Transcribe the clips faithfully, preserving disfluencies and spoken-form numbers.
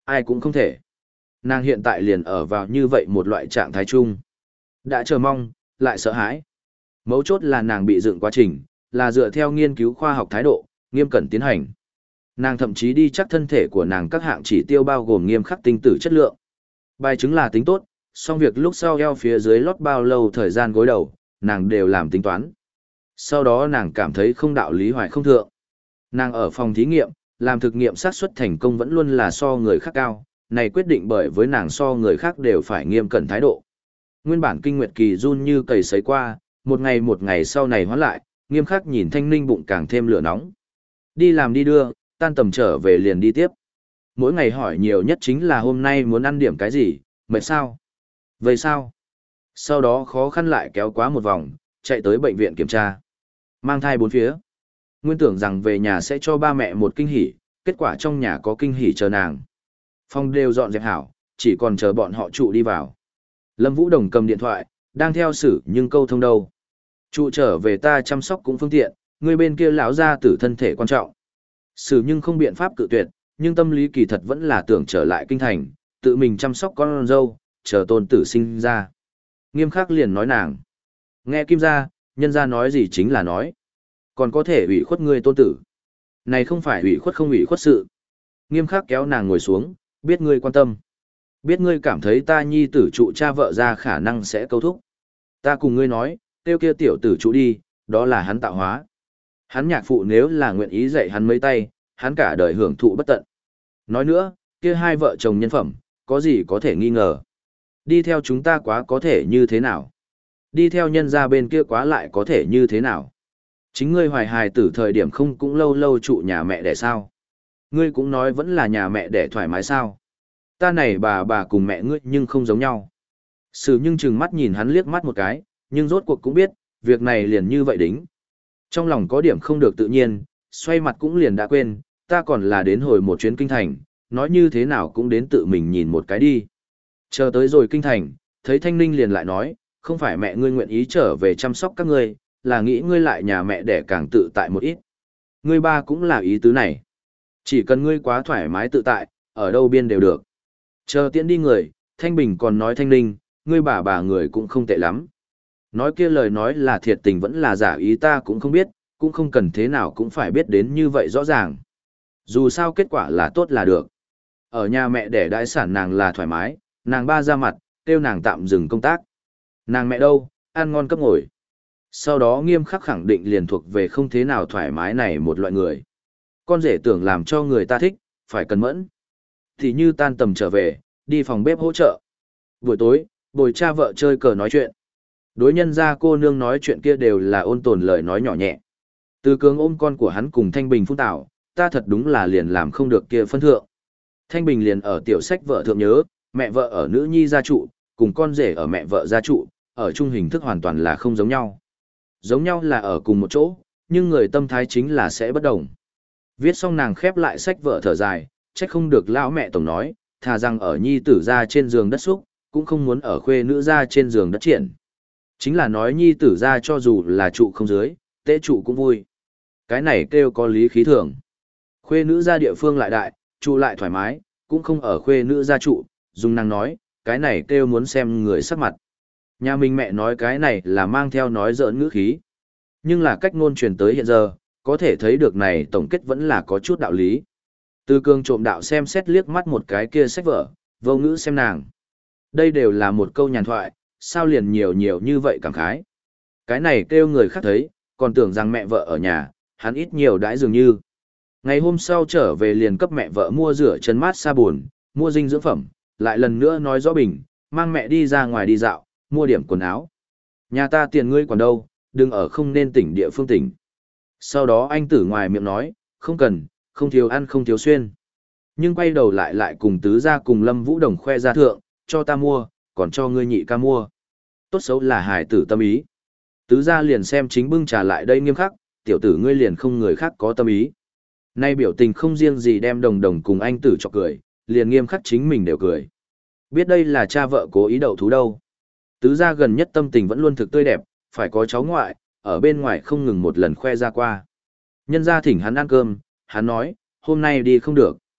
Ai cũng không thể. Nàng hiện tại liền ở vào như vậy một loại trạng thái chung. Đã chờ mong, lại sợ hãi. Mấu chốt là nàng bị dựng quá trình, là dựa theo nghiên cứu khoa học thái độ, nghiêm cẩn tiến hành. Nàng thậm chí đi chắc thân thể của nàng các hạng chỉ tiêu bao gồm nghiêm khắc tinh tử chất lượng. Bài chứng là tính tốt, xong việc lúc sau eo phía dưới lót bao lâu thời gian gối đầu, nàng đều làm tính toán. Sau đó nàng cảm thấy không đạo lý hoài không thượng. Nàng ở phòng thí nghiệm, làm thực nghiệm xác suất thành công vẫn luôn là so người khác cao, này quyết định bởi với nàng so người khác đều phải nghiêm cẩn thái độ. Nguyên bản kinh nguyệt kỳ run như cầy sấy qua, một ngày một ngày sau này hoán lại, nghiêm khắc nhìn Thanh Ninh bụng càng thêm lửa nóng. Đi làm đi đưa, tan tầm trở về liền đi tiếp. Mỗi ngày hỏi nhiều nhất chính là hôm nay muốn ăn điểm cái gì, mệt sao? Vậy sao? Sau đó khó khăn lại kéo quá một vòng, chạy tới bệnh viện kiểm tra. Mang thai bốn phía. Nguyên tưởng rằng về nhà sẽ cho ba mẹ một kinh hỉ, kết quả trong nhà có kinh hỉ chờ nàng. Phòng đều dọn dẹp hảo, chỉ còn chờ bọn họ trụ đi vào. Lâm Vũ Đồng cầm điện thoại, đang theo xử nhưng câu thông đâu. Trụ trở về ta chăm sóc cũng phương tiện, người bên kia lão ra tử thân thể quan trọng. Xử nhưng không biện pháp cự tuyệt, nhưng tâm lý kỳ thật vẫn là tưởng trở lại kinh thành, tự mình chăm sóc con dâu, chờ tôn tử sinh ra. Nghiêm khắc liền nói nàng. Nghe Kim gia, nhân gia nói gì chính là nói. Còn có thể ủy khuất ngươi tôn tử. Này không phải ủy khuất không ủy khuất sự. Nghiêm khắc kéo nàng ngồi xuống, biết ngươi quan tâm. Biết ngươi cảm thấy ta nhi tử trụ cha vợ ra khả năng sẽ câu thúc. Ta cùng ngươi nói, tiêu kia tiểu tử trụ đi, đó là hắn tạo hóa. Hắn nhạc phụ nếu là nguyện ý dạy hắn mấy tay, hắn cả đời hưởng thụ bất tận. Nói nữa, kia hai vợ chồng nhân phẩm, có gì có thể nghi ngờ. Đi theo chúng ta quá có thể như thế nào? Đi theo nhân gia bên kia quá lại có thể như thế nào? Chính ngươi hoài hài tử thời điểm không cũng lâu lâu trụ nhà mẹ đẻ sao? Ngươi cũng nói vẫn là nhà mẹ đẻ thoải mái sao? Ta này bà bà cùng mẹ ngươi nhưng không giống nhau. Sử nhưng chừng mắt nhìn hắn liếc mắt một cái, nhưng rốt cuộc cũng biết, việc này liền như vậy đính. Trong lòng có điểm không được tự nhiên, xoay mặt cũng liền đã quên, ta còn là đến hồi một chuyến kinh thành, nói như thế nào cũng đến tự mình nhìn một cái đi. Chờ tới rồi kinh thành, thấy Thanh Ninh liền lại nói, không phải mẹ ngươi nguyện ý trở về chăm sóc các ngươi, là nghĩ ngươi lại nhà mẹ để càng tự tại một ít. Ngươi ba cũng là ý tứ này. Chỉ cần ngươi quá thoải mái tự tại, ở đâu biên đều được. Chờ tiễn đi người, Thanh Bình còn nói Thanh Ninh, ngươi bà bà người cũng không tệ lắm. Nói kia lời nói là thiệt tình vẫn là giả ý ta cũng không biết, cũng không cần thế nào cũng phải biết đến như vậy rõ ràng. Dù sao kết quả là tốt là được. Ở nhà mẹ để đãi sản nàng là thoải mái, nàng ba ra mặt, kêu nàng tạm dừng công tác. Nàng mẹ đâu, ăn ngon cấp ngồi. Sau đó nghiêm khắc khẳng định liền thuộc về không thế nào thoải mái này một loại người. Con rể tưởng làm cho người ta thích, phải cần mẫn. Thì như tan tầm trở về, đi phòng bếp hỗ trợ. Buổi tối, bồi cha vợ chơi cờ nói chuyện. Đối nhân ra cô nương nói chuyện kia đều là ôn tồn lời nói nhỏ nhẹ. Từ cường ôm con của hắn cùng Thanh Bình phun tảo, ta thật đúng là liền làm không được kia phân thượng. Thanh Bình liền ở tiểu sách vợ thượng nhớ, mẹ vợ ở nữ nhi gia trụ, cùng con rể ở mẹ vợ gia trụ, ở chung hình thức hoàn toàn là không giống nhau. Giống nhau là ở cùng một chỗ, nhưng người tâm thái chính là sẽ bất đồng. Viết xong nàng khép lại sách vợ thở dài, trách không được lão mẹ tổng nói, thà rằng ở nhi tử ra trên giường đất xúc, cũng không muốn ở khuê nữ ra trên giường đất triển. Chính là nói nhi tử ra cho dù là trụ không dưới, tế trụ cũng vui. Cái này kêu có lý khí thường. Khuê nữ ra địa phương lại đại, trụ lại thoải mái, cũng không ở khuê nữ gia trụ, dùng năng nói, cái này kêu muốn xem người sắc mặt. Nhà mình mẹ nói cái này là mang theo nói giỡn ngữ khí. Nhưng là cách ngôn truyền tới hiện giờ, có thể thấy được này tổng kết vẫn là có chút đạo lý. Từ cương trộm đạo xem xét liếc mắt một cái kia sách vở, vô ngữ xem nàng. Đây đều là một câu nhàn thoại, sao liền nhiều nhiều như vậy cảm khái. Cái này kêu người khác thấy, còn tưởng rằng mẹ vợ ở nhà, hắn ít nhiều đãi dường như. Ngày hôm sau trở về liền cấp mẹ vợ mua rửa chân mát xa buồn, mua dinh dưỡng phẩm, lại lần nữa nói rõ bình, mang mẹ đi ra ngoài đi dạo, mua điểm quần áo. Nhà ta tiền ngươi còn đâu, đừng ở không nên tỉnh địa phương tỉnh. Sau đó anh tử ngoài miệng nói, không cần, không thiếu ăn không thiếu xuyên. Nhưng quay đầu lại lại cùng tứ gia cùng Lâm Vũ Đồng khoe ra thượng, cho ta mua, còn cho ngươi nhị ca mua. Tốt xấu là hài tử tâm ý. Tứ gia liền xem chính bưng trà lại đây nghiêm khắc, tiểu tử ngươi liền không người khác có tâm ý. Nay biểu tình không riêng gì đem đồng đồng cùng anh tử cho cười, liền nghiêm khắc chính mình đều cười. Biết đây là cha vợ cố ý đậu thú đâu. Tứ gia gần nhất tâm tình vẫn luôn thực tươi đẹp, phải có cháu ngoại, ở bên ngoài không ngừng một lần khoe ra qua. Nhân gia thỉnh hắn ăn cơm, hắn nói, hôm nay đi không được.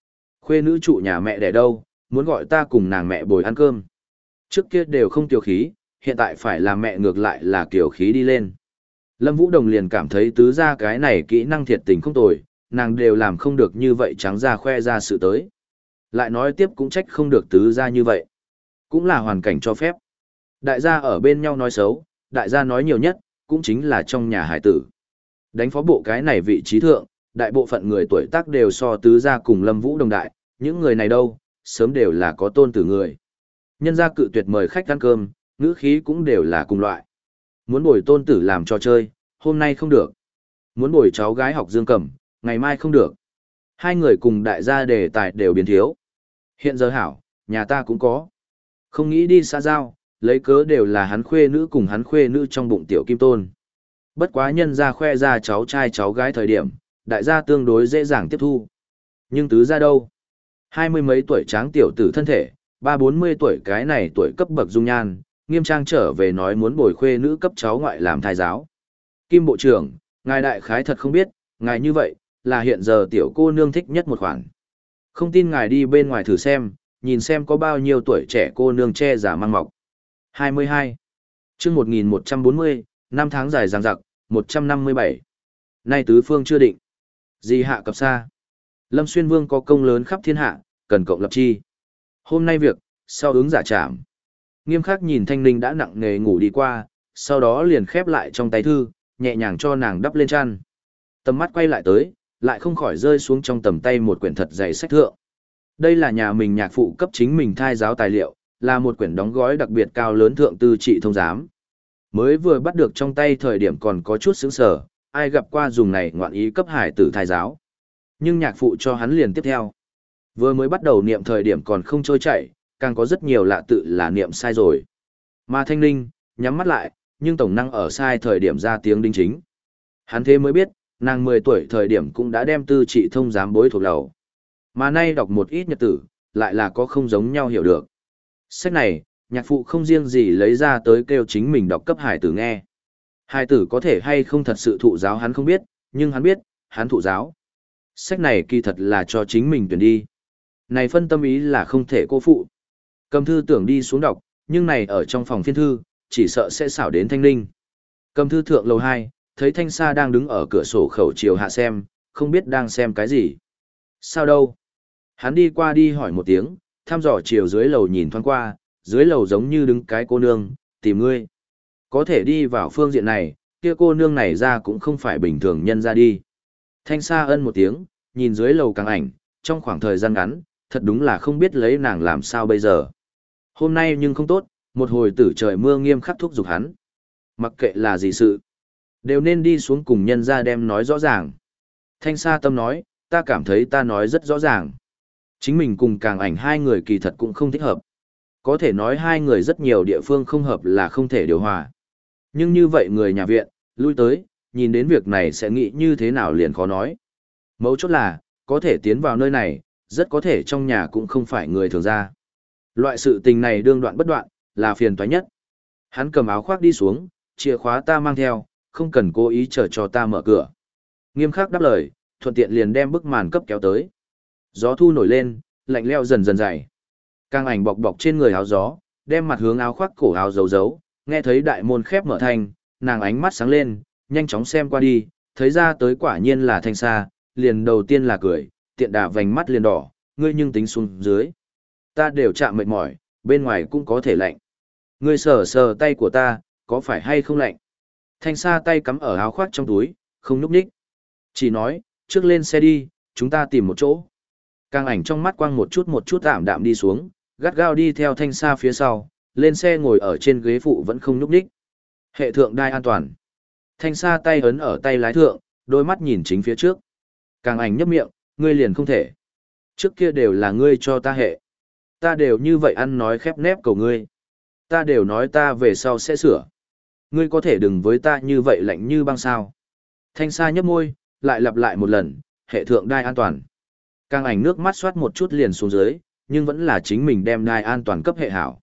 Khuê nữ trụ nhà mẹ đẻ đâu, muốn gọi ta cùng nàng mẹ bồi ăn cơm. Trước kia đều không kiều khí, hiện tại phải làm mẹ ngược lại là kiều khí đi lên. Lâm Vũ Đồng liền cảm thấy tứ gia cái này kỹ năng thiệt tình không tồi, nàng đều làm không được như vậy trắng ra khoe ra sự tới. Lại nói tiếp cũng trách không được tứ gia như vậy. Cũng là hoàn cảnh cho phép. Đại gia ở bên nhau nói xấu, đại gia nói nhiều nhất, cũng chính là trong nhà hải tử. Đánh phó bộ cái này vị trí thượng, đại bộ phận người tuổi tác đều so tứ gia cùng Lâm Vũ Đồng đại, những người này đâu, sớm đều là có tôn tử người. Nhân gia cự tuyệt mời khách ăn cơm, ngữ khí cũng đều là cùng loại. Muốn bồi tôn tử làm trò chơi, hôm nay không được. Muốn bồi cháu gái học dương cầm, ngày mai không được. Hai người cùng đại gia đề tài đều biến thiếu. Hiện giờ hảo, nhà ta cũng có. Không nghĩ đi xa giao, lấy cớ đều là hắn khuê nữ cùng hắn khuê nữ trong bụng tiểu kim tôn. Bất quá nhân ra khoe ra cháu trai cháu gái thời điểm, đại gia tương đối dễ dàng tiếp thu. Nhưng tứ gia đâu? Hai mươi mấy tuổi tráng tiểu tử thân thể, ba bốn mươi tuổi cái này tuổi cấp bậc dung nhan, nghiêm trang trở về nói muốn bồi khuê nữ cấp cháu ngoại làm thai giáo. Kim Bộ trưởng, ngài đại khái thật không biết, ngài như vậy, là hiện giờ tiểu cô nương thích nhất một khoản. Không tin ngài đi bên ngoài thử xem, nhìn xem có bao nhiêu tuổi trẻ cô nương che giả mang mọc. hai mươi hai. chương một nghìn một trăm bốn mươi, năm tháng dài dằng dặc, một trăm năm mươi bảy. Nay tứ phương chưa định. Di hạ cập xa. Lâm Xuyên Vương có công lớn khắp thiên hạ, cần cộng lập chi. Hôm nay việc, sau ứng giả trảm. Nghiêm khắc nhìn Thanh Ninh đã nặng nề ngủ đi qua, sau đó liền khép lại trong tay thư, nhẹ nhàng cho nàng đắp lên chăn. Tầm mắt quay lại tới, lại không khỏi rơi xuống trong tầm tay một quyển thật dày sách thượng. Đây là nhà mình nhạc phụ cấp chính mình thai giáo tài liệu, là một quyển đóng gói đặc biệt cao lớn thượng tư trị thông giám. Mới vừa bắt được trong tay thời điểm còn có chút sững sờ, ai gặp qua dùng này ngoạn ý cấp hải tử thai giáo. Nhưng nhạc phụ cho hắn liền tiếp theo. Vừa mới bắt đầu niệm thời điểm còn không trôi chảy, càng có rất nhiều lạ tự là niệm sai rồi. Mà Thanh Ninh, nhắm mắt lại, nhưng tổng năng ở sai thời điểm ra tiếng đính chính. Hắn thế mới biết, nàng mười tuổi thời điểm cũng đã đem tư trị thông giám bối thuộc lầu. Mà nay đọc một ít nhật tử, lại là có không giống nhau hiểu được. Sách này, nhạc phụ không riêng gì lấy ra tới kêu chính mình đọc cấp hải tử nghe. Hải tử có thể hay không thật sự thụ giáo hắn không biết, nhưng hắn biết, hắn thụ giáo. Sách này kỳ thật là cho chính mình tuyển đi. Này phân tâm ý là không thể cô phụ. Cầm thư tưởng đi xuống đọc, nhưng này ở trong phòng phiên thư, chỉ sợ sẽ xảo đến Thanh Ninh. Cầm thư thượng lầu hai, thấy Thanh Sa đang đứng ở cửa sổ khẩu chiều hạ xem, không biết đang xem cái gì. Sao đâu? Hắn đi qua đi hỏi một tiếng, thăm dò chiều dưới lầu nhìn thoáng qua, dưới lầu giống như đứng cái cô nương, tìm ngươi. Có thể đi vào phương diện này, kia cô nương này ra cũng không phải bình thường nhân ra đi. Thanh Sa ân một tiếng, nhìn dưới lầu càng ảnh, trong khoảng thời gian ngắn, thật đúng là không biết lấy nàng làm sao bây giờ. Hôm nay nhưng không tốt, một hồi tử trời mưa nghiêm khắc thúc giục hắn. Mặc kệ là gì sự, đều nên đi xuống cùng nhân ra đem nói rõ ràng. Thanh Sa tâm nói, ta cảm thấy ta nói rất rõ ràng. Chính mình cùng càng ảnh hai người kỳ thật cũng không thích hợp. Có thể nói hai người rất nhiều địa phương không hợp là không thể điều hòa. Nhưng như vậy người nhà viện, lui tới, nhìn đến việc này sẽ nghĩ như thế nào liền khó nói. Mấu chốt là, có thể tiến vào nơi này, rất có thể trong nhà cũng không phải người thường ra. Loại sự tình này đương đoạn bất đoạn, là phiền toái nhất. Hắn cầm áo khoác đi xuống, chìa khóa ta mang theo, không cần cố ý chờ cho ta mở cửa. Nghiêm khắc đáp lời, thuận tiện liền đem bức màn cấp kéo tới. Gió thu nổi lên, lạnh leo dần dần dày. Càng ảnh bọc bọc trên người áo gió, đem mặt hướng áo khoác cổ áo giấu giấu, nghe thấy đại môn khép mở thành, nàng ánh mắt sáng lên, nhanh chóng xem qua đi, thấy ra tới quả nhiên là Thanh Sa, liền đầu tiên là cười, tiện đà vành mắt liền đỏ, ngươi nhưng tính xuống dưới. Ta đều chạm mệt mỏi, bên ngoài cũng có thể lạnh. Ngươi sờ sờ tay của ta, có phải hay không lạnh? Thanh Sa tay cắm ở áo khoác trong túi, không nhúc nhích. Chỉ nói, trước lên xe đi, chúng ta tìm một chỗ. Càng ảnh trong mắt quang một chút một chút tạm đạm đi xuống, gắt gao đi theo Thanh Sa phía sau, lên xe ngồi ở trên ghế phụ vẫn không nhúc nhích. Hệ thượng đai an toàn. Thanh Sa tay ấn ở tay lái thượng, đôi mắt nhìn chính phía trước. Càng ảnh nhấp miệng, ngươi liền không thể. Trước kia đều là ngươi cho ta hệ. Ta đều như vậy ăn nói khép nép cầu ngươi. Ta đều nói ta về sau sẽ sửa. Ngươi có thể đừng với ta như vậy lạnh như băng sao. Thanh Sa nhấp môi, lại lặp lại một lần, hệ thượng đai an toàn. Càng ảnh nước mắt xoát một chút liền xuống dưới, nhưng vẫn là chính mình đem đai an toàn cấp hệ hảo.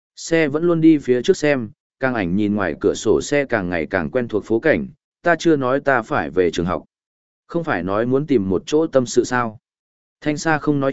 Xe vẫn luôn đi phía trước xem, càng ảnh nhìn ngoài cửa sổ xe càng ngày càng quen thuộc phố cảnh, ta chưa nói ta phải về trường học. Không phải nói muốn tìm một chỗ tâm sự sao. Thanh Sa không nói chuyện,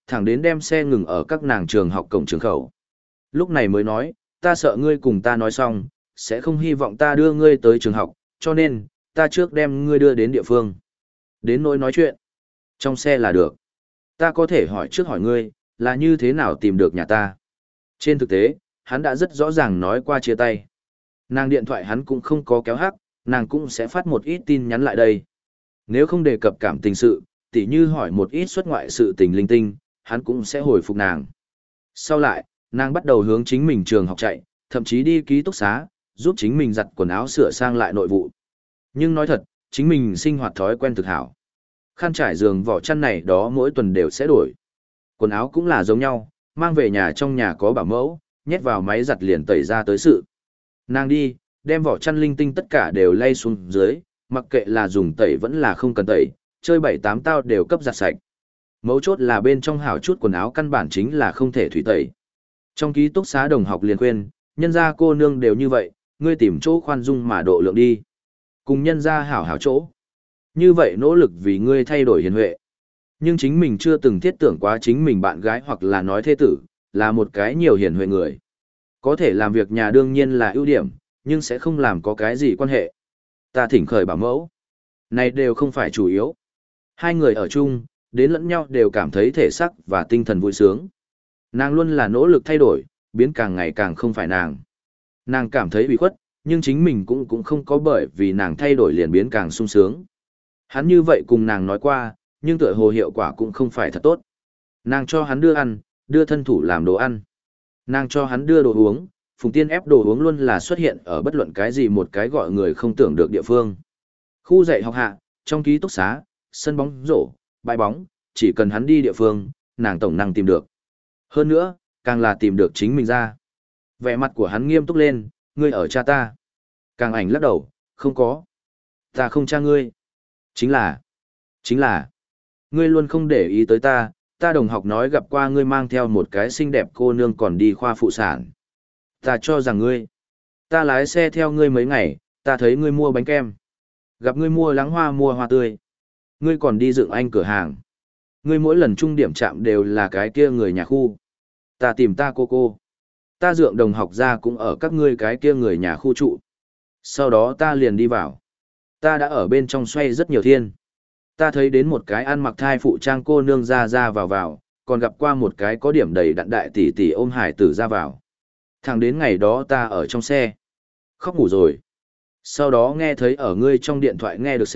thẳng đến đem xe ngừng ở các nàng trường học cổng trường khẩu. Lúc này mới nói, ta sợ ngươi cùng ta nói xong, sẽ không hy vọng ta đưa ngươi tới trường học, cho nên, ta trước đem ngươi đưa đến địa phương. Đến nỗi nói chuyện, trong xe là được. Ta có thể hỏi trước hỏi ngươi, là như thế nào tìm được nhà ta. Trên thực tế, hắn đã rất rõ ràng nói qua chia tay. Nàng điện thoại hắn cũng không có kéo hắc, nàng cũng sẽ phát một ít tin nhắn lại đây. Nếu không đề cập cảm tình sự, tỉ như hỏi một ít xuất ngoại sự tình linh tinh, hắn cũng sẽ hồi phục nàng. Sau lại, nàng bắt đầu hướng chính mình trường học chạy, thậm chí đi ký túc xá, giúp chính mình giặt quần áo sửa sang lại nội vụ. Nhưng nói thật, chính mình sinh hoạt thói quen thực hảo. Khăn trải giường vỏ chăn này đó mỗi tuần đều sẽ đổi. Quần áo cũng là giống nhau, mang về nhà trong nhà có bảo mẫu, nhét vào máy giặt liền tẩy ra tới sự. Nàng đi, đem vỏ chăn linh tinh tất cả đều lay xuống dưới, mặc kệ là dùng tẩy vẫn là không cần tẩy, chơi bảy tám tao đều cấp giặt sạch. Mấu chốt là bên trong hảo chút quần áo căn bản chính là không thể thủy tẩy. Trong ký túc xá đồng học liền khuyên, nhân gia cô nương đều như vậy, ngươi tìm chỗ khoan dung mà độ lượng đi. Cùng nhân gia hảo hảo chỗ. Như vậy nỗ lực vì ngươi thay đổi hiền huệ. Nhưng chính mình chưa từng thiết tưởng quá chính mình bạn gái hoặc là nói thế tử, là một cái nhiều hiền huệ người. Có thể làm việc nhà đương nhiên là ưu điểm, nhưng sẽ không làm có cái gì quan hệ. Ta thỉnh khởi bảo mẫu. Này đều không phải chủ yếu. Hai người ở chung, đến lẫn nhau đều cảm thấy thể sắc và tinh thần vui sướng. Nàng luôn là nỗ lực thay đổi, biến càng ngày càng không phải nàng. Nàng cảm thấy bị khuất, nhưng chính mình cũng cũng không có bởi vì nàng thay đổi liền biến càng sung sướng. Hắn như vậy cùng nàng nói qua, nhưng tựa hồ hiệu quả cũng không phải thật tốt. Nàng cho hắn đưa ăn, đưa thân thủ làm đồ ăn. Nàng cho hắn đưa đồ uống, Phùng Tiên ép đồ uống luôn là xuất hiện ở bất luận cái gì một cái gọi người không tưởng được địa phương. Khu dạy học hạ, trong ký túc xá, sân bóng rổ, bãi bóng, chỉ cần hắn đi địa phương, nàng tổng năng tìm được. Hơn nữa, càng là tìm được chính mình ra. Vẻ mặt của hắn nghiêm túc lên, ngươi ở cha ta. Càng ảnh lắc đầu, không có. Ta không cha ngươi. Chính là, chính là, ngươi luôn không để ý tới ta, ta đồng học nói gặp qua ngươi mang theo một cái xinh đẹp cô nương còn đi khoa phụ sản. Ta cho rằng ngươi, ta lái xe theo ngươi mấy ngày, ta thấy ngươi mua bánh kem. Gặp ngươi mua lắng hoa mua hoa tươi. Ngươi còn đi dựng anh cửa hàng. Ngươi mỗi lần trung điểm chạm đều là cái kia người nhà khu. Ta tìm ta cô cô. Ta dượng đồng học ra cũng ở các ngươi cái kia người nhà khu trụ. Sau đó ta liền đi vào. Ta đã ở bên trong xoay rất nhiều thiên. Ta thấy đến một cái ăn mặc thai phụ trang cô nương ra ra vào vào, còn gặp qua một cái có điểm đầy đặn đại tỷ tỷ ôm hải tử ra vào. Thẳng đến ngày đó ta ở trong xe. Khóc ngủ rồi. Sau đó nghe thấy ở ngươi trong điện thoại nghe được C.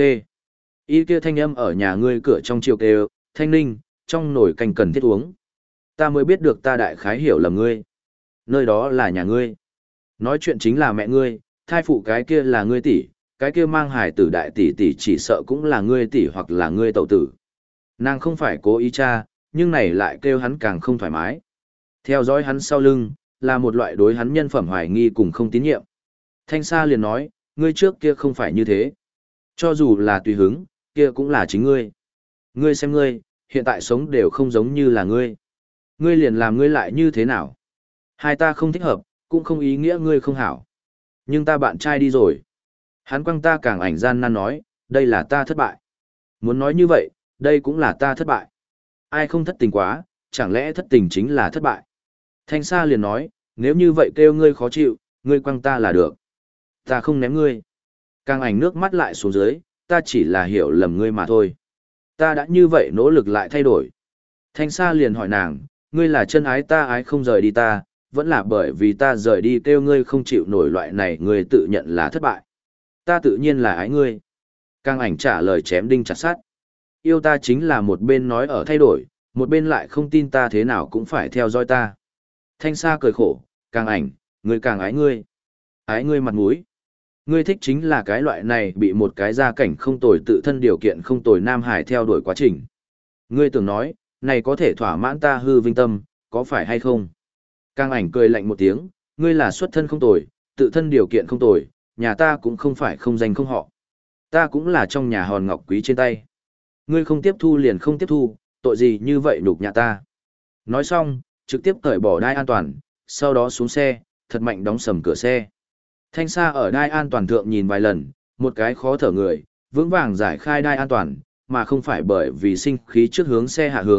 Y kia thanh âm ở nhà ngươi cửa trong chiều kêu, Thanh Ninh, trong nồi canh cần thiết uống. Ta mới biết được ta đại khái hiểu lầm ngươi. Nơi đó là nhà ngươi. Nói chuyện chính là mẹ ngươi, thai phụ cái kia là ngươi tỷ, cái kia mang hài tử đại tỷ tỷ chỉ sợ cũng là ngươi tỷ hoặc là ngươi tẩu tử. Nàng không phải cố ý cha, nhưng này lại kêu hắn càng không thoải mái. Theo dõi hắn sau lưng, là một loại đối hắn nhân phẩm hoài nghi cùng không tín nhiệm. Thanh Sa liền nói, ngươi trước kia không phải như thế. Cho dù là tùy hứng, kia cũng là chính ngươi. Ngươi xem ngươi, hiện tại sống đều không giống như là ngươi. Ngươi liền làm ngươi lại như thế nào? Hai ta không thích hợp, cũng không ý nghĩa ngươi không hảo. Nhưng ta bạn trai đi rồi. Hắn quăng ta càng ảnh gian nan nói, đây là ta thất bại. Muốn nói như vậy, đây cũng là ta thất bại. Ai không thất tình quá, chẳng lẽ thất tình chính là thất bại? Thanh Sa liền nói, nếu như vậy kêu ngươi khó chịu, ngươi quăng ta là được. Ta không ném ngươi. Càng ảnh nước mắt lại xuống dưới, ta chỉ là hiểu lầm ngươi mà thôi. Ta đã như vậy nỗ lực lại thay đổi. Thanh Sa liền hỏi nàng, ngươi là chân ái ta ái không rời đi ta, vẫn là bởi vì ta rời đi kêu ngươi không chịu nổi loại này ngươi tự nhận là thất bại. Ta tự nhiên là ái ngươi. Càng ảnh trả lời chém đinh chặt sắt. Yêu ta chính là một bên nói ở thay đổi, một bên lại không tin ta thế nào cũng phải theo dõi ta. Thanh Sa cười khổ, càng ảnh, ngươi càng ái ngươi. Ái ngươi mặt mũi. Ngươi thích chính là cái loại này bị một cái gia cảnh không tồi tự thân điều kiện không tồi Nam Hải theo đuổi quá trình. Ngươi tưởng nói, này có thể thỏa mãn ta hư vinh tâm, có phải hay không? Càng ảnh cười lạnh một tiếng, ngươi là xuất thân không tồi, tự thân điều kiện không tồi, nhà ta cũng không phải không danh không họ. Ta cũng là trong nhà hòn ngọc quý trên tay. Ngươi không tiếp thu liền không tiếp thu, tội gì như vậy nhục nhà ta. Nói xong, trực tiếp cởi bỏ đai an toàn, sau đó xuống xe, thật mạnh đóng sầm cửa xe. Thanh Sa ở đai an toàn thượng nhìn vài lần, một cái khó thở người, vững vàng giải khai đai an toàn, mà không phải bởi vì sinh khí trước hướng xe hạ hướng,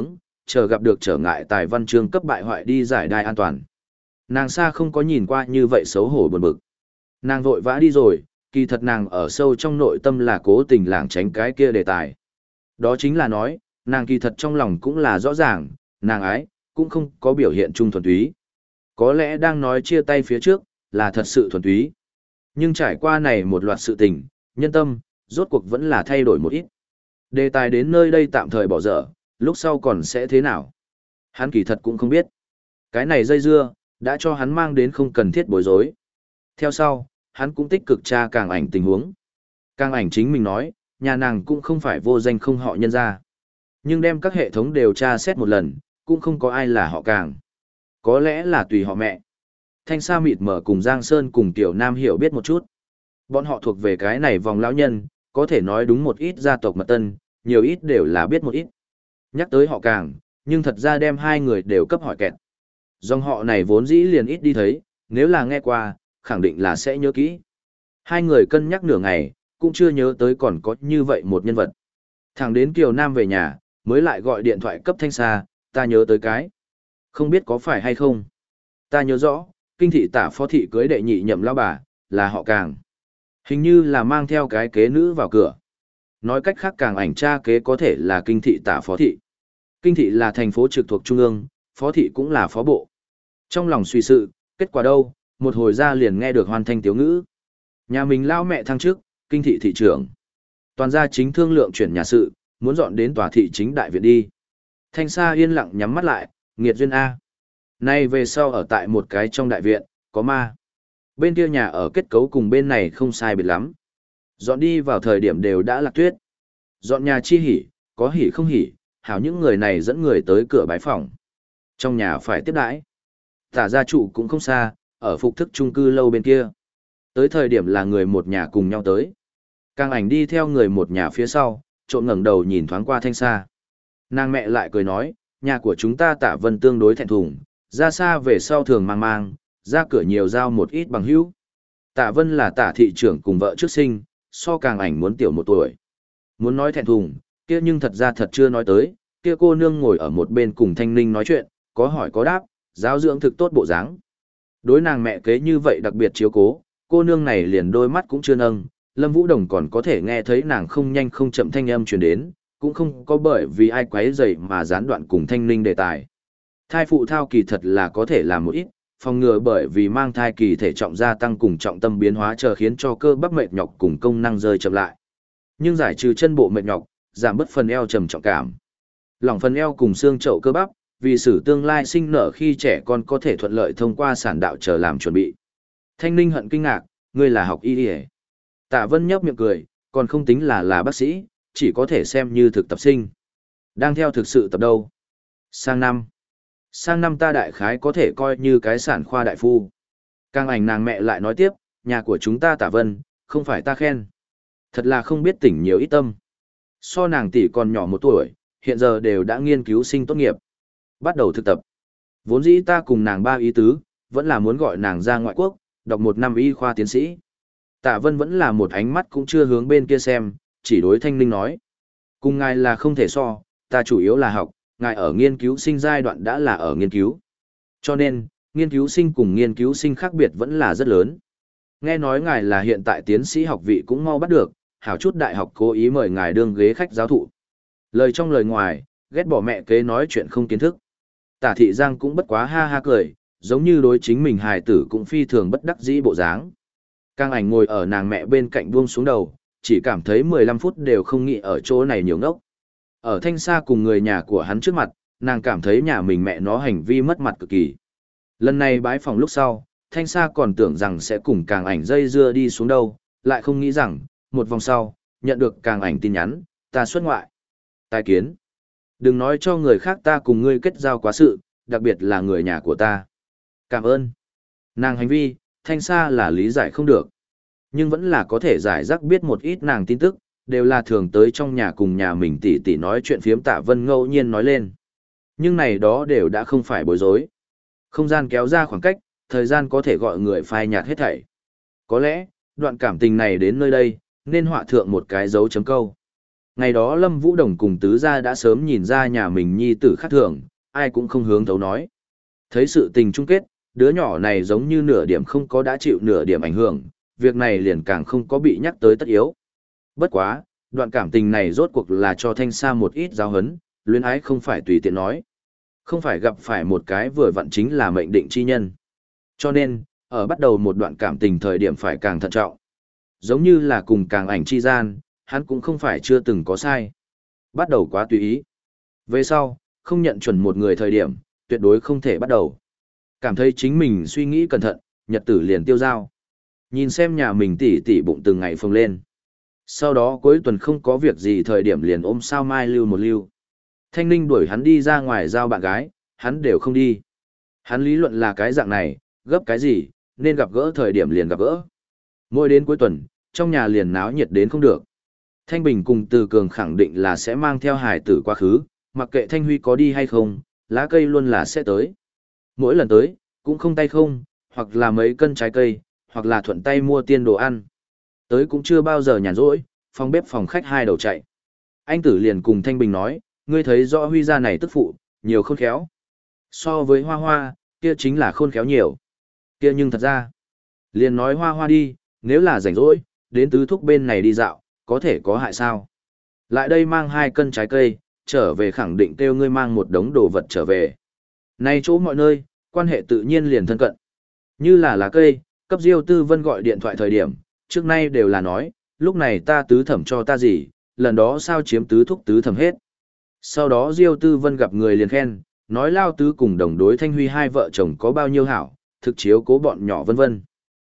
chờ gặp được trở ngại tài văn chương cấp bại hoại đi giải đai an toàn. Nàng xa không có nhìn qua như vậy xấu hổ buồn bực. Nàng vội vã đi rồi, kỳ thật nàng ở sâu trong nội tâm là cố tình lảng tránh cái kia đề tài. Đó chính là nói, nàng kỳ thật trong lòng cũng là rõ ràng, nàng ái, cũng không có biểu hiện trung thuần túy. Có lẽ đang nói chia tay phía trước, là thật sự thuần túy. Nhưng trải qua này một loạt sự tình, nhân tâm, rốt cuộc vẫn là thay đổi một ít. Đề tài đến nơi đây tạm thời bỏ dở, lúc sau còn sẽ thế nào? Hắn kỳ thật cũng không biết. Cái này dây dưa, đã cho hắn mang đến không cần thiết bối rối. Theo sau, hắn cũng tích cực tra càng ảnh tình huống. Càng ảnh chính mình nói, nhà nàng cũng không phải vô danh không họ nhân ra. Nhưng đem các hệ thống đều tra xét một lần, cũng không có ai là họ càng. Có lẽ là tùy họ mẹ. Thanh Sa mịt mở cùng Giang Sơn cùng Tiểu Nam hiểu biết một chút. Bọn họ thuộc về cái này vòng lão nhân, có thể nói đúng một ít gia tộc mật tân, nhiều ít đều là biết một ít. Nhắc tới họ càng, nhưng thật ra đem hai người đều cấp hỏi kẹt. Dòng họ này vốn dĩ liền ít đi thấy, nếu là nghe qua, khẳng định là sẽ nhớ kỹ. Hai người cân nhắc nửa ngày, cũng chưa nhớ tới còn có như vậy một nhân vật. Thẳng đến Kiều Nam về nhà, mới lại gọi điện thoại cấp Thanh Sa, ta nhớ tới cái. Không biết có phải hay không. Ta nhớ rõ, kinh thị tả phó thị cưới đệ nhị nhậm lão bà, là họ càng. Hình như là mang theo cái kế nữ vào cửa. Nói cách khác càng ảnh cha kế có thể là kinh thị tả phó thị. Kinh thị là thành phố trực thuộc trung ương, phó thị cũng là phó bộ. Trong lòng suy sự, kết quả đâu, một hồi ra liền nghe được hoàn thanh tiếu ngữ. Nhà mình lao mẹ thăng trước, kinh thị thị trưởng. Toàn gia chính thương lượng chuyển nhà sự, muốn dọn đến tòa thị chính đại viện đi. Thanh Sa yên lặng nhắm mắt lại, nghiệt duyên A. Nay về sau ở tại một cái trong đại viện, có ma. Bên kia nhà ở kết cấu cùng bên này không sai biệt lắm. Dọn đi vào thời điểm đều đã lạc tuyết. Dọn nhà chi hỉ, có hỉ không hỉ, hảo những người này dẫn người tới cửa bái phòng. Trong nhà phải tiếp đãi. Tả gia trụ cũng không xa, ở phục thức chung cư lâu bên kia. Tới thời điểm là người một nhà cùng nhau tới. Càng ảnh đi theo người một nhà phía sau, trộn ngẩng đầu nhìn thoáng qua Thanh Sa. Nàng mẹ lại cười nói, nhà của chúng ta Tả Vân tương đối thẹn thùng, ra xa về sau thường mang mang, ra cửa nhiều giao một ít bằng hữu. Tả Vân là Tả thị trưởng cùng vợ trước sinh, so càng ảnh muốn tiểu một tuổi. Muốn nói thẹn thùng, kia nhưng thật ra thật chưa nói tới, kia cô nương ngồi ở một bên cùng Thanh Ninh nói chuyện, có hỏi có đáp, giáo dưỡng thực tốt bộ dáng. Đối nàng mẹ kế như vậy đặc biệt chiếu cố, cô nương này liền đôi mắt cũng chưa nâng, Lâm Vũ Đồng còn có thể nghe thấy nàng không nhanh không chậm thanh âm truyền đến, cũng không có bởi vì ai quấy rầy mà gián đoạn cùng Thanh Ninh đề tài. Thai phụ thao kỳ thật là có thể làm một ít, phòng ngừa bởi vì mang thai kỳ thể trọng gia tăng cùng trọng tâm biến hóa chờ khiến cho cơ bắp mệt nhọc cùng công năng rơi chậm lại. Nhưng giải trừ chân bộ mệt nhọc, giảm bớt phần eo trầm trọng cảm. Lỏng phần eo cùng xương chậu cơ bắp, vì sử tương lai sinh nở khi trẻ con có thể thuận lợi thông qua sản đạo chờ làm chuẩn bị. Thanh Ninh hận kinh ngạc, ngươi là học y y. Tạ Vân nhấp miệng cười, còn không tính là là bác sĩ, chỉ có thể xem như thực tập sinh. Đang theo thực sự tập đâu? Sang năm. Sang năm ta đại khái có thể coi như cái sản khoa đại phu. Càng ảnh nàng mẹ lại nói tiếp, nhà của chúng ta Tạ Vân, không phải ta khen. Thật là không biết tỉnh nhiều ít tâm. So nàng tỷ còn nhỏ một tuổi, hiện giờ đều đã nghiên cứu sinh tốt nghiệp. Bắt đầu thực tập. Vốn dĩ ta cùng nàng ba ý tứ, vẫn là muốn gọi nàng ra ngoại quốc, đọc một năm y khoa tiến sĩ. Tạ Vân vẫn là một ánh mắt cũng chưa hướng bên kia xem, chỉ đối Thanh Ninh nói. Cùng ngài là không thể so, ta chủ yếu là học, ngài ở nghiên cứu sinh giai đoạn đã là ở nghiên cứu. Cho nên, nghiên cứu sinh cùng nghiên cứu sinh khác biệt vẫn là rất lớn. Nghe nói ngài là hiện tại tiến sĩ học vị cũng mau bắt được, hảo chút đại học cố ý mời ngài đương ghế khách giáo thụ. Lời trong lời ngoài, ghét bỏ mẹ kế nói chuyện không kiến thức. Tả Thị Giang cũng bất quá ha ha cười, giống như đối chính mình hài tử cũng phi thường bất đắc dĩ bộ dáng. Càng ảnh ngồi ở nàng mẹ bên cạnh buông xuống đầu, chỉ cảm thấy mười lăm phút đều không nghĩ ở chỗ này nhiều ngốc. Ở Thanh Sa cùng người nhà của hắn trước mặt, nàng cảm thấy nhà mình mẹ nó hành vi mất mặt cực kỳ. Lần này bái phòng lúc sau, Thanh Sa còn tưởng rằng sẽ cùng càng ảnh dây dưa đi xuống đâu, lại không nghĩ rằng, một vòng sau, nhận được càng ảnh tin nhắn, ta xuất ngoại. Tài kiến. Đừng nói cho người khác ta cùng ngươi kết giao quá sự, đặc biệt là người nhà của ta. Cảm ơn. Nàng hành vi, Thanh Sa là lý giải không được. Nhưng vẫn là có thể giải rác biết một ít nàng tin tức, đều là thường tới trong nhà cùng nhà mình tỉ tỉ nói chuyện phiếm Tạ Vân ngẫu nhiên nói lên. Nhưng này đó đều đã không phải bối rối. Không gian kéo ra khoảng cách, thời gian có thể gọi người phai nhạt hết thảy. Có lẽ, đoạn cảm tình này đến nơi đây, nên họa thượng một cái dấu chấm câu. Ngày đó Lâm Vũ Đồng cùng tứ gia đã sớm nhìn ra nhà mình nhi tử khác thường, ai cũng không hướng thấu nói. Thấy sự tình chung kết, đứa nhỏ này giống như nửa điểm không có đã chịu nửa điểm ảnh hưởng, việc này liền càng không có bị nhắc tới tất yếu. Bất quá, đoạn cảm tình này rốt cuộc là cho Thanh Sa một ít giáo hấn, luyến ái không phải tùy tiện nói. Không phải gặp phải một cái vừa vặn chính là mệnh định chi nhân. Cho nên, ở bắt đầu một đoạn cảm tình thời điểm phải càng thận trọng. Giống như là cùng càng ảnh chi gian, hắn cũng không phải chưa từng có sai. Bắt đầu quá tùy ý. Về sau, không nhận chuẩn một người thời điểm, tuyệt đối không thể bắt đầu. Cảm thấy chính mình suy nghĩ cẩn thận, nhật tử liền tiêu dao. Nhìn xem nhà mình tỉ tỉ bụng từng ngày phồng lên. Sau đó cuối tuần không có việc gì thời điểm liền ôm sao mai lưu một lưu. Thanh Ninh đuổi hắn đi ra ngoài giao bạn gái, hắn đều không đi. Hắn lý luận là cái dạng này, gấp cái gì, nên gặp gỡ thời điểm liền gặp gỡ. Mỗi đến cuối tuần, trong nhà liền náo nhiệt đến không được. Thanh Bình cùng Từ Cường khẳng định là sẽ mang theo hải tử quá khứ, mặc kệ Thanh Huy có đi hay không, lá cây luôn là sẽ tới. Mỗi lần tới, cũng không tay không, hoặc là mấy cân trái cây, hoặc là thuận tay mua tiên đồ ăn. Tới cũng chưa bao giờ nhàn rỗi, phòng bếp phòng khách hai đầu chạy. Anh Tử liền cùng Thanh Bình nói, ngươi thấy rõ Huy gia này tức phụ, nhiều khôn khéo. So với Hoa Hoa, kia chính là khôn khéo nhiều. Kia nhưng thật ra, liền nói Hoa Hoa đi, nếu là rảnh rỗi, đến tứ thúc bên này đi dạo, có thể có hại sao. Lại đây mang hai cân trái cây, trở về khẳng định kêu ngươi mang một đống đồ vật trở về. Nay chỗ mọi nơi, quan hệ tự nhiên liền thân cận. Như là lá cây, cấp Diêu Tư Vân gọi điện thoại thời điểm, trước nay đều là nói, lúc này ta tứ thẩm cho ta gì, lần đó sao chiếm tứ thúc tứ thẩm hết. Sau đó Diêu Tư Vân gặp người liền khen, nói Lao Tứ cùng đồng đối Thanh Huy hai vợ chồng có bao nhiêu hảo, thực chiếu cố bọn nhỏ vân vân.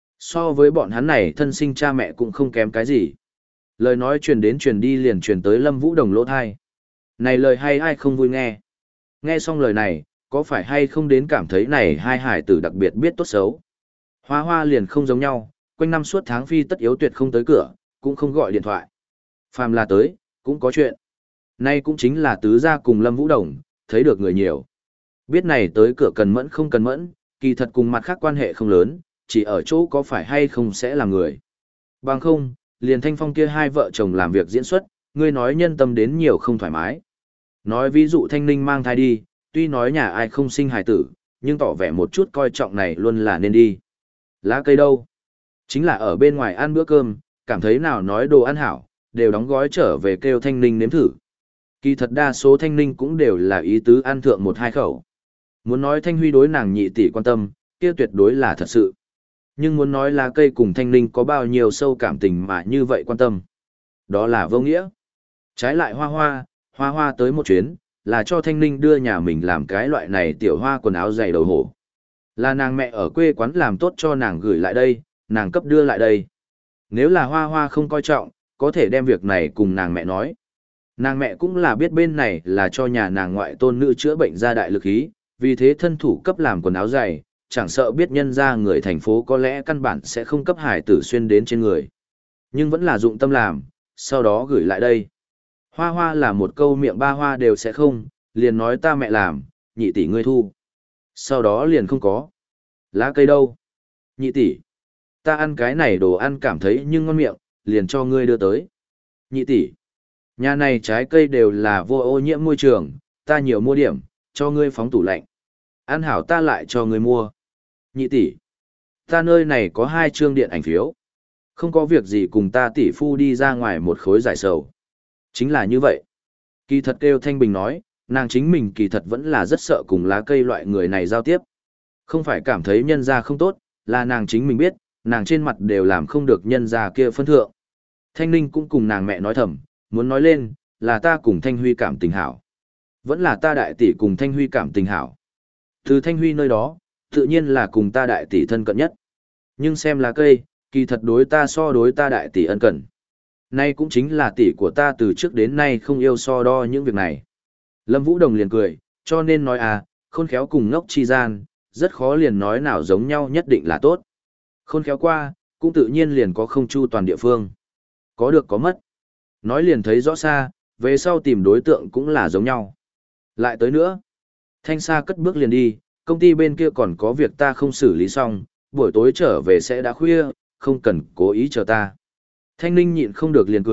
So với bọn hắn này thân sinh cha mẹ cũng không kém cái gì. Lời nói truyền đến truyền đi liền truyền tới Lâm Vũ Đồng lỗ thai. Này lời hay ai không vui nghe. Nghe xong lời này, có phải hay không đến cảm thấy này hai hải tử đặc biệt biết tốt xấu. Hoa Hoa liền không giống nhau, quanh năm suốt tháng phi tất yếu tuyệt không tới cửa, cũng không gọi điện thoại. Phàm là tới, cũng có chuyện. Nay cũng chính là tứ gia cùng Lâm Vũ Đồng, thấy được người nhiều. Biết này tới cửa cần mẫn không cần mẫn, kỳ thật cùng mặt khác quan hệ không lớn, chỉ ở chỗ có phải hay không sẽ là người. Bằng không, liền Thanh Phong kia hai vợ chồng làm việc diễn xuất, ngươi nói nhân tâm đến nhiều không thoải mái. Nói ví dụ Thanh Ninh mang thai đi, tuy nói nhà ai không sinh hài tử, nhưng tỏ vẻ một chút coi trọng này luôn là nên đi. Lá cây đâu? Chính là ở bên ngoài ăn bữa cơm, cảm thấy nào nói đồ ăn hảo, đều đóng gói trở về kêu Thanh Ninh nếm thử. Kỳ thật đa số Thanh Ninh cũng đều là ý tứ ăn thượng một hai khẩu. Muốn nói Thanh Huy đối nàng nhị tỷ quan tâm, kia tuyệt đối là thật sự. Nhưng muốn nói lá cây cùng Thanh Ninh có bao nhiêu sâu cảm tình mà như vậy quan tâm. Đó là vô nghĩa. Trái lại Hoa Hoa, Hoa Hoa tới một chuyến, là cho Thanh Ninh đưa nhà mình làm cái loại này tiểu hoa quần áo dày đầu hổ. Là nàng mẹ ở quê quán làm tốt cho nàng gửi lại đây, nàng cấp đưa lại đây. Nếu là Hoa Hoa không coi trọng, có thể đem việc này cùng nàng mẹ nói. Nàng mẹ cũng là biết bên này là cho nhà nàng ngoại tôn nữ chữa bệnh ra đại lực ý, vì thế thân thủ cấp làm quần áo dày, chẳng sợ biết nhân ra người thành phố có lẽ căn bản sẽ không cấp hải tử xuyên đến trên người. Nhưng vẫn là dụng tâm làm, sau đó gửi lại đây. Hoa Hoa là một câu miệng ba hoa đều sẽ không, liền nói ta mẹ làm, nhị tỷ ngươi thu. Sau đó liền không có. Lá cây đâu? Nhị tỷ, ta ăn cái này đồ ăn cảm thấy nhưng ngon miệng, liền cho ngươi đưa tới. Nhị tỷ, nhà này trái cây đều là vô ô nhiễm môi trường, ta nhiều mua điểm, cho ngươi phóng tủ lạnh. Ăn hảo ta lại cho ngươi mua. Nhị tỷ, ta nơi này có hai chương điện ảnh phiếu. Không có việc gì cùng ta tỷ phu đi ra ngoài một khối giải sầu. Chính là như vậy. Kỳ thật kêu Thanh Bình nói, nàng chính mình kỳ thật vẫn là rất sợ cùng lá cây loại người này giao tiếp. Không phải cảm thấy nhân gia không tốt, là nàng chính mình biết, nàng trên mặt đều làm không được nhân gia kia phân thượng. Thanh Ninh cũng cùng nàng mẹ nói thầm, muốn nói lên, là ta cùng Thanh Huy cảm tình hảo. Vẫn là ta đại tỷ cùng Thanh Huy cảm tình hảo. Từ Thanh Huy nơi đó, tự nhiên là cùng ta đại tỷ thân cận nhất. Nhưng xem lá cây, kỳ thật đối ta so đối ta đại tỷ ân cần. Nay cũng chính là tỷ của ta từ trước đến nay không yêu so đo những việc này. Lâm Vũ Đồng liền cười, cho nên nói à, khôn khéo cùng ngốc chi gian, rất khó liền nói nào giống nhau nhất định là tốt. Khôn khéo qua, cũng tự nhiên liền có không chu toàn địa phương. Có được có mất. Nói liền thấy rõ xa, về sau tìm đối tượng cũng là giống nhau. Lại tới nữa. Thanh Sa cất bước liền đi, công ty bên kia còn có việc ta không xử lý xong, buổi tối trở về sẽ đã khuya, không cần cố ý chờ ta. Thanh Ninh nhịn không được liền cười,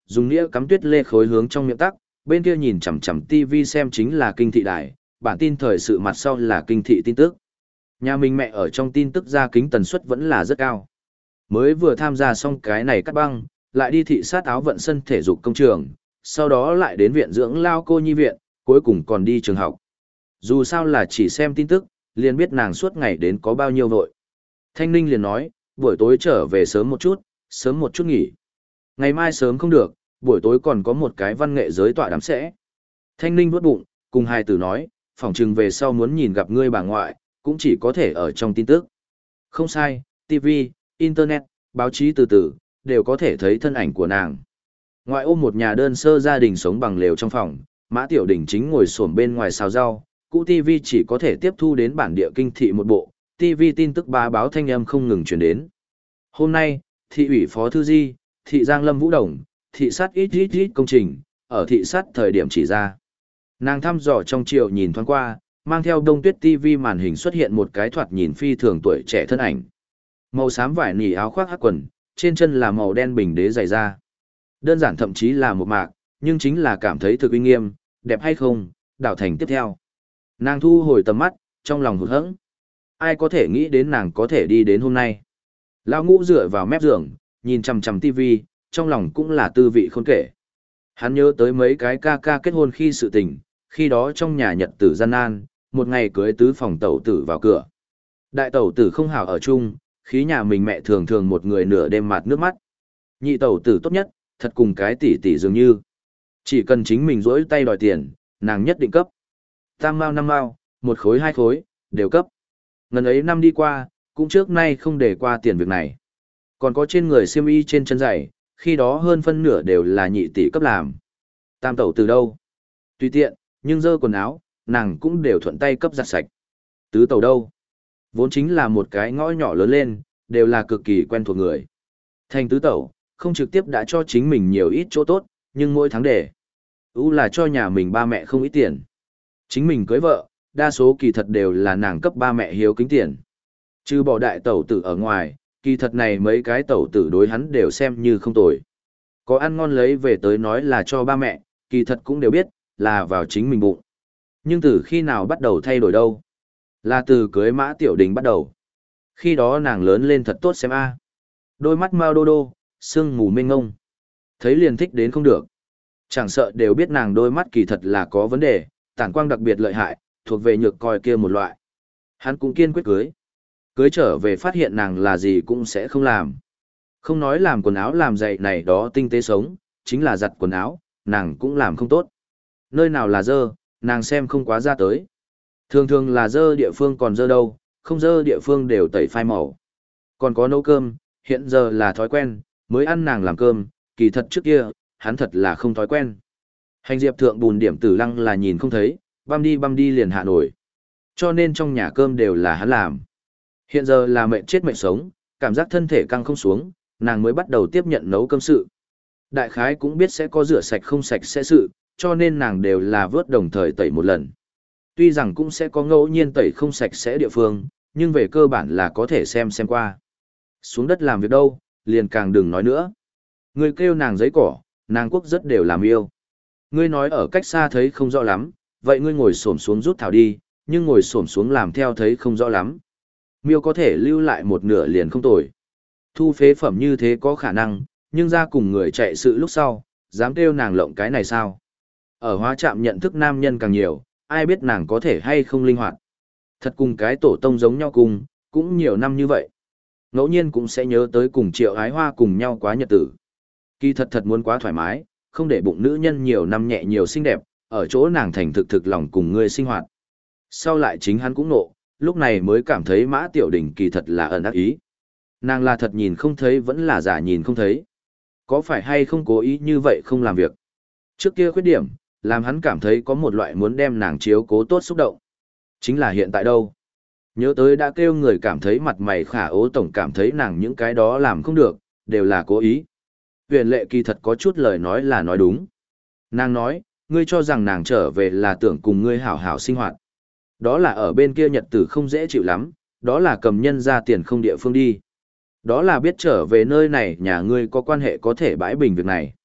dùng nĩa cắm tuyết lê khối hướng trong miệng tắc, bên kia nhìn chằm chằm tivi xem chính là kinh thị đài, bản tin thời sự mặt sau là kinh thị tin tức. Nhà mình mẹ ở trong tin tức ra kính tần suất vẫn là rất cao. Mới vừa tham gia xong cái này cắt băng, lại đi thị sát áo vận sân thể dục công trường, sau đó lại đến viện dưỡng lao cô nhi viện, cuối cùng còn đi trường học. Dù sao là chỉ xem tin tức, liền biết nàng suốt ngày đến có bao nhiêu vội. Thanh Ninh liền nói, buổi tối trở về sớm một chút, sớm một chút nghỉ. Ngày mai sớm không được, buổi tối còn có một cái văn nghệ giới tọa đám sẽ. Thanh Ninh vuốt bụng, cùng hai tử nói, phỏng chừng về sau muốn nhìn gặp ngươi bà ngoại, cũng chỉ có thể ở trong tin tức. Không sai, ti vi, Internet, báo chí từ từ, đều có thể thấy thân ảnh của nàng. Ngoại ô một nhà đơn sơ gia đình sống bằng lều trong phòng, Mã Tiểu Đình chính ngồi xổm bên ngoài xào rau, cũ ti vi chỉ có thể tiếp thu đến bản địa kinh thị một bộ, ti vi tin tức ba báo thanh âm không ngừng truyền đến. Hôm nay, thị ủy phó thư di, thị Giang Lâm Vũ Đồng, thị sát ít ít ít công trình, ở thị sát thời điểm chỉ ra. Nàng thăm dò trong chiều nhìn thoáng qua, mang theo đông tuyết ti vi màn hình xuất hiện một cái thoạt nhìn phi thường tuổi trẻ thân ảnh. Màu xám vải nỉ áo khoác hắc quần, trên chân là màu đen bình đế dày da. Đơn giản thậm chí là một mạc, nhưng chính là cảm thấy thực uy nghiêm, đẹp hay không, đảo thành tiếp theo. Nàng thu hồi tầm mắt, trong lòng hụt hẫng. Ai có thể nghĩ đến nàng có thể đi đến hôm nay. Lão Ngũ dựa vào mép giường, nhìn chằm chằm tivi, trong lòng cũng là tư vị khôn kể. Hắn nhớ tới mấy cái ca ca kết hôn khi sự tình, khi đó trong nhà nhật tử gian nan, một ngày cưới tứ phòng tẩu tử vào cửa. Đại tẩu tử không hảo ở chung, khí nhà mình mẹ thường thường một người nửa đêm mặt nước mắt. Nhị tẩu tử tốt nhất, thật cùng cái tỷ tỷ dường như. Chỉ cần chính mình rỗi tay đòi tiền, nàng nhất định cấp. Tam mao năm mao, một khối hai khối, đều cấp. Ngần ấy năm đi qua, cũng trước nay không để qua tiền việc này. Còn có trên người xiêm y trên chân giày, khi đó hơn phân nửa đều là nhị tỷ cấp làm. Tam tẩu từ đâu? Tùy tiện, nhưng dơ quần áo, nàng cũng đều thuận tay cấp giặt sạch. Tứ tẩu đâu? Vốn chính là một cái ngõ nhỏ lớn lên, đều là cực kỳ quen thuộc người. Thành tứ tẩu, không trực tiếp đã cho chính mình nhiều ít chỗ tốt, nhưng mỗi tháng để. Ú là cho nhà mình ba mẹ không ít tiền. Chính mình cưới vợ, đa số kỳ thật đều là nàng cấp ba mẹ hiếu kính tiền. Chứ bỏ đại tẩu tử ở ngoài, kỳ thật này mấy cái tẩu tử đối hắn đều xem như không tồi. Có ăn ngon lấy về tới nói là cho ba mẹ, kỳ thật cũng đều biết, là vào chính mình bụng. Nhưng từ khi nào bắt đầu thay đổi đâu? Là từ cưới Mã Tiểu Đình bắt đầu. Khi đó nàng lớn lên thật tốt xem a. Đôi mắt mao đô đô, sương mù mênh ngông. Thấy liền thích đến không được. Chẳng sợ đều biết nàng đôi mắt kỳ thật là có vấn đề, tản quang đặc biệt lợi hại, thuộc về nhược coi kia một loại. Hắn cũng kiên quyết cưới. Cưới trở về phát hiện nàng là gì cũng sẽ không làm. Không nói làm quần áo làm giày này đó tinh tế sống, chính là giặt quần áo, nàng cũng làm không tốt. Nơi nào là dơ, nàng xem không quá ra tới. Thường thường là dơ địa phương còn dơ đâu, không dơ địa phương đều tẩy phai màu. Còn có nấu cơm, hiện giờ là thói quen, mới ăn nàng làm cơm, kỳ thật trước kia, hắn thật là không thói quen. Hành diệp thượng bùn điểm tử lăng là nhìn không thấy, băm đi băm đi liền hạ nổi. Cho nên trong nhà cơm đều là hắn làm. Hiện giờ là mệnh chết mệnh sống, cảm giác thân thể căng không xuống, nàng mới bắt đầu tiếp nhận nấu cơm sự. Đại khái cũng biết sẽ có rửa sạch không sạch sẽ sự, cho nên nàng đều là vớt đồng thời tẩy một lần. Tuy rằng cũng sẽ có ngẫu nhiên tẩy không sạch sẽ địa phương, nhưng về cơ bản là có thể xem xem qua. Xuống đất làm việc đâu, liền càng đừng nói nữa. Người kêu nàng giấy cỏ, nàng quốc rất đều làm yêu. Ngươi nói ở cách xa thấy không rõ lắm, vậy ngươi ngồi xổm xuống rút thảo đi, nhưng ngồi xổm xuống làm theo thấy không rõ lắm. Miêu có thể lưu lại một nửa liền không tồi. Thu phế phẩm như thế có khả năng, nhưng ra cùng người chạy sự lúc sau, dám kêu nàng lộng cái này sao? Ở hóa trạm nhận thức nam nhân càng nhiều, ai biết nàng có thể hay không linh hoạt. Thật cùng cái tổ tông giống nhau cùng, cũng nhiều năm như vậy. Ngẫu nhiên cũng sẽ nhớ tới cùng Triệu Ái Hoa cùng nhau quá nhật tử. Kỳ thật thật muốn quá thoải mái, không để bụng nữ nhân nhiều năm nhẹ nhiều xinh đẹp, ở chỗ nàng thành thực thực lòng cùng ngươi sinh hoạt. Sau lại chính hắn cũng nộ, lúc này mới cảm thấy Mã Tiểu Đình kỳ thật là ẩn ác ý. Nàng là thật nhìn không thấy vẫn là giả nhìn không thấy. Có phải hay không cố ý như vậy không làm việc? Trước kia khuyết điểm, làm hắn cảm thấy có một loại muốn đem nàng chiếu cố tốt xúc động. Chính là hiện tại đâu? Nhớ tới đã kêu người cảm thấy mặt mày khả ố tổng cảm thấy nàng những cái đó làm không được, đều là cố ý. Huyền lệ kỳ thật có chút lời nói là nói đúng. Nàng nói, ngươi cho rằng nàng trở về là tưởng cùng ngươi hảo hảo sinh hoạt. Đó là ở bên kia nhật tử không dễ chịu lắm, đó là cầm nhân ra tiền không địa phương đi. Đó là biết trở về nơi này nhà ngươi có quan hệ có thể bãi bình việc này.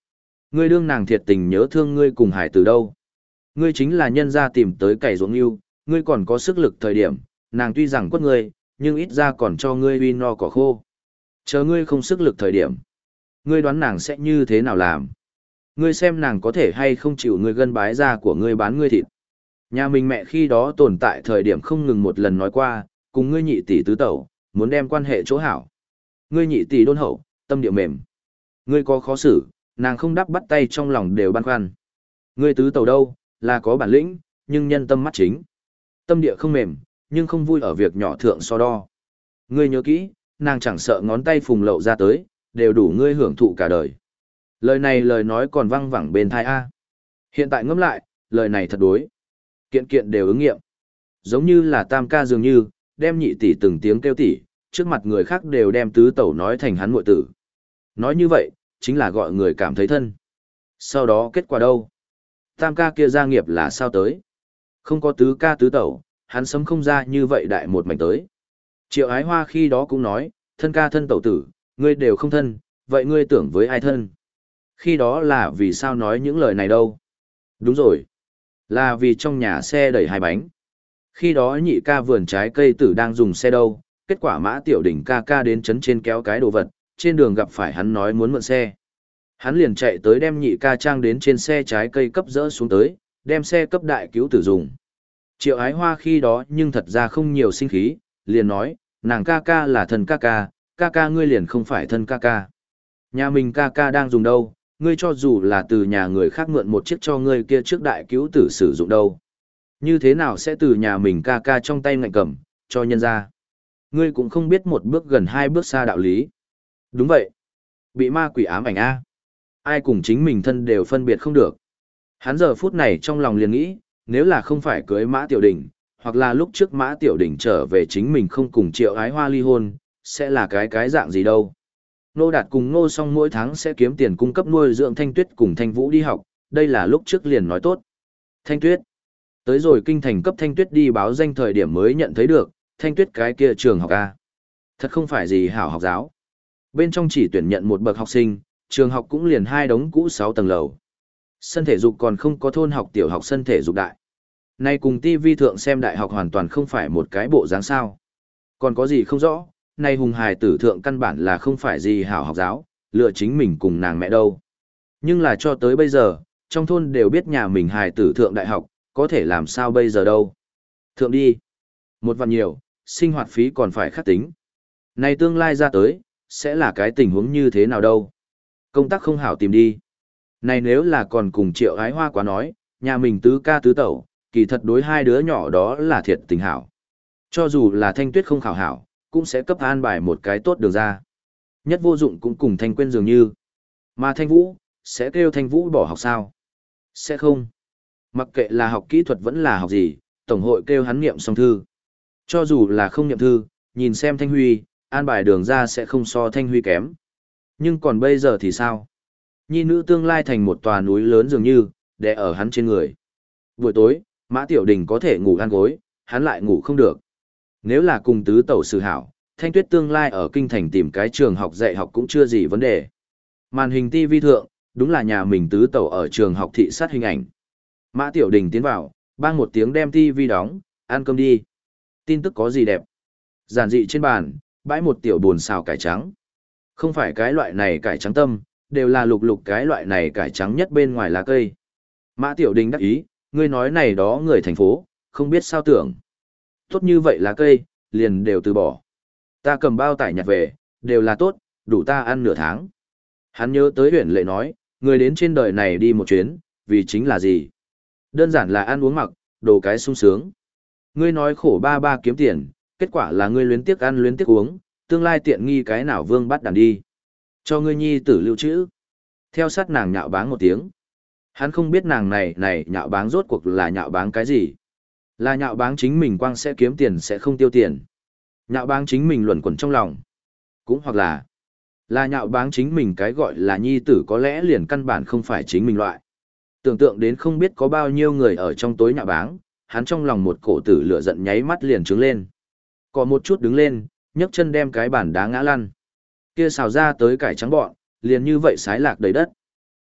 Ngươi đương nàng thiệt tình nhớ thương ngươi cùng hải từ đâu. Ngươi chính là nhân gia tìm tới cày ruộng yêu, ngươi còn có sức lực thời điểm, nàng tuy rằng quất ngươi, nhưng ít ra còn cho ngươi uy no cỏ khô. Chờ ngươi không sức lực thời điểm, ngươi đoán nàng sẽ như thế nào làm? Ngươi xem nàng có thể hay không chịu ngươi gân bái ra của ngươi bán ngươi thịt. Nhà mình mẹ khi đó tồn tại thời điểm không ngừng một lần nói qua, cùng ngươi nhị tỷ tứ tẩu, muốn đem quan hệ chỗ hảo. Ngươi nhị tỷ đôn hậu, tâm địa mềm. Ngươi có khó xử, nàng không đáp bắt tay trong lòng đều băn khoăn. Ngươi tứ tẩu đâu, là có bản lĩnh, nhưng nhân tâm mắt chính. Tâm địa không mềm, nhưng không vui ở việc nhỏ thượng so đo. Ngươi nhớ kỹ, nàng chẳng sợ ngón tay phùng lậu ra tới, đều đủ ngươi hưởng thụ cả đời. Lời này lời nói còn văng vẳng bên thai A. Hiện tại ngẫm lại, lời này thật đối. Kiện kiện đều ứng nghiệm. Giống như là tam ca dường như, đem nhị tỷ từng tiếng kêu tỷ, trước mặt người khác đều đem tứ tẩu nói thành hắn muội tử. Nói như vậy, chính là gọi người cảm thấy thân. Sau đó kết quả đâu? Tam ca kia gia nghiệp là sao tới? Không có tứ ca tứ tẩu, hắn sấm không ra như vậy đại một mảnh tới. Triệu Ái Hoa khi đó cũng nói, thân ca thân tẩu tử, ngươi đều không thân, vậy ngươi tưởng với ai thân? Khi đó là vì sao nói những lời này đâu? Đúng rồi. Là vì trong nhà xe đẩy hai bánh. Khi đó nhị ca vườn trái cây tử đang dùng xe đâu, kết quả Mã Tiểu Đỉnh ca ca đến trấn trên kéo cái đồ vật, trên đường gặp phải hắn nói muốn mượn xe. Hắn liền chạy tới đem nhị ca trang đến trên xe trái cây cấp dỡ xuống tới, đem xe cấp đại cứu tử dùng. Triệu Ái Hoa khi đó nhưng thật ra không nhiều sinh khí, liền nói, nàng ca ca là thân ca ca, ca ca ngươi liền không phải thân ca ca. Nhà mình ca ca đang dùng đâu, ngươi cho dù là từ nhà người khác mượn một chiếc cho ngươi kia trước đại cứu tử sử dụng đâu. Như thế nào sẽ từ nhà mình ca ca trong tay ngạnh cầm, cho nhân ra. Ngươi cũng không biết một bước gần hai bước xa đạo lý. Đúng vậy. Bị ma quỷ ám ảnh A. Ai cùng chính mình thân đều phân biệt không được. Hắn giờ phút này trong lòng liền nghĩ, nếu là không phải cưới Mã Tiểu Đình, hoặc là lúc trước Mã Tiểu Đình trở về chính mình không cùng Triệu Ái Hoa ly hôn, sẽ là cái cái dạng gì đâu. Nô Đạt cùng Ngô Song mỗi tháng sẽ kiếm tiền cung cấp nuôi dưỡng Thanh Tuyết cùng Thanh Vũ đi học, đây là lúc trước liền nói tốt. Thanh Tuyết. Tới rồi kinh thành cấp Thanh Tuyết đi báo danh thời điểm mới nhận thấy được, Thanh Tuyết cái kia trường học A. Thật không phải gì hảo học giáo. Bên trong chỉ tuyển nhận một bậc học sinh, trường học cũng liền hai đống cũ sáu tầng lầu. Sân thể dục còn không có thôn học tiểu học sân thể dục đại. Nay cùng ti vi thượng xem đại học hoàn toàn không phải một cái bộ dáng sao. Còn có gì không rõ, nay hùng hài tử thượng căn bản là không phải gì hảo học giáo, lựa chính mình cùng nàng mẹ đâu. Nhưng là cho tới bây giờ, trong thôn đều biết nhà mình hài tử thượng đại học, có thể làm sao bây giờ đâu. Thượng đi. Một vạn nhiều, sinh hoạt phí còn phải khắc tính. Này tương lai ra tới, sẽ là cái tình huống như thế nào đâu. Công tác không hảo tìm đi. Này nếu là còn cùng Triệu Ái Hoa quá nói, nhà mình tứ ca tứ tẩu, kỳ thật đối hai đứa nhỏ đó là thiệt tình hảo. Cho dù là Thanh Tuyết không khảo hảo, cũng sẽ cấp an bài một cái tốt đường ra. Nhất vô dụng cũng cùng Thanh Quyên dường như. Mà Thanh Vũ, sẽ kêu Thanh Vũ bỏ học sao? Sẽ không. Mặc kệ là học kỹ thuật vẫn là học gì, Tổng hội kêu hắn niệm xong thư. Cho dù là không niệm thư, nhìn xem Thanh Huy, an bài đường ra sẽ không so Thanh Huy kém. Nhưng còn bây giờ thì sao? Nhi nữ tương lai thành một tòa núi lớn dường như, đè ở hắn trên người. Buổi tối, Mã Tiểu Đình có thể ngủ ăn gối, hắn lại ngủ không được. Nếu là cùng tứ tẩu sự hảo, Thanh Tuyết tương lai ở kinh thành tìm cái trường học dạy học cũng chưa gì vấn đề. Màn hình ti vi thượng, đúng là nhà mình tứ tẩu ở trường học thị sát hình ảnh. Mã Tiểu Đình tiến vào, bang một tiếng đem ti vi đóng, ăn cơm đi. Tin tức có gì đẹp? Giản dị trên bàn, bãi một tiểu buồn xào cải trắng. Không phải cái loại này cải trắng tâm, đều là lục lục cái loại này cải trắng nhất bên ngoài lá cây. Mã Tiểu Đình đắc ý, ngươi nói này đó người thành phố, không biết sao tưởng. Tốt như vậy lá cây, liền đều từ bỏ. Ta cầm bao tải nhặt về, đều là tốt, đủ ta ăn nửa tháng. Hắn nhớ tới Huyền Lệ nói, người đến trên đời này đi một chuyến, vì chính là gì? Đơn giản là ăn uống mặc, đồ cái sung sướng. Ngươi nói khổ ba ba kiếm tiền, kết quả là ngươi luyến tiếc ăn luyến tiếc uống, tương lai tiện nghi cái nào vương bắt đàn đi. Cho ngươi nhi tử lưu trữ. Theo sát nàng nhạo báng một tiếng. Hắn không biết nàng này này nhạo báng rốt cuộc là nhạo báng cái gì. Là nhạo báng chính mình quang sẽ kiếm tiền sẽ không tiêu tiền. Nhạo báng chính mình luẩn quẩn trong lòng. Cũng hoặc là là nhạo báng chính mình cái gọi là nhi tử có lẽ liền căn bản không phải chính mình loại. Tưởng tượng đến không biết có bao nhiêu người ở trong tối nhạo báng, hắn trong lòng một cổ tử lửa giận nháy mắt liền trướng lên. Có một chút đứng lên, nhấc chân đem cái bàn đá ngã lăn. Kia xào ra tới cải trắng bọn, liền như vậy sái lạc đầy đất.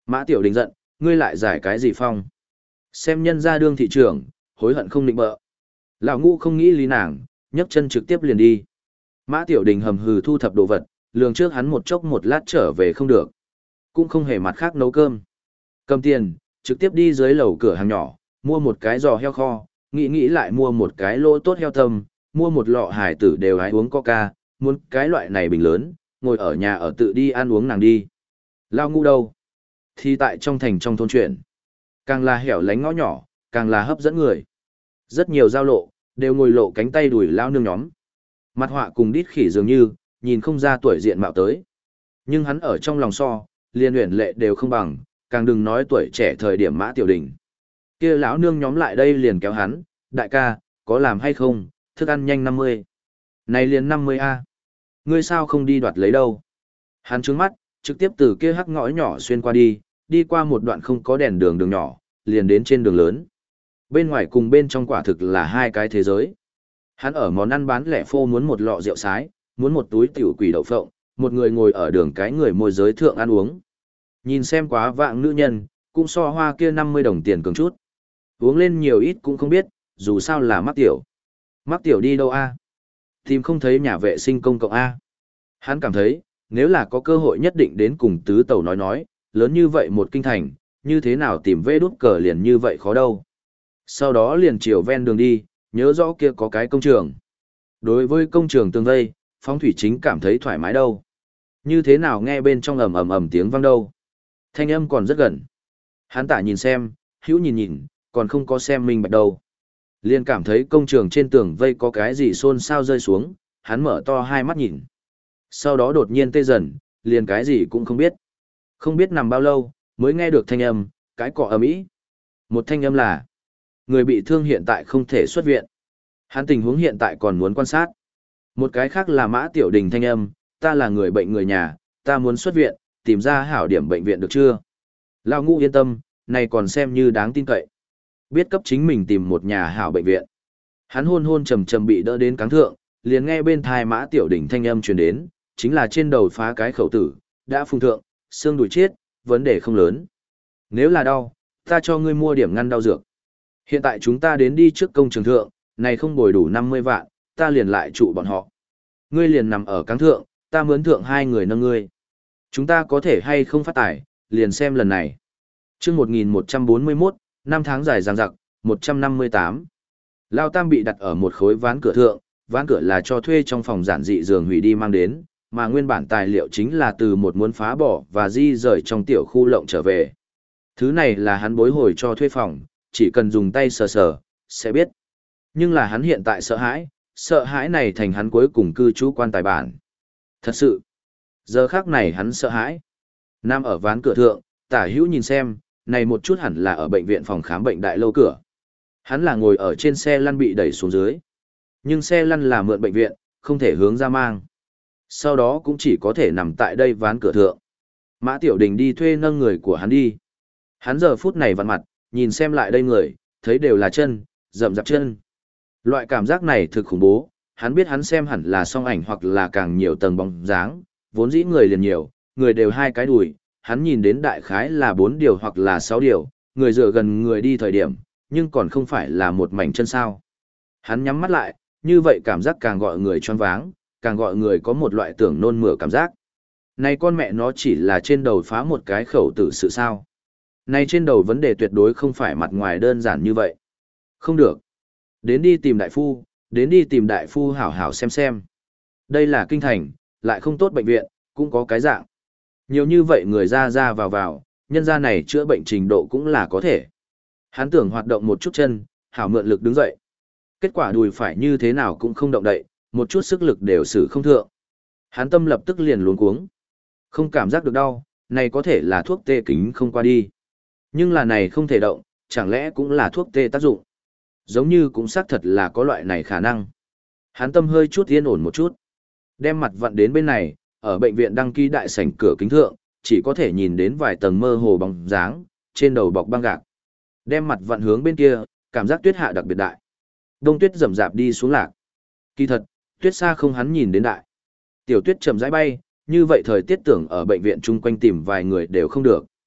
Mã Tiểu Đình giận, ngươi lại giải cái gì phong? Xem nhân ra đương thị trưởng, hối hận không định bợ. Lão ngũ không nghĩ lý nàng, nhấc chân trực tiếp liền đi. Mã Tiểu Đình hầm hừ thu thập đồ vật, lường trước hắn một chốc một lát trở về không được. Cũng không hề mặt khác nấu cơm. Cầm tiền, trực tiếp đi dưới lầu cửa hàng nhỏ, mua một cái giò heo kho, nghĩ nghĩ lại mua một cái lỗ tốt heo tâm, mua một lọ hải tử đều hái uống coca, muốn cái loại này bình lớn, ngồi ở nhà ở tự đi ăn uống nàng đi. Lao ngu đâu? Thì tại trong thành trong thôn chuyện. Càng là hẻo lánh ngõ nhỏ, càng là hấp dẫn người. Rất nhiều giao lộ, đều ngồi lộ cánh tay đùi lao nương nhóm. Mặt họa cùng đít khỉ dường như, nhìn không ra tuổi diện mạo tới. Nhưng hắn ở trong lòng so, liên huyền lệ đều không bằng, càng đừng nói tuổi trẻ thời điểm Mã Tiểu Đình. Kia lão nương nhóm lại đây liền kéo hắn, đại ca, có làm hay không, thức ăn nhanh năm mươi. Này liền năm mươi a. Ngươi sao không đi đoạt lấy đâu? Hắn trướng mắt, trực tiếp từ kia hắc ngõ nhỏ xuyên qua đi, đi qua một đoạn không có đèn đường đường nhỏ, liền đến trên đường lớn. Bên ngoài cùng bên trong quả thực là hai cái thế giới. Hắn ở món ăn bán lẻ phô muốn một lọ rượu sái, muốn một túi tiểu quỷ đậu phộng, một người ngồi ở đường cái người môi giới thượng ăn uống. Nhìn xem quá vạng nữ nhân, cũng so hoa kia năm mươi đồng tiền cường chút. Uống lên nhiều ít cũng không biết, dù sao là mắc tiểu. Mắc tiểu đi đâu a? Tìm không thấy nhà vệ sinh công cộng a. Hắn cảm thấy, nếu là có cơ hội nhất định đến cùng tứ tẩu nói nói, lớn như vậy một kinh thành, như thế nào tìm vê đút cờ liền như vậy khó đâu. Sau đó liền chiều ven đường đi, nhớ rõ kia có cái công trường. Đối với công trường tường vây, Phong Thủy Chính cảm thấy thoải mái đâu. Như thế nào nghe bên trong ầm ầm ầm tiếng vang đâu. Thanh âm còn rất gần. Hắn tả nhìn xem, hữu nhìn nhìn, còn không có xem minh bạch đâu. Liền cảm thấy công trường trên tường vây có cái gì xôn xao rơi xuống, hắn mở to hai mắt nhìn. Sau đó đột nhiên tê dần, liền cái gì cũng không biết. Không biết nằm bao lâu, mới nghe được thanh âm, cái cọ ầm ĩ. Một thanh âm là, người bị thương hiện tại không thể xuất viện. Hắn tình huống hiện tại còn muốn quan sát. Một cái khác là Mã Tiểu Đình thanh âm, ta là người bệnh người nhà, ta muốn xuất viện, tìm ra hảo điểm bệnh viện được chưa? Lão ngũ yên tâm, này còn xem như đáng tin cậy. Biết cấp chính mình tìm một nhà hảo bệnh viện. Hắn hôn hôn trầm trầm bị đỡ đến cáng thượng, liền nghe bên thai Mã Tiểu Đình thanh âm truyền đến, chính là trên đầu phá cái khẩu tử, đã phung thượng, xương đùi chết, vấn đề không lớn. Nếu là đau, ta cho ngươi mua điểm ngăn đau dược. Hiện tại chúng ta đến đi trước công trường thượng, này không bồi đủ năm mươi vạn, ta liền lại trụ bọn họ. Ngươi liền nằm ở cáng thượng, ta mướn thượng hai người nâng ngươi. Chúng ta có thể hay không phát tải, liền xem lần này. Trước một nghìn một trăm bốn mươi mốt, năm tháng dài dằng dặc, một trăm năm mươi tám. Lao Tam bị đặt ở một khối ván cửa thượng, ván cửa là cho thuê trong phòng giản dị giường hủy đi mang đến, mà nguyên bản tài liệu chính là từ một muốn phá bỏ và di rời trong tiểu khu lộng trở về. Thứ này là hắn bối hồi cho thuê phòng, chỉ cần dùng tay sờ sờ, sẽ biết. Nhưng là hắn hiện tại sợ hãi, sợ hãi này thành hắn cuối cùng cư trú quan tài bản. Thật sự, giờ khác này hắn sợ hãi. Nam ở ván cửa thượng, tả hữu nhìn xem, này một chút hẳn là ở bệnh viện phòng khám bệnh đại lâu cửa. Hắn là ngồi ở trên xe lăn bị đẩy xuống dưới. Nhưng xe lăn là mượn bệnh viện, không thể hướng ra mang. Sau đó cũng chỉ có thể nằm tại đây ván cửa thượng. Mã Tiểu Đình đi thuê nâng người của hắn đi. Hắn giờ phút này vặn mặt, nhìn xem lại đây người, thấy đều là chân, rậm rạp chân. Loại cảm giác này thực khủng bố, hắn biết hắn xem hẳn là song ảnh hoặc là càng nhiều tầng bóng dáng, vốn dĩ người liền nhiều, người đều hai cái đùi, hắn nhìn đến đại khái là bốn điều hoặc là sáu điều, người dựa gần người đi thời điểm, nhưng còn không phải là một mảnh chân sao. Hắn nhắm mắt lại, như vậy cảm giác càng gọi người choáng váng, càng gọi người có một loại tưởng nôn mửa cảm giác. Này con mẹ nó chỉ là trên đầu phá một cái khẩu tử sự sao. Này trên đầu vấn đề tuyệt đối không phải mặt ngoài đơn giản như vậy. Không được. Đến đi tìm đại phu, đến đi tìm đại phu hảo hảo xem xem. Đây là kinh thành, lại không tốt bệnh viện, cũng có cái dạng. Nhiều như vậy người ra ra vào vào, nhân gia này chữa bệnh trình độ cũng là có thể. Hắn tưởng hoạt động một chút chân, hảo mượn lực đứng dậy. Kết quả đùi phải như thế nào cũng không động đậy, một chút sức lực đều sử không thượng. Hắn tâm lập tức liền luống cuống. Không cảm giác được đau, này có thể là thuốc tê kính không qua đi. Nhưng là này không thể động, chẳng lẽ cũng là thuốc tê tác dụng. Giống như cũng xác thật là có loại này khả năng. Hắn tâm hơi chút yên ổn một chút. Đem mặt vặn đến bên này, ở bệnh viện đăng ký đại sảnh cửa kính thượng, chỉ có thể nhìn đến vài tầng mơ hồ bóng dáng, trên đầu bọc băng gạc. Đem mặt vặn hướng bên kia, cảm giác tuyết hạ đặc biệt đại. Đông tuyết rầm rạp đi xuống lạc. Kỳ thật, tuyết xa không hắn nhìn đến đại. Tiểu tuyết chậm rãi bay, như vậy thời tiết tưởng ở bệnh viện chung quanh tìm vài người đều không được.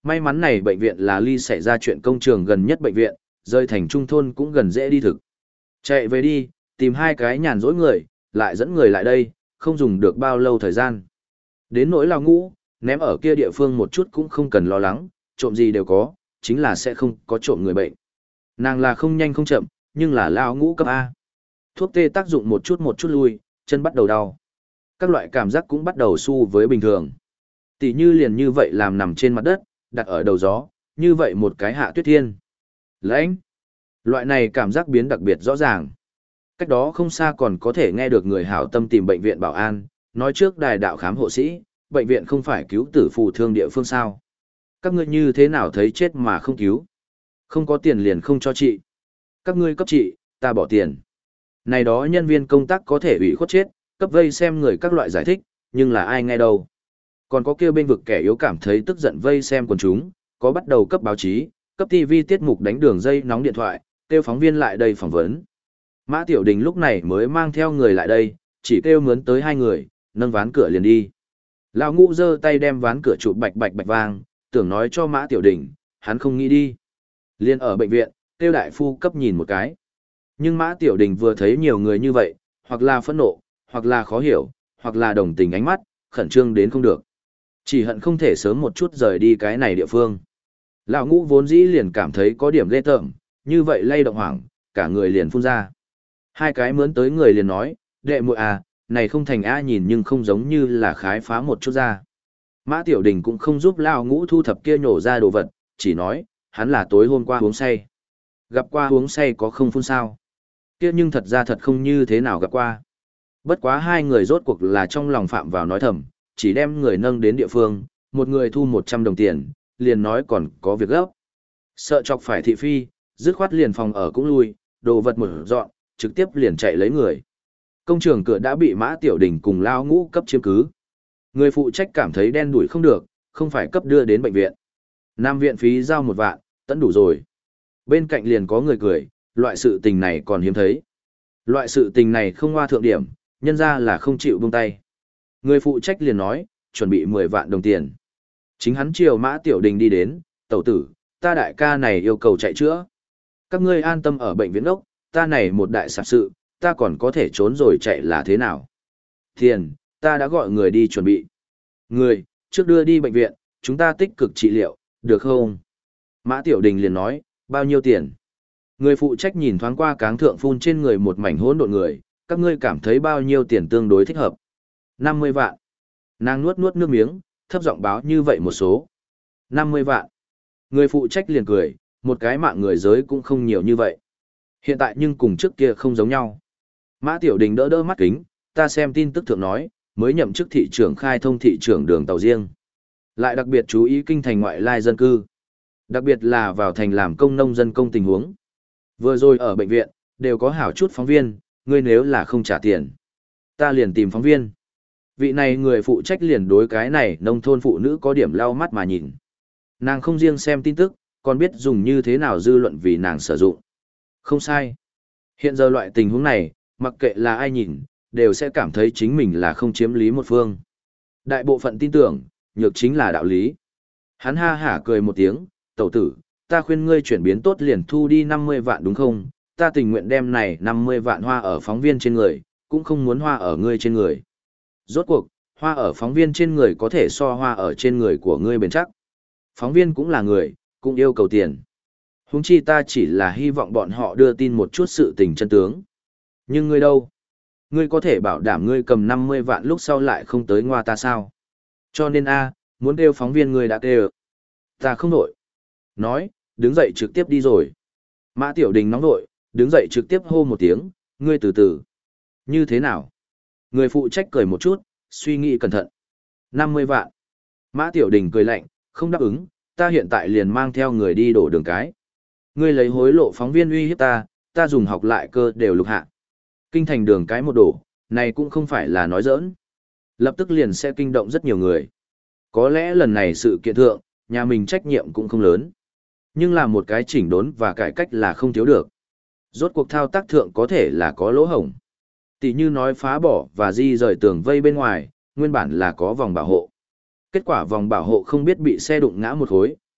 May mắn này bệnh viện là ly xảy ra chuyện công trường gần nhất bệnh viện, rơi thành trung thôn cũng gần dễ đi thực. Chạy về đi, tìm hai cái nhàn rỗi người, lại dẫn người lại đây, không dùng được bao lâu thời gian. Đến nỗi Lão Ngũ, ném ở kia địa phương một chút cũng không cần lo lắng, trộm gì đều có, chính là sẽ không có trộm người bệnh. Nàng là không nhanh không chậm, nhưng là Lão Ngũ cấp A. Thuốc tê tác dụng một chút một chút lui, chân bắt đầu đau. Các loại cảm giác cũng bắt đầu xu với bình thường. Tỷ như liền như vậy làm nằm trên mặt đất, đặt ở đầu gió, như vậy một cái hạ tuyết thiên. Lãnh. Loại này cảm giác biến đặc biệt rõ ràng. Cách đó không xa còn có thể nghe được người hảo tâm tìm bệnh viện bảo an, nói trước đài đạo khám hộ sĩ, bệnh viện không phải cứu tử phù thương địa phương sao. Các ngươi như thế nào thấy chết mà không cứu? Không có tiền liền không cho trị. Các ngươi cấp trị, ta bỏ tiền. Này đó nhân viên công tác có thể ủy khuất chết, cấp vây xem người các loại giải thích, nhưng là ai nghe đâu. Còn có kêu bên vực kẻ yếu cảm thấy tức giận vây xem quần chúng, có bắt đầu cấp báo chí, cấp ti vi tiết mục đánh đường dây nóng điện thoại, kêu phóng viên lại đây phỏng vấn. Mã Tiểu Đình lúc này mới mang theo người lại đây, chỉ kêu mướn tới hai người, nâng ván cửa liền đi. Lão Ngũ giơ tay đem ván cửa chụp bạch bạch bạch vang, tưởng nói cho Mã Tiểu Đình, hắn không nghĩ đi. Liên ở bệnh viện, kêu đại phu cấp nhìn một cái. Nhưng Mã Tiểu Đình vừa thấy nhiều người như vậy, hoặc là phẫn nộ, hoặc là khó hiểu, hoặc là đồng tình ánh mắt, khẩn trương đến không được. Chỉ hận không thể sớm một chút rời đi cái này địa phương. Lão Ngũ vốn dĩ liền cảm thấy có điểm ghê tởm, như vậy lay động hoảng, cả người liền phun ra. Hai cái mướn tới người liền nói, đệ muội à, này không thành A nhìn nhưng không giống như là khái phá một chút ra. Mã Tiểu Đình cũng không giúp Lão Ngũ thu thập kia nhổ ra đồ vật, chỉ nói, hắn là tối hôm qua uống say. Gặp qua uống say có không phun sao. Kia nhưng thật ra thật không như thế nào gặp qua. Bất quá hai người rốt cuộc là trong lòng phạm vào nói thầm, chỉ đem người nâng đến địa phương, một người thu một trăm đồng tiền, liền nói còn có việc gấp. Sợ chọc phải thị phi, dứt khoát liền phòng ở cũng lui, đồ vật một dọn, trực tiếp liền chạy lấy người. Công trường cửa đã bị Mã Tiểu Đình cùng Lão Ngũ cấp chiếm cứ. Người phụ trách cảm thấy đen đuổi không được, không phải cấp đưa đến bệnh viện. Nam viện phí giao một vạn, tận đủ rồi. Bên cạnh liền có người cười, loại sự tình này còn hiếm thấy. Loại sự tình này không hoa thượng điểm, nhân ra là không chịu buông tay. Người phụ trách liền nói, chuẩn bị mười vạn đồng tiền. Chính hắn chiều Mã Tiểu Đình đi đến, tẩu tử, ta đại ca này yêu cầu chạy chữa. Các ngươi an tâm ở bệnh viện ốc, ta này một đại sạp sự, ta còn có thể trốn rồi chạy là thế nào? Tiền, ta đã gọi người đi chuẩn bị. Người, trước đưa đi bệnh viện, chúng ta tích cực trị liệu, được không? Mã Tiểu Đình liền nói, bao nhiêu tiền? Người phụ trách nhìn thoáng qua cáng thượng phun trên người một mảnh hỗn độn người, các ngươi cảm thấy bao nhiêu tiền tương đối thích hợp? năm mươi vạn. Nàng nuốt nuốt nước miếng, thấp giọng báo như vậy một số. năm mươi vạn. Người phụ trách liền cười, một cái mạng người giới cũng không nhiều như vậy. Hiện tại nhưng cùng trước kia không giống nhau. Mã Tiểu Đình đỡ đỡ mắt kính, ta xem tin tức thượng nói, mới nhậm chức thị trưởng khai thông thị trưởng đường tàu riêng. Lại đặc biệt chú ý kinh thành ngoại lai dân cư. Đặc biệt là vào thành làm công nông dân công tình huống. Vừa rồi ở bệnh viện, đều có hảo chút phóng viên, ngươi nếu là không trả tiền. Ta liền tìm phóng viên. Vị này người phụ trách liền đối cái này nông thôn phụ nữ có điểm lau mắt mà nhìn. Nàng không riêng xem tin tức, còn biết dùng như thế nào dư luận vì nàng sử dụng. Không sai. Hiện giờ loại tình huống này, mặc kệ là ai nhìn, đều sẽ cảm thấy chính mình là không chiếm lý một phương. Đại bộ phận tin tưởng, nhược chính là đạo lý. Hắn ha hả cười một tiếng, tẩu tử, ta khuyên ngươi chuyển biến tốt liền thu đi năm mươi vạn đúng không? Ta tình nguyện đem này năm mươi vạn hoa ở phóng viên trên người, cũng không muốn hoa ở ngươi trên người. Rốt cuộc, hoa ở phóng viên trên người có thể so hoa ở trên người của ngươi bền chắc. Phóng viên cũng là người, cũng yêu cầu tiền. Huống chi ta chỉ là hy vọng bọn họ đưa tin một chút sự tình chân tướng. Nhưng ngươi đâu? Ngươi có thể bảo đảm ngươi cầm năm mươi vạn lúc sau lại không tới ngoa ta sao? Cho nên a, muốn kêu phóng viên ngươi đã kêu. Ta không nổi. Nói, đứng dậy trực tiếp đi rồi. Mã Tiểu Đình nóng nổi, đứng dậy trực tiếp hô một tiếng, ngươi từ từ. Như thế nào? Người phụ trách cười một chút, suy nghĩ cẩn thận. năm mươi vạn. Mã Tiểu Đình cười lạnh, không đáp ứng, ta hiện tại liền mang theo người đi đổ đường cái. Ngươi lấy hối lộ phóng viên uy hiếp ta, ta dùng học lại cơ đều lục hạ. Kinh thành đường cái một đổ, này cũng không phải là nói giỡn. Lập tức liền sẽ kinh động rất nhiều người. Có lẽ lần này sự kiện thượng, nhà mình trách nhiệm cũng không lớn. Nhưng là một cái chỉnh đốn và cải cách là không thiếu được. Rốt cuộc thao tác thượng có thể là có lỗ hổng. Tỷ như nói phá bỏ và di rời tường vây bên ngoài, nguyên bản là có vòng bảo hộ. Kết quả vòng bảo hộ không biết bị xe đụng ngã một khối,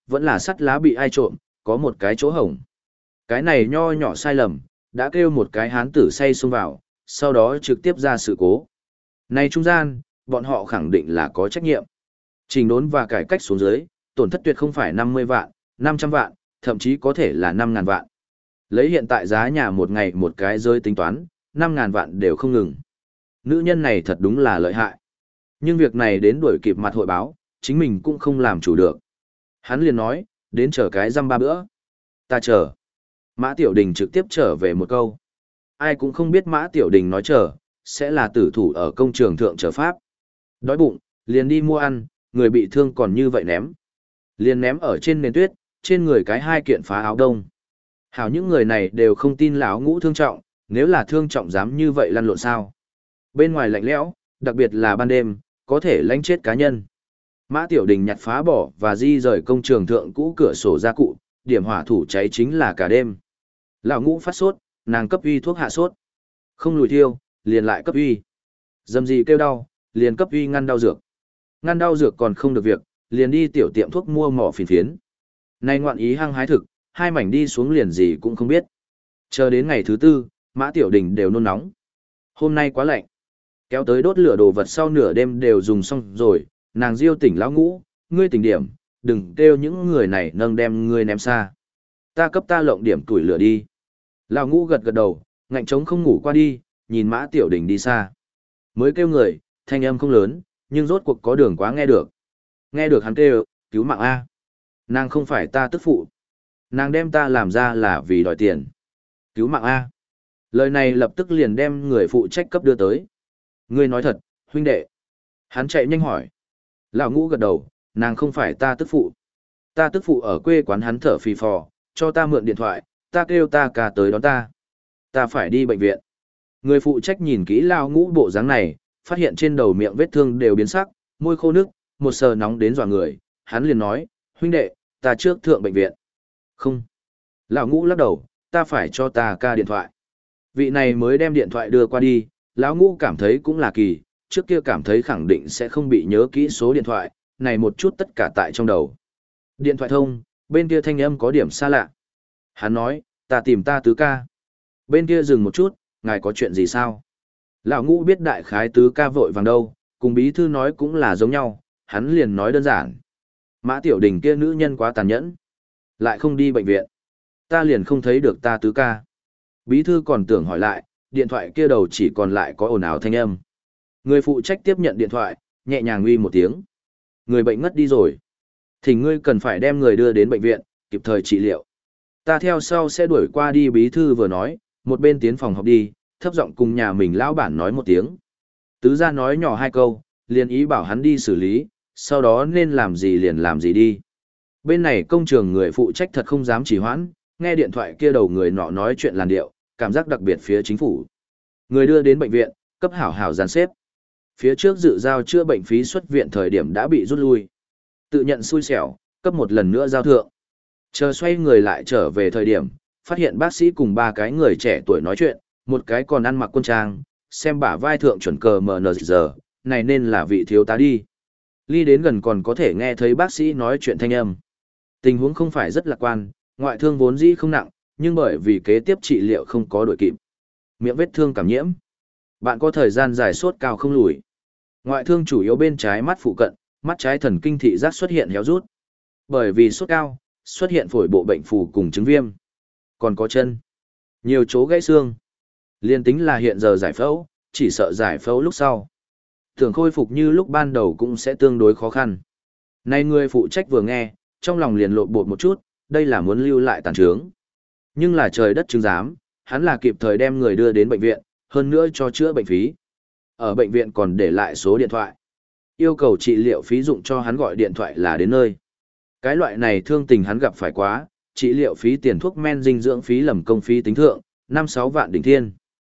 vẫn là sắt lá bị ai trộm, có một cái chỗ hổng. Cái này nho nhỏ sai lầm, đã kêu một cái hán tử say xông vào, sau đó trực tiếp ra sự cố. Này trung gian, bọn họ khẳng định là có trách nhiệm. Trình đốn và cải cách xuống dưới, tổn thất tuyệt không phải năm mươi vạn, năm trăm vạn, thậm chí có thể là năm ngàn vạn. Lấy hiện tại giá nhà một ngày một cái rơi tính toán, năm ngàn vạn đều không ngừng. Nữ nhân này thật đúng là lợi hại. Nhưng việc này đến đuổi kịp mặt hội báo, chính mình cũng không làm chủ được. Hắn liền nói, đến chờ cái răm ba bữa. Ta chờ. Mã Tiểu Đình trực tiếp trở về một câu. Ai cũng không biết Mã Tiểu Đình nói chờ, sẽ là tử thủ ở công trường thượng chờ pháp. Đói bụng, liền đi mua ăn, người bị thương còn như vậy ném. Liền ném ở trên nền tuyết, trên người cái hai kiện phá áo đông. Hảo những người này đều không tin lão ngũ thương trọng, nếu là thương trọng dám như vậy lăn lộn sao. Bên ngoài lạnh lẽo, đặc biệt là ban đêm, có thể lánh chết cá nhân. Mã Tiểu Đình nhặt phá bỏ và di rời công trường thượng cũ cửa sổ gia cụ, điểm hỏa thủ cháy chính là cả đêm. Lão ngũ phát sốt, nàng cấp uy thuốc hạ sốt. Không lùi thiêu, liền lại cấp uy. Dầm gì kêu đau, liền cấp uy ngăn đau dược. Ngăn đau dược còn không được việc, liền đi tiểu tiệm thuốc mua mỏ phiền phiến. Nay ngoạn ý hăng hái thực, hai mảnh đi xuống liền gì cũng không biết. Chờ đến ngày thứ tư, Mã Tiểu Đình đều nôn nóng. Hôm nay quá lạnh. Kéo tới đốt lửa đồ vật sau nửa đêm đều dùng xong rồi, nàng diêu tỉnh lão ngũ, ngươi tỉnh điểm, đừng kêu những người này nâng đem ngươi ném xa. Ta cấp ta lộng điểm tuổi lửa đi. Lão ngũ gật gật đầu, ngạnh trống không ngủ qua đi, nhìn Mã Tiểu Đình đi xa. Mới kêu người, thanh âm không lớn, nhưng rốt cuộc có đường quá nghe được. Nghe được hắn kêu, cứu mạng A. Nàng không phải ta tức phụ. Nàng đem ta làm ra là vì đòi tiền. Cứu mạng A. Lời này lập tức liền đem người phụ trách cấp đưa tới. Ngươi nói thật, huynh đệ. Hắn chạy nhanh hỏi. Lão ngũ gật đầu, nàng không phải ta tức phụ. Ta tức phụ ở quê quán hắn thở phì phò, cho ta mượn điện thoại, ta kêu ta cả tới đón ta. Ta phải đi bệnh viện. Người phụ trách nhìn kỹ lão ngũ bộ dáng này, phát hiện trên đầu miệng vết thương đều biến sắc, môi khô nước, một sờ nóng đến dọa người. Hắn liền nói, huynh đệ, ta trước thượng bệnh viện. Không. Lão ngũ lắc đầu, ta phải cho ta ca điện thoại. Vị này mới đem điện thoại đưa qua đi, lão ngũ cảm thấy cũng là kỳ, trước kia cảm thấy khẳng định sẽ không bị nhớ kỹ số điện thoại, này một chút tất cả tại trong đầu. Điện thoại thông, bên kia thanh âm có điểm xa lạ. Hắn nói, ta tìm ta tứ ca. Bên kia dừng một chút, ngài có chuyện gì sao? Lão ngũ biết đại khái tứ ca vội vàng đâu, cùng bí thư nói cũng là giống nhau, hắn liền nói đơn giản. Mã Tiểu Đình kia nữ nhân quá tàn nhẫn, lại không đi bệnh viện. Ta liền không thấy được ta tứ ca. Bí thư còn tưởng hỏi lại, điện thoại kia đầu chỉ còn lại có ồn ào thanh âm. Người phụ trách tiếp nhận điện thoại, nhẹ nhàng uy một tiếng. Người bệnh ngất đi rồi. Thì ngươi cần phải đem người đưa đến bệnh viện, kịp thời trị liệu. Ta theo sau sẽ đuổi qua đi, bí thư vừa nói, một bên tiến phòng học đi, thấp giọng cùng nhà mình lão bản nói một tiếng. Tứ gia nói nhỏ hai câu, liền ý bảo hắn đi xử lý, sau đó nên làm gì liền làm gì đi. Bên này công trường người phụ trách thật không dám trì hoãn, nghe điện thoại kia đầu người nọ nói chuyện làn điệu, cảm giác đặc biệt phía chính phủ. Người đưa đến bệnh viện, cấp hảo hảo dàn xếp. Phía trước dự giao chữa bệnh phí xuất viện thời điểm đã bị rút lui. Tự nhận xui xẻo, cấp một lần nữa giao thượng. Chờ xoay người lại trở về thời điểm, phát hiện bác sĩ cùng ba cái người trẻ tuổi nói chuyện, một cái còn ăn mặc quân trang, xem bả vai thượng chuẩn cờ em en giờ, này nên là vị thiếu tá đi. Ly đến gần còn có thể nghe thấy bác sĩ nói chuyện thanh âm. Tình huống không phải rất lạc quan, ngoại thương vốn dĩ không nặng, nhưng bởi vì kế tiếp trị liệu không có đổi kịp. Miệng vết thương cảm nhiễm. Bạn có thời gian dài sốt cao không lùi. Ngoại thương chủ yếu bên trái mắt phụ cận, mắt trái thần kinh thị giác xuất hiện héo rút. Bởi vì sốt cao, xuất hiện phổi bộ bệnh phù cùng chứng viêm. Còn có chân. Nhiều chỗ gãy xương. Liên tính là hiện giờ giải phẫu, chỉ sợ giải phẫu lúc sau. Thường khôi phục như lúc ban đầu cũng sẽ tương đối khó khăn. Nay người phụ trách vừa nghe, trong lòng liền lộn bột một chút, đây là muốn lưu lại tàn trướng. Nhưng là trời đất chứng giám, hắn là kịp thời đem người đưa đến bệnh viện, hơn nữa cho chữa bệnh phí. Ở bệnh viện còn để lại số điện thoại. Yêu cầu trị liệu phí dụng cho hắn gọi điện thoại là đến nơi. Cái loại này thương tình hắn gặp phải quá, trị liệu phí tiền thuốc men dinh dưỡng phí lầm công phí tính thượng, năm sáu vạn đỉnh thiên.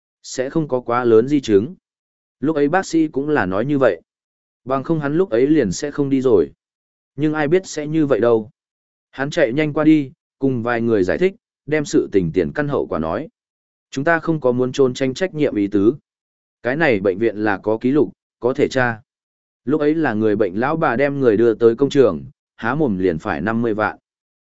Sẽ không có quá lớn di chứng. Lúc ấy bác sĩ cũng là nói như vậy. Bằng không hắn lúc ấy liền sẽ không đi rồi. Nhưng ai biết sẽ như vậy đâu. Hắn chạy nhanh qua đi, cùng vài người giải thích, đem sự tình tiền căn hậu quả nói. Chúng ta không có muốn trốn tranh trách nhiệm ý tứ. Cái này bệnh viện là có ký lục, có thể tra. Lúc ấy là người bệnh lão bà đem người đưa tới công trường, há mồm liền phải năm mươi vạn.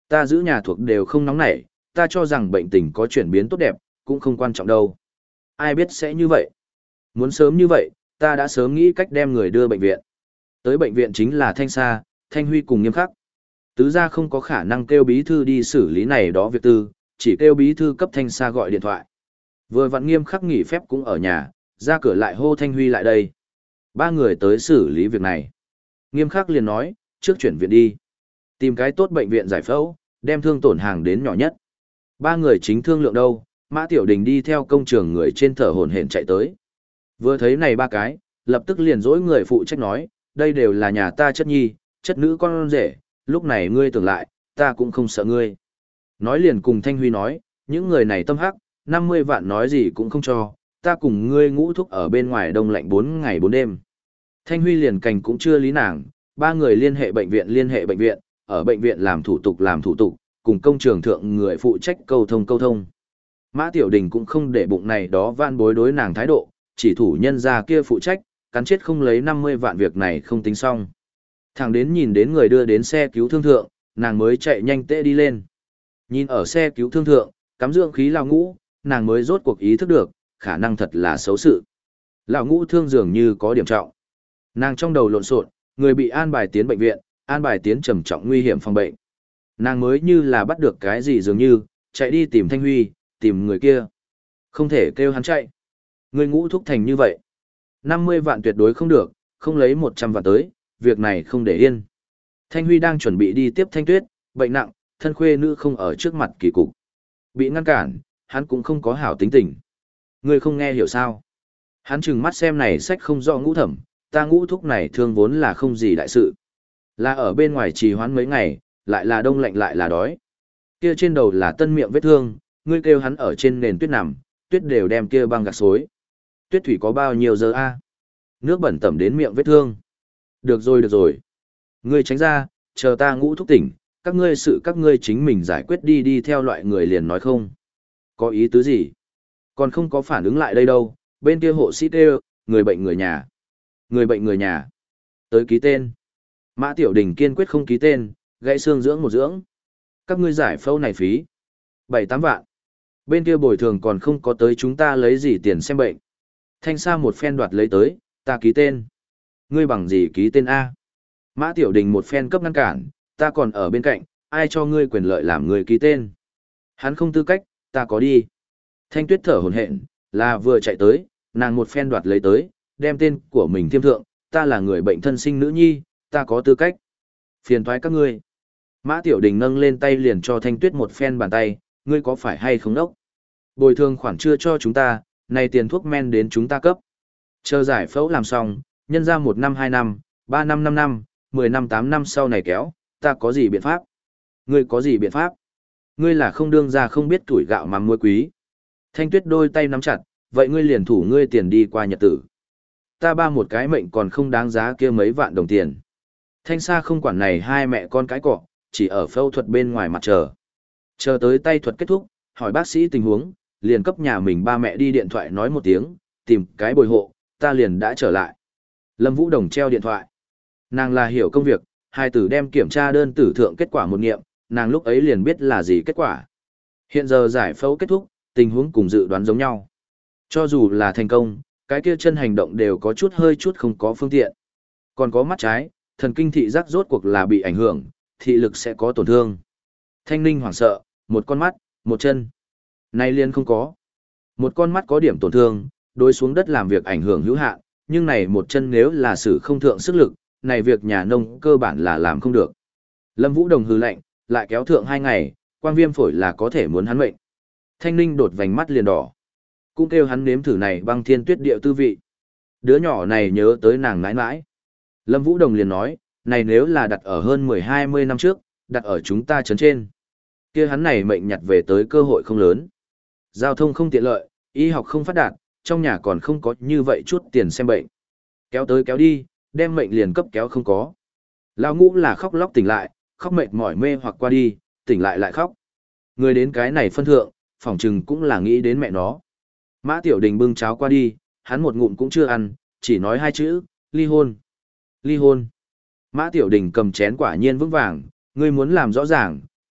Ta giữ nhà thuộc đều không nóng nảy, ta cho rằng bệnh tình có chuyển biến tốt đẹp, cũng không quan trọng đâu. Ai biết sẽ như vậy. Muốn sớm như vậy, ta đã sớm nghĩ cách đem người đưa bệnh viện. Tới bệnh viện chính là Thanh Sa, Thanh Huy cùng Nghiêm Khắc. Tứ gia không có khả năng kêu bí thư đi xử lý này đó việc tư, chỉ kêu bí thư cấp Thanh Sa gọi điện thoại. Vừa vặn Nghiêm Khắc nghỉ phép cũng ở nhà, ra cửa lại hô Thanh Huy lại đây. Ba người tới xử lý việc này. Nghiêm Khắc liền nói, trước chuyển viện đi. Tìm cái tốt bệnh viện giải phẫu, đem thương tổn hàng đến nhỏ nhất. Ba người chính thương lượng đâu, Mã Tiểu Đình đi theo công trường người trên thở hổn hển chạy tới. Vừa thấy này ba cái, lập tức liền dỗi người phụ trách nói, đây đều là nhà ta chất nhi, chất nữ con rể, lúc này ngươi tưởng lại, ta cũng không sợ ngươi. Nói liền cùng Thanh Huy nói, những người này tâm hắc, năm mươi vạn nói gì cũng không cho, ta cùng ngươi ngũ thúc ở bên ngoài đông lạnh bốn ngày bốn đêm. Thanh Huy liền cành cũng chưa lý nàng, ba người liên hệ bệnh viện liên hệ bệnh viện, ở bệnh viện làm thủ tục làm thủ tục, cùng công trường thượng người phụ trách câu thông câu thông. Mã Tiểu Đình cũng không để bụng này đó van bối đối nàng thái độ, chỉ thủ nhân ra kia phụ trách, cắn chết không lấy năm mươi vạn việc này không tính xong. Thẳng đến nhìn đến người đưa đến xe cứu thương thượng, nàng mới chạy nhanh tệ đi lên. Nhìn ở xe cứu thương thượng, cắm dưỡng khí lão ngũ, nàng mới rốt cuộc ý thức được, khả năng thật là xấu sự. Lão ngũ thương dường như có điểm trọng. Nàng trong đầu lộn xộn, người bị an bài tiến bệnh viện, an bài tiến trầm trọng nguy hiểm phòng bệnh. Nàng mới như là bắt được cái gì dường như, chạy đi tìm Thanh Huy, tìm người kia. Không thể kêu hắn chạy. Người ngũ thúc thành như vậy. năm mươi vạn tuyệt đối không được, không lấy một trăm vạn tới, việc này không để yên. Thanh Huy đang chuẩn bị đi tiếp Thanh Tuyết, bệnh nặng, thân khuê nữ không ở trước mặt kỳ cục. Bị ngăn cản, hắn cũng không có hảo tính tình. Người không nghe hiểu sao. Hắn trừng mắt xem này sách không rõ ngũ thẩm, ta ngũ thúc này thương vốn là không gì đại sự. Là ở bên ngoài trì hoãn mấy ngày, lại là đông lạnh lại là đói. Kia trên đầu là tân miệng vết thương, ngươi kêu hắn ở trên nền tuyết nằm, tuyết đều đem kia băng gạc xối. Tuyết thủy có bao nhiêu giờ a? Nước bẩn tẩm đến miệng vết thương. Được rồi được rồi. Ngươi tránh ra, chờ ta ngũ thúc tỉnh, các ngươi sự các ngươi chính mình giải quyết đi đi theo loại người liền nói không. Có ý tứ gì? Còn không có phản ứng lại đây đâu, bên kia hộ sĩ kêu, người bệnh người nhà. Người bệnh người nhà. Tới ký tên. Mã Tiểu Đình kiên quyết không ký tên, gãy xương dưỡng một dưỡng. Các ngươi giải phẫu này phí. Bảy tám vạn. Bên kia bồi thường còn không có tới chúng ta lấy gì tiền xem bệnh. Thanh Sa một phen đoạt lấy tới, ta ký tên. Ngươi bằng gì ký tên A? Mã Tiểu Đình một phen cấp ngăn cản, ta còn ở bên cạnh, ai cho ngươi quyền lợi làm người ký tên. Hắn không tư cách, ta có đi. Thanh Tuyết thở hổn hển, là vừa chạy tới, nàng một phen đoạt lấy tới, đem tên của mình thiêm thượng, ta là người bệnh thân sinh nữ nhi, ta có tư cách. Phiền toái các ngươi. Mã Tiểu Đình nâng lên tay liền cho Thanh Tuyết một phen bàn tay, ngươi có phải hay không đốc? Bồi thường khoản chưa cho chúng ta, này tiền thuốc men đến chúng ta cấp. Chờ giải phẫu làm xong, nhân ra một năm hai năm, ba năm năm năm, mười năm tám năm sau này kéo, ta có gì biện pháp? Ngươi có gì biện pháp? Ngươi là không đương ra không biết tuổi gạo mắm muối quý. Thanh Tuyết đôi tay nắm chặt, vậy ngươi liền thủ ngươi tiền đi qua nhật tử. Ta ba một cái mệnh còn không đáng giá kia mấy vạn đồng tiền. Thanh Sa không quản này hai mẹ con cái cọ, chỉ ở phẫu thuật bên ngoài mặt chờ. Chờ tới tay thuật kết thúc, hỏi bác sĩ tình huống, liền cấp nhà mình ba mẹ đi điện thoại nói một tiếng, tìm cái bồi hộ, ta liền đã trở lại. Lâm Vũ Đồng treo điện thoại. Nàng là hiểu công việc, hai tử đem kiểm tra đơn tử thượng kết quả một nghiệm, nàng lúc ấy liền biết là gì kết quả. Hiện giờ giải phẫu kết thúc, tình huống cùng dự đoán giống nhau. Cho dù là thành công, cái kia chân hành động đều có chút hơi chút không có phương tiện. Còn có mắt trái, thần kinh thị giác rốt cuộc là bị ảnh hưởng, thị lực sẽ có tổn thương. Thanh Ninh hoảng sợ, một con mắt, một chân. Nay liền không có. Một con mắt có điểm tổn thương, đối xuống đất làm việc ảnh hưởng hữu hạn, nhưng này một chân nếu là sử không thượng sức lực, này việc nhà nông cơ bản là làm không được. Lâm Vũ Đồng hừ lạnh, lại kéo thượng hai ngày, quang viêm phổi là có thể muốn hắn mệnh. Thanh Ninh đột vành mắt liền đỏ. Cũng kêu hắn nếm thử này băng thiên tuyết điệu tư vị. Đứa nhỏ này nhớ tới nàng nãi nãi. Lâm Vũ Đồng liền nói, này nếu là đặt ở hơn mười hai mươi năm trước, đặt ở chúng ta chấn trên. Kia hắn này mệnh nhặt về tới cơ hội không lớn. Giao thông không tiện lợi, y học không phát đạt, trong nhà còn không có như vậy chút tiền xem bệnh. Kéo tới kéo đi, đem mệnh liền cấp kéo không có. Lão Ngũ là khóc lóc tỉnh lại, khóc mệt mỏi mê hoặc qua đi, tỉnh lại lại khóc. Người đến cái này phân thượng, phỏng chừng cũng là nghĩ đến mẹ nó. Mã Tiểu Đình bưng cháo qua đi, hắn một ngụm cũng chưa ăn, chỉ nói hai chữ, ly hôn. Ly hôn. Mã Tiểu Đình cầm chén quả nhiên vững vàng, ngươi muốn làm rõ ràng,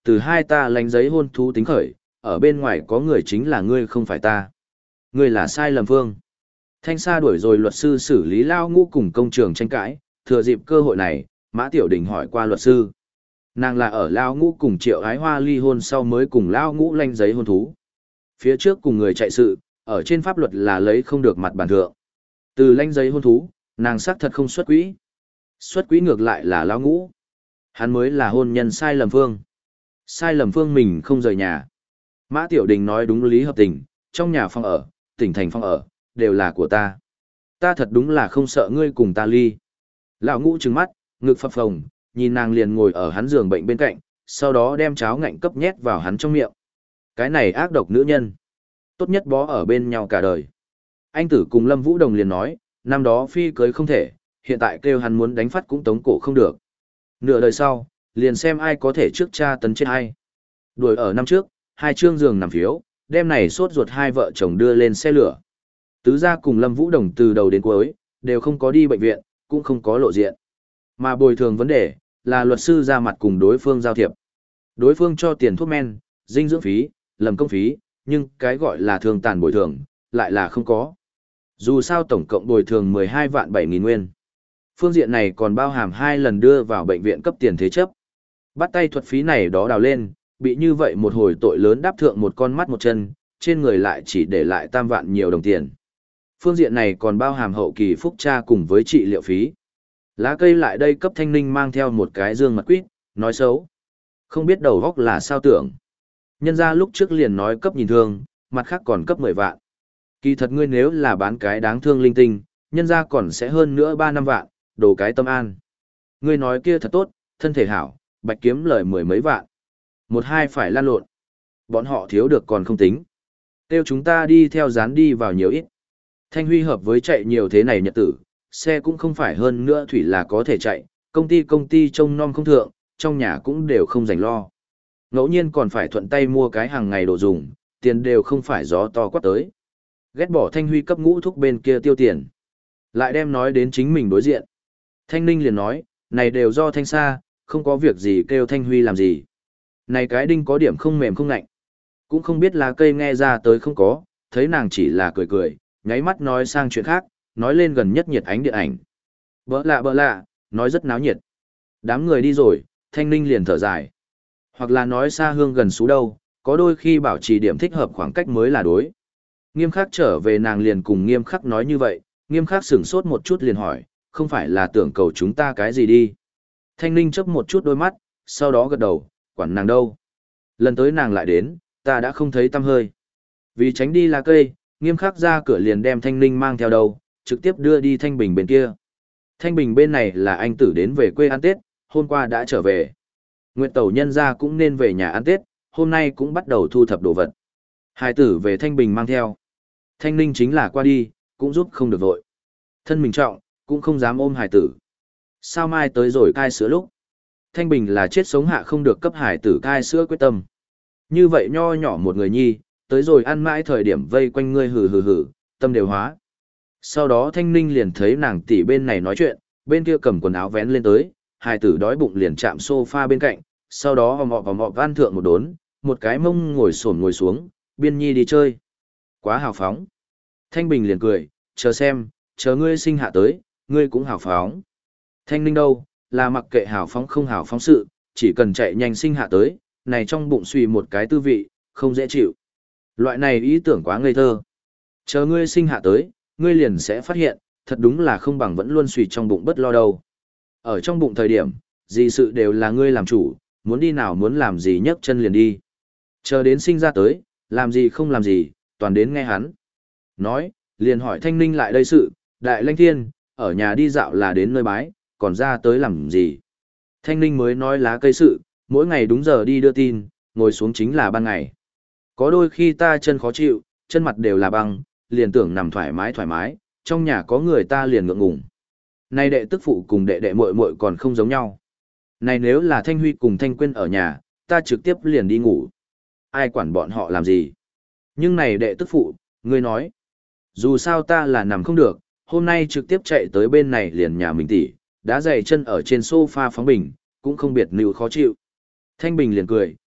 Từ hai ta lánh giấy hôn thú tính khởi, ở bên ngoài có người chính là ngươi không phải ta. Ngươi là sai lầm phương. Thanh Sa đuổi rồi luật sư xử lý Lao Ngũ cùng công trường tranh cãi, thừa dịp cơ hội này, Mã Tiểu Đình hỏi qua luật sư. Nàng là ở Lao Ngũ cùng Triệu Ái Hoa ly hôn sau mới cùng Lao Ngũ lanh giấy hôn thú. Phía trước cùng người chạy sự, ở trên pháp luật là lấy không được mặt bản thượng. Từ lanh giấy hôn thú, nàng xác thật không xuất quỹ. Xuất quỹ ngược lại là Lao Ngũ. Hắn mới là hôn nhân sai lầm phương. Sai lầm phương mình không rời nhà. Mã Tiểu Đình nói đúng lý hợp tình, trong nhà phòng ở, tỉnh thành phòng ở, đều là của ta. Ta thật đúng là không sợ ngươi cùng ta ly. Lão Ngũ trừng mắt, ngực phập phồng, nhìn nàng liền ngồi ở hắn giường bệnh bên cạnh, sau đó đem cháo ngạnh cấp nhét vào hắn trong miệng. Cái này ác độc nữ nhân. Tốt nhất bó ở bên nhau cả đời. Anh Tử cùng Lâm Vũ Đồng liền nói, năm đó phi cưới không thể, hiện tại kêu hắn muốn đánh phát cũng tống cổ không được. Nửa đời sau, liền xem ai có thể trước cha tấn chết ai. Đuổi ở năm trước, hai chương giường nằm phiếu, đêm này sốt ruột hai vợ chồng đưa lên xe lửa. Tứ gia cùng Lâm Vũ Đồng từ đầu đến cuối, đều không có đi bệnh viện, cũng không có lộ diện. Mà bồi thường vấn đề, là luật sư ra mặt cùng đối phương giao thiệp. Đối phương cho tiền thuốc men, dinh dưỡng phí, lầm công phí, nhưng cái gọi là thường tàn bồi thường, lại là không có. Dù sao tổng cộng bồi thường mười hai vạn bảy nghìn nguyên. Phương diện này còn bao hàm hai lần đưa vào bệnh viện cấp tiền thế chấp. Bắt tay thuật phí này đó đào lên, bị như vậy một hồi tội lớn đáp thượng một con mắt một chân, trên người lại chỉ để lại tam vạn nhiều đồng tiền. Phương diện này còn bao hàm hậu kỳ phúc tra cùng với trị liệu phí. Lá cây lại đây cấp Thanh Ninh mang theo một cái dương mật quýt, nói xấu. Không biết đầu góc là sao tưởng. Nhân ra lúc trước liền nói cấp nhìn thương, mặt khác còn cấp mười vạn. Kỳ thật ngươi nếu là bán cái đáng thương linh tinh, nhân ra còn sẽ hơn nữa ba năm vạn, đồ cái tâm an. Ngươi nói kia thật tốt, thân thể hảo, bạch kiếm lời mười mấy vạn. Một hai phải lan lộn. Bọn họ thiếu được còn không tính. Tiêu chúng ta đi theo dán đi vào nhiều ít. Thanh Huy hợp với chạy nhiều thế này nhật tử, xe cũng không phải hơn nữa thủy là có thể chạy, công ty công ty trông nom không thượng, trong nhà cũng đều không dành lo. Ngẫu nhiên còn phải thuận tay mua cái hàng ngày đồ dùng, tiền đều không phải gió to quát tới. Ghét bỏ Thanh Huy cấp ngũ thúc bên kia tiêu tiền. Lại đem nói đến chính mình đối diện. Thanh Ninh liền nói, này đều do Thanh Sa, không có việc gì kêu Thanh Huy làm gì. Này cái đinh có điểm không mềm không ngạnh. Cũng không biết lá cây nghe ra tới không có, thấy nàng chỉ là cười cười, nháy mắt nói sang chuyện khác, nói lên gần nhất nhiệt ánh điện ảnh. Bỡ lạ bỡ lạ, nói rất náo nhiệt. Đám người đi rồi, Thanh Ninh liền thở dài. Hoặc là nói xa hương gần xú đâu, có đôi khi bảo trì điểm thích hợp khoảng cách mới là đối. Nghiêm khắc trở về nàng liền cùng nghiêm khắc nói như vậy, nghiêm khắc sửng sốt một chút liền hỏi, không phải là tưởng cầu chúng ta cái gì đi. Thanh Ninh chớp một chút đôi mắt, sau đó gật đầu, quản nàng đâu. Lần tới nàng lại đến, ta đã không thấy tăm hơi. Vì tránh đi lá cây, nghiêm khắc ra cửa liền đem Thanh Ninh mang theo đầu, trực tiếp đưa đi Thanh Bình bên kia. Thanh Bình bên này là anh tử đến về quê ăn Tết, hôm qua đã trở về. Nguyệt Tẩu nhân ra cũng nên về nhà ăn Tết, hôm nay cũng bắt đầu thu thập đồ vật. Hai tử về Thanh Bình mang theo. Thanh Ninh chính là qua đi, cũng giúp không được vội. Thân mình trọng, cũng không dám ôm hải tử. Sao mai tới rồi cai sữa lúc? Thanh Bình là chết sống hạ không được cấp hải tử cai sữa quyết tâm. Như vậy nho nhỏ một người nhi, tới rồi ăn mãi thời điểm vây quanh ngươi hừ hừ hừ, tâm đều hóa. Sau đó Thanh Ninh liền thấy nàng tỷ bên này nói chuyện, bên kia cầm quần áo vén lên tới, hải tử đói bụng liền chạm sofa bên cạnh, sau đó hòm họp hòm họp van thượng một đốn, một cái mông ngồi xổm ngồi xuống, biên nhi đi chơi. Quá hào phóng. Thanh Bình liền cười, chờ xem, chờ ngươi sinh hạ tới, ngươi cũng hào phóng. Thanh Ninh đâu, là mặc kệ hào phóng không hào phóng sự, chỉ cần chạy nhanh sinh hạ tới, này trong bụng suy một cái tư vị, không dễ chịu. Loại này ý tưởng quá ngây thơ. Chờ ngươi sinh hạ tới, ngươi liền sẽ phát hiện, thật đúng là không bằng vẫn luôn suy trong bụng bất lo đâu. Ở trong bụng thời điểm, gì sự đều là ngươi làm chủ, muốn đi nào muốn làm gì nhấc chân liền đi. Chờ đến sinh ra tới, làm gì không làm gì, toàn đến nghe hắn. Nói, liền hỏi Thanh Ninh lại đây sự, Đại Lanh Thiên, ở nhà đi dạo là đến nơi bái, còn ra tới làm gì. Thanh Ninh mới nói lá cây sự, mỗi ngày đúng giờ đi đưa tin, ngồi xuống chính là ban ngày. Có đôi khi ta chân khó chịu, chân mặt đều là băng, liền tưởng nằm thoải mái thoải mái, trong nhà có người ta liền ngượng ngùng. Này đệ tức phụ cùng đệ đệ muội muội còn không giống nhau. Này nếu là Thanh Huy cùng Thanh Quyên ở nhà, ta trực tiếp liền đi ngủ. Ai quản bọn họ làm gì? Nhưng này đệ tức phụ, ngươi nói. Dù sao ta là nằm không được, hôm nay trực tiếp chạy tới bên này liền nhà mình tỉ, đá giày chân ở trên sofa phóng bình, cũng không biệt níu khó chịu. Thanh Bình liền cười,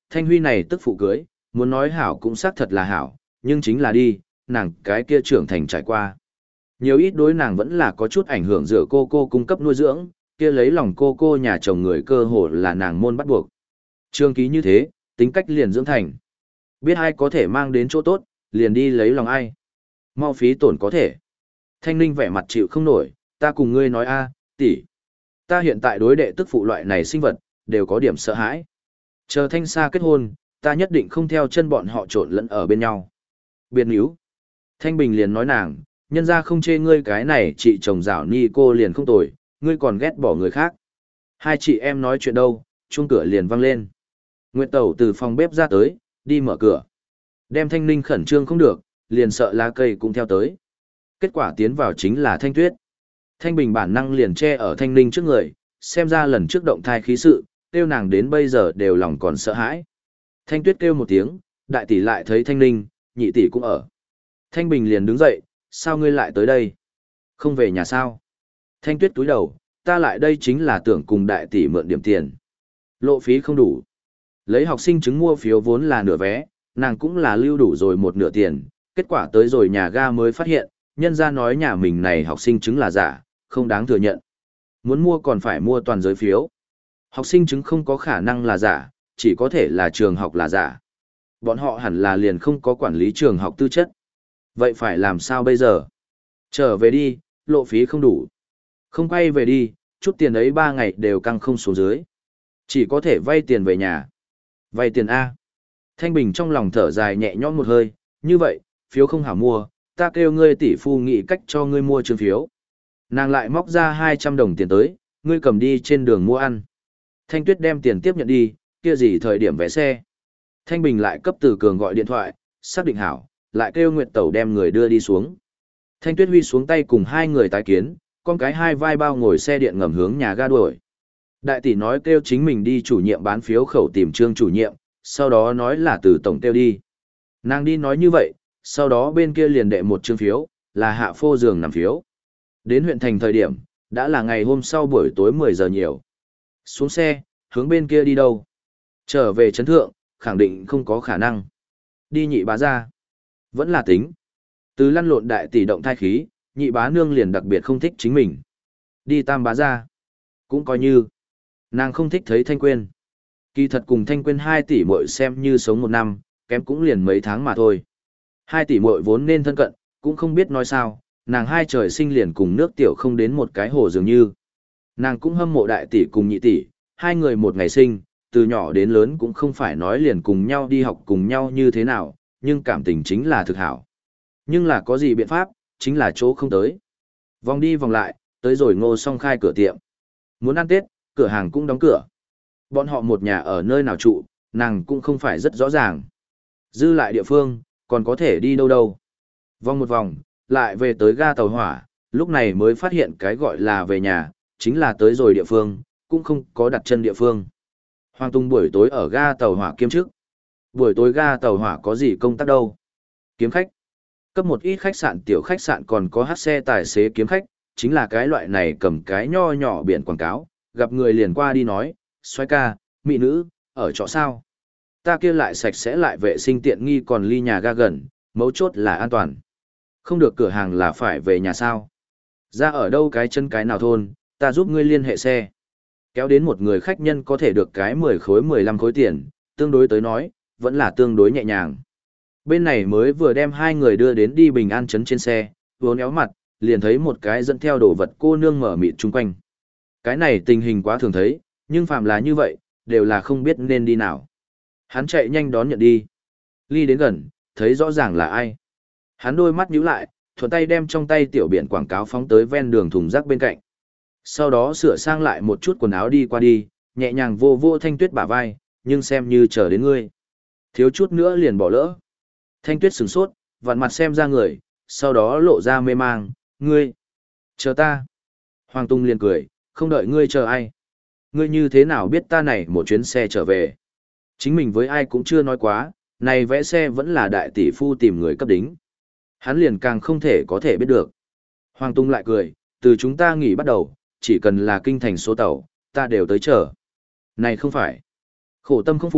Thanh Huy này tức phụ cưới, muốn nói hảo cũng xác thật là hảo, nhưng chính là đi, nàng cái kia trưởng thành trải qua. Nhiều ít đối nàng vẫn là có chút ảnh hưởng giữa cô cô cung cấp nuôi dưỡng, kia lấy lòng cô cô nhà chồng người cơ hồ là nàng môn bắt buộc. Trương ký như thế, tính cách liền dưỡng thành. Biết ai có thể mang đến chỗ tốt, liền đi lấy lòng ai. Mau phí tổn có thể. Thanh Ninh vẻ mặt chịu không nổi, ta cùng ngươi nói a, tỷ. Ta hiện tại đối đệ tức phụ loại này sinh vật, đều có điểm sợ hãi. Chờ Thanh Sa kết hôn, ta nhất định không theo chân bọn họ trộn lẫn ở bên nhau. Biệt níu. Thanh Bình liền nói nàng, nhân ra không chê ngươi cái này chị chồng rảo ni cô liền không tồi, ngươi còn ghét bỏ người khác. Hai chị em nói chuyện đâu, chuông cửa liền vang lên. Nguyệt Tẩu từ phòng bếp ra tới, đi mở cửa. Đem Thanh Ninh khẩn trương không được, liền sợ lá cây cũng theo tới. Kết quả tiến vào chính là Thanh Tuyết. Thanh Bình bản năng liền che ở Thanh Ninh trước người, xem ra lần trước động thai khí sự, kêu nàng đến bây giờ đều lòng còn sợ hãi. Thanh Tuyết kêu một tiếng, đại tỷ lại thấy Thanh Ninh, nhị tỷ cũng ở. Thanh Bình liền đứng dậy, sao ngươi lại tới đây? Không về nhà sao? Thanh Tuyết túi đầu, ta lại đây chính là tưởng cùng đại tỷ mượn điểm tiền. Lộ phí không đủ. Lấy học sinh chứng mua phiếu vốn là nửa vé, nàng cũng là lưu đủ rồi một nửa tiền, kết quả tới rồi nhà ga mới phát hiện, nhân ra nói nhà mình này học sinh chứng là giả, không đáng thừa nhận. Muốn mua còn phải mua toàn giới phiếu. Học sinh chứng không có khả năng là giả, chỉ có thể là trường học là giả. Bọn họ hẳn là liền không có quản lý trường học tư chất. Vậy phải làm sao bây giờ? Trở về đi, lộ phí không đủ. Không quay về đi, chút tiền ấy ba ngày đều căng không xuống dưới. Chỉ có thể vay tiền về nhà. Vay tiền A. Thanh Bình trong lòng thở dài nhẹ nhõm một hơi, như vậy, phiếu không hảo mua, ta kêu ngươi tỷ phu nghĩ cách cho ngươi mua chương phiếu. Nàng lại móc ra hai trăm đồng tiền tới, ngươi cầm đi trên đường mua ăn. Thanh Tuyết đem tiền tiếp nhận đi, kia gì thời điểm vé xe. Thanh Bình lại cấp Từ Cường gọi điện thoại, xác định hảo, lại kêu Nguyệt Tẩu đem người đưa đi xuống. Thanh Tuyết huy xuống tay cùng hai người tái kiến, con cái hai vai bao ngồi xe điện ngầm hướng nhà ga đuổi. Đại tỷ nói kêu chính mình đi chủ nhiệm bán phiếu khẩu tìm Trương chủ nhiệm, sau đó nói là từ tổng kêu đi. Nàng đi nói như vậy, sau đó bên kia liền đệ một chương phiếu, là hạ phô giường nằm phiếu. Đến huyện thành thời điểm, đã là ngày hôm sau buổi tối mười giờ nhiều. Xuống xe, hướng bên kia đi đâu? Trở về trấn thượng, khẳng định không có khả năng. Đi nhị bá ra. Vẫn là tính. Từ lăn lộn đại tỷ động thai khí, nhị bá nương liền đặc biệt không thích chính mình. Đi tam bá ra. Cũng coi như. Nàng không thích thấy Thanh Quyên. Kỳ thật cùng Thanh Quyên hai tỷ muội xem như sống một năm, kém cũng liền mấy tháng mà thôi. Hai tỷ muội vốn nên thân cận, cũng không biết nói sao, nàng hai trời sinh liền cùng nước tiểu không đến một cái hồ dường như. Nàng cũng hâm mộ đại tỷ cùng nhị tỷ, hai người một ngày sinh, từ nhỏ đến lớn cũng không phải nói liền cùng nhau đi học cùng nhau như thế nào, nhưng cảm tình chính là thực hảo. Nhưng là có gì biện pháp, chính là chỗ không tới. Vòng đi vòng lại, tới rồi Ngô Song khai cửa tiệm. Muốn ăn Tết, cửa hàng cũng đóng cửa. Bọn họ một nhà ở nơi nào trụ, nàng cũng không phải rất rõ ràng. Dư lại địa phương, còn có thể đi đâu đâu. Vòng một vòng, lại về tới ga tàu hỏa, lúc này mới phát hiện cái gọi là về nhà, chính là tới rồi địa phương, cũng không có đặt chân địa phương. Hoàng Tung buổi tối ở ga tàu hỏa kiêm chức. Buổi tối ga tàu hỏa có gì công tác đâu? Kiếm khách. Cấp một ít khách sạn tiểu khách sạn còn có hát xe tài xế kiếm khách, chính là cái loại này cầm cái nho nhỏ biển quảng cáo, gặp người liền qua đi nói, xoay ca, mỹ nữ, ở chỗ sao? Ta kia lại sạch sẽ lại vệ sinh tiện nghi còn ly nhà ga gần, mấu chốt là an toàn. Không được cửa hàng là phải về nhà sao? Ra ở đâu cái chân cái nào thôn, ta giúp ngươi liên hệ xe. Kéo đến một người khách nhân có thể được cái mười khối mười lăm khối tiền, tương đối tới nói, vẫn là tương đối nhẹ nhàng. Bên này mới vừa đem hai người đưa đến đi Bình An trấn trên xe, vốn éo mặt, liền thấy một cái dẫn theo đồ vật cô nương mở mịt chung quanh. Cái này tình hình quá thường thấy, nhưng phạm là như vậy, đều là không biết nên đi nào. Hắn chạy nhanh đón nhận đi. Ly đến gần, thấy rõ ràng là ai. Hắn đôi mắt nhíu lại, thuận tay đem trong tay tiểu biển quảng cáo phóng tới ven đường thùng rác bên cạnh. Sau đó sửa sang lại một chút quần áo đi qua đi, nhẹ nhàng vô vô Thanh Tuyết bả vai, nhưng xem như chờ đến ngươi. Thiếu chút nữa liền bỏ lỡ. Thanh Tuyết sửng sốt, vặn mặt xem ra người, sau đó lộ ra mê mang, ngươi. Chờ ta. Hoàng Tung liền cười, không đợi ngươi chờ ai. Ngươi như thế nào biết ta này một chuyến xe trở về. Chính mình với ai cũng chưa nói quá, này vẽ xe vẫn là đại tỷ phu tìm người cấp đính. Hắn liền càng không thể có thể biết được. Hoàng Tung lại cười, từ chúng ta nghỉ bắt đầu, chỉ cần là kinh thành số tàu, ta đều tới chờ. Này không phải. Khổ tâm không phụ,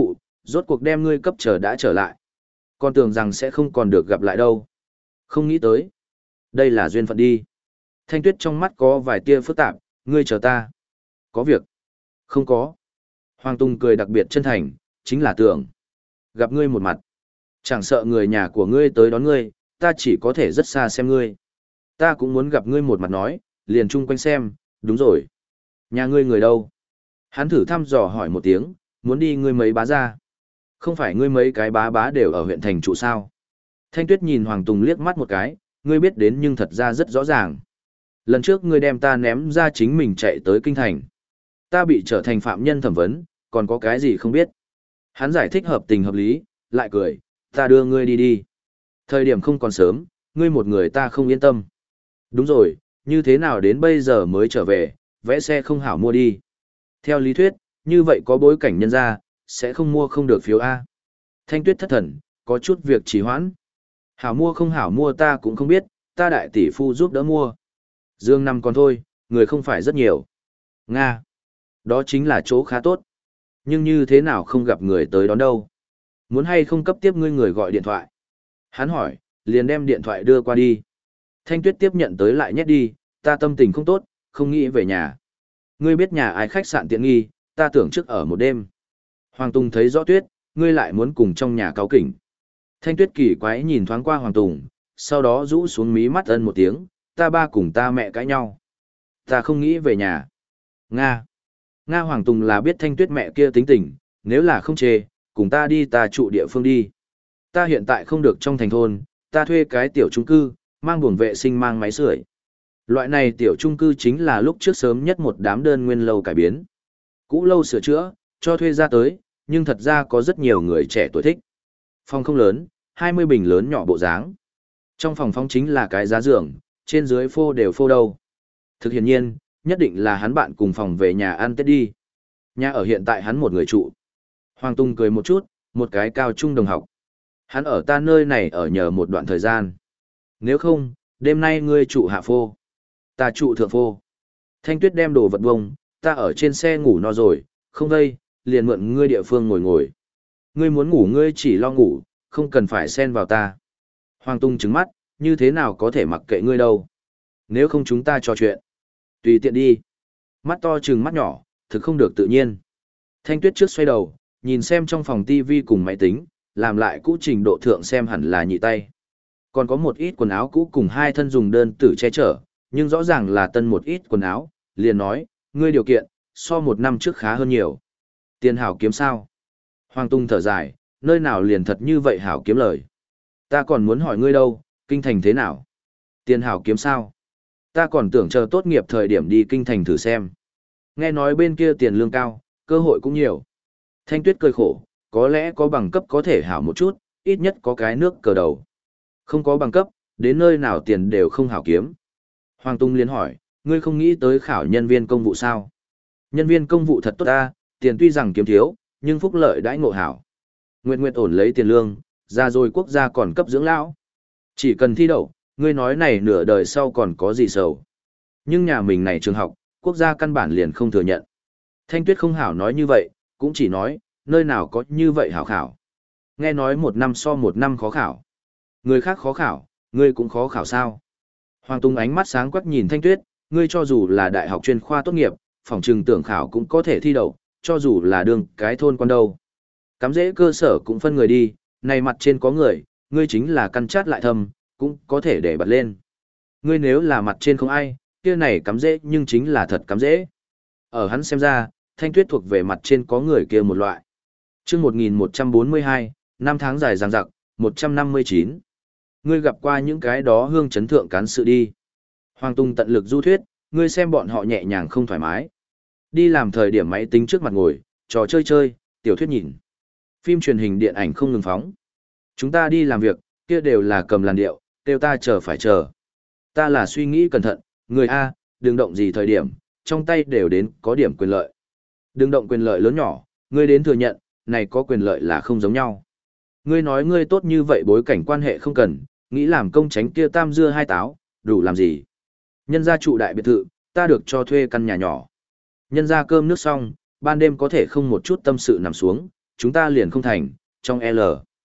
rốt cuộc đem ngươi cấp chờ đã trở lại. Con tưởng rằng sẽ không còn được gặp lại đâu. Không nghĩ tới. Đây là duyên phận đi. Thanh Tuyết trong mắt có vài tia phức tạp, ngươi chờ ta. Có việc. Không có. Hoàng Tùng cười đặc biệt chân thành, chính là tưởng. Gặp ngươi một mặt. Chẳng sợ người nhà của ngươi tới đón ngươi, ta chỉ có thể rất xa xem ngươi. Ta cũng muốn gặp ngươi một mặt nói, liền chung quanh xem, đúng rồi. Nhà ngươi người đâu? Hắn thử thăm dò hỏi một tiếng, muốn đi ngươi mấy bá ra. Không phải ngươi mấy cái bá bá đều ở huyện thành trụ sao? Thanh Tuyết nhìn Hoàng Tùng liếc mắt một cái, ngươi biết đến nhưng thật ra rất rõ ràng. Lần trước ngươi đem ta ném ra chính mình chạy tới kinh thành. Ta bị trở thành phạm nhân thẩm vấn, còn có cái gì không biết. Hắn giải thích hợp tình hợp lý, lại cười, ta đưa ngươi đi đi. Thời điểm không còn sớm, ngươi một người ta không yên tâm. Đúng rồi, như thế nào đến bây giờ mới trở về, vẽ xe không hảo mua đi. Theo lý thuyết, như vậy có bối cảnh nhân ra, sẽ không mua không được phiếu A. Thanh Tuyết thất thần, có chút việc trì hoãn. Hảo mua không hảo mua ta cũng không biết, ta đại tỷ phu giúp đỡ mua. Dương năm còn thôi, người không phải rất nhiều. Nga. Đó chính là chỗ khá tốt. Nhưng như thế nào không gặp người tới đón đâu. Muốn hay không cấp tiếp ngươi người gọi điện thoại. Hắn hỏi, liền đem điện thoại đưa qua đi. Thanh Tuyết tiếp nhận tới lại nhét đi, ta tâm tình không tốt, không nghĩ về nhà. Ngươi biết nhà ai khách sạn tiện nghi, ta tưởng trước ở một đêm. Hoàng Tùng thấy rõ Tuyết, ngươi lại muốn cùng trong nhà cáo kỉnh. Thanh Tuyết kỳ quái nhìn thoáng qua Hoàng Tùng, sau đó rũ xuống mí mắt ân một tiếng, ta ba cùng ta mẹ cãi nhau. Ta không nghĩ về nhà. Nga. Nga Hoàng Tùng là biết Thanh Tuyết mẹ kia tính tình, nếu là không chê, cùng ta đi ta trụ địa phương đi. Ta hiện tại không được trong thành thôn, ta thuê cái tiểu trung cư, mang buồng vệ sinh mang máy sưởi. Loại này tiểu trung cư chính là lúc trước sớm nhất một đám đơn nguyên lâu cải biến. Cũ lâu sửa chữa, cho thuê ra tới, nhưng thật ra có rất nhiều người trẻ tuổi thích. Phòng không lớn, hai mươi bình lớn nhỏ bộ dáng. Trong phòng phong chính là cái giá giường, trên dưới phô đều phô đâu. Thực hiện nhiên, nhất định là hắn bạn cùng phòng về nhà ăn Tết đi. Nhà ở hiện tại hắn một người trụ. Hoàng Tung cười một chút, một cái cao trung đồng học. Hắn ở ta nơi này ở nhờ một đoạn thời gian. Nếu không, đêm nay ngươi trụ hạ phô. Ta trụ thượng phô. Thanh Tuyết đem đồ vật bông, ta ở trên xe ngủ no rồi, không vây, liền mượn ngươi địa phương ngồi ngồi. Ngươi muốn ngủ ngươi chỉ lo ngủ, không cần phải xen vào ta. Hoàng Tung trứng mắt, như thế nào có thể mặc kệ ngươi đâu. Nếu không chúng ta trò chuyện. Tùy tiện đi. Mắt to trừng mắt nhỏ, thực không được tự nhiên. Thanh Tuyết trước xoay đầu, nhìn xem trong phòng tivi cùng máy tính, làm lại cũ trình độ thượng xem hẳn là nhị tay. Còn có một ít quần áo cũ cùng hai thân dùng đơn tử che chở, nhưng rõ ràng là tân một ít quần áo, liền nói, ngươi điều kiện, so một năm trước khá hơn nhiều. Tiền hảo kiếm sao? Hoàng Tung thở dài, nơi nào liền thật như vậy hảo kiếm lời. Ta còn muốn hỏi ngươi đâu, kinh thành thế nào? Tiền hảo kiếm sao? Ta còn tưởng chờ tốt nghiệp thời điểm đi kinh thành thử xem. Nghe nói bên kia tiền lương cao, cơ hội cũng nhiều. Thanh Tuyết cười khổ, có lẽ có bằng cấp có thể hảo một chút, ít nhất có cái nước cờ đầu. Không có bằng cấp, đến nơi nào tiền đều không hảo kiếm. Hoàng Tung liền hỏi, ngươi không nghĩ tới khảo nhân viên công vụ sao? Nhân viên công vụ thật tốt ta, tiền tuy rằng kiếm thiếu, nhưng phúc lợi đãi ngộ hảo. Nguyệt Nguyệt ổn lấy tiền lương, ra rồi quốc gia còn cấp dưỡng lão. Chỉ cần thi đậu, ngươi nói này nửa đời sau còn có gì sầu. Nhưng nhà mình này trường học, quốc gia căn bản liền không thừa nhận. Thanh Tuyết không hảo nói như vậy, cũng chỉ nói, nơi nào có như vậy hảo khảo. Nghe nói một năm so một năm khó khảo. Người khác khó khảo, ngươi cũng khó khảo sao. Hoàng Tung ánh mắt sáng quắc nhìn Thanh Tuyết, ngươi cho dù là đại học chuyên khoa tốt nghiệp, phòng trừng tưởng khảo cũng có thể thi đậu, cho dù là đường cái thôn quan đâu. Cắm dễ cơ sở cũng phân người đi, này mặt trên có người, ngươi chính là căn chát lại thầm, cũng có thể để bật lên. Ngươi nếu là mặt trên không ai, kia này cắm dễ nhưng chính là thật cắm dễ. Ở hắn xem ra, Thanh Tuyết thuộc về mặt trên có người kia một loại. Chương một nghìn một trăm bốn mươi hai, năm tháng dài dằng dặc, một trăm năm mươi chín. Ngươi gặp qua những cái đó hương chấn thượng cán sự đi. Hoàng Tung tận lực du thuyết, ngươi xem bọn họ nhẹ nhàng không thoải mái. Đi làm thời điểm máy tính trước mặt ngồi, trò chơi chơi, tiểu thuyết nhìn. Phim truyền hình điện ảnh không ngừng phóng. Chúng ta đi làm việc, kia đều là cầm làn điệu, kêu ta chờ phải chờ. Ta là suy nghĩ cẩn thận, người A, đừng động gì thời điểm, trong tay đều đến có điểm quyền lợi. Đừng động quyền lợi lớn nhỏ, ngươi đến thừa nhận, này có quyền lợi là không giống nhau. Ngươi nói ngươi tốt như vậy bối cảnh quan hệ không cần, nghĩ làm công tránh kia tam dưa hai táo, đủ làm gì. Nhân gia trụ đại biệt thự, ta được cho thuê căn nhà nhỏ. Nhân gia cơm nước xong, ban đêm có thể không một chút tâm sự nằm xuống, chúng ta liền không thành, trong L.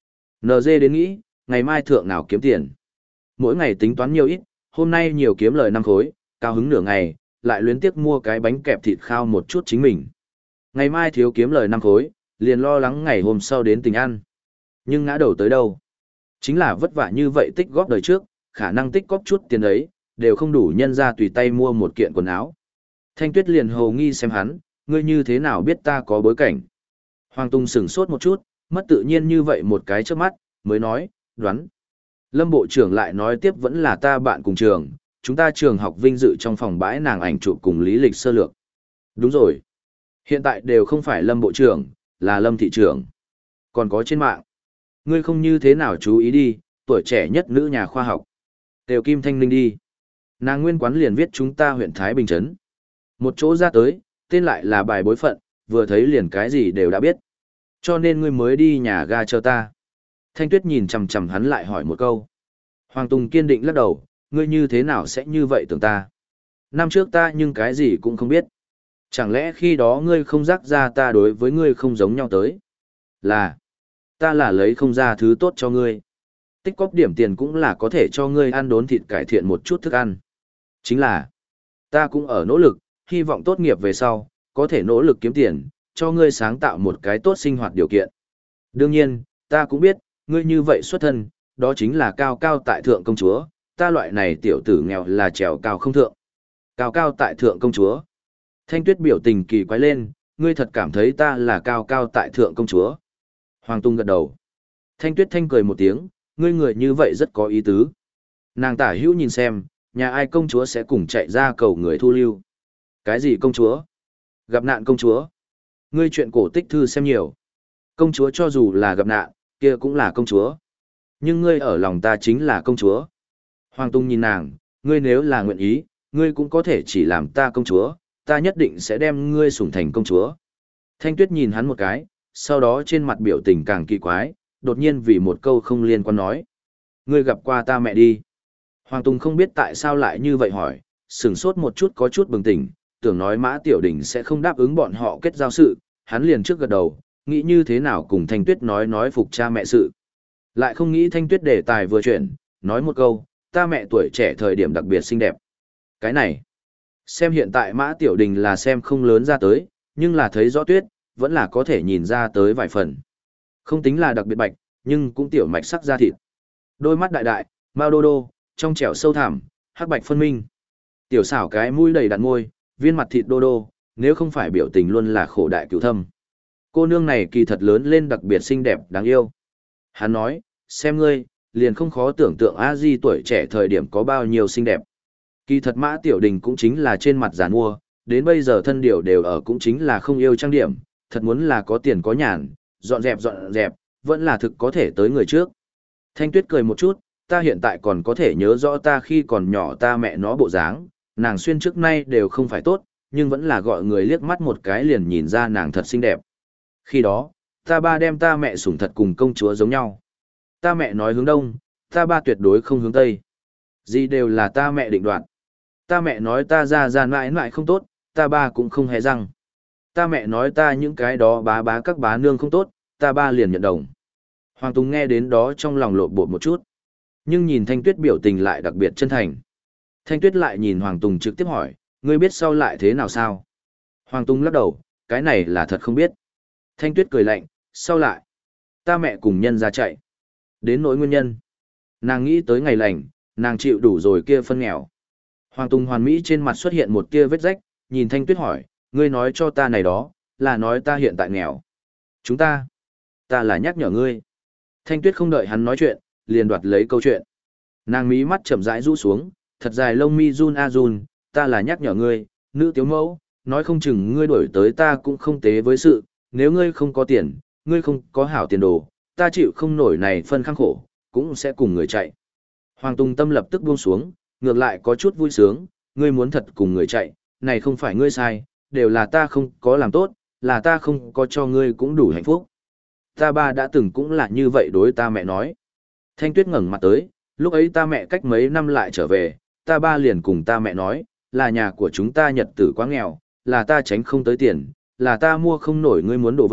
en giê đến nghĩ, ngày mai thượng nào kiếm tiền. Mỗi ngày tính toán nhiều ít, hôm nay nhiều kiếm lời năm khối, cao hứng nửa ngày, lại luyến tiếc mua cái bánh kẹp thịt khao một chút chính mình. Ngày mai thiếu kiếm lời năm khối, liền lo lắng ngày hôm sau đến tình ăn. Nhưng ngã đầu tới đâu? Chính là vất vả như vậy tích góp đời trước, khả năng tích góp chút tiền ấy, đều không đủ nhân ra tùy tay mua một kiện quần áo. Thanh Tuyết liền hồ nghi xem hắn, ngươi như thế nào biết ta có bối cảnh. Hoàng Tùng sửng sốt một chút, mất tự nhiên như vậy một cái trước mắt, mới nói, đoán. Lâm Bộ trưởng lại nói tiếp vẫn là ta bạn cùng trường, chúng ta trường học vinh dự trong phòng bãi nàng ảnh chụp cùng lý lịch sơ lược. Đúng rồi. Hiện tại đều không phải Lâm Bộ trưởng, là Lâm Thị trưởng. Còn có trên mạng. Ngươi không như thế nào chú ý đi, tuổi trẻ nhất nữ nhà khoa học. Đều Kim Thanh Linh đi. Nàng nguyên quán liền viết chúng ta huyện Thái Bình Trấn. Một chỗ ra tới, tên lại là bài bối phận, vừa thấy liền cái gì đều đã biết. Cho nên ngươi mới đi nhà ga chờ ta. Thanh Tuyết nhìn chằm chằm hắn lại hỏi một câu. Hoàng Tùng kiên định lắc đầu, ngươi như thế nào sẽ như vậy tưởng ta. Năm trước ta nhưng cái gì cũng không biết. Chẳng lẽ khi đó ngươi không rắc ra ta đối với ngươi không giống nhau tới? Là, ta là lấy không ra thứ tốt cho ngươi. Tích cóp điểm tiền cũng là có thể cho ngươi ăn đốn thịt cải thiện một chút thức ăn. Chính là, ta cũng ở nỗ lực, hy vọng tốt nghiệp về sau, có thể nỗ lực kiếm tiền, cho ngươi sáng tạo một cái tốt sinh hoạt điều kiện. Đương nhiên, ta cũng biết, ngươi như vậy xuất thân, đó chính là cao cao tại thượng công chúa, ta loại này tiểu tử nghèo là trèo cao không thượng. Cao cao tại thượng công chúa. Thanh Tuyết biểu tình kỳ quái lên, ngươi thật cảm thấy ta là cao cao tại thượng công chúa. Hoàng Tung gật đầu. Thanh Tuyết thanh cười một tiếng, ngươi người như vậy rất có ý tứ. Nàng tả hữu nhìn xem, nhà ai công chúa sẽ cùng chạy ra cầu người thu lưu. Cái gì công chúa? Gặp nạn công chúa. Ngươi chuyện cổ tích thư xem nhiều. Công chúa cho dù là gặp nạn, kia cũng là công chúa. Nhưng ngươi ở lòng ta chính là công chúa. Hoàng Tung nhìn nàng, ngươi nếu là nguyện ý, ngươi cũng có thể chỉ làm ta công chúa, ta nhất định sẽ đem ngươi sủng thành công chúa. Thanh Tuyết nhìn hắn một cái, sau đó trên mặt biểu tình càng kỳ quái, đột nhiên vì một câu không liên quan nói. Ngươi gặp qua ta mẹ đi. Hoàng Tùng không biết tại sao lại như vậy hỏi, sửng sốt một chút có chút bừng tỉnh, tưởng nói Mã Tiểu Đình sẽ không đáp ứng bọn họ kết giao sự, hắn liền trước gật đầu, nghĩ như thế nào cùng Thanh Tuyết nói nói phục cha mẹ sự. Lại không nghĩ Thanh Tuyết đề tài vừa chuyển, nói một câu, ta mẹ tuổi trẻ thời điểm đặc biệt xinh đẹp. Cái này, xem hiện tại Mã Tiểu Đình là xem không lớn ra tới, nhưng là thấy rõ Tuyết, vẫn là có thể nhìn ra tới vài phần. Không tính là đặc biệt bạch, nhưng cũng tiểu mạch sắc da thịt. Đôi mắt đại đại, mao đô đô, trong trẻo sâu thẳm, hắc bạch phân minh. Tiểu xảo cái mũi đầy đặn môi, viên mặt thịt đô đô, nếu không phải biểu tình luôn là khổ đại cửu thâm. Cô nương này kỳ thật lớn lên đặc biệt xinh đẹp đáng yêu. Hắn nói, xem ngươi, liền không khó tưởng tượng A Di tuổi trẻ thời điểm có bao nhiêu xinh đẹp. Kỳ thật Mã Tiểu Đình cũng chính là trên mặt giàn mua, đến bây giờ thân điều đều ở cũng chính là không yêu trang điểm, thật muốn là có tiền có nhàn, dọn dẹp dọn dẹp, vẫn là thực có thể tới người trước. Thanh Tuyết cười một chút, ta hiện tại còn có thể nhớ rõ ta khi còn nhỏ ta mẹ nó bộ dáng, nàng xuyên trước nay đều không phải tốt, nhưng vẫn là gọi người liếc mắt một cái liền nhìn ra nàng thật xinh đẹp. Khi đó, ta ba đem ta mẹ sủng thật cùng công chúa giống nhau. Ta mẹ nói hướng đông, ta ba tuyệt đối không hướng tây. Gì đều là ta mẹ định đoạt. Ta mẹ nói ta ra ra mãi mãi không tốt, ta ba cũng không hề răng. Ta mẹ nói ta những cái đó bá bá các bá nương không tốt, ta ba liền nhận đồng. Hoàng Tùng nghe đến đó trong lòng lộn bột một chút. Nhưng nhìn Thanh Tuyết biểu tình lại đặc biệt chân thành. Thanh Tuyết lại nhìn Hoàng Tùng trực tiếp hỏi, ngươi biết sau lại thế nào sao? Hoàng Tùng lắc đầu, cái này là thật không biết. Thanh Tuyết cười lạnh, sau lại. Ta mẹ cùng nhân ra chạy. Đến nỗi nguyên nhân. Nàng nghĩ tới ngày lành, nàng chịu đủ rồi kia phân nghèo. Hoàng Tùng hoàn mỹ trên mặt xuất hiện một kia vết rách, nhìn Thanh Tuyết hỏi, ngươi nói cho ta này đó, là nói ta hiện tại nghèo. Chúng ta, ta là nhắc nhở ngươi. Thanh Tuyết không đợi hắn nói chuyện, liền đoạt lấy câu chuyện. Nàng mí mắt chậm rãi rũ xuống, thật dài lông mi run a run, ta là nhắc nhở ngươi, nữ tiếu mẫu, nói không chừng ngươi đổi tới ta cũng không tế với sự, nếu ngươi không có tiền, ngươi không có hảo tiền đồ, ta chịu không nổi này phân khăng khổ, cũng sẽ cùng người chạy. Hoàng Tùng tâm lập tức buông xuống, ngược lại có chút vui sướng, ngươi muốn thật cùng người chạy, này không phải ngươi sai, đều là ta không có làm tốt, là ta không có cho ngươi cũng đủ hạnh phúc. Ta ba đã từng cũng là như vậy đối ta mẹ nói. Thanh Tuyết ngẩng mặt tới, lúc ấy ta mẹ cách mấy năm lại trở về, ta ba liền cùng ta mẹ nói, là nhà của chúng ta nhật tử quá nghèo, là ta tránh không tới tiền, là ta mua không nổi ngươi muốn đồ vật,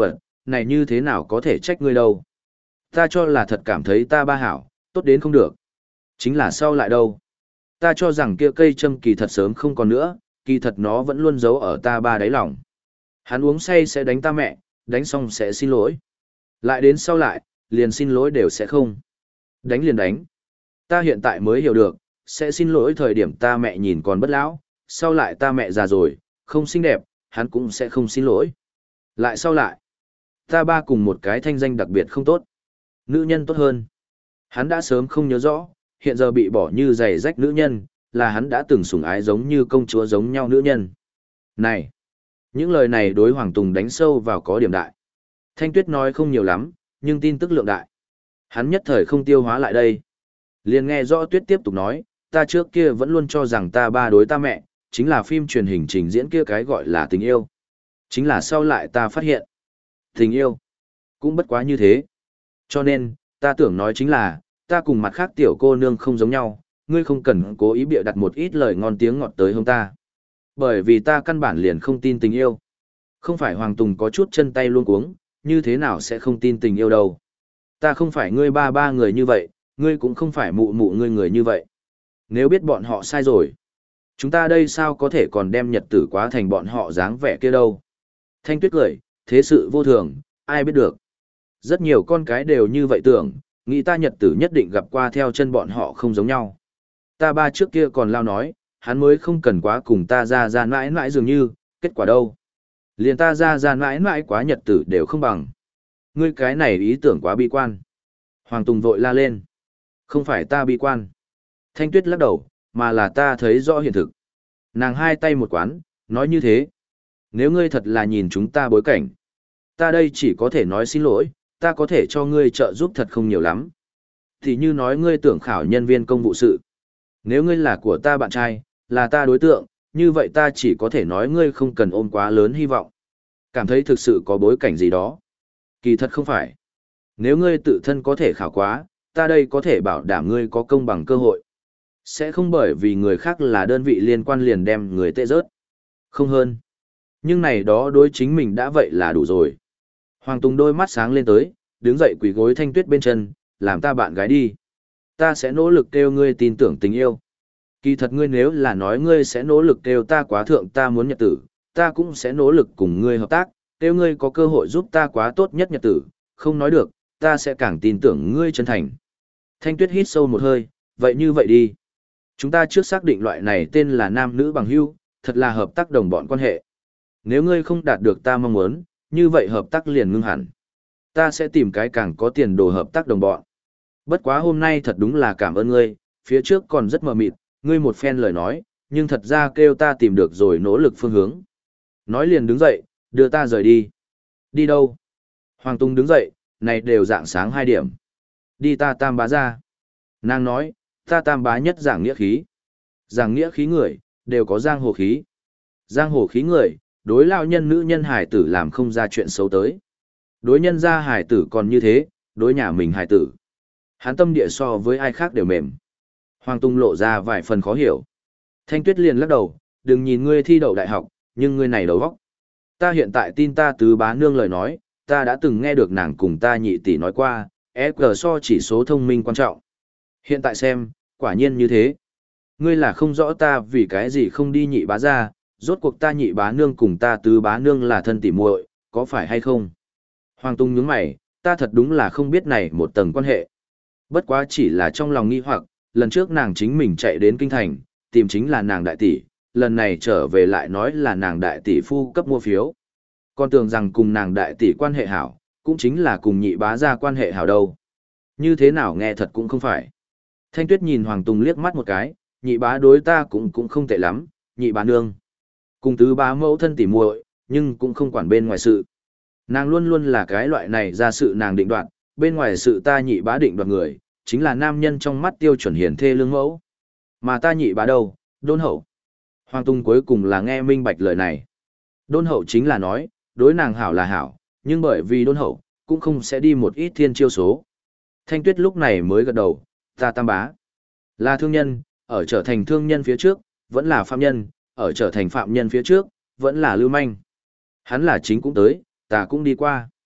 này như thế nào có thể trách ngươi đâu. Ta cho là thật cảm thấy ta ba hảo, tốt đến không được. Chính là sau lại đâu. Ta cho rằng kia cây châm kỳ thật sớm không còn nữa, kỳ thật nó vẫn luôn giấu ở ta ba đáy lòng. Hắn uống say sẽ đánh ta mẹ, đánh xong sẽ xin lỗi. Lại đến sau lại, liền xin lỗi đều sẽ không. Đánh liền đánh. Ta hiện tại mới hiểu được, sẽ xin lỗi thời điểm ta mẹ nhìn còn bất lão, sau lại ta mẹ già rồi, không xinh đẹp, hắn cũng sẽ không xin lỗi. Lại sau lại, ta ba cùng một cái thanh danh đặc biệt không tốt. Nữ nhân tốt hơn. Hắn đã sớm không nhớ rõ, hiện giờ bị bỏ như giày rách nữ nhân, là hắn đã từng sủng ái giống như công chúa giống nhau nữ nhân. Này! Những lời này đối Hoàng Tùng đánh sâu vào có điểm đại. Thanh Tuyết nói không nhiều lắm, nhưng tin tức lượng đại. Hắn nhất thời không tiêu hóa lại đây. Liền nghe rõ Tuyết tiếp tục nói, ta trước kia vẫn luôn cho rằng ta ba đối ta mẹ, chính là phim truyền hình trình diễn kia cái gọi là tình yêu. Chính là sau lại ta phát hiện. Tình yêu. Cũng bất quá như thế. Cho nên, ta tưởng nói chính là, ta cùng mặt khác tiểu cô nương không giống nhau, ngươi không cần cố ý bịa đặt một ít lời ngon tiếng ngọt tới hông ta. Bởi vì ta căn bản liền không tin tình yêu. Không phải Hoàng Tùng có chút chân tay luôn cuống, như thế nào sẽ không tin tình yêu đâu. Ta không phải ngươi ba ba người như vậy, ngươi cũng không phải mụ mụ ngươi người như vậy. Nếu biết bọn họ sai rồi, chúng ta đây sao có thể còn đem nhật tử quá thành bọn họ dáng vẻ kia đâu. Thanh Tuyết cười, thế sự vô thường, ai biết được. Rất nhiều con cái đều như vậy tưởng, nghĩ ta nhật tử nhất định gặp qua theo chân bọn họ không giống nhau. Ta ba trước kia còn lao nói, hắn mới không cần quá cùng ta ra ra mãi mãi dường như, kết quả đâu. Liền ta ra ra mãi mãi quá nhật tử đều không bằng. Ngươi cái này ý tưởng quá bi quan. Hoàng Tùng vội la lên. Không phải ta bi quan. Thanh Tuyết lắc đầu, mà là ta thấy rõ hiện thực. Nàng hai tay một quán, nói như thế. Nếu ngươi thật là nhìn chúng ta bối cảnh, ta đây chỉ có thể nói xin lỗi, ta có thể cho ngươi trợ giúp thật không nhiều lắm. Thì như nói ngươi tưởng khảo nhân viên công vụ sự. Nếu ngươi là của ta bạn trai, là ta đối tượng, như vậy ta chỉ có thể nói ngươi không cần ôm quá lớn hy vọng. Cảm thấy thực sự có bối cảnh gì đó. Kỳ thật không phải. Nếu ngươi tự thân có thể khảo quá, ta đây có thể bảo đảm ngươi có công bằng cơ hội. Sẽ không bởi vì người khác là đơn vị liên quan liền đem người tệ rớt. Không hơn. Nhưng này đó đối chính mình đã vậy là đủ rồi. Hoàng Tùng đôi mắt sáng lên tới, đứng dậy quỳ gối Thanh Tuyết bên chân, làm ta bạn gái đi. Ta sẽ nỗ lực kêu ngươi tin tưởng tình yêu. Kỳ thật ngươi nếu là nói ngươi sẽ nỗ lực kêu ta quá thượng ta muốn nhật tử, ta cũng sẽ nỗ lực cùng ngươi hợp tác, kêu ngươi có cơ hội giúp ta quá tốt nhất nhật tử, không nói được, ta sẽ càng tin tưởng ngươi chân thành. Thanh Tuyết hít sâu một hơi, vậy như vậy đi. Chúng ta trước xác định loại này tên là nam nữ bằng hữu, thật là hợp tác đồng bọn quan hệ. Nếu ngươi không đạt được ta mong muốn, như vậy hợp tác liền ngưng hẳn. Ta sẽ tìm cái càng có tiền đồ hợp tác đồng bọn. Bất quá hôm nay thật đúng là cảm ơn ngươi, phía trước còn rất mờ mịt, ngươi một phen lời nói, nhưng thật ra kêu ta tìm được rồi nỗ lực phương hướng. Nói liền đứng dậy, đưa ta rời đi. Đi đâu? Hoàng Tùng đứng dậy, này đều dạng sáng hai điểm. Đi ta tam bá ra. Nàng nói, ta tam bá nhất giảng nghĩa khí. Giảng nghĩa khí người, đều có giang hồ khí. Giang hồ khí người, đối lao nhân nữ nhân hải tử làm không ra chuyện xấu tới. Đối nhân gia hải tử còn như thế, đối nhà mình hải tử. Hắn tâm địa so với ai khác đều mềm. Hoàng Tùng lộ ra vài phần khó hiểu. Thanh Tuyết liền lắc đầu, đừng nhìn ngươi thi đậu đại học, nhưng ngươi này đầu óc. Ta hiện tại tin ta tứ bá nương lời nói, ta đã từng nghe được nàng cùng ta nhị tỷ nói qua, e quy so chỉ số thông minh quan trọng. Hiện tại xem, quả nhiên như thế. Ngươi là không rõ ta vì cái gì không đi nhị bá ra, rốt cuộc ta nhị bá nương cùng ta tứ bá nương là thân tỉ muội, có phải hay không? Hoàng Tùng nhướng mày, ta thật đúng là không biết này một tầng quan hệ. Bất quá chỉ là trong lòng nghi hoặc, lần trước nàng chính mình chạy đến kinh thành, tìm chính là nàng đại tỷ, lần này trở về lại nói là nàng đại tỷ phu cấp mua phiếu. Con tưởng rằng cùng nàng đại tỷ quan hệ hảo, cũng chính là cùng nhị bá ra quan hệ hảo đâu. Như thế nào nghe thật cũng không phải. Thanh Tuyết nhìn Hoàng Tùng liếc mắt một cái, nhị bá đối ta cũng cũng không tệ lắm, nhị bá nương. Cùng tứ bá mẫu thân tỉ muội, nhưng cũng không quản bên ngoài sự. Nàng luôn luôn là cái loại này ra sự nàng định đoạt, bên ngoài sự ta nhị bá định đoạt người, chính là nam nhân trong mắt tiêu chuẩn hiền thê lương mẫu. Mà ta nhị bá đâu, đôn hậu. Hoàng Tùng cuối cùng là nghe minh bạch lời này. Đôn hậu chính là nói, đối nàng hảo là hảo, nhưng bởi vì đôn hậu, cũng không sẽ đi một ít thiên chiêu số. Thanh Tuyết lúc này mới gật đầu, ta tam bá. Là thương nhân, ở trở thành thương nhân phía trước, vẫn là phạm nhân, ở trở thành phạm nhân phía trước, vẫn là lưu manh. Hắn là chính cũng tới, ta cũng đi qua.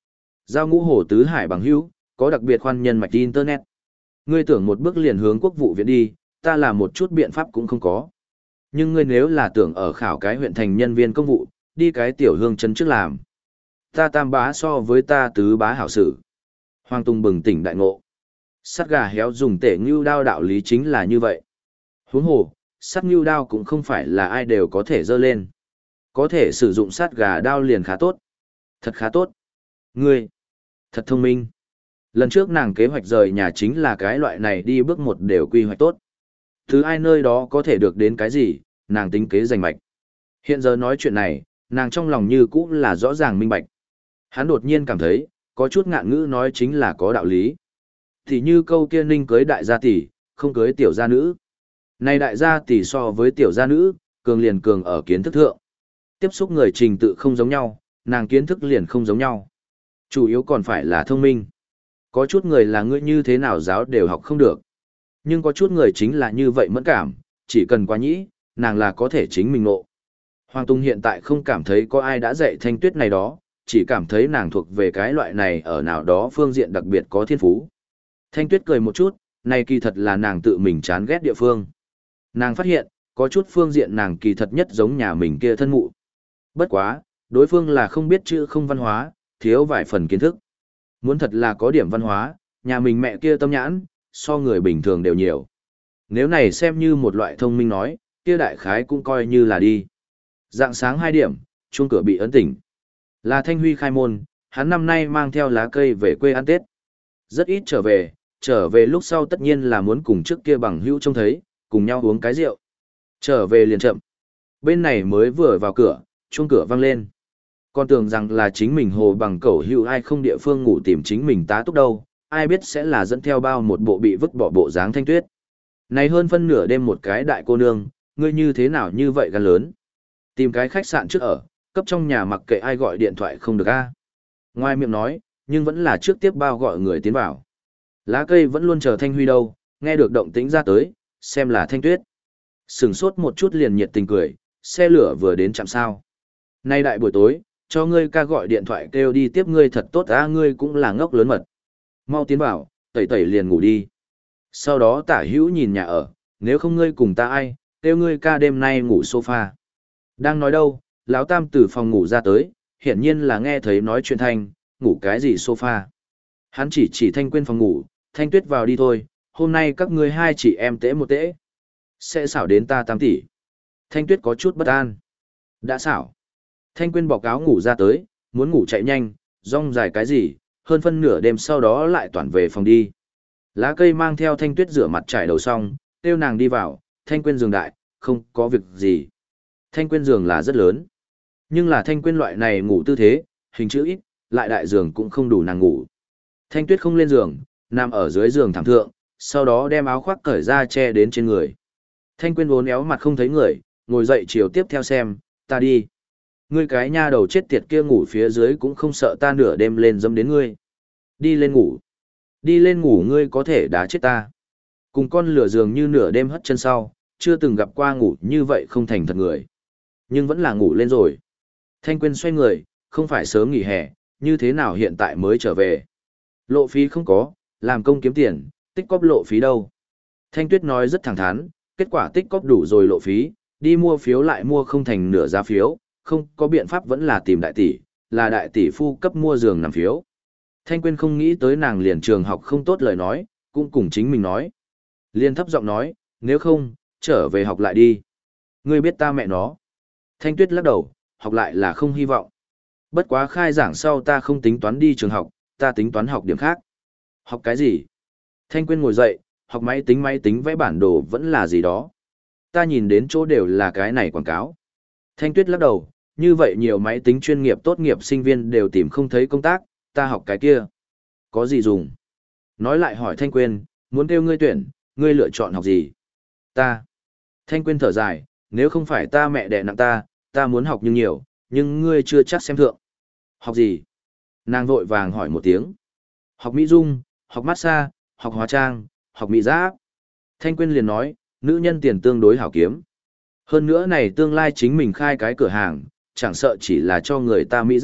Giao ngũ hồ tứ hải bằng hữu, có đặc biệt khoan nhân mạch internet. Ngươi tưởng một bước liền hướng quốc vụ viện đi, ta là một chút biện pháp cũng không có. Nhưng ngươi nếu là tưởng ở khảo cái huyện thành nhân viên công vụ, đi cái tiểu hương trấn trước làm. Ta tam bá so với ta tứ bá hảo sử. Hoàng Tùng bừng tỉnh đại ngộ. Sắt gà héo dùng tể ngưu đao đạo lý chính là như vậy. Huống hồ, sắt ngưu đao cũng không phải là ai đều có thể dơ lên. Có thể sử dụng sắt gà đao liền khá tốt. Thật khá tốt. Ngươi, thật thông minh. Lần trước nàng kế hoạch rời nhà chính là cái loại này đi bước một đều quy hoạch tốt. Thứ ai nơi đó có thể được đến cái gì, nàng tính kế giành mạch. Hiện giờ nói chuyện này, nàng trong lòng như cũ là rõ ràng minh bạch. Hắn đột nhiên cảm thấy, có chút ngạn ngữ nói chính là có đạo lý. Thì như câu kia ninh cưới đại gia tỷ, không cưới tiểu gia nữ. Này đại gia tỷ so với tiểu gia nữ, cường liền cường ở kiến thức thượng. Tiếp xúc người trình tự không giống nhau, nàng kiến thức liền không giống nhau. Chủ yếu còn phải là thông minh. Có chút người là ngươi như thế nào giáo đều học không được. Nhưng có chút người chính là như vậy mẫn cảm, chỉ cần quá nhĩ, nàng là có thể chính mình ngộ. Hoàng Tùng hiện tại không cảm thấy có ai đã dạy Thanh Tuyết này đó, chỉ cảm thấy nàng thuộc về cái loại này ở nào đó phương diện đặc biệt có thiên phú. Thanh Tuyết cười một chút, này kỳ thật là nàng tự mình chán ghét địa phương. Nàng phát hiện, có chút phương diện nàng kỳ thật nhất giống nhà mình kia thân mụ. Bất quá, đối phương là không biết chữ không văn hóa, thiếu vài phần kiến thức. Muốn thật là có điểm văn hóa, nhà mình mẹ kia tâm nhãn, so người bình thường đều nhiều. Nếu này xem như một loại thông minh nói, kia đại khái cũng coi như là đi. Dạng sáng hai điểm, chuông cửa bị ấn tỉnh. Là Thanh Huy khai môn, hắn năm nay mang theo lá cây về quê ăn Tết. Rất ít trở về, trở về lúc sau tất nhiên là muốn cùng trước kia bằng hữu trông thấy, cùng nhau uống cái rượu. Trở về liền chậm. Bên này mới vừa vào cửa, chuông cửa vang lên. Còn tưởng rằng là chính mình hồ bằng cẩu hữu ai không địa phương ngủ tìm chính mình tá túc đâu, ai biết sẽ là dẫn theo bao một bộ bị vứt bỏ bộ dáng Thanh Tuyết. Này hơn phân nửa đêm một cái đại cô nương, ngươi như thế nào như vậy gan lớn. Tìm cái khách sạn trước ở, cấp trong nhà mặc kệ ai gọi điện thoại không được a. Ngoài miệng nói, nhưng vẫn là trước tiếp bao gọi người tiến vào. Lá cây vẫn luôn chờ Thanh Huy đâu, nghe được động tĩnh ra tới, xem là Thanh Tuyết. Sừng sốt một chút liền nhiệt tình cười, xe lửa vừa đến chạm sao. Nay đại buổi tối, cho ngươi ca gọi điện thoại kêu đi tiếp ngươi thật tốt á, ngươi cũng là ngốc lớn mật. Mau tiến vào, tẩy tẩy liền ngủ đi. Sau đó tả hữu nhìn nhà ở, nếu không ngươi cùng ta ai, kêu ngươi ca đêm nay ngủ sofa. Đang nói đâu, lão tam từ phòng ngủ ra tới, hiển nhiên là nghe thấy nói chuyện Thanh, ngủ cái gì sofa. Hắn chỉ chỉ Thanh quên phòng ngủ, Thanh Tuyết vào đi thôi, hôm nay các ngươi hai chị em tễ một tễ. Sẽ xảo đến ta tám tỷ. Thanh Tuyết có chút bất an. Đã xảo. Thanh Quyên bọc áo ngủ ra tới, muốn ngủ chạy nhanh, rong dài cái gì, hơn phân nửa đêm sau đó lại toàn về phòng đi. Lá cây mang theo Thanh Tuyết rửa mặt trải đầu xong, kêu nàng đi vào, Thanh Quyên giường đại, không có việc gì. Thanh Quyên giường là rất lớn. Nhưng là Thanh Quyên loại này ngủ tư thế, hình chữ ít, lại đại giường cũng không đủ nàng ngủ. Thanh Tuyết không lên giường, nằm ở dưới giường thảm thượng, sau đó đem áo khoác cởi ra che đến trên người. Thanh Quyên vốn éo mặt không thấy người, ngồi dậy chiều tiếp theo xem, ta đi. Ngươi cái nha đầu chết tiệt kia ngủ phía dưới cũng không sợ ta nửa đêm lên dâm đến ngươi. Đi lên ngủ. Đi lên ngủ ngươi có thể đá chết ta. Cùng con lửa giường như nửa đêm hất chân sau, chưa từng gặp qua ngủ như vậy không thành thật người. Nhưng vẫn là ngủ lên rồi. Thanh Quyên xoay người, không phải sớm nghỉ hè, như thế nào hiện tại mới trở về. Lộ phí không có, làm công kiếm tiền, tích cóp lộ phí đâu. Thanh Tuyết nói rất thẳng thắn, kết quả tích cóp đủ rồi lộ phí, đi mua phiếu lại mua không thành nửa giá phiếu, không có biện pháp vẫn là tìm đại tỷ, là đại tỷ phu cấp mua giường nằm phiếu. Thanh Quyên không nghĩ tới nàng liền trường học không tốt lời nói, cũng cùng chính mình nói. Liền thấp giọng nói, nếu không, trở về học lại đi. Ngươi biết ta mẹ nó. Thanh Tuyết lắc đầu, học lại là không hy vọng. Bất quá khai giảng sau ta không tính toán đi trường học, ta tính toán học điểm khác. Học cái gì? Thanh Quyên ngồi dậy, học máy tính máy tính vẽ bản đồ vẫn là gì đó. Ta nhìn đến chỗ đều là cái này quảng cáo. Thanh Tuyết lắc đầu, như vậy nhiều máy tính chuyên nghiệp tốt nghiệp sinh viên đều tìm không thấy công tác, ta học cái kia. Có gì dùng? Nói lại hỏi Thanh Quyên, muốn kêu ngươi tuyển, ngươi lựa chọn học gì? Ta. Thanh Quyên thở dài, nếu không phải ta mẹ đẻ nặng ta, ta muốn học nhưng nhiều, nhưng ngươi chưa chắc xem thượng. Học gì? Nàng vội vàng hỏi một tiếng. Học mỹ dung, học massage, học hóa trang, học mỹ giáp. Thanh Quyên liền nói, nữ nhân tiền tương đối hảo kiếm. Hơn nữa này tương lai chính mình khai cái cửa hàng, chẳng sợ chỉ là cho người ta mỹ giáp,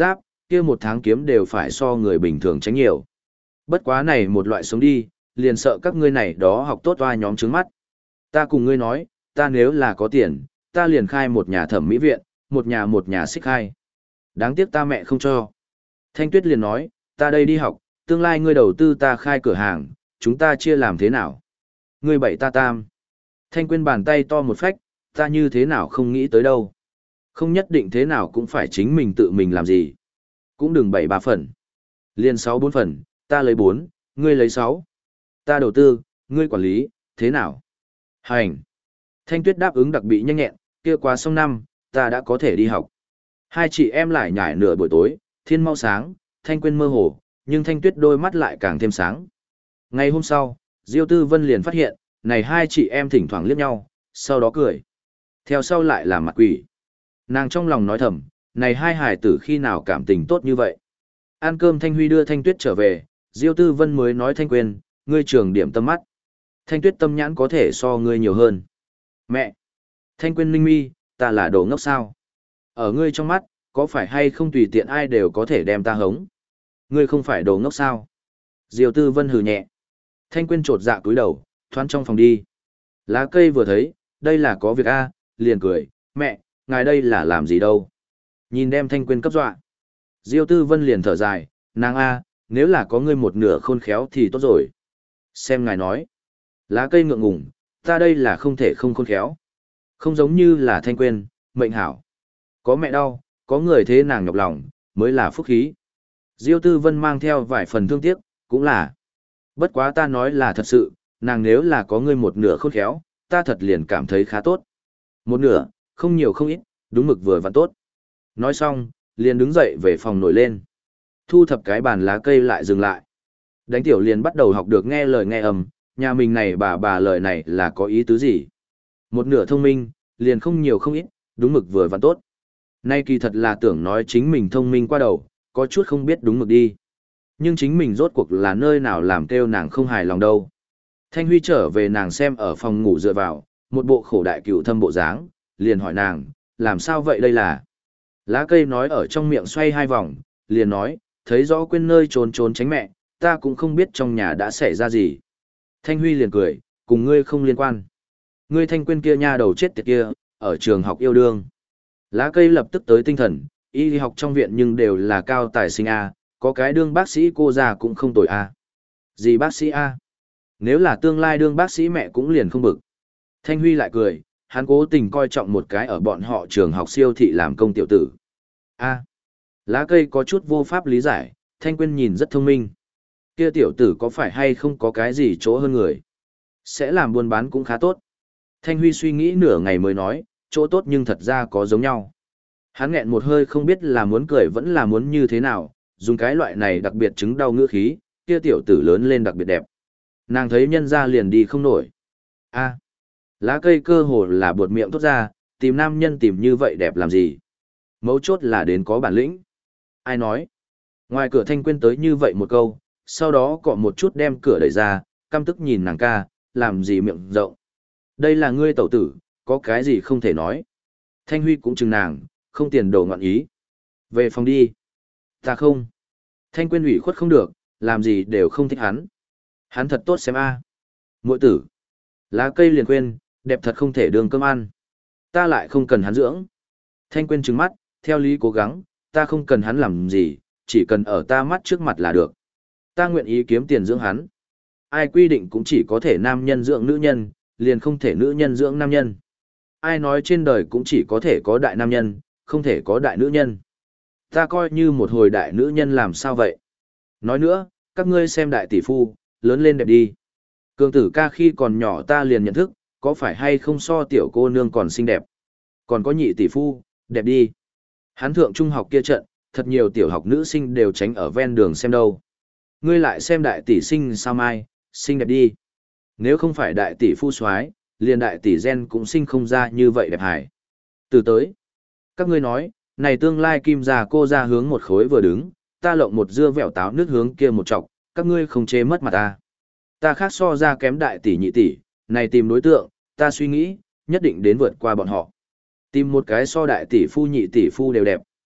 kia một tháng kiếm đều phải so người bình thường tránh nhiều. Bất quá này một loại sống đi, liền sợ các ngươi này đó học tốt toa nhóm trứng mắt. Ta cùng ngươi nói, ta nếu là có tiền, ta liền khai một nhà thẩm mỹ viện, một nhà một nhà xích khai. Đáng tiếc ta mẹ không cho. Thanh Tuyết liền nói, ta đây đi học, tương lai ngươi đầu tư ta khai cửa hàng, chúng ta chia làm thế nào? Ngươi bảy ta tam. Thanh Quyên bàn tay to một phách, ta như thế nào không nghĩ tới đâu. Không nhất định thế nào cũng phải chính mình tự mình làm gì. Cũng đừng bảy ba phần. Liền sáu bốn phần, ta lấy bốn, ngươi lấy sáu. Ta đầu tư, ngươi quản lý, thế nào? Hành. Thanh Tuyết đáp ứng đặc biệt nhanh nhẹn, kia qua xong năm, ta đã có thể đi học. Hai chị em lại nhảy nửa buổi tối, thiên mau sáng, Thanh Quyên mơ hồ, nhưng Thanh Tuyết đôi mắt lại càng thêm sáng. Ngày hôm sau, Diêu Tư Vân liền phát hiện, này hai chị em thỉnh thoảng liếc nhau, sau đó cười. Theo sau lại là mặt quỷ. Nàng trong lòng nói thầm, này hai hài tử khi nào cảm tình tốt như vậy. Ăn cơm Thanh Huy đưa Thanh Tuyết trở về, Diêu Tư Vân mới nói Thanh Quyên, ngươi trường điểm tâm mắt. Thanh Tuyết tâm nhãn có thể so ngươi nhiều hơn. Mẹ! Thanh Quyên ninh mi, ta là đồ ngốc sao? Ở ngươi trong mắt, có phải hay không tùy tiện ai đều có thể đem ta hống? Ngươi không phải đồ ngốc sao? Diêu Tư Vân hừ nhẹ. Thanh Quyên trột dạ cúi đầu, thoáng trong phòng đi. Lá cây vừa thấy, đây là có việc a, liền cười, mẹ, ngài đây là làm gì đâu? Nhìn đem Thanh Quyên cấp dọa. Diêu Tư Vân liền thở dài, nàng a, nếu là có ngươi một nửa khôn khéo thì tốt rồi. Xem ngài nói. Lá cây ngượng ngùng, ta đây là không thể không khôn khéo. Không giống như là Thanh Quyên, mệnh hảo. Có mẹ đau, có người thế nàng nhọc lòng, mới là phúc khí. Diêu Tư Vân mang theo vài phần thương tiếc, cũng là. Bất quá ta nói là thật sự, nàng nếu là có ngươi một nửa khôn khéo, ta thật liền cảm thấy khá tốt. Một nửa, không nhiều không ít, đúng mực vừa vặn tốt. Nói xong, liền đứng dậy về phòng nổi lên. Thu thập cái bàn lá cây lại dừng lại. Đánh tiểu liền bắt đầu học được nghe lời nghe ầm, nhà mình này bà bà lời này là có ý tứ gì. Một nửa thông minh, liền không nhiều không ít, đúng mực vừa vặn tốt. Nay kỳ thật là tưởng nói chính mình thông minh qua đầu, có chút không biết đúng mực đi. Nhưng chính mình rốt cuộc là nơi nào làm kêu nàng không hài lòng đâu. Thanh Huy trở về nàng xem ở phòng ngủ dựa vào, một bộ khổ đại cựu thâm bộ dáng, liền hỏi nàng, làm sao vậy đây là? Lá cây nói ở trong miệng xoay hai vòng, liền nói, thấy rõ quên nơi trốn trốn tránh mẹ, ta cũng không biết trong nhà đã xảy ra gì. Thanh Huy liền cười, cùng ngươi không liên quan. Ngươi Thanh Quyên kia nha đầu chết tiệt kia, ở trường học yêu đương. Lá cây lập tức tới tinh thần, y học trong viện nhưng đều là cao tài sinh A, có cái đương bác sĩ cô già cũng không tồi A. Gì bác sĩ A? Nếu là tương lai đương bác sĩ mẹ cũng liền không bực. Thanh Huy lại cười, hắn cố tình coi trọng một cái ở bọn họ trường học siêu thị làm công tiểu tử. A. Lá cây có chút vô pháp lý giải, Thanh Quyên nhìn rất thông minh. Kia tiểu tử có phải hay không có cái gì chỗ hơn người? Sẽ làm buôn bán cũng khá tốt. Thanh Huy suy nghĩ nửa ngày mới nói, chỗ tốt nhưng thật ra có giống nhau. Hắn nghẹn một hơi không biết là muốn cười vẫn là muốn như thế nào, dùng cái loại này đặc biệt chứng đau ngữ khí, kia tiểu tử lớn lên đặc biệt đẹp. Nàng thấy nhân ra liền đi không nổi. A. Lá cây cơ hồ là buột miệng tốt ra, tìm nam nhân tìm như vậy đẹp làm gì? Mấu chốt là đến có bản lĩnh. Ai nói? Ngoài cửa Thanh Quyên tới như vậy một câu, sau đó cọ một chút đem cửa đẩy ra, căm tức nhìn nàng ca, làm gì miệng rộng. Đây là ngươi tẩu tử, có cái gì không thể nói. Thanh Huy cũng chừng nàng, không tiền đồ ngọn ý. Về phòng đi. Ta không. Thanh Quyên ủy khuất không được, làm gì đều không thích hắn. Hắn thật tốt xem a. À. Muội tử. Lá cây liền khuyên, đẹp thật không thể đường cơm ăn. Ta lại không cần hắn dưỡng. Thanh Quyên trừng mắt, theo lý cố gắng, ta không cần hắn làm gì, chỉ cần ở ta mắt trước mặt là được. Ta nguyện ý kiếm tiền dưỡng hắn. Ai quy định cũng chỉ có thể nam nhân dưỡng nữ nhân, liền không thể nữ nhân dưỡng nam nhân. Ai nói trên đời cũng chỉ có thể có đại nam nhân, không thể có đại nữ nhân. Ta coi như một hồi đại nữ nhân làm sao vậy? Nói nữa, các ngươi xem đại tỷ phu, lớn lên đẹp đi. Cường tử ca khi còn nhỏ ta liền nhận thức, có phải hay không so tiểu cô nương còn xinh đẹp. Còn có nhị tỷ phu, đẹp đi. Hán thượng trung học kia trận, thật nhiều tiểu học nữ sinh đều tránh ở ven đường xem đâu. Ngươi lại xem đại tỷ sinh sao mai, xinh đẹp đi. Nếu không phải đại tỷ phu soái, liền đại tỷ gen cũng sinh không ra như vậy đẹp hài. Từ tới, các ngươi nói, này tương lai kim già cô ra hướng một khối vừa đứng, ta lộng một dưa vẹo táo nước hướng kia một chọc, các ngươi không chê mất mặt ta. Ta khác so ra kém đại tỷ nhị tỷ, này tìm đối tượng, ta suy nghĩ, nhất định đến vượt qua bọn họ. Tìm một cái so đại tỷ phu nhị tỷ phu đều đẹp.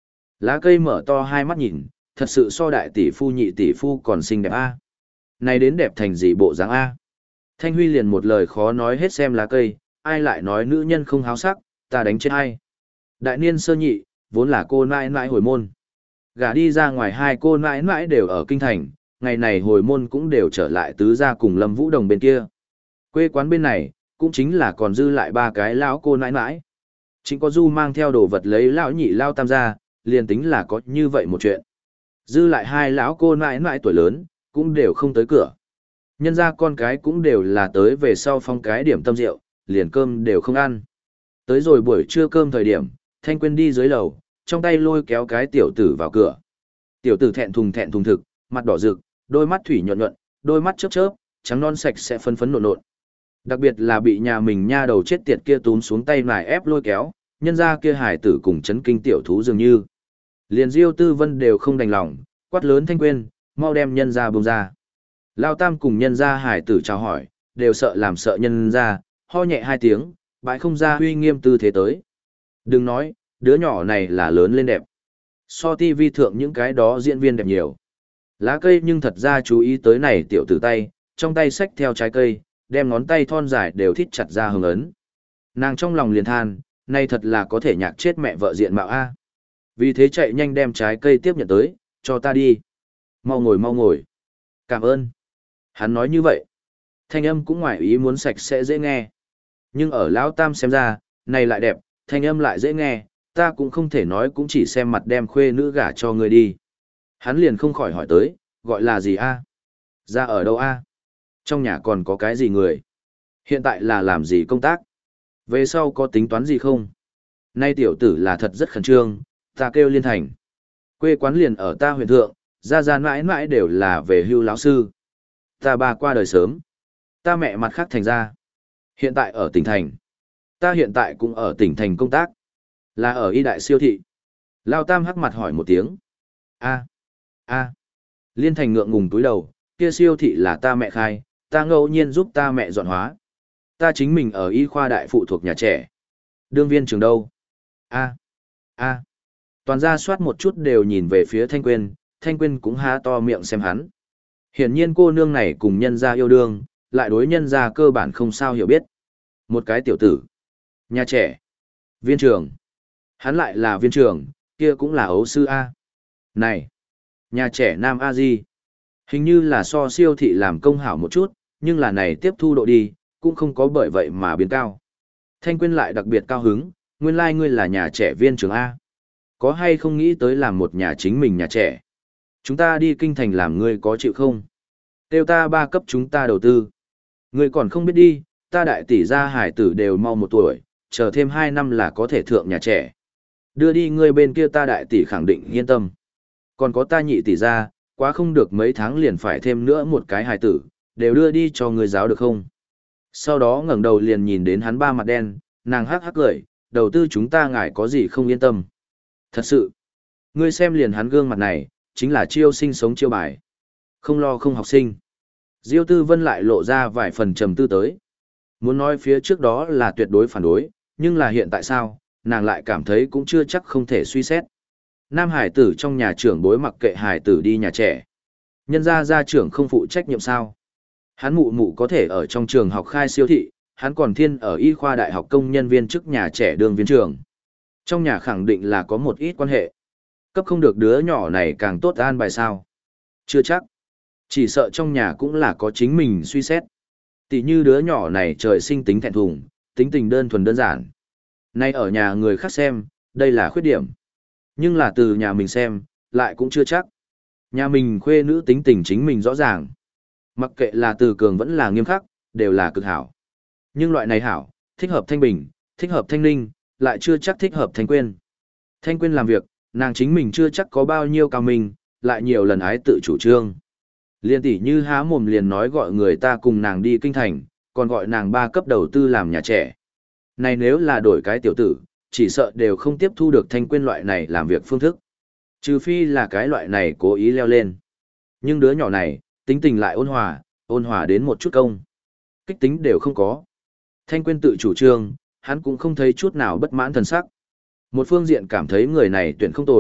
Lá cây mở to hai mắt nhìn, thật sự so đại tỷ phu nhị tỷ phu còn xinh đẹp a. Này đến đẹp thành gì bộ dáng a. Thanh Huy liền một lời khó nói hết xem lá cây, ai lại nói nữ nhân không háo sắc, ta đánh chết ai. Đại niên sơ nhị, vốn là cô nãi nãi hồi môn. Gả đi ra ngoài hai cô nãi nãi đều ở kinh thành, ngày này hồi môn cũng đều trở lại tứ gia cùng Lâm Vũ Đồng bên kia. Quê quán bên này, cũng chính là còn dư lại ba cái lão cô nãi nãi. Chính có Du mang theo đồ vật lấy lão nhị lao tam gia, liền tính là có như vậy một chuyện. Dư lại hai lão cô nãi nãi tuổi lớn, cũng đều không tới cửa. Nhân ra con cái cũng đều là tới về sau phong cái điểm tâm rượu, liền cơm đều không ăn. Tới rồi buổi trưa cơm thời điểm, Thanh Quyên đi dưới lầu, trong tay lôi kéo cái tiểu tử vào cửa. Tiểu tử thẹn thùng thẹn thùng thực, mặt đỏ rực, đôi mắt thủy nhuận nhuận, đôi mắt chớp chớp, trắng non sạch sẽ phấn phấn nộn nộn. Đặc biệt là bị nhà mình nha đầu chết tiệt kia túm xuống tay nải ép lôi kéo, nhân ra kia hải tử cùng chấn kinh tiểu thú dường như. Liền Diêu Tư Vân đều không đành lòng, quát lớn Thanh Quyên, mau đem nhân ra buông ra. Lao Tam cùng nhân ra hải tử chào hỏi, đều sợ làm sợ nhân ra, ho nhẹ hai tiếng, bãi không ra huy nghiêm tư thế tới. Đừng nói, đứa nhỏ này là lớn lên đẹp. So ti vi thượng những cái đó diễn viên đẹp nhiều. Lá cây nhưng thật ra chú ý tới này tiểu tử tay, trong tay xách theo trái cây, đem ngón tay thon dài đều thít chặt ra hứng ấn. Nàng trong lòng liền than, nay thật là có thể nhạc chết mẹ vợ diện mạo A. Vì thế chạy nhanh đem trái cây tiếp nhận tới, cho ta đi. Mau ngồi mau ngồi. Cảm ơn. Hắn nói như vậy. Thanh âm cũng ngoài ý muốn sạch sẽ dễ nghe. Nhưng ở Lão Tam xem ra, này lại đẹp, thanh âm lại dễ nghe, ta cũng không thể nói cũng chỉ xem mặt đem khuê nữ gả cho người đi. Hắn liền không khỏi hỏi tới, gọi là gì a? Ra ở đâu a? Trong nhà còn có cái gì người? Hiện tại là làm gì công tác? Về sau có tính toán gì không? Nay tiểu tử là thật rất khẩn trương, ta kêu liên thành. Quê quán liền ở ta huyện thượng, ra ra mãi mãi đều là về hưu lão sư. Ta ba qua đời sớm. Ta mẹ mặt khác thành ra. Hiện tại ở tỉnh thành. Ta hiện tại cũng ở tỉnh thành công tác. Là ở y đại siêu thị. Lao Tam hắc mặt hỏi một tiếng. A. A. Liên thành ngượng ngùng túi đầu, kia siêu thị là ta mẹ khai, ta ngẫu nhiên giúp ta mẹ dọn hóa. Ta chính mình ở y khoa đại phụ thuộc nhà trẻ. Đương viên trường đâu? A. A. Toàn gia soát một chút đều nhìn về phía Thanh Quyên, Thanh Quyên cũng há to miệng xem hắn. Hiển nhiên cô nương này cùng nhân gia yêu đương, lại đối nhân gia cơ bản không sao hiểu biết. Một cái tiểu tử. Nhà trẻ. Viên trường. Hắn lại là viên trường, kia cũng là ấu sư A. Này. Nhà trẻ Nam A Di. Hình như là so siêu thị làm công hảo một chút, nhưng là này tiếp thu độ đi, cũng không có bởi vậy mà biến cao. Thanh Quyên lại đặc biệt cao hứng, nguyên lai like ngươi là nhà trẻ viên trường A. Có hay không nghĩ tới làm một nhà chính mình nhà trẻ? Chúng ta đi kinh thành làm ngươi có chịu không? Tiêu ta ba cấp chúng ta đầu tư. Ngươi còn không biết đi, ta đại tỷ gia hải tử đều mau một tuổi, chờ thêm hai năm là có thể thượng nhà trẻ. Đưa đi ngươi bên kia ta đại tỷ khẳng định yên tâm. Còn có ta nhị tỷ gia, quá không được mấy tháng liền phải thêm nữa một cái hải tử, đều đưa đi cho ngươi giáo được không? Sau đó ngẩng đầu liền nhìn đến hắn ba mặt đen, nàng hắc hắc cười, đầu tư chúng ta ngài có gì không yên tâm. Thật sự, ngươi xem liền hắn gương mặt này, chính là chiêu sinh sống chiêu bài. Không lo không học sinh. Diêu Tư Vân lại lộ ra vài phần trầm tư tới. Muốn nói phía trước đó là tuyệt đối phản đối, nhưng là hiện tại sao, nàng lại cảm thấy cũng chưa chắc không thể suy xét. Nam hải tử trong nhà trưởng bối mặc kệ hải tử đi nhà trẻ. Nhân gia gia trưởng không phụ trách nhiệm sao. Hắn mụ mụ có thể ở trong trường học khai siêu thị, hắn còn thiên ở y khoa đại học công nhân viên chức nhà trẻ đường viên trường. Trong nhà khẳng định là có một ít quan hệ. Cấp không được đứa nhỏ này càng tốt an bài sao. Chưa chắc. Chỉ sợ trong nhà cũng là có chính mình suy xét. Tỷ như đứa nhỏ này trời sinh tính thẹn thùng, tính tình đơn thuần đơn giản. Nay ở nhà người khác xem, đây là khuyết điểm. Nhưng là từ nhà mình xem, lại cũng chưa chắc. Nhà mình khuê nữ tính tình chính mình rõ ràng. Mặc kệ là từ cường vẫn là nghiêm khắc, đều là cực hảo. Nhưng loại này hảo, thích hợp Thanh Bình, thích hợp Thanh Ninh, lại chưa chắc thích hợp Thanh Quyên. Thanh Quyên làm việc, nàng chính mình chưa chắc có bao nhiêu cao minh, lại nhiều lần ái tự chủ trương. Liên tỷ như há mồm liền nói gọi người ta cùng nàng đi kinh thành, còn gọi nàng ba cấp đầu tư làm nhà trẻ. Này nếu là đổi cái tiểu tử, chỉ sợ đều không tiếp thu được Thanh Quyên loại này làm việc phương thức. Trừ phi là cái loại này cố ý leo lên. Nhưng đứa nhỏ này, tính tình lại ôn hòa, ôn hòa đến một chút công. Kích tính đều không có. Thanh Quyên tự chủ trương, hắn cũng không thấy chút nào bất mãn thần sắc. Một phương diện cảm thấy người này tuyển không tồi,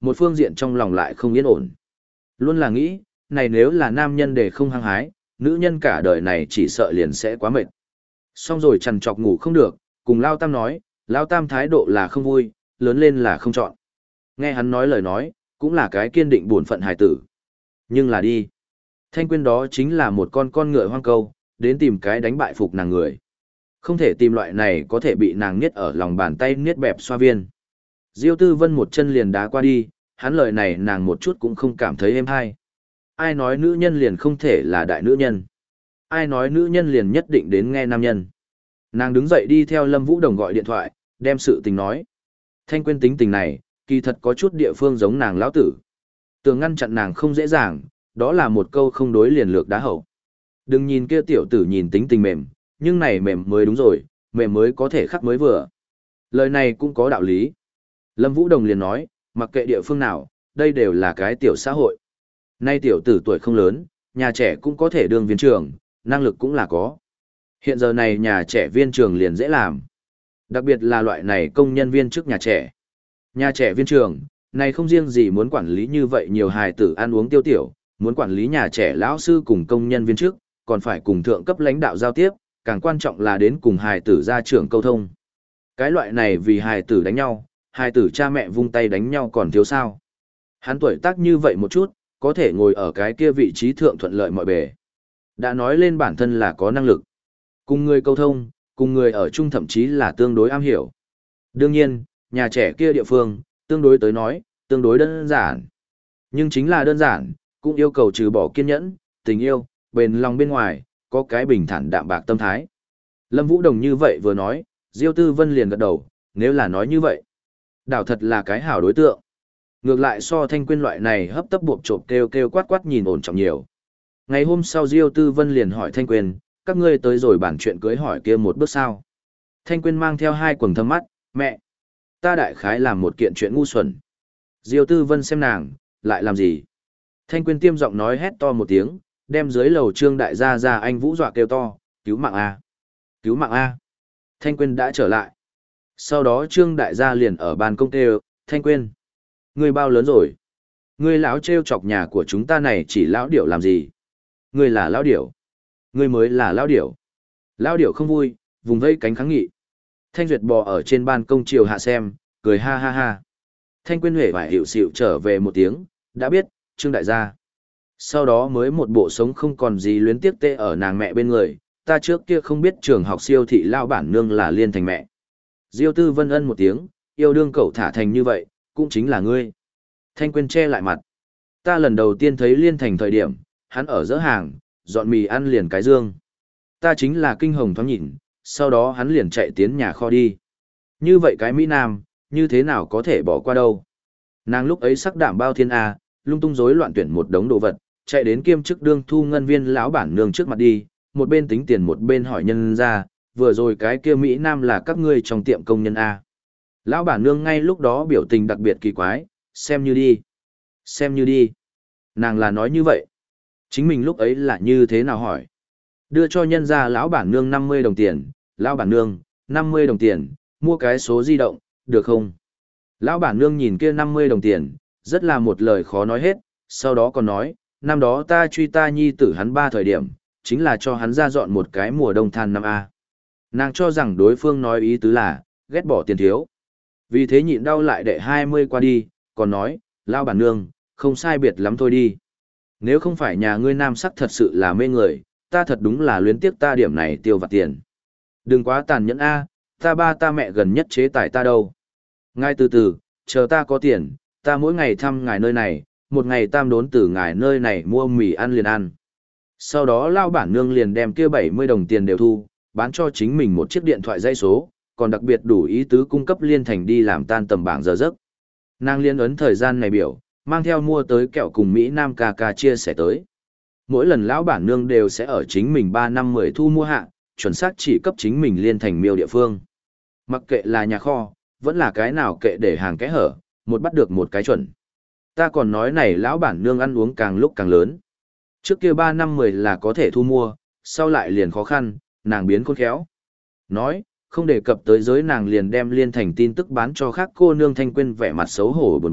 một phương diện trong lòng lại không yên ổn. Luôn là nghĩ, này nếu là nam nhân để không hăng hái, nữ nhân cả đời này chỉ sợ liền sẽ quá mệt. Xong rồi chằn chọc ngủ không được, cùng Lao Tam nói, Lao Tam thái độ là không vui, lớn lên là không chọn. Nghe hắn nói lời nói, cũng là cái kiên định buồn phận hài tử. Nhưng là đi. Thanh Quyên đó chính là một con con ngựa hoang câu, đến tìm cái đánh bại phục nàng người. Không thể tìm loại này có thể bị nàng niết ở lòng bàn tay niết bẹp xoa viên. Diêu Tư Vân một chân liền đá qua đi, hắn lời này nàng một chút cũng không cảm thấy êm hay. Ai nói nữ nhân liền không thể là đại nữ nhân? Ai nói nữ nhân liền nhất định đến nghe nam nhân? Nàng đứng dậy đi theo Lâm Vũ Đồng gọi điện thoại, đem sự tình nói. Thanh Quyên tính tình này, kỳ thật có chút địa phương giống nàng lão tử. Tường ngăn chặn nàng không dễ dàng, đó là một câu không đối liền lược đá hậu. Đừng nhìn kia tiểu tử nhìn tính tình mềm, nhưng này mềm mới đúng rồi, mềm mới có thể khắc mới vừa. Lời này cũng có đạo lý. Lâm Vũ Đồng liền nói, mặc kệ địa phương nào, đây đều là cái tiểu xã hội. Nay tiểu tử tuổi không lớn, nhà trẻ cũng có thể đương viên trưởng, năng lực cũng là có. Hiện giờ này nhà trẻ viên trường liền dễ làm. Đặc biệt là loại này công nhân viên chức nhà trẻ. Nhà trẻ viên trường, này không riêng gì muốn quản lý như vậy nhiều hài tử ăn uống tiêu tiểu, muốn quản lý nhà trẻ lão sư cùng công nhân viên chức, còn phải cùng thượng cấp lãnh đạo giao tiếp, càng quan trọng là đến cùng hài tử gia trưởng câu thông. Cái loại này vì hài tử đánh nhau, hài tử cha mẹ vung tay đánh nhau còn thiếu sao. Hắn tuổi tác như vậy một chút, có thể ngồi ở cái kia vị trí thượng thuận lợi mọi bề. Đã nói lên bản thân là có năng lực. Cùng người câu thông, cùng người ở chung thậm chí là tương đối am hiểu. Đương nhiên, nhà trẻ kia địa phương, tương đối tới nói, tương đối đơn giản. Nhưng chính là đơn giản, cũng yêu cầu trừ bỏ kiên nhẫn, tình yêu, bền lòng bên ngoài, có cái bình thản đạm bạc tâm thái. Lâm Vũ Đồng như vậy vừa nói, Diêu Tư Vân liền gật đầu, nếu là nói như vậy. Đảo thật là cái hảo đối tượng. Ngược lại so Thanh Quyên loại này hấp tấp buộc trộm kêu kêu quát quát nhìn ổn trọng nhiều. Ngày hôm sau Diêu Tư Vân liền hỏi Thanh Quyên, các ngươi tới rồi bản chuyện cưới hỏi kia một bước sao. Thanh Quyên mang theo hai quầng thâm mắt, mẹ, ta đại khái làm một kiện chuyện ngu xuẩn. Diêu Tư Vân xem nàng, lại làm gì? Thanh Quyên tiêm giọng nói hét to một tiếng, đem dưới lầu Trương đại gia ra anh Vũ dọa kêu to, cứu mạng A. Cứu mạng A. Thanh Quyên đã trở lại. Sau đó Trương đại gia liền ở ban công kêu, Thanh Quyên, ngươi bao lớn rồi? Ngươi lão trêu chọc nhà của chúng ta này chỉ lão điểu làm gì? Ngươi là lão điểu. Ngươi mới là lão điểu. Lão điểu không vui, vùng vây cánh kháng nghị. Thanh Duyệt bò ở trên ban công chiều hạ xem, cười ha ha ha. Thanh Quyên huệ vải hiệu xịu trở về một tiếng, đã biết, Trương đại gia. Sau đó mới một bộ sống không còn gì luyến tiếc tê ở nàng mẹ bên người, ta trước kia không biết trường học siêu thị lao bản nương là liên thành mẹ. Diêu Tư Vân ân một tiếng, yêu đương cậu thả thành như vậy, cũng chính là ngươi. Thanh Quyên che lại mặt. Ta lần đầu tiên thấy liên thành thời điểm, hắn ở giữa hàng, dọn mì ăn liền cái dương. Ta chính là kinh hồng thoáng nhìn, sau đó hắn liền chạy tiến nhà kho đi. Như vậy cái Mỹ Nam, như thế nào có thể bỏ qua đâu. Nàng lúc ấy sắc đảm bao thiên A, lung tung rối loạn tuyển một đống đồ vật, chạy đến kiêm chức đương thu ngân viên lão bản nương trước mặt đi, một bên tính tiền một bên hỏi nhân ra, vừa rồi cái kia Mỹ Nam là các ngươi trong tiệm công nhân A. Lão bản nương ngay lúc đó biểu tình đặc biệt kỳ quái, xem như đi. Xem như đi. Nàng là nói như vậy. Chính mình lúc ấy là như thế nào hỏi. Đưa cho nhân ra lão bản nương năm mươi đồng tiền, lão bản nương, năm mươi đồng tiền, mua cái số di động, được không? Lão bản nương nhìn kia năm mươi đồng tiền, rất là một lời khó nói hết, sau đó còn nói, năm đó ta truy ta nhi tử hắn ba thời điểm, chính là cho hắn ra dọn một cái mùa đông than năm A. Nàng cho rằng đối phương nói ý tứ là, ghét bỏ tiền thiếu. Vì thế nhịn đau lại đệ hai mươi qua đi, còn nói, lão bản nương, không sai biệt lắm thôi đi. Nếu không phải nhà ngươi nam sắc thật sự là mê người, ta thật đúng là luyến tiếc ta điểm này tiêu vặt tiền. Đừng quá tàn nhẫn A, ta ba ta mẹ gần nhất chế tài ta đâu. Ngay từ từ, chờ ta có tiền, ta mỗi ngày thăm ngài nơi này, một ngày tam đốn từ ngài nơi này mua mì ăn liền ăn. Sau đó lao bản nương liền đem kia bảy mươi đồng tiền đều thu, bán cho chính mình một chiếc điện thoại dây số, còn đặc biệt đủ ý tứ cung cấp liên thành đi làm tan tầm bảng giờ giấc. Nàng liên ấn thời gian này biểu, mang theo mua tới kẹo cùng Mỹ Nam ca ca chia sẻ tới. Mỗi lần lão bản nương đều sẽ ở chính mình ba năm mười thu mua hạ, chuẩn xác chỉ cấp chính mình liên thành miêu địa phương. Mặc kệ là nhà kho, vẫn là cái nào kệ để hàng kẽ hở, một bắt được một cái chuẩn. Ta còn nói này lão bản nương ăn uống càng lúc càng lớn. Trước kia ba năm mười là có thể thu mua, sau lại liền khó khăn, nàng biến khôn khéo. Nói, không đề cập tới giới nàng liền đem liên thành tin tức bán cho khác cô nương Thanh Quyên vẻ mặt xấu hổ buồn bực,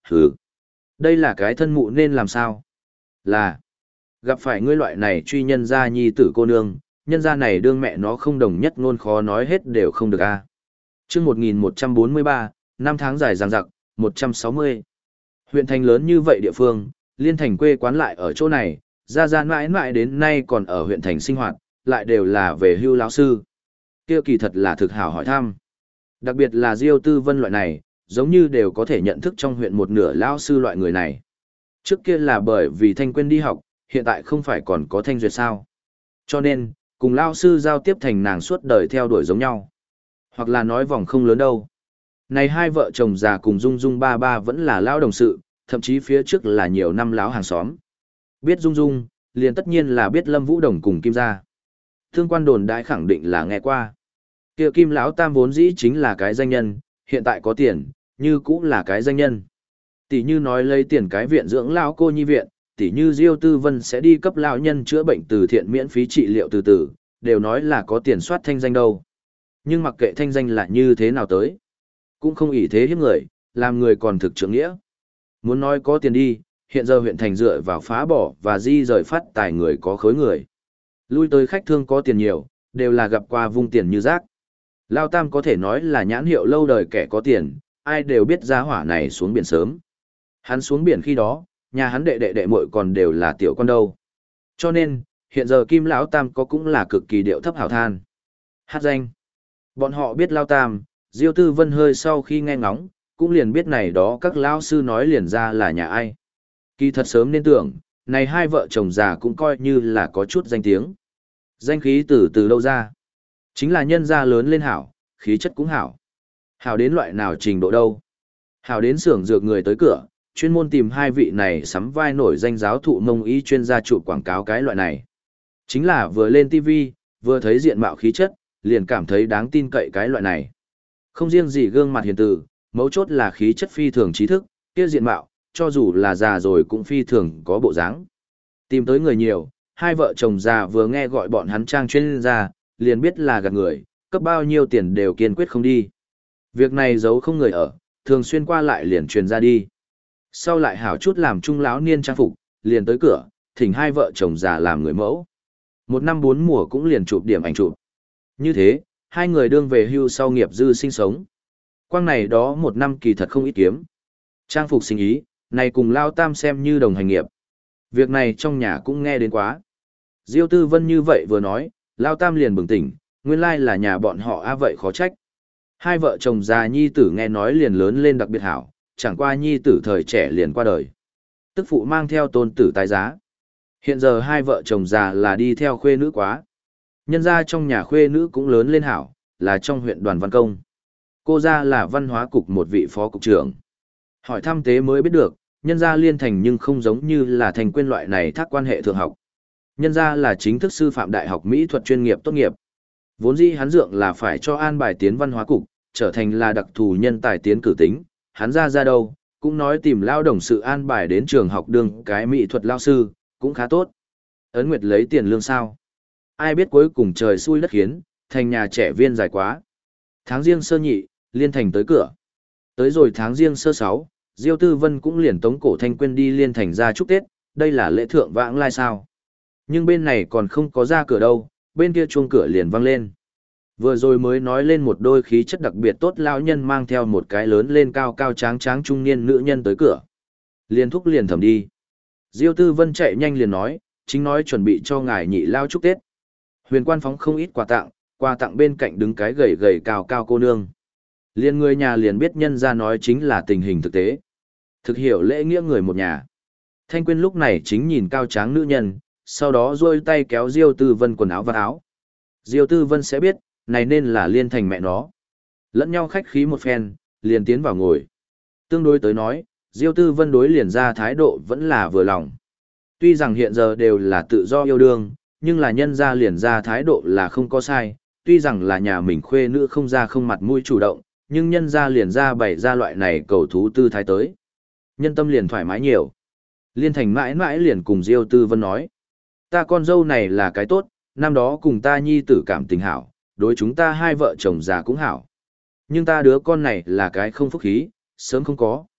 Hừ, đây là cái thân mụ nên làm sao? Là, gặp phải ngươi loại này truy nhân gia nhi tử cô nương, nhân gia này đương mẹ nó không đồng nhất ngôn khó nói hết đều không được a. Chương một nghìn một trăm bốn mươi ba, năm tháng dài dằng dặc, một trăm sáu mươi. Huyện thành lớn như vậy địa phương, Liên Thành quê quán lại ở chỗ này, gia gia mãi mãi đến nay còn ở huyện thành sinh hoạt, lại đều là về hưu lão sư. Kia kỳ thật là thực hảo hỏi thăm. Đặc biệt là Diêu Tư Vân loại này, giống như đều có thể nhận thức trong huyện một nửa lão sư loại người này. Trước kia là bởi vì Thanh quên đi học, hiện tại không phải còn có Thanh Duyệt sao. Cho nên, cùng lão sư giao tiếp thành nàng suốt đời theo đuổi giống nhau. Hoặc là nói vòng không lớn đâu. Này hai vợ chồng già cùng Dung Dung ba ba vẫn là lão đồng sự, thậm chí phía trước là nhiều năm lão hàng xóm. Biết Dung Dung, liền tất nhiên là biết Lâm Vũ Đồng cùng Kim gia. Thương quan đồn đại khẳng định là nghe qua. Kia Kim lão tam vốn dĩ chính là cái danh nhân, hiện tại có tiền, như cũng là cái danh nhân. Tỷ như nói lấy tiền cái viện dưỡng lão cô nhi viện, tỷ như Diêu Tư Vân sẽ đi cấp lão nhân chữa bệnh từ thiện miễn phí trị liệu từ từ, đều nói là có tiền soát thanh danh đâu. Nhưng mặc kệ thanh danh là như thế nào tới, cũng không ỷ thế hiếp người, làm người còn thực trưởng nghĩa. Muốn nói có tiền đi, hiện giờ huyện thành dựa vào phá bỏ và di rời phát tài người có khối người. Lui tới khách thương có tiền nhiều, đều là gặp qua vung tiền như rác. Lao Tam có thể nói là nhãn hiệu lâu đời kẻ có tiền, ai đều biết giá hỏa này xuống biển sớm. Hắn xuống biển khi đó, nhà hắn đệ đệ đệ muội còn đều là tiểu con đâu. Cho nên, hiện giờ Kim Lão Tam có cũng là cực kỳ điệu thấp hảo than. Hát danh. Bọn họ biết Lao Tam, Diêu Tư Vân hơi sau khi nghe ngóng, cũng liền biết này đó các lão sư nói liền ra là nhà ai. Kỳ thật sớm nên tưởng, này hai vợ chồng già cũng coi như là có chút danh tiếng. Danh khí từ từ đâu ra? Chính là nhân gia lớn lên hảo, khí chất cũng hảo. Hảo đến loại nào trình độ đâu? Hảo đến xưởng dược người tới cửa, chuyên môn tìm hai vị này sắm vai nổi danh giáo thụ mông y chuyên gia chụp quảng cáo cái loại này. Chính là vừa lên ti vi, vừa thấy diện mạo khí chất, liền cảm thấy đáng tin cậy cái loại này. Không riêng gì gương mặt hiền từ, mấu chốt là khí chất phi thường trí thức, kia diện mạo, cho dù là già rồi cũng phi thường có bộ dáng. Tìm tới người nhiều, hai vợ chồng già vừa nghe gọi bọn hắn trang chuyên gia, liền biết là gạt người, cấp bao nhiêu tiền đều kiên quyết không đi. Việc này giấu không người ở, thường xuyên qua lại liền truyền ra đi. Sau lại hảo chút làm trung lão niên trang phục, liền tới cửa, thỉnh hai vợ chồng già làm người mẫu. Một năm bốn mùa cũng liền chụp điểm ảnh chụp. Như thế, hai người đương về hưu sau nghiệp dư sinh sống. Quang này đó một năm kỳ thật không ít kiếm. Trang phục sinh ý, này cùng Lao Tam xem như đồng hành nghiệp. Việc này trong nhà cũng nghe đến quá. Diêu Tư Vân như vậy vừa nói, Lao Tam liền bừng tỉnh, nguyên lai là nhà bọn họ a vậy khó trách. Hai vợ chồng già nhi tử nghe nói liền lớn lên đặc biệt hảo, chẳng qua nhi tử thời trẻ liền qua đời. Tức phụ mang theo tôn tử tái giá. Hiện giờ hai vợ chồng già là đi theo khuê nữ quá. Nhân ra trong nhà khuê nữ cũng lớn lên hảo, là trong huyện Đoàn Văn Công. Cô ra là văn hóa cục một vị phó cục trưởng. Hỏi thăm tế mới biết được, nhân gia Liên Thành nhưng không giống như là thành quên loại này thác quan hệ thượng học. Nhân gia là chính thức sư phạm đại học mỹ thuật chuyên nghiệp tốt nghiệp. Vốn dĩ hắn dượng là phải cho an bài tiến văn hóa cục, trở thành là đặc thù nhân tài tiến cử tính, hắn ra ra đâu, cũng nói tìm lao đồng sự an bài đến trường học đương cái mỹ thuật lao sư, cũng khá tốt. Ấn Nguyệt lấy tiền lương sao? Ai biết cuối cùng trời xui đất khiến, thành nhà trẻ viên dài quá. Tháng riêng sơ nhị, Liên Thành tới cửa. Tới rồi tháng riêng sơ sáu, Diêu Tư Vân cũng liền tống cổ Thanh Quyên đi Liên Thành ra chúc Tết, đây là lễ thượng vãng lai sao. Nhưng bên này còn không có ra cửa đâu, bên kia chuông cửa liền vang lên. Vừa rồi mới nói lên một đôi khí chất đặc biệt tốt lão nhân mang theo một cái lớn lên cao cao tráng tráng trung niên nữ nhân tới cửa. Liền thúc liền thầm đi. Diêu Tư Vân chạy nhanh liền nói, chính nói chuẩn bị cho ngài nhị lao chúc Tết. Huyền quan phóng không ít quà tặng, quà tặng bên cạnh đứng cái gầy gầy cao cao cô nương. Liền người nhà liền biết nhân ra nói chính là tình hình thực tế. Thực hiểu lễ nghĩa người một nhà. Thanh Quyên lúc này chính nhìn cao tráng nữ nhân, sau đó duỗi tay kéo Diêu Tư Vân quần áo và áo. Diêu Tư Vân sẽ biết, này nên là Liên Thành mẹ nó. Lẫn nhau khách khí một phen, liền tiến vào ngồi. Tương đối tới nói, Diêu Tư Vân đối liền ra thái độ vẫn là vừa lòng. Tuy rằng hiện giờ đều là tự do yêu đương, nhưng là nhân ra liền ra thái độ là không có sai. Tuy rằng là nhà mình khuê nữ không ra không mặt mũi chủ động, nhưng nhân ra liền ra bày ra loại này cầu thú tư thái tới. Nhân tâm liền thoải mái nhiều. Liên Thành mãi mãi liền cùng Diêu Tư Vân nói. Ta con dâu này là cái tốt, năm đó cùng ta nhi tử cảm tình hảo, đối chúng ta hai vợ chồng già cũng hảo. Nhưng ta đứa con này là cái không phúc khí, sớm không có.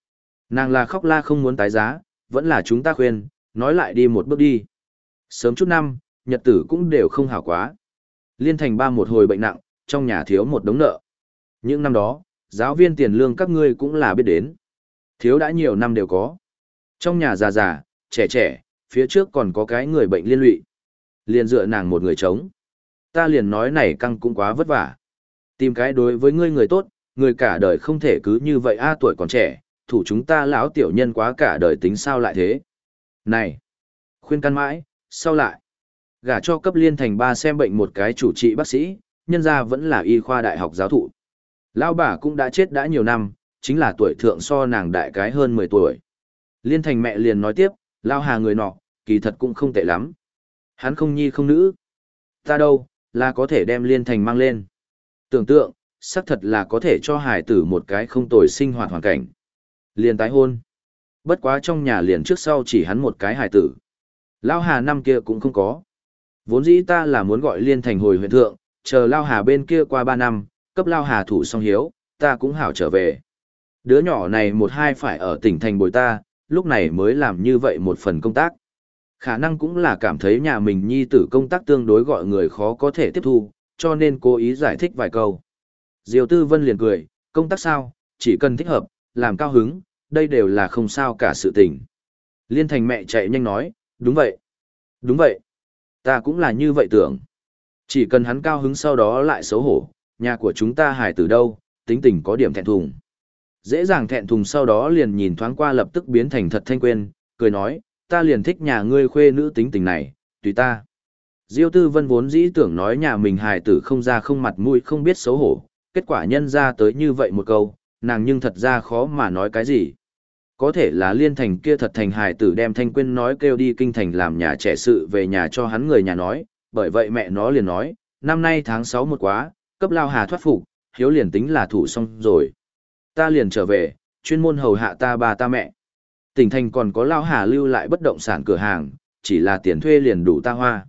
Nàng là khóc la không muốn tái giá, vẫn là chúng ta khuyên, nói lại đi một bước đi. Sớm chút năm, nhật tử cũng đều không hảo quá. Liên thành ba một hồi bệnh nặng, trong nhà thiếu một đống nợ. Những năm đó, giáo viên tiền lương các ngươi cũng là biết đến. Thiếu đã nhiều năm đều có. Trong nhà già già, trẻ trẻ, phía trước còn có cái người bệnh liên lụy. Liền dựa nàng một người chống. Ta liền nói này căng cũng quá vất vả. Tìm cái đối với ngươi người tốt, người cả đời không thể cứ như vậy a tuổi còn trẻ, thủ chúng ta lão tiểu nhân quá cả đời tính sao lại thế. Này, khuyên can mãi, sao lại? Gả cho cấp liên thành ba xem bệnh một cái chủ trị bác sĩ, nhân ra vẫn là y khoa đại học giáo thụ. Lão bà cũng đã chết đã nhiều năm, chính là tuổi thượng so nàng đại cái hơn mười tuổi. Liên thành mẹ liền nói tiếp, Lão Hà người nọ, kỳ thật cũng không tệ lắm. Hắn không nhi không nữ. Ta đâu, là có thể đem liên thành mang lên. Tưởng tượng, xác thật là có thể cho hải tử một cái không tồi sinh hoạt hoàn cảnh. Liền tái hôn. Bất quá trong nhà liền trước sau chỉ hắn một cái hải tử. Lão Hà năm kia cũng không có. Vốn dĩ ta là muốn gọi liên thành hồi huyện thượng, chờ Lão Hà bên kia qua ba năm, cấp Lão Hà thủ xong hiếu, ta cũng hảo trở về. Đứa nhỏ này một hai phải ở tỉnh thành bồi ta, lúc này mới làm như vậy một phần công tác. Khả năng cũng là cảm thấy nhà mình nhi tử công tác tương đối gọi người khó có thể tiếp thu, cho nên cố ý giải thích vài câu. Diều Tư Vân liền cười, công tác sao, chỉ cần thích hợp, làm cao hứng, đây đều là không sao cả sự tình. Liên thành mẹ chạy nhanh nói, đúng vậy, đúng vậy, ta cũng là như vậy tưởng. Chỉ cần hắn cao hứng sau đó lại xấu hổ, nhà của chúng ta hài từ đâu, tính tình có điểm thẹn thùng. Dễ dàng thẹn thùng sau đó liền nhìn thoáng qua lập tức biến thành thật thanh quên, cười nói, ta liền thích nhà ngươi khuê nữ tính tình này, tùy ta. Diêu Tư Vân vốn dĩ tưởng nói nhà mình hài tử không ra không mặt mũi không biết xấu hổ, kết quả nhân ra tới như vậy một câu, nàng nhưng thật ra khó mà nói cái gì. Có thể là liên thành kia thật thành hài tử đem thanh quên nói kêu đi kinh thành làm nhà trẻ sự về nhà cho hắn người nhà nói, bởi vậy mẹ nó liền nói, năm nay tháng sáu một quá, cấp Lao Hà thoát phục, hiếu liền tính là thủ xong rồi. Ta liền trở về, chuyên môn hầu hạ ta ba ta mẹ. Tỉnh thành còn có Lao Hà lưu lại bất động sản cửa hàng, chỉ là tiền thuê liền đủ ta hoa.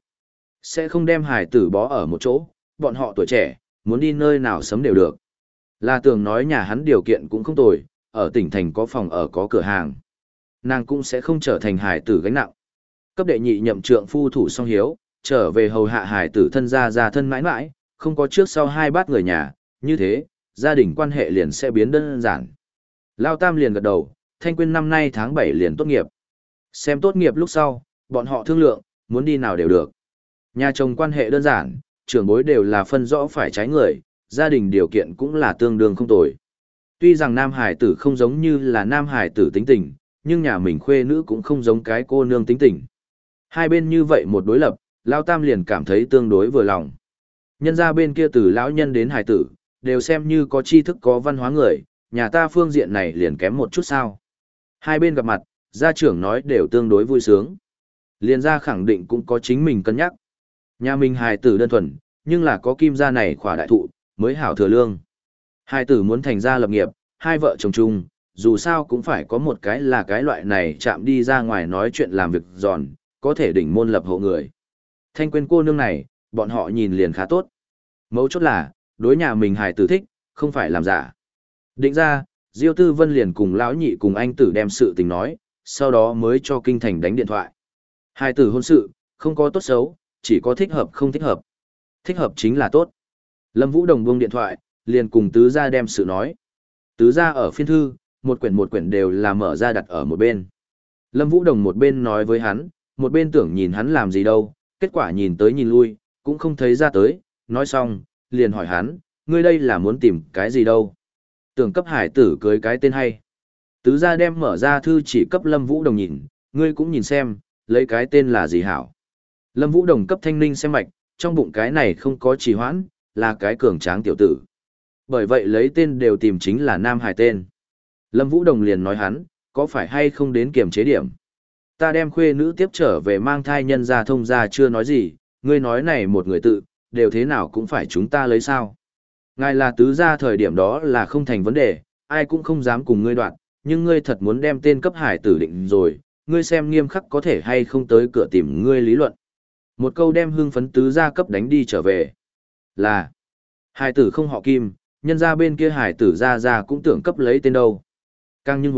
Sẽ không đem hài tử bó ở một chỗ, bọn họ tuổi trẻ, muốn đi nơi nào sớm đều được. Là tưởng nói nhà hắn điều kiện cũng không tồi, ở tỉnh thành có phòng ở có cửa hàng. Nàng cũng sẽ không trở thành hài tử gánh nặng. Cấp đệ nhị nhậm trượng phu thủ song hiếu, trở về hầu hạ hài tử thân gia gia thân mãi mãi, không có trước sau hai bát người nhà, như thế, gia đình quan hệ liền sẽ biến đơn giản. Lao Tam liền gật đầu, Thanh Quyên năm nay tháng bảy liền tốt nghiệp. Xem tốt nghiệp lúc sau, bọn họ thương lượng, muốn đi nào đều được. Nhà chồng quan hệ đơn giản, trưởng bối đều là phân rõ phải trái người, gia đình điều kiện cũng là tương đương không tồi. Tuy rằng nam hải tử không giống như là nam hải tử tính tình, nhưng nhà mình khuê nữ cũng không giống cái cô nương tính tình. Hai bên như vậy một đối lập, Lao Tam liền cảm thấy tương đối vừa lòng. Nhân ra bên kia từ lão nhân đến hải tử, đều xem như có tri thức có văn hóa người, nhà ta phương diện này liền kém một chút sao. Hai bên gặp mặt, gia trưởng nói đều tương đối vui sướng. Liền gia khẳng định cũng có chính mình cân nhắc. Nhà mình hài tử đơn thuần, nhưng là có kim gia này khỏa đại thụ, mới hảo thừa lương. Hai tử muốn thành gia lập nghiệp, hai vợ chồng chung, dù sao cũng phải có một cái là cái loại này chạm đi ra ngoài nói chuyện làm việc giòn, có thể đỉnh môn lập hộ người. Thanh Quyên cô nương này, bọn họ nhìn liền khá tốt. Mấu chốt là, đối nhà mình hài tử thích, không phải làm giả. Định ra, Diêu Tư Vân liền cùng lão nhị cùng anh tử đem sự tình nói, sau đó mới cho kinh thành đánh điện thoại. Hài tử hôn sự, không có tốt xấu, chỉ có thích hợp không thích hợp. Thích hợp chính là tốt. Lâm Vũ Đồng buông điện thoại, liền cùng tứ gia đem sự nói. Tứ gia ở phiên thư, một quyển một quyển đều là mở ra đặt ở một bên. Lâm Vũ Đồng một bên nói với hắn, một bên tưởng nhìn hắn làm gì đâu, kết quả nhìn tới nhìn lui, cũng không thấy ra tới, nói xong, liền hỏi hắn, ngươi đây là muốn tìm cái gì đâu. Tưởng cấp hải tử cưới cái tên hay. Tứ gia đem mở ra thư chỉ cấp Lâm Vũ Đồng nhìn, ngươi cũng nhìn xem, lấy cái tên là gì hảo. Lâm Vũ Đồng cấp Thanh Ninh xem mạch, trong bụng cái này không có trì hoãn, là cái cường tráng tiểu tử. Bởi vậy lấy tên đều tìm chính là nam hải tên. Lâm Vũ Đồng liền nói hắn, có phải hay không đến kiểm chế điểm. Ta đem khuê nữ tiếp trở về mang thai nhân ra thông ra chưa nói gì, ngươi nói này một người tự, đều thế nào cũng phải chúng ta lấy sao. Ngài là tứ gia thời điểm đó là không thành vấn đề, ai cũng không dám cùng ngươi đoạn, nhưng ngươi thật muốn đem tên cấp hải tử định rồi, ngươi xem nghiêm khắc có thể hay không tới cửa tìm ngươi lý luận. Một câu đem hưng phấn tứ gia cấp đánh đi trở về. Là, hải tử không họ Kim, nhân ra bên kia hải tử ra ra cũng tưởng cấp lấy tên đâu. Càng nhưng huống,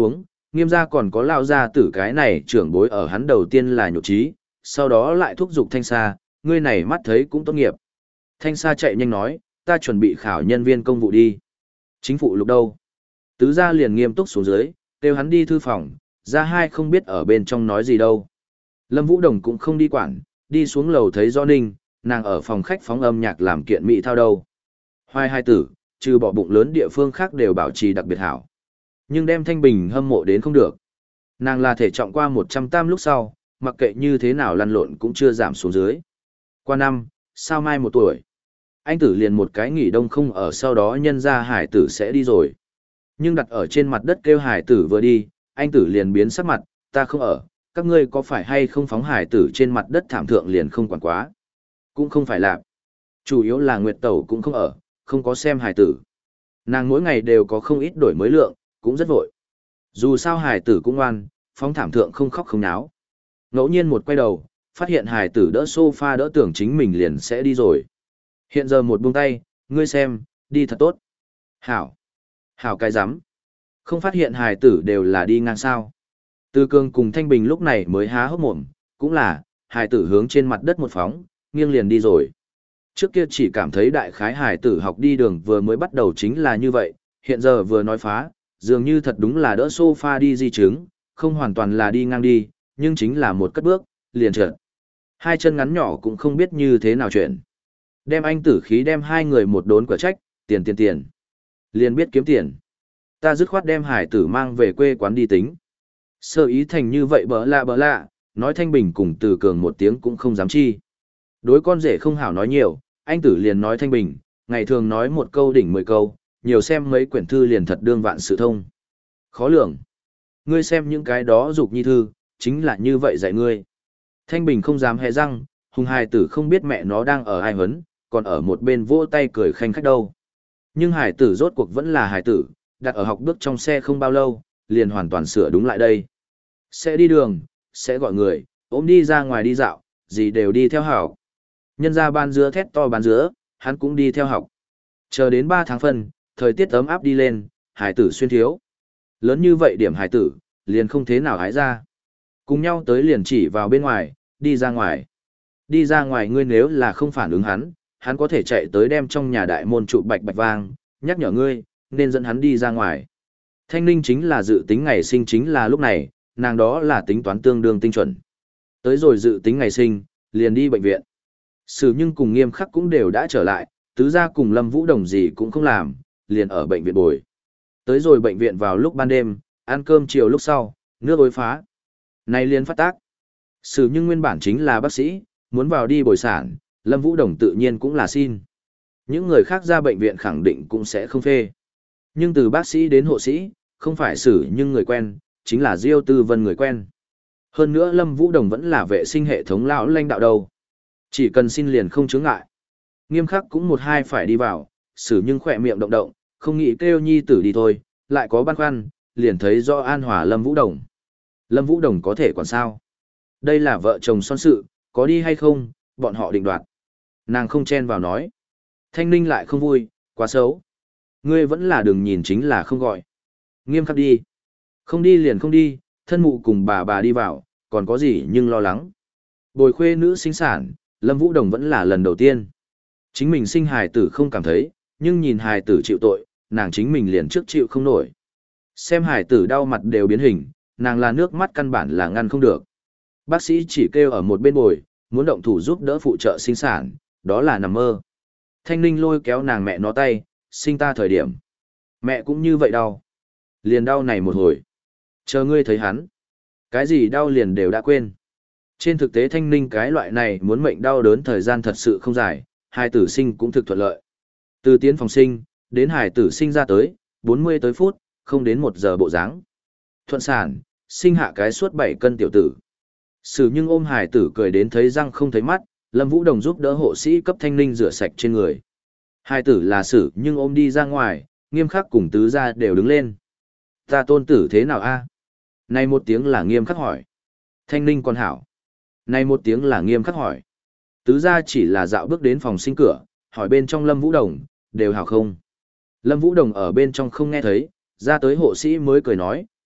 Nghiêm gia còn có lao gia tử cái này trưởng bối ở hắn đầu tiên là nhục trí, sau đó lại thúc giục Thanh Sa, ngươi này mắt thấy cũng tốt nghiệp. Thanh Sa chạy nhanh nói, ta chuẩn bị khảo nhân viên công vụ đi. Chính phủ lục đâu? Tứ gia liền nghiêm túc xuống dưới, kêu hắn đi thư phòng, ra hai không biết ở bên trong nói gì đâu. Lâm Vũ Đồng cũng không đi quản, đi xuống lầu thấy Do Ninh, nàng ở phòng khách phóng âm nhạc làm kiện mỹ thao đâu. Hoài hai tử, trừ bỏ bụng lớn địa phương khác đều bảo trì đặc biệt hảo. Nhưng đem Thanh Bình hâm mộ đến không được. Nàng là thể trọng qua một trăm tam lúc sau, mặc kệ như thế nào lăn lộn cũng chưa giảm xuống dưới. Qua năm, sao mai một tuổi. Anh tử liền một cái nghỉ đông không ở, sau đó nhân ra hải tử sẽ đi rồi. Nhưng đặt ở trên mặt đất kêu hải tử vừa đi, anh tử liền biến sắc mặt, ta không ở, các ngươi có phải hay không phóng hải tử trên mặt đất thảm thượng liền không quản quá. Cũng không phải là, chủ yếu là Nguyệt Tẩu cũng không ở, không có xem hải tử. Nàng mỗi ngày đều có không ít đổi mới lượng, cũng rất vội. Dù sao hải tử cũng ngoan, phóng thảm thượng không khóc không náo. Ngẫu nhiên một quay đầu, phát hiện hải tử đỡ sofa đỡ tưởng chính mình liền sẽ đi rồi. Hiện giờ một buông tay, ngươi xem, đi thật tốt. Hảo. Hảo cái rắm Không phát hiện hải tử đều là đi ngang sao. Từ Cương cùng Thanh Bình lúc này mới há hốc mồm, cũng là, hải tử hướng trên mặt đất một phóng, nghiêng liền đi rồi. Trước kia chỉ cảm thấy đại khái hải tử học đi đường vừa mới bắt đầu chính là như vậy, hiện giờ vừa nói phá, dường như thật đúng là đỡ sofa đi di chứng, không hoàn toàn là đi ngang đi, nhưng chính là một cất bước, liền trượt. Hai chân ngắn nhỏ cũng không biết như thế nào chuyện. Đem anh tử khí đem hai người một đốn quả trách, tiền tiền tiền. Liền biết kiếm tiền. Ta dứt khoát đem hải tử mang về quê quán đi tính. Sơ ý thành như vậy bỡ lạ bỡ lạ, nói Thanh Bình cùng Từ Cường một tiếng cũng không dám chi. Đối con rể không hảo nói nhiều, anh tử liền nói Thanh Bình, ngày thường nói một câu đỉnh mười câu, nhiều xem mấy quyển thư liền thật đương vạn sự thông. Khó lường. Ngươi xem những cái đó dục nhi thư, chính là như vậy dạy ngươi. Thanh Bình không dám hé răng, hùng hài tử không biết mẹ nó đang ở ai hấn, còn ở một bên vỗ tay cười khanh khách đâu. Nhưng hải tử rốt cuộc vẫn là hải tử, đặt ở học bước trong xe không bao lâu, liền hoàn toàn sửa đúng lại đây. Sẽ đi đường, sẽ gọi người, ôm đi ra ngoài đi dạo, gì đều đi theo học. Nhân ra ban dứa thét to bán dứa, hắn cũng đi theo học. Chờ đến ba tháng phân, thời tiết ấm áp đi lên, hải tử xuyên thiếu. Lớn như vậy điểm hải tử, liền không thế nào hái ra. Cùng nhau tới liền chỉ vào bên ngoài, đi ra ngoài. Đi ra ngoài ngươi nếu là không phản ứng hắn, hắn có thể chạy tới đem trong nhà đại môn trụ bạch bạch vang, nhắc nhở ngươi, nên dẫn hắn đi ra ngoài. Thanh Ninh chính là dự tính ngày sinh chính là lúc này, nàng đó là tính toán tương đương tinh chuẩn. Tới rồi dự tính ngày sinh, liền đi bệnh viện. Sử nhưng cùng Nghiêm Khắc cũng đều đã trở lại, tứ gia cùng Lâm Vũ Đồng gì cũng không làm, liền ở bệnh viện bồi. Tới rồi bệnh viện vào lúc ban đêm, ăn cơm chiều lúc sau, nước ối phá. Nay liền phát tác. Sử nhưng nguyên bản chính là bác sĩ, muốn vào đi bồi sản, Lâm Vũ Đồng tự nhiên cũng là xin. Những người khác ra bệnh viện khẳng định cũng sẽ không phê. Nhưng từ bác sĩ đến hộ sĩ, không phải Sử nhưng người quen, chính là Diêu Tư Vân người quen. Hơn nữa Lâm Vũ Đồng vẫn là vệ sinh hệ thống lão lãnh đạo đầu. Chỉ cần xin liền không chướng ngại. Nghiêm Khắc cũng một hai phải đi vào, Sử nhưng khỏe miệng động động, không nghĩ kêu nhi tử đi thôi, lại có băn khoăn, liền thấy do an hòa Lâm Vũ Đồng. Lâm Vũ Đồng có thể còn sao? Đây là vợ chồng son sự, có đi hay không, bọn họ định đoạt. Nàng không chen vào nói. Thanh Ninh lại không vui, quá xấu. Ngươi vẫn là đừng nhìn chính là không gọi. Nghiêm Khắc đi. Không đi liền không đi, thân mụ cùng bà bà đi vào, còn có gì nhưng lo lắng. Bồi khuê nữ sinh sản, Lâm Vũ Đồng vẫn là lần đầu tiên. Chính mình sinh hài tử không cảm thấy, nhưng nhìn hài tử chịu tội, nàng chính mình liền trước chịu không nổi. Xem hài tử đau mặt đều biến hình, nàng là nước mắt căn bản là ngăn không được. Bác sĩ chỉ kêu ở một bên bồi, muốn động thủ giúp đỡ phụ trợ sinh sản, đó là nằm mơ. Thanh Ninh lôi kéo nàng mẹ nó tay, sinh ta thời điểm. Mẹ cũng như vậy đau. Liền đau này một hồi. Chờ ngươi thấy hắn. Cái gì đau liền đều đã quên. Trên thực tế Thanh Ninh cái loại này muốn mệnh đau đớn thời gian thật sự không dài, hài tử sinh cũng thực thuận lợi. Từ tiến phòng sinh, đến hài tử sinh ra tới, bốn mươi tới phút, không đến một giờ bộ dáng. Thuận sản, sinh hạ cái suốt bảy cân tiểu tử. Sử nhưng ôm hài tử cười đến thấy răng không thấy mắt, Lâm Vũ Đồng giúp đỡ hộ sĩ cấp Thanh Ninh rửa sạch trên người. Hài tử là Sử nhưng ôm đi ra ngoài, Nghiêm Khắc cùng tứ gia đều đứng lên. Ta tôn tử thế nào a? Này một tiếng là Nghiêm Khắc hỏi. Thanh Ninh còn hảo. Này một tiếng là Nghiêm Khắc hỏi. Tứ gia chỉ là dạo bước đến phòng sinh cửa, hỏi bên trong Lâm Vũ Đồng, đều hảo không? Lâm Vũ Đồng ở bên trong không nghe thấy, ra tới hộ sĩ mới cười nói,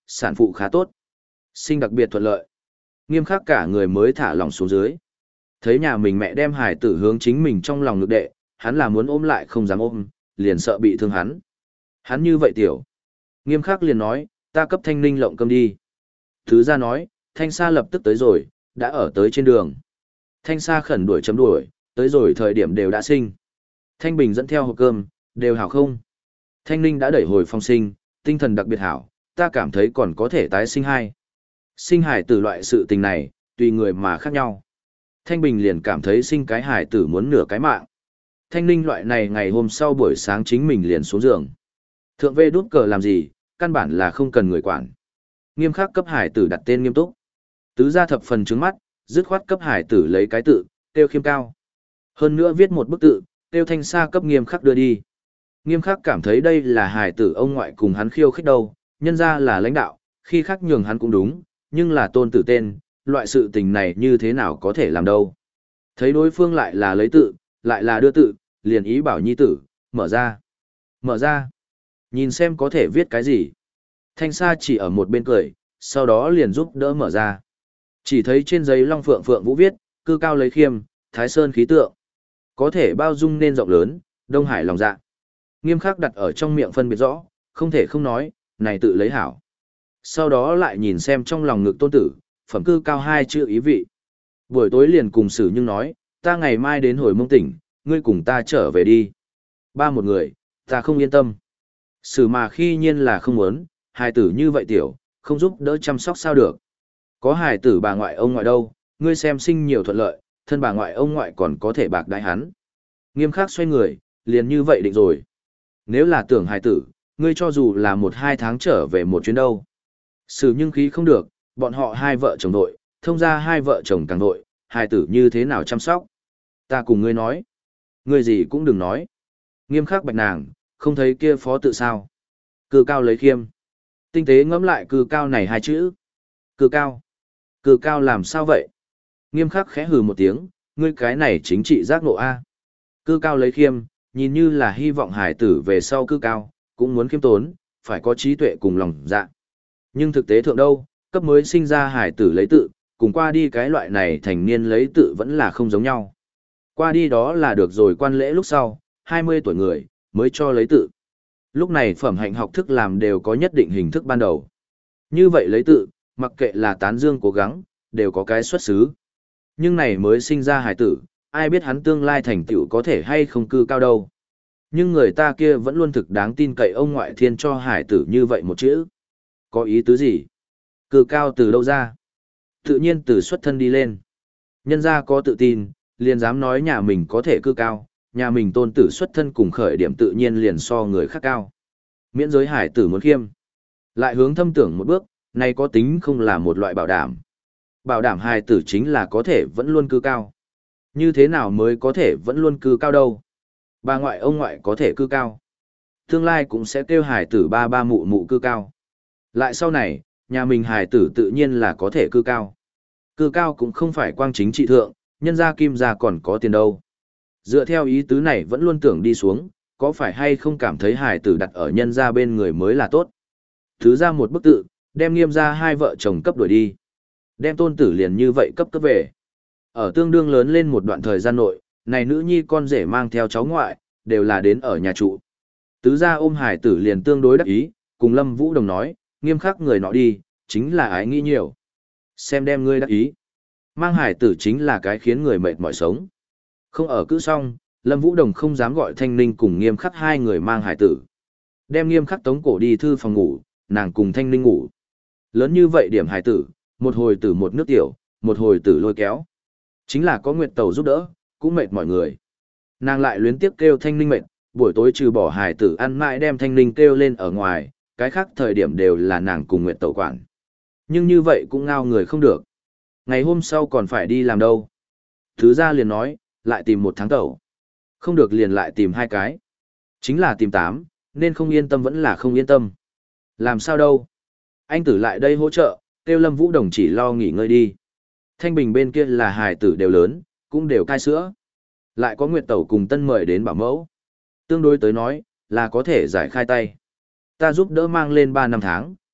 sản phụ khá tốt. Sinh đặc biệt thuận lợi. Nghiêm khắc cả người mới thả lỏng xuống dưới. Thấy nhà mình mẹ đem hải tử hướng chính mình trong lòng ngực đệ, hắn là muốn ôm lại không dám ôm, liền sợ bị thương hắn. Hắn như vậy tiểu. Nghiêm khắc liền nói, ta cấp Thanh Ninh lộng cơm đi. Thứ ra nói, Thanh Sa lập tức tới rồi, đã ở tới trên đường. Thanh Sa khẩn đuổi chấm đuổi, tới rồi thời điểm đều đã sinh. Thanh Bình dẫn theo hộp cơm, đều hảo không. Thanh Ninh đã đẩy hồi phong sinh, tinh thần đặc biệt hảo, ta cảm thấy còn có thể tái sinh hai. Sinh hải tử loại sự tình này, tùy người mà khác nhau. Thanh Bình liền cảm thấy sinh cái hải tử muốn nửa cái mạng. Thanh Ninh loại này ngày hôm sau buổi sáng chính mình liền xuống giường. Thượng vê đút cờ làm gì, căn bản là không cần người quản. Nghiêm khắc cấp hải tử đặt tên nghiêm túc. Tứ gia thập phần trứng mắt, dứt khoát cấp hải tử lấy cái tự, tiêu khiêm cao. Hơn nữa viết một bức tự, tiêu Thanh Sa cấp nghiêm khắc đưa đi. Nghiêm khắc cảm thấy đây là hải tử ông ngoại cùng hắn khiêu khích đâu, nhân ra là lãnh đạo, khi khắc nhường hắn cũng đúng, nhưng là tôn tử tên, loại sự tình này như thế nào có thể làm đâu. Thấy đối phương lại là lấy tự, lại là đưa tự, liền ý bảo nhi tử, mở ra. Mở ra. Nhìn xem có thể viết cái gì. Thanh Sa chỉ ở một bên cười, sau đó liền giúp đỡ mở ra. Chỉ thấy trên giấy long phượng phượng vũ viết, cư cao lấy khiêm, thái sơn khí tượng. Có thể bao dung nên rộng lớn, đông hải lòng dạ. Nghiêm khắc đặt ở trong miệng phân biệt rõ, không thể không nói, này tự lấy hảo. Sau đó lại nhìn xem trong lòng ngực tôn tử, phẩm cư cao hai chữ ý vị. Buổi tối liền cùng xử nhưng nói, ta ngày mai đến hồi Mông tỉnh, ngươi cùng ta trở về đi. Ba một người, ta không yên tâm. Sử mà khi nhiên là không muốn, hài tử như vậy tiểu, không giúp đỡ chăm sóc sao được. Có hài tử bà ngoại ông ngoại đâu, ngươi xem sinh nhiều thuận lợi, thân bà ngoại ông ngoại còn có thể bạc đái hắn. Nghiêm khắc xoay người, liền như vậy định rồi. Nếu là tưởng hài tử, ngươi cho dù là một hai tháng trở về một chuyến đâu. Sử nhưng khí không được, bọn họ hai vợ chồng đội, thông ra hai vợ chồng càng đội, hài tử như thế nào chăm sóc. Ta cùng ngươi nói. Ngươi gì cũng đừng nói. Nghiêm khắc bạch nàng, không thấy kia phó tự sao. Cư cao lấy khiêm. Tinh tế ngẫm lại cư cao này hai chữ. Cư cao. Cư cao làm sao vậy? Nghiêm khắc khẽ hừ một tiếng, ngươi cái này chính trị giác ngộ A. Cư cao lấy khiêm, nhìn như là hy vọng hải tử về sau cư cao, cũng muốn khiêm tốn, phải có trí tuệ cùng lòng dạ. Nhưng thực tế thượng đâu, cấp mới sinh ra hải tử lấy tự, cùng qua đi cái loại này thành niên lấy tự vẫn là không giống nhau. Qua đi đó là được rồi quan lễ lúc sau, hai mươi tuổi người, mới cho lấy tự. Lúc này phẩm hạnh học thức làm đều có nhất định hình thức ban đầu. Như vậy lấy tự, mặc kệ là tán dương cố gắng, đều có cái xuất xứ. Nhưng này mới sinh ra hải tử, ai biết hắn tương lai thành tựu có thể hay không cư cao đâu. Nhưng người ta kia vẫn luôn thực đáng tin cậy ông ngoại thiên cho hải tử như vậy một chữ. Có ý tứ gì? Cư cao từ đâu ra? Tự nhiên từ xuất thân đi lên. Nhân gia có tự tin, liền dám nói nhà mình có thể cư cao, nhà mình tôn tử xuất thân cùng khởi điểm tự nhiên liền so người khác cao. Miễn giới hải tử muốn khiêm. Lại hướng thâm tưởng một bước, này có tính không là một loại bảo đảm. Bảo đảm hải tử chính là có thể vẫn luôn cư cao. Như thế nào mới có thể vẫn luôn cư cao đâu? Bà ngoại ông ngoại có thể cư cao. Tương lai cũng sẽ kêu hải tử ba ba mụ mụ cư cao. Lại sau này, nhà mình hải tử tự nhiên là có thể cư cao. Cư cao cũng không phải quang chính trị thượng, nhân gia kim gia còn có tiền đâu. Dựa theo ý tứ này vẫn luôn tưởng đi xuống, có phải hay không cảm thấy hải tử đặt ở nhân gia bên người mới là tốt. Thứ ra một bức tự, đem nghiêm ra hai vợ chồng cấp đuổi đi. Đem tôn tử liền như vậy cấp cấp về. Ở tương đương lớn lên một đoạn thời gian nội, này nữ nhi con rể mang theo cháu ngoại, đều là đến ở nhà trụ. Tứ gia ôm hải tử liền tương đối đắc ý, cùng Lâm Vũ Đồng nói, nghiêm khắc người nọ đi, chính là ái nghĩ nhiều. Xem đem ngươi đắc ý. Mang hải tử chính là cái khiến người mệt mỏi sống. Không ở cứ xong, Lâm Vũ Đồng không dám gọi Thanh Ninh cùng nghiêm khắc hai người mang hải tử. Đem nghiêm khắc tống cổ đi thư phòng ngủ, nàng cùng Thanh Ninh ngủ. Lớn như vậy điểm hải tử, một hồi tử một nước tiểu, một hồi tử lôi kéo. Chính là có Nguyệt Tẩu giúp đỡ, cũng mệt mọi người. Nàng lại luyến tiếp kêu Thanh Ninh mệt, buổi tối trừ bỏ hải tử ăn mãi đem Thanh Ninh kêu lên ở ngoài, cái khác thời điểm đều là nàng cùng Nguyệt Tẩu quản. Nhưng như vậy cũng ngao người không được. Ngày hôm sau còn phải đi làm đâu. Thứ ra liền nói, lại tìm một tháng tẩu. Không được liền lại tìm hai cái. Chính là tìm tám, nên không yên tâm vẫn là không yên tâm. Làm sao đâu? Anh tử lại đây hỗ trợ, kêu Lâm Vũ Đồng chỉ lo nghỉ ngơi đi. Thanh Bình bên kia là hài tử đều lớn, cũng đều cai sữa. Lại có Nguyệt Tẩu cùng Tân mời đến bảo mẫu. Tương đối tới nói, là có thể giải khai tay. Ta giúp đỡ mang lên ba năm tháng,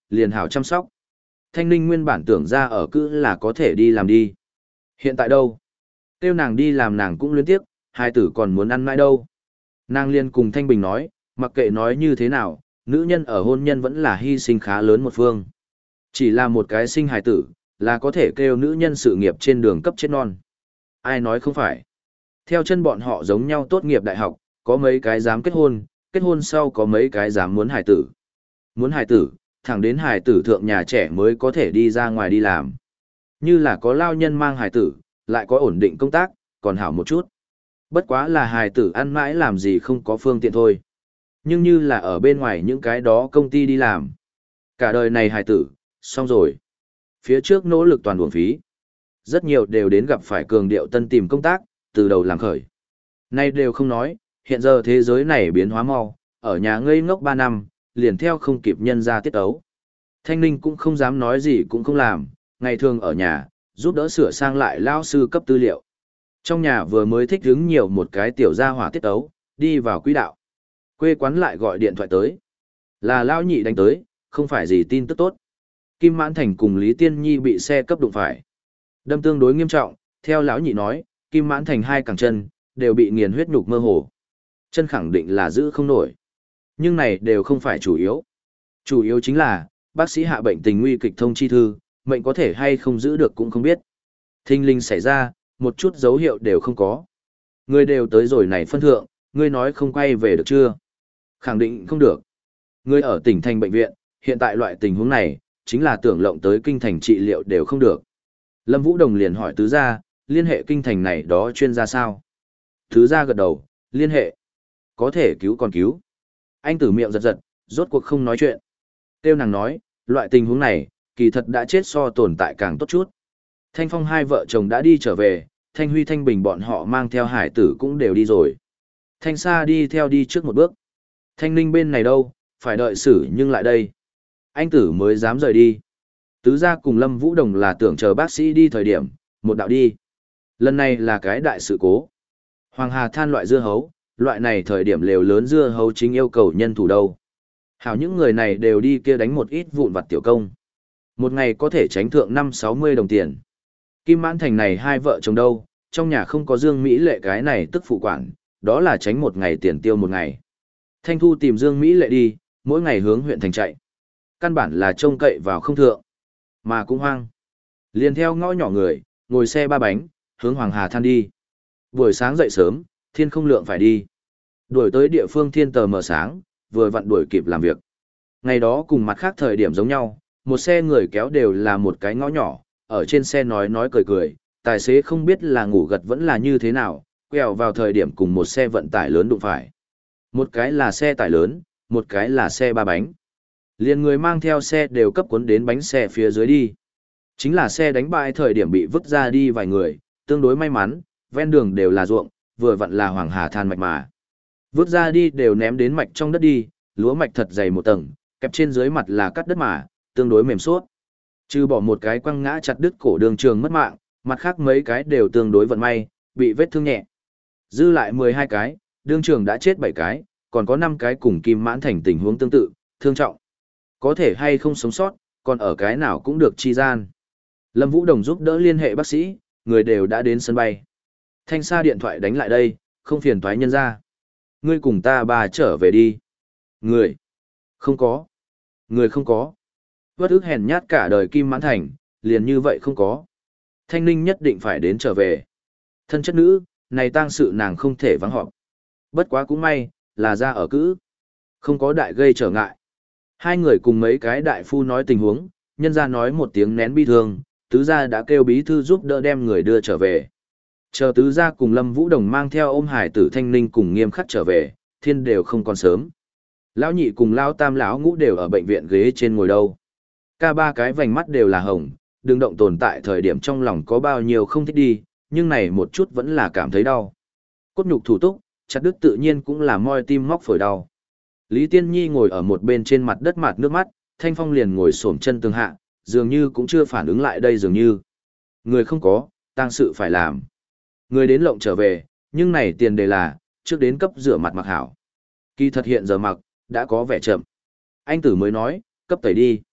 liền hảo chăm sóc. Thanh Ninh nguyên bản tưởng ra ở cữ là có thể đi làm đi. Hiện tại đâu? Tiêu nàng đi làm nàng cũng luyến tiếc, hai tử còn muốn ăn mãi đâu. Nàng liền cùng Thanh Bình nói, mặc kệ nói như thế nào, nữ nhân ở hôn nhân vẫn là hy sinh khá lớn một phương. Chỉ là một cái sinh hài tử, là có thể kêu nữ nhân sự nghiệp trên đường cấp chết non. Ai nói không phải. Theo chân bọn họ giống nhau tốt nghiệp đại học, có mấy cái dám kết hôn, kết hôn sau có mấy cái dám muốn hài tử. Muốn hài tử, thẳng đến hài tử thượng nhà trẻ mới có thể đi ra ngoài đi làm. Như là có lao nhân mang hài tử, lại có ổn định công tác, còn hảo một chút. Bất quá là hài tử ăn mãi làm gì không có phương tiện thôi. Nhưng như là ở bên ngoài những cái đó công ty đi làm. Cả đời này hài tử, xong rồi. Phía trước nỗ lực toàn uổng phí. Rất nhiều đều đến gặp phải cường điệu tân tìm công tác, từ đầu làm khởi. Nay đều không nói, hiện giờ thế giới này biến hóa mau, ở nhà ngây ngốc ba năm, liền theo không kịp nhân ra tiết ấu. Thanh Ninh cũng không dám nói gì cũng không làm, ngày thường ở nhà, giúp đỡ sửa sang lại lao sư cấp tư liệu. Trong nhà vừa mới thích hứng nhiều một cái tiểu gia hỏa tiết ấu, đi vào quỹ đạo. Quê quán lại gọi điện thoại tới. Là lao nhị đánh tới, không phải gì tin tức tốt. Kim Mãn Thành cùng Lý Tiên Nhi bị xe cấp đụng phải. Đâm tương đối nghiêm trọng, theo lão nhị nói, Kim Mãn Thành hai cẳng chân, đều bị nghiền huyết nhục mơ hồ. Chân khẳng định là giữ không nổi. Nhưng này đều không phải chủ yếu. Chủ yếu chính là, bác sĩ hạ bệnh tình nguy kịch thông chi thư, mệnh có thể hay không giữ được cũng không biết. Thinh linh xảy ra, một chút dấu hiệu đều không có. Người đều tới rồi này phân thượng, ngươi nói không quay về được chưa? Khẳng định không được. Ngươi ở tỉnh thành bệnh viện, hiện tại loại tình huống này, chính là tưởng lộng tới kinh thành trị liệu đều không được. Lâm Vũ Đồng liền hỏi tứ gia, liên hệ kinh thành này đó chuyên gia sao? Tứ gia gật đầu, liên hệ. Có thể cứu còn cứu. Anh tử miệng giật giật, rốt cuộc không nói chuyện. Tiêu nàng nói, loại tình huống này, kỳ thật đã chết so tồn tại càng tốt chút. Thanh Phong hai vợ chồng đã đi trở về, Thanh Huy Thanh Bình bọn họ mang theo hải tử cũng đều đi rồi. Thanh Sa đi theo đi trước một bước. Thanh Ninh bên này đâu, phải đợi xử nhưng lại đây. Anh tử mới dám rời đi. Tứ gia cùng Lâm Vũ Đồng là tưởng chờ bác sĩ đi thời điểm, một đạo đi. Lần này là cái đại sự cố. Hoàng Hà than loại dưa hấu, loại này thời điểm lều lớn dưa hấu chính yêu cầu nhân thủ đâu. Hảo những người này đều đi kia đánh một ít vụn vặt tiểu công. Một ngày có thể tránh thượng năm sáu mươi đồng tiền. Kim Mãn Thành này hai vợ chồng đâu, trong nhà không có Dương Mỹ Lệ cái này tức phụ quản, đó là tránh một ngày tiền tiêu một ngày. Thanh Thu tìm Dương Mỹ Lệ đi, mỗi ngày hướng huyện thành chạy. Căn bản là trông cậy vào không thượng, mà cũng hoang. Liền theo ngõ nhỏ người, ngồi xe ba bánh, hướng Hoàng Hà than đi. Buổi sáng dậy sớm, thiên không lượng phải đi. Đuổi tới địa phương thiên tờ mờ sáng, vừa vặn đuổi kịp làm việc. Ngày đó cùng mặt khác thời điểm giống nhau, một xe người kéo đều là một cái ngõ nhỏ, ở trên xe nói nói cười cười, tài xế không biết là ngủ gật vẫn là như thế nào, quẹo vào thời điểm cùng một xe vận tải lớn đụng phải. Một cái là xe tải lớn, một cái là xe ba bánh. Liền người mang theo xe đều cấp cuốn đến bánh xe phía dưới đi. Chính là xe đánh bại thời điểm bị vứt ra đi vài người, tương đối may mắn, ven đường đều là ruộng, vừa vặn là Hoàng Hà than mạch mà. Vứt ra đi đều ném đến mạch trong đất đi, lúa mạch thật dày một tầng, kẹp trên dưới mặt là cắt đất mà, tương đối mềm suốt. Trừ bỏ một cái quăng ngã chặt đứt cổ đường trường mất mạng, mặt khác mấy cái đều tương đối vận may, bị vết thương nhẹ. Dư lại mười hai cái, đương trường đã chết bảy cái, còn có năm cái cùng Kim Mãn Thành tình huống tương tự, thương trọng. Có thể hay không sống sót, còn ở cái nào cũng được chi gian. Lâm Vũ Đồng giúp đỡ liên hệ bác sĩ, người đều đã đến sân bay. Thanh Sa điện thoại đánh lại đây, không phiền toái nhân ra. Ngươi cùng ta bà trở về đi. Người. Không có. Người không có. Vất ức hèn nhát cả đời Kim Mãn Thành, liền như vậy không có. Thanh Ninh nhất định phải đến trở về. Thân chất nữ, này tang sự nàng không thể vắng họp. Bất quá cũng may, là ra ở cữ. Không có đại gây trở ngại. Hai người cùng mấy cái đại phu nói tình huống, nhân ra nói một tiếng nén bi thương, tứ gia đã kêu bí thư giúp đỡ đem người đưa trở về. Chờ tứ gia cùng Lâm Vũ Đồng mang theo ôm hải tử Thanh Ninh cùng nghiêm khắc trở về, thiên đều không còn sớm. Lão nhị cùng lão tam lão ngũ đều ở bệnh viện ghế trên ngồi đâu. Cả ba cái vành mắt đều là hồng, đừng động tồn tại thời điểm trong lòng có bao nhiêu không thích đi, nhưng này một chút vẫn là cảm thấy đau. Cốt nhục thủ túc, chặt đứt tự nhiên cũng là moi tim móc phổi đau. Lý Tiên Nhi ngồi ở một bên trên mặt đất mạt nước mắt, Thanh Phong liền ngồi xổm chân tường hạ, dường như cũng chưa phản ứng lại đây dường như. Người không có, tang sự phải làm. Người đến lộng trở về, nhưng này tiền đề là, trước đến cấp rửa mặt mặc hảo. Kỳ thật hiện giờ mặc, đã có vẻ chậm. Anh tử mới nói, cấp tẩy đi.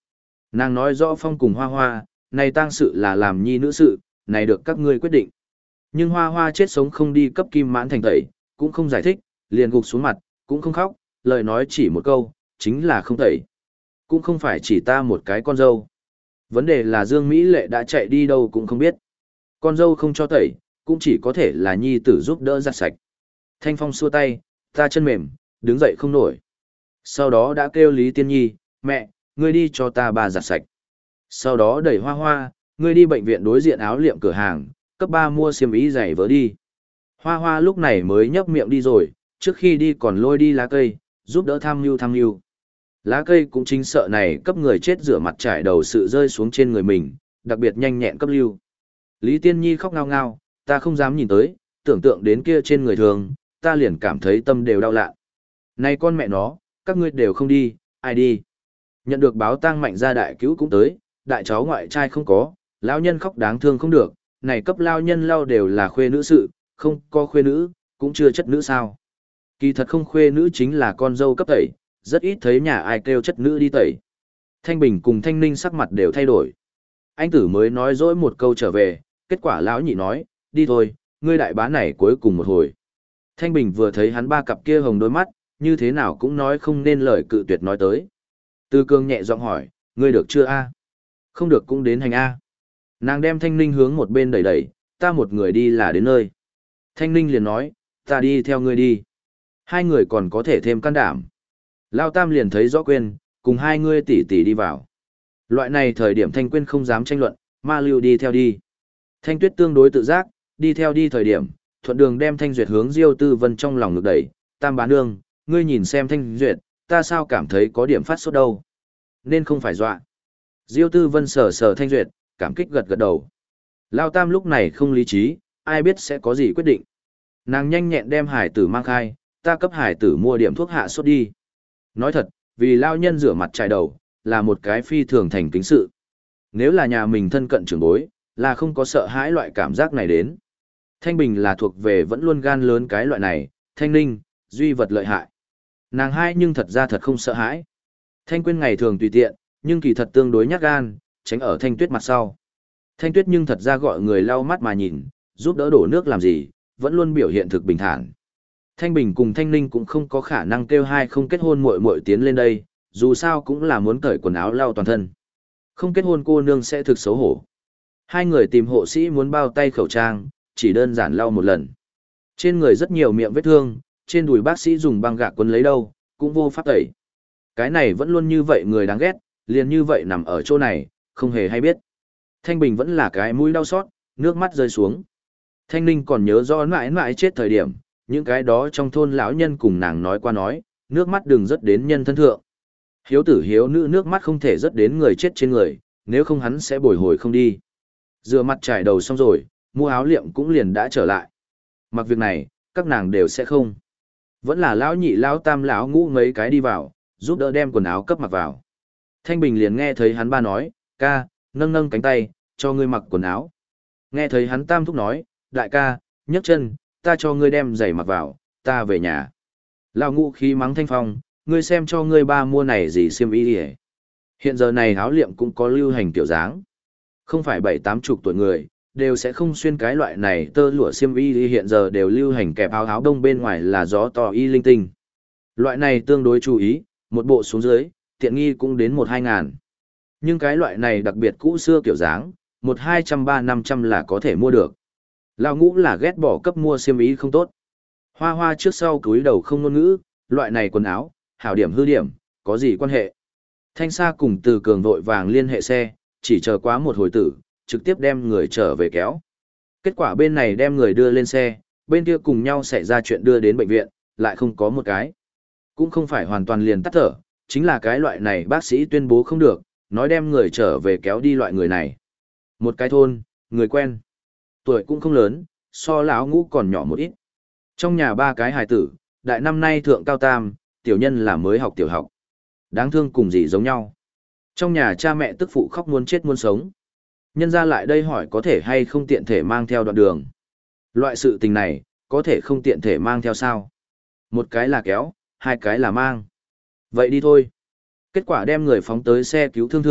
Nàng nói rõ Phong cùng Hoa Hoa, này tang sự là làm nhi nữ sự, này được các ngươi quyết định. Nhưng Hoa Hoa chết sống không đi cấp Kim Mãn Thành tẩy, cũng không giải thích, liền gục xuống mặt, cũng không khóc, lời nói chỉ một câu, chính là không tẩy. Cũng không phải chỉ ta một cái con dâu. Vấn đề là Dương Mỹ Lệ đã chạy đi đâu cũng không biết. Con dâu không cho tẩy, cũng chỉ có thể là nhi tử giúp đỡ giặt sạch. Thanh Phong xua tay, ta chân mềm, đứng dậy không nổi. Sau đó đã kêu Lý Tiên Nhi, mẹ, ngươi đi cho ta bà giặt sạch. Sau đó đẩy Hoa Hoa, ngươi đi bệnh viện đối diện áo liệm cửa hàng, cấp ba mua xiêm y giày vớ đi. Hoa Hoa lúc này mới nhấp miệng đi rồi, trước khi đi còn lôi đi lá cây, giúp đỡ tham mưu tham mưu. Lá cây cũng chính sợ này cấp người chết rửa mặt trải đầu sự rơi xuống trên người mình, đặc biệt nhanh nhẹn cấp lưu. Lý Tiên Nhi khóc ngao ngao, ta không dám nhìn tới, tưởng tượng đến kia trên người thường, ta liền cảm thấy tâm đều đau lạ. Này con mẹ nó, các ngươi đều không đi, ai đi? Nhận được báo tang Mạnh gia đại cứu cũng tới, đại cháu ngoại trai không có, lão nhân khóc đáng thương không được, này cấp lao nhân lao đều là khuê nữ sự, không có khuê nữ, cũng chưa chất nữ sao. Kỳ thật không khuê nữ chính là con dâu cấp tẩy, rất ít thấy nhà ai kêu chất nữ đi tẩy. Thanh Bình cùng Thanh Ninh sắc mặt đều thay đổi. Anh tử mới nói dỗi một câu trở về, kết quả lão nhị nói, đi thôi, ngươi đại bá này cuối cùng một hồi. Thanh Bình vừa thấy hắn ba cặp kia hồng đôi mắt, như thế nào cũng nói không nên lời cự tuyệt nói tới. Tư Cương nhẹ giọng hỏi, ngươi được chưa a? Không được cũng đến hành a. Nàng đem Thanh Ninh hướng một bên đẩy đẩy, ta một người đi là đến nơi. Thanh Ninh liền nói, ta đi theo ngươi đi. Hai người còn có thể thêm can đảm. Lao Tam liền thấy rõ quên, cùng hai ngươi tỷ tỷ đi vào. Loại này thời điểm Thanh Quyên không dám tranh luận, ma lưu đi theo đi. Thanh Tuyết tương đối tự giác, đi theo đi thời điểm, thuận đường đem Thanh Duyệt hướng Diêu Tư Vân trong lòng ngực đẩy, Tam bá nương, ngươi nhìn xem Thanh Duyệt, ta sao cảm thấy có điểm phát sốt đâu. Nên không phải dọa. Diêu Tư Vân sờ sờ Thanh Duyệt, cảm kích gật gật đầu. Lao Tam lúc này không lý trí, ai biết sẽ có gì quyết định. Nàng nhanh nhẹn đem hải tử mang khai, ta cấp hải tử mua điểm thuốc hạ sốt đi. Nói thật, vì lao nhân rửa mặt trải đầu, là một cái phi thường thành kính sự. Nếu là nhà mình thân cận trưởng bối, là không có sợ hãi loại cảm giác này đến. Thanh Bình là thuộc về vẫn luôn gan lớn cái loại này, Thanh Ninh, duy vật lợi hại. Nàng hai nhưng thật ra thật không sợ hãi. Thanh Quyên ngày thường tùy tiện, nhưng kỳ thật tương đối nhát gan, tránh ở Thanh Tuyết mặt sau. Thanh Tuyết nhưng thật ra gọi người lau mắt mà nhìn, giúp đỡ đổ nước làm gì, vẫn luôn biểu hiện thực bình thản. Thanh Bình cùng Thanh Ninh cũng không có khả năng kêu hai không kết hôn muội muội tiến lên đây, dù sao cũng là muốn cởi quần áo lau toàn thân. Không kết hôn cô nương sẽ thực xấu hổ. Hai người tìm hộ sĩ muốn bao tay khẩu trang, chỉ đơn giản lau một lần. Trên người rất nhiều miệng vết thương, trên đùi bác sĩ dùng băng gạc quấn lấy đâu, cũng vô pháp tẩy. Cái này vẫn luôn như vậy người đáng ghét, liền như vậy nằm ở chỗ này, không hề hay biết. Thanh Bình vẫn là cái mũi đau xót, nước mắt rơi xuống. Thanh Ninh còn nhớ rõ mãi mãi chết thời điểm, những cái đó trong thôn lão nhân cùng nàng nói qua nói, nước mắt đừng rớt đến nhân thân thượng. Hiếu tử hiếu nữ nước mắt không thể rớt đến người chết trên người, nếu không hắn sẽ bồi hồi không đi. Rửa mặt trải đầu xong rồi, mua áo liệm cũng liền đã trở lại. Mặc việc này, các nàng đều sẽ không. Vẫn là lão nhị lão tam lão ngũ mấy cái đi vào, giúp đỡ đem quần áo cấp mặc vào. Thanh Bình liền nghe thấy hắn ba nói, ca, nâng nâng cánh tay, cho ngươi mặc quần áo. Nghe thấy hắn tam thúc nói, đại ca, nhấc chân, ta cho ngươi đem giày mặc vào, ta về nhà. Lão ngũ khí mắng Thanh Phong, ngươi xem cho ngươi ba mua này gì xiêm y đi. Hiện giờ này áo liệm cũng có lưu hành kiểu dáng. Không phải bảy tám chục tuổi người, đều sẽ không xuyên cái loại này tơ lụa xiêm y hiện giờ đều lưu hành kẹp áo áo đông bên ngoài là gió to y linh tinh. Loại này tương đối chú ý, một bộ xuống dưới, tiện nghi cũng đến một hai ngàn. Nhưng cái loại này đặc biệt cũ xưa kiểu dáng, một hai trăm ba năm trăm là có thể mua được. Lão ngũ là ghét bỏ cấp mua xiêm y không tốt. Hoa Hoa trước sau cúi đầu không ngôn ngữ, loại này quần áo, hảo điểm hư điểm, có gì quan hệ. Thanh Sa cùng Từ Cường vội vàng liên hệ xe, chỉ chờ quá một hồi tử, trực tiếp đem người trở về kéo. Kết quả bên này đem người đưa lên xe, bên kia cùng nhau xảy ra chuyện đưa đến bệnh viện, lại không có một cái. Cũng không phải hoàn toàn liền tắt thở, chính là cái loại này bác sĩ tuyên bố không được, nói đem người trở về kéo đi loại người này. Một cái thôn, người quen. Tuổi cũng không lớn, so lão ngũ còn nhỏ một ít. Trong nhà ba cái hài tử, đại năm nay thượng cao tam, tiểu nhân là mới học tiểu học. Đáng thương cùng gì giống nhau. Trong nhà cha mẹ tức phụ khóc muốn chết muốn sống. Nhân ra lại đây hỏi có thể hay không tiện thể mang theo đoạn đường. Loại sự tình này, có thể không tiện thể mang theo sao. Một cái là kéo, hai cái là mang. Vậy đi thôi. Kết quả đem người phóng tới xe cứu thương thượng,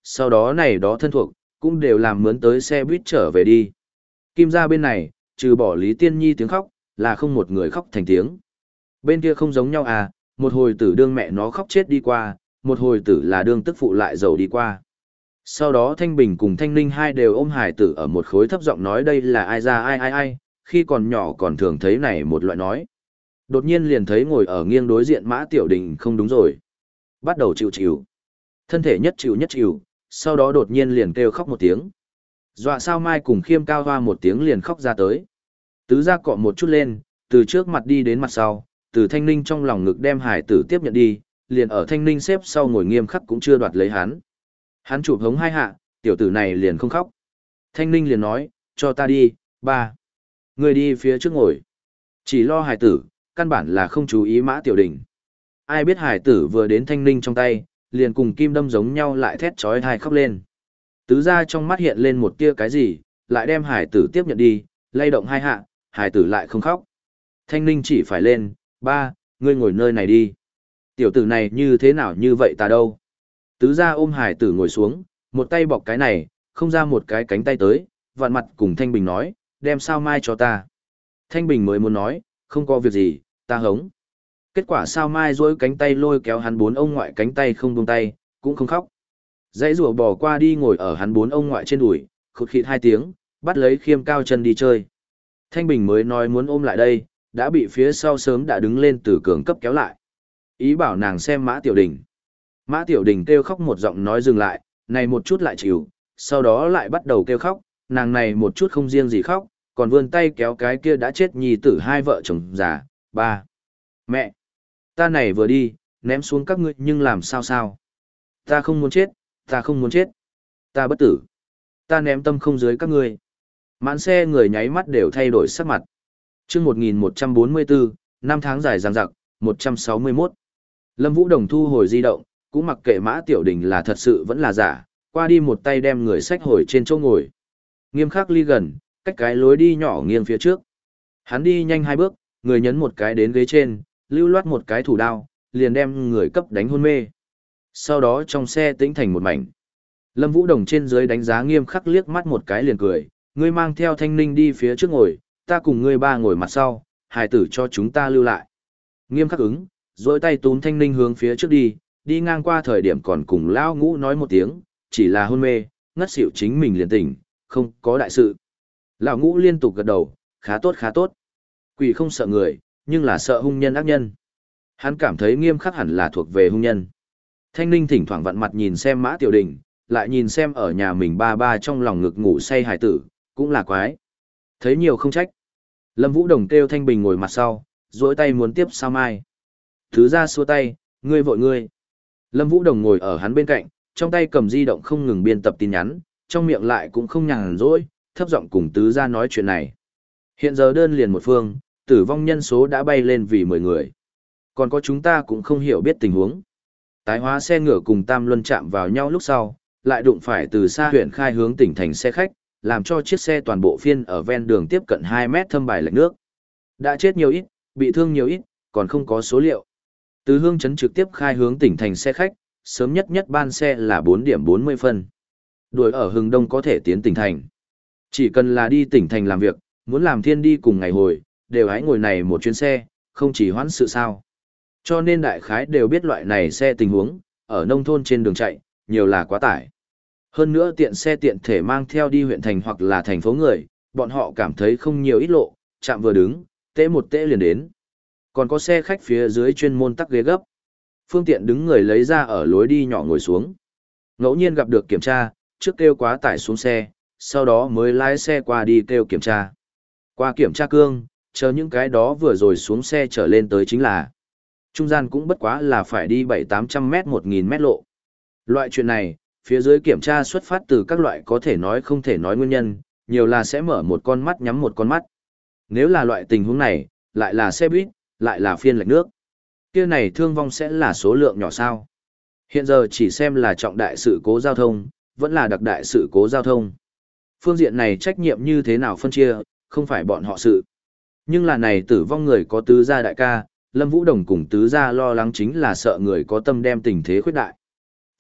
sau đó này đó thân thuộc, cũng đều làm mướn tới xe buýt trở về đi. Kim gia bên này, trừ bỏ Lý Tiên Nhi tiếng khóc, là không một người khóc thành tiếng. Bên kia không giống nhau à, một hồi tử đương mẹ nó khóc chết đi qua, một hồi tử là đương tức phụ lại giàu đi qua. Sau đó Thanh Bình cùng Thanh Ninh hai đều ôm hải tử ở một khối thấp giọng nói đây là ai ra ai ai ai, khi còn nhỏ còn thường thấy này một loại nói. Đột nhiên liền thấy ngồi ở nghiêng đối diện Mã Tiểu Đình không đúng rồi. Bắt đầu chịu chịu. Thân thể nhất chịu nhất chịu, sau đó đột nhiên liền kêu khóc một tiếng. Dọa sao Mai cùng Khiêm Cao hoa một tiếng liền khóc ra tới. Tứ gia cọ một chút lên, từ trước mặt đi đến mặt sau, từ Thanh Ninh trong lòng ngực đem hải tử tiếp nhận đi, liền ở Thanh Ninh xếp sau ngồi nghiêm khắc cũng chưa đoạt lấy hắn. Hắn chụp hống hai hạ, tiểu tử này liền không khóc. Thanh Ninh liền nói, cho ta đi, ba. Người đi phía trước ngồi. Chỉ lo hải tử, căn bản là không chú ý Mã Tiểu Đình. Ai biết hải tử vừa đến Thanh Ninh trong tay, liền cùng kim đâm giống nhau lại thét chói tai khóc lên. Tứ gia trong mắt hiện lên một tia cái gì, lại đem hải tử tiếp nhận đi, lay động hai hạ, hải tử lại không khóc. Thanh Ninh chỉ phải lên, ba, ngươi ngồi nơi này đi. Tiểu tử này như thế nào như vậy ta đâu. Tứ gia ôm hải tử ngồi xuống, một tay bọc cái này, không ra một cái cánh tay tới, vặn mặt cùng Thanh Bình nói, đem sao Mai cho ta. Thanh Bình mới muốn nói, không có việc gì, ta hống. Kết quả sao Mai dối cánh tay lôi kéo hắn bốn ông ngoại cánh tay không buông tay, cũng không khóc. Dãy rùa bò qua đi ngồi ở hắn bốn ông ngoại trên đùi, khụt khịt hai tiếng, bắt lấy Khiêm Cao chân đi chơi. Thanh Bình mới nói muốn ôm lại đây, đã bị phía sau sớm đã đứng lên từ cường cấp kéo lại. Ý bảo nàng xem Mã Tiểu Đình. Mã Tiểu Đình kêu khóc một giọng nói dừng lại, này một chút lại chịu, sau đó lại bắt đầu kêu khóc, nàng này một chút không riêng gì khóc, còn vươn tay kéo cái kia đã chết nhi tử hai vợ chồng già, ba. Mẹ! Ta này vừa đi, ném xuống các ngươi nhưng làm sao sao? Ta không muốn chết, ta không muốn chết. Ta bất tử. Ta ném tâm không dưới các ngươi. Mãn xe người nháy mắt đều thay đổi sắc mặt. chương một nghìn một trăm bốn mươi bốn, năm tháng dài dằng dặc, một trăm sáu mươi mốt. Lâm Vũ Đồng thu hồi di động, cũng mặc kệ Mã Tiểu Đình là thật sự vẫn là giả, qua đi một tay đem người sách hồi trên chỗ ngồi. Nghiêm khắc ly gần, cách cái lối đi nhỏ nghiêng phía trước. Hắn đi nhanh hai bước, người nhấn một cái đến ghế trên, lưu loát một cái thủ đao, liền đem người cấp đánh hôn mê. Sau đó trong xe tĩnh thành một mảnh. Lâm Vũ Đồng trên dưới đánh giá nghiêm khắc liếc mắt một cái liền cười, ngươi mang theo Thanh Ninh đi phía trước ngồi, ta cùng ngươi ba ngồi mặt sau, hài tử cho chúng ta lưu lại. Nghiêm khắc ứng, dối tay túm Thanh Ninh hướng phía trước đi, đi ngang qua thời điểm còn cùng Lão Ngũ nói một tiếng, chỉ là hôn mê, ngất xỉu chính mình liền tỉnh, không có đại sự. Lão Ngũ liên tục gật đầu, khá tốt khá tốt. Quỷ không sợ người, nhưng là sợ hung nhân ác nhân. Hắn cảm thấy nghiêm khắc hẳn là thuộc về hung nhân. Thanh Ninh thỉnh thoảng vặn mặt nhìn xem Mã Tiểu Đình, lại nhìn xem ở nhà mình ba ba trong lòng ngực ngủ say hài tử, cũng là quái. Thấy nhiều không trách. Lâm Vũ Đồng kêu Thanh Bình ngồi mặt sau, duỗi tay muốn tiếp sao Mai. Thứ ra xua tay, ngươi vội ngươi. Lâm Vũ Đồng ngồi ở hắn bên cạnh, trong tay cầm di động không ngừng biên tập tin nhắn, trong miệng lại cũng không nhàn rỗi, thấp giọng cùng tứ gia nói chuyện này. Hiện giờ đơn liền một phương, tử vong nhân số đã bay lên vì mười người. Còn có chúng ta cũng không hiểu biết tình huống. Tái hóa xe ngựa cùng Tam Luân chạm vào nhau lúc sau, lại đụng phải từ xa huyện khai hướng tỉnh thành xe khách, làm cho chiếc xe toàn bộ phiên ở ven đường tiếp cận hai mét thâm bài lệch nước. Đã chết nhiều ít, bị thương nhiều ít, còn không có số liệu. Từ Hương Trấn trực tiếp khai hướng tỉnh thành xe khách, sớm nhất nhất ban xe là bốn điểm bốn mươi phân. Đuổi ở Hưng Đông có thể tiến tỉnh thành. Chỉ cần là đi tỉnh thành làm việc, muốn làm thiên đi cùng ngày hồi, đều hãy ngồi này một chuyến xe, không chỉ hoãn sự sao. Cho nên đại khái đều biết loại này xe tình huống, ở nông thôn trên đường chạy, nhiều là quá tải. Hơn nữa tiện xe tiện thể mang theo đi huyện thành hoặc là thành phố người, bọn họ cảm thấy không nhiều ít lộ, chạm vừa đứng, tễ một tễ liền đến. Còn có xe khách phía dưới chuyên môn tắc ghế gấp. Phương tiện đứng người lấy ra ở lối đi nhỏ ngồi xuống. Ngẫu nhiên gặp được kiểm tra, trước kêu quá tải xuống xe, sau đó mới lái xe qua đi kêu kiểm tra. Qua kiểm tra cương, chờ những cái đó vừa rồi xuống xe trở lên tới chính là. Trung gian cũng bất quá là phải đi bảy tám trăm mét một nghìn mét lộ. Loại chuyện này, phía dưới kiểm tra xuất phát từ các loại có thể nói không thể nói nguyên nhân, nhiều là sẽ mở một con mắt nhắm một con mắt. Nếu là loại tình huống này, lại là xe buýt, lại là phiên lệch nước. Kia này thương vong sẽ là số lượng nhỏ sao. Hiện giờ chỉ xem là trọng đại sự cố giao thông, vẫn là đặc đại sự cố giao thông. Phương diện này trách nhiệm như thế nào phân chia, không phải bọn họ sự. Nhưng là này tử vong người có tứ gia đại ca, Lâm Vũ Đồng cùng tứ gia lo lắng chính là sợ người có tâm đem tình thế khuyết đại.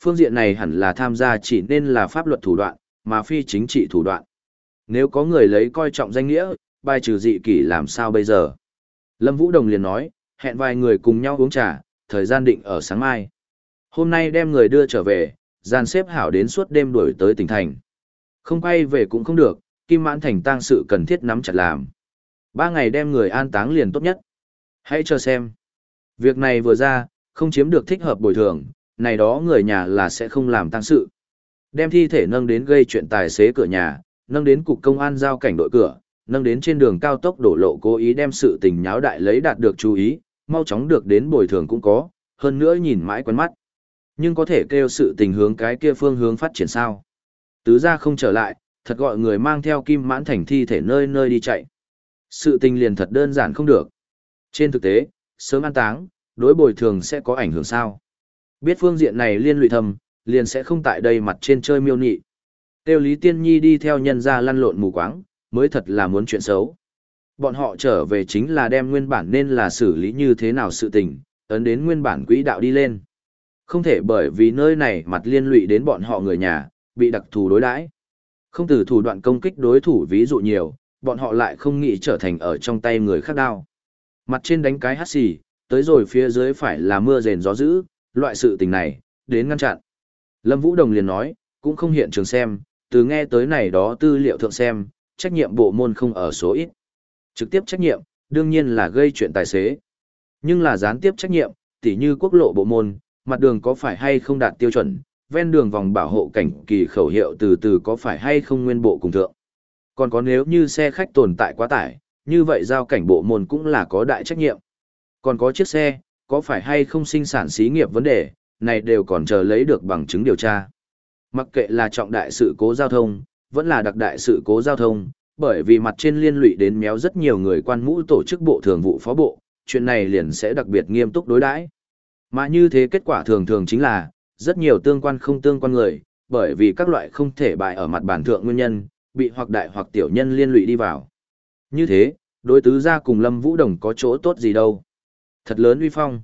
Phương diện này hẳn là tham gia chỉ nên là pháp luật thủ đoạn, mà phi chính trị thủ đoạn. Nếu có người lấy coi trọng danh nghĩa, bài trừ dị kỷ làm sao bây giờ? Lâm Vũ Đồng liền nói, hẹn vài người cùng nhau uống trà, thời gian định ở sáng mai. Hôm nay đem người đưa trở về, dàn xếp hảo đến suốt đêm đuổi tới tỉnh thành. Không quay về cũng không được, Kim Mãn Thành tang sự cần thiết nắm chặt làm. Ba ngày đem người an táng liền tốt nhất. Hãy chờ xem. Việc này vừa ra, không chiếm được thích hợp bồi thường, này đó người nhà là sẽ không làm tang sự. Đem thi thể nâng đến gây chuyện tài xế cửa nhà, nâng đến cục công an giao cảnh đội cửa, nâng đến trên đường cao tốc đổ lộ cố ý đem sự tình nháo đại lấy đạt được chú ý, mau chóng được đến bồi thường cũng có, hơn nữa nhìn mãi quen mắt. Nhưng có thể kêu sự tình hướng cái kia phương hướng phát triển sao? Tứ gia không trở lại, thật gọi người mang theo Kim Mãn Thành thi thể nơi nơi đi chạy. Sự tình liền thật đơn giản không được. Trên thực tế, sớm an táng, đối bồi thường sẽ có ảnh hưởng sao? Biết phương diện này liên lụy thầm, liền sẽ không tại đây mặt trên chơi miêu nị. Tiêu Lý Tiên Nhi đi theo nhân gia lăn lộn mù quáng, mới thật là muốn chuyện xấu. Bọn họ trở về chính là đem nguyên bản nên là xử lý như thế nào sự tình, ấn đến nguyên bản quỹ đạo đi lên. Không thể bởi vì nơi này mặt liên lụy đến bọn họ người nhà, bị đặc thù đối đãi. Không từ thủ đoạn công kích đối thủ ví dụ nhiều, bọn họ lại không nghĩ trở thành ở trong tay người khác đao. Mặt trên đánh cái hắt xì, tới rồi phía dưới phải là mưa rền gió dữ, loại sự tình này, đến ngăn chặn. Lâm Vũ Đồng liền nói, cũng không hiện trường xem, từ nghe tới này đó tư liệu thượng xem, trách nhiệm bộ môn không ở số ít. Trực tiếp trách nhiệm, đương nhiên là gây chuyện tài xế. Nhưng là gián tiếp trách nhiệm, tỉ như quốc lộ bộ môn, mặt đường có phải hay không đạt tiêu chuẩn, ven đường vòng bảo hộ cảnh kỳ khẩu hiệu từ từ có phải hay không nguyên bộ cùng thượng. Còn có nếu như xe khách tồn tại quá tải, như vậy giao cảnh bộ môn cũng là có đại trách nhiệm. Còn có chiếc xe, có phải hay không sinh sản xí nghiệp vấn đề, này đều còn chờ lấy được bằng chứng điều tra. Mặc kệ là trọng đại sự cố giao thông, vẫn là đặc đại sự cố giao thông, bởi vì mặt trên liên lụy đến méo rất nhiều người quan mũ tổ chức bộ thường vụ phó bộ, chuyện này liền sẽ đặc biệt nghiêm túc đối đãi. Mà như thế kết quả thường thường chính là, rất nhiều tương quan không tương quan người, bởi vì các loại không thể bại ở mặt bản thượng nguyên nhân, bị hoặc đại hoặc tiểu nhân liên lụy đi vào. Như thế, đối tứ gia cùng Lâm Vũ Đồng có chỗ tốt gì đâu. Thật lớn uy phong.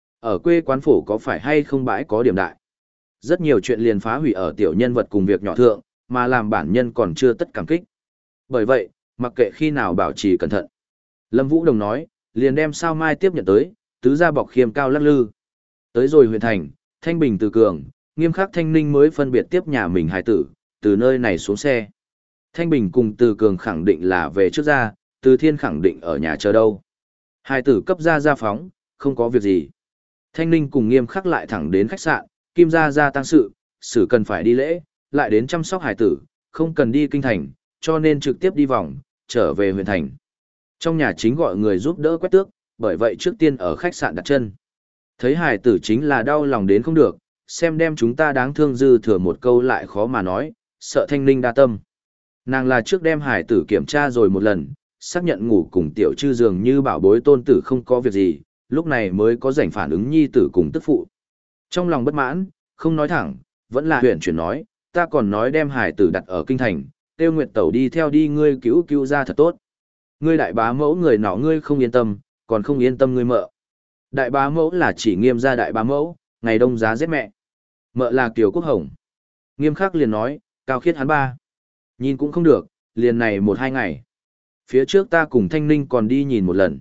Ở quê quán phổ có phải hay không bãi có điểm đại. Rất nhiều chuyện liền phá hủy ở tiểu nhân vật cùng việc nhỏ thượng, mà làm bản nhân còn chưa tất cảm kích. Bởi vậy, mặc kệ khi nào bảo trì cẩn thận. Lâm Vũ Đồng nói, liền đem sao mai tiếp nhận tới, tứ gia bọc khiêm cao lắc lư. Tới rồi huyện thành, Thanh Bình Từ Cường, Nghiêm Khắc Thanh Ninh mới phân biệt tiếp nhà mình hài tử, từ nơi này xuống xe. Thanh Bình cùng Từ Cường khẳng định là về trước ra, Từ Thiên khẳng định ở nhà chờ đâu. Hài tử cấp ra ra phóng, không có việc gì. Thanh Ninh cùng Nghiêm Khắc lại thẳng đến khách sạn, Kim gia gia tăng sự, xử cần phải đi lễ, lại đến chăm sóc hài tử, không cần đi kinh thành, cho nên trực tiếp đi vòng, trở về huyện thành. Trong nhà chính gọi người giúp đỡ quét tước, bởi vậy trước tiên ở khách sạn đặt chân. Thấy hài tử chính là đau lòng đến không được, xem đem chúng ta đáng thương dư thừa một câu lại khó mà nói, sợ Thanh Ninh đa tâm. Nàng là trước đem hài tử kiểm tra rồi một lần, xác nhận ngủ cùng tiểu chư dường như bảo bối tôn tử không có việc gì, lúc này mới có rảnh phản ứng nhi tử cùng tức phụ. Trong lòng bất mãn, không nói thẳng, vẫn là huyện chuyển nói, ta còn nói đem hài tử đặt ở kinh thành, tiêu nguyệt tẩu đi theo đi ngươi cứu cứu ra thật tốt. Ngươi đại bá mẫu người nọ ngươi không yên tâm, còn không yên tâm ngươi mợ. Đại bá mẫu là chỉ Nghiêm gia đại bá mẫu, ngày đông giá rét mẹ. Mợ là Kiều Quốc Hồng. Nghiêm Khắc liền nói, cao khiết hắn ba. Nhìn cũng không được, liền này một hai ngày. Phía trước ta cùng Thanh Ninh còn đi nhìn một lần.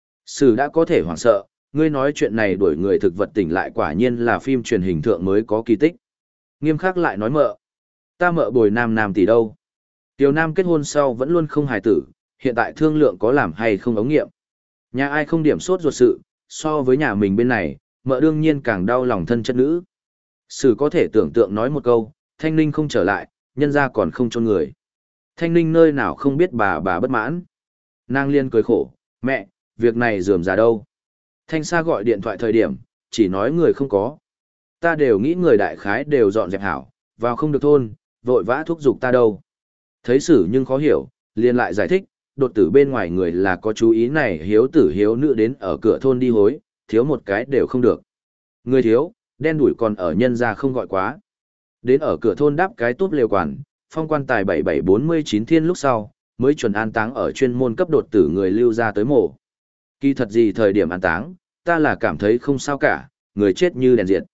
Sử đã có thể hoảng sợ, ngươi nói chuyện này đuổi người thực vật tỉnh lại quả nhiên là phim truyền hình thượng mới có kỳ tích. Nghiêm Khắc lại nói mợ. Ta mợ bồi nam nam tỷ đâu. Tiểu nam kết hôn sau vẫn luôn không hài tử, hiện tại thương lượng có làm hay không ống nghiệm. Nhà ai không điểm sốt ruột sự, so với nhà mình bên này, mợ đương nhiên càng đau lòng thân chất nữ. Sử có thể tưởng tượng nói một câu, Thanh Ninh không trở lại, nhân ra còn không chôn người. Thanh Ninh nơi nào không biết bà bà bất mãn. Nàng liên cười khổ, mẹ, việc này rườm rà đâu. Thanh Sa gọi điện thoại thời điểm, chỉ nói người không có. Ta đều nghĩ người đại khái đều dọn dẹp hảo, vào không được thôn, vội vã thúc giục ta đâu. Thấy Sử nhưng khó hiểu, liền lại giải thích, đột tử bên ngoài người là có chú ý này hiếu tử hiếu nữ đến ở cửa thôn đi hối, thiếu một cái đều không được. Người thiếu, đen đuổi còn ở nhân ra không gọi quá. Đến ở cửa thôn đáp cái túp lều quản, phong quan tài bảy bảy bốn mươi chín thiên lúc sau, mới chuẩn an táng ở chuyên môn cấp đột tử người lưu ra tới mổ. Kỳ thật gì thời điểm an táng, ta là cảm thấy không sao cả, người chết như đèn diệt.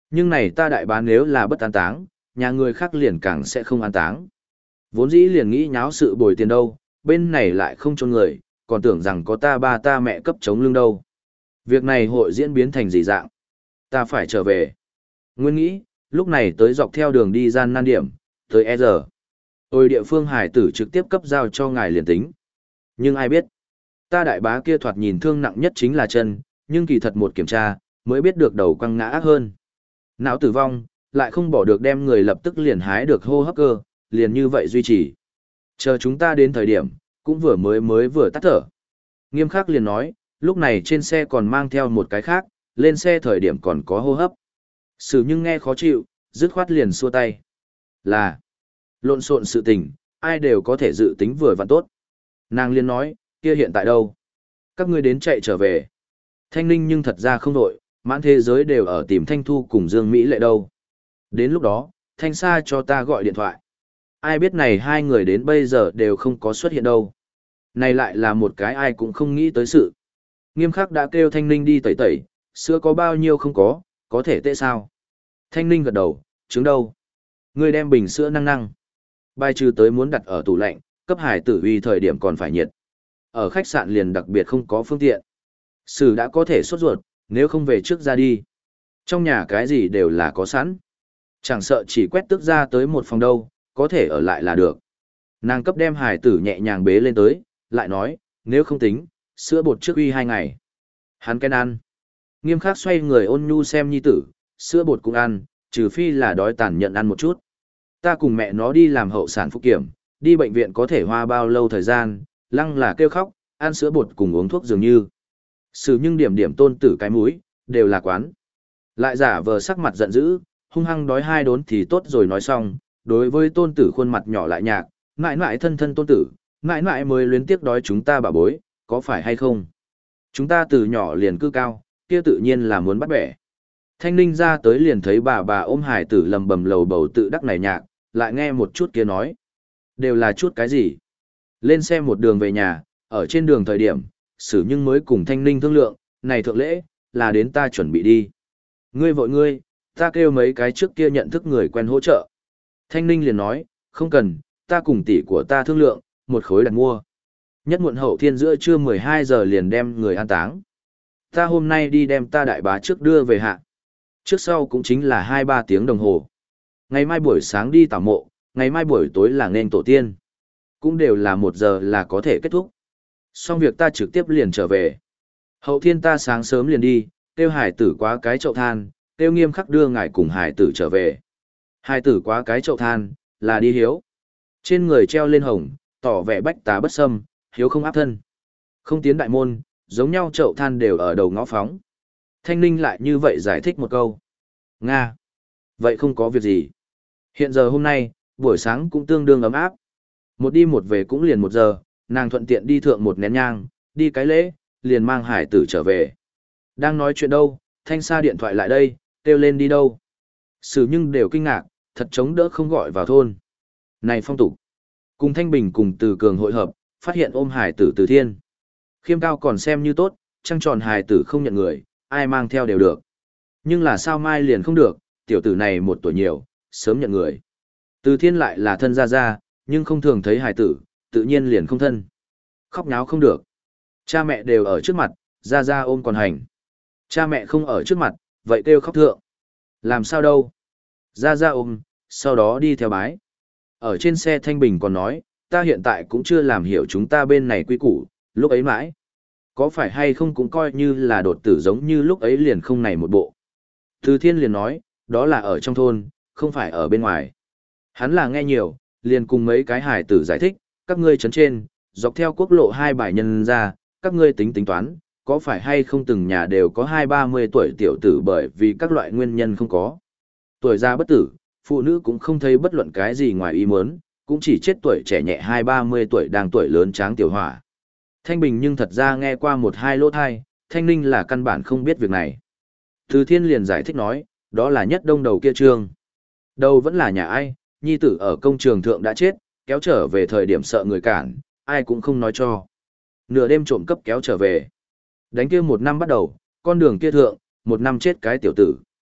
Nhưng này ta đại bá nếu là bất an táng, nhà người khác liền càng sẽ không an táng. Vốn dĩ liền nghĩ nháo sự bồi tiền đâu, bên này lại không chôn người, còn tưởng rằng có ta ba ta mẹ cấp chống lưng đâu. Việc này hội diễn biến thành gì dạng? Ta phải trở về. Nguyên nghĩ, lúc này tới dọc theo đường đi gian nan điểm, tới e giờ. Ôi địa phương hải tử trực tiếp cấp giao cho ngài liền tính. Nhưng ai biết, ta đại bá kia thoạt nhìn thương nặng nhất chính là chân, nhưng kỳ thật một kiểm tra, mới biết được đầu quăng ngã ác hơn. Não tử vong, lại không bỏ được đem người lập tức liền hái được hô hấp cơ, liền như vậy duy trì. Chờ chúng ta đến thời điểm, cũng vừa mới mới vừa tắt thở. Nghiêm khắc liền nói, lúc này trên xe còn mang theo một cái khác, lên xe thời điểm còn có hô hấp. Sử nhưng nghe khó chịu, dứt khoát liền xua tay. Là, lộn xộn sự tình, ai đều có thể dự tính vừa vặn tốt. Nàng liên nói, kia hiện tại đâu? Các ngươi đến chạy trở về. Thanh Ninh nhưng thật ra không đội, mãn thế giới đều ở tìm Thanh Thu cùng Dương Mỹ Lệ đâu. Đến lúc đó, Thanh Sa cho ta gọi điện thoại. Ai biết này hai người đến bây giờ đều không có xuất hiện đâu. Này lại là một cái ai cũng không nghĩ tới sự. Nghiêm khắc đã kêu Thanh Ninh đi tẩy tẩy, sữa có bao nhiêu không có, có thể tệ sao? Thanh Ninh gật đầu, trứng đâu? Ngươi đem bình sữa năng năng. Bài trừ tới muốn đặt ở tủ lạnh, cấp hải tử uy thời điểm còn phải nhiệt. Ở khách sạn liền đặc biệt không có phương tiện. Sử đã có thể sốt ruột, nếu không về trước ra đi. Trong nhà cái gì đều là có sẵn. Chẳng sợ chỉ quét tước ra tới một phòng đâu, có thể ở lại là được. Nàng cấp đem hải tử nhẹ nhàng bế lên tới, lại nói, nếu không tính, sữa bột trước uy hai ngày. Hắn cái ăn. Nghiêm khắc xoay người ôn nhu xem nhi tử, sữa bột cũng ăn, trừ phi là đói tàn nhận ăn một chút. Ta cùng mẹ nó đi làm hậu sản phục kiểm, đi bệnh viện có thể hoa bao lâu thời gian, lăng là kêu khóc, ăn sữa bột cùng uống thuốc dường như. Sử nhưng điểm điểm tôn tử cái mũi, đều là quán. Lại giả vờ sắc mặt giận dữ, hung hăng đói hai đốn thì tốt rồi nói xong, đối với tôn tử khuôn mặt nhỏ lại nhạc, mãi mãi thân thân tôn tử, mãi mãi mới luyến tiếc đói chúng ta bà bối, có phải hay không? Chúng ta từ nhỏ liền cư cao, kia tự nhiên là muốn bắt bẻ. Thanh Ninh ra tới liền thấy bà bà ôm hải tử lầm bầm lầu bầu tự đắc này nhạc, lại nghe một chút kia nói. Đều là chút cái gì? Lên xe một đường về nhà, ở trên đường thời điểm, Sử nhưng mới cùng Thanh Ninh thương lượng, này thượng lễ, là đến ta chuẩn bị đi. Ngươi vội ngươi, ta kêu mấy cái trước kia nhận thức người quen hỗ trợ. Thanh Ninh liền nói, không cần, ta cùng tỷ của ta thương lượng, một khối đặt mua. Nhất muộn hậu thiên giữa trưa mười hai giờ liền đem người an táng. Ta hôm nay đi đem ta đại bá trước đưa về hạ. Trước sau cũng chính là hai ba tiếng đồng hồ. Ngày mai buổi sáng đi tảo mộ, ngày mai buổi tối là nên tổ tiên. Cũng đều là một giờ là có thể kết thúc. Xong việc ta trực tiếp liền trở về. Hậu thiên ta sáng sớm liền đi, kêu hải tử quá cái chậu than, kêu nghiêm khắc đưa ngài cùng hải tử trở về. Hải tử quá cái chậu than, là đi hiếu. Trên người treo lên hồng, tỏ vẻ bách tá bất xâm, hiếu không áp thân. Không tiến đại môn, giống nhau chậu than đều ở đầu ngõ phóng. Thanh Ninh lại như vậy giải thích một câu. Nga. Vậy không có việc gì. Hiện giờ hôm nay, buổi sáng cũng tương đương ấm áp. Một đi một về cũng liền một giờ, nàng thuận tiện đi thượng một nén nhang, đi cái lễ, liền mang hải tử trở về. Đang nói chuyện đâu, Thanh Sa điện thoại lại đây, kêu lên đi đâu. Sử nhưng đều kinh ngạc, thật chống đỡ không gọi vào thôn. Này phong tục. Cùng Thanh Bình cùng Từ Cường hội hợp, phát hiện ôm hải tử Từ Thiên. Khiêm cao còn xem như tốt, trăng tròn hải tử không nhận người, ai mang theo đều được. Nhưng là sao mai liền không được, tiểu tử này một tuổi nhiều, sớm nhận người. Từ Thiên lại là thân gia gia, nhưng không thường thấy hải tử, tự nhiên liền không thân. Khóc nháo không được. Cha mẹ đều ở trước mặt, gia gia ôm còn hành. Cha mẹ không ở trước mặt, vậy kêu khóc thượng. Làm sao đâu? Gia gia ôm, sau đó đi theo bái. Ở trên xe Thanh Bình còn nói, ta hiện tại cũng chưa làm hiểu chúng ta bên này quy củ, lúc ấy mãi. Có phải hay không cũng coi như là đột tử giống như lúc ấy liền không này một bộ. Từ Thiên liền nói, đó là ở trong thôn, không phải ở bên ngoài. Hắn là nghe nhiều, liền cùng mấy cái hải tử giải thích, các ngươi chấn trên, dọc theo quốc lộ hai bài nhân ra, các ngươi tính tính toán, có phải hay không từng nhà đều có hai ba mươi tuổi tiểu tử bởi vì các loại nguyên nhân không có. Tuổi già bất tử, phụ nữ cũng không thấy bất luận cái gì ngoài ý muốn, cũng chỉ chết tuổi trẻ nhẹ hai ba mươi tuổi đang tuổi lớn tráng tiểu hỏa. Thanh Bình nhưng thật ra nghe qua một hai lỗ thai, Thanh Ninh là căn bản không biết việc này. Từ Thiên liền giải thích nói, đó là nhất đông đầu kia trương. Đầu vẫn là nhà ai, nhi tử ở công trường thượng đã chết, kéo trở về thời điểm sợ người cản, ai cũng không nói cho. Nửa đêm trộm cấp kéo trở về. Đánh kia một năm bắt đầu, con đường kia thượng, một năm chết cái tiểu tử.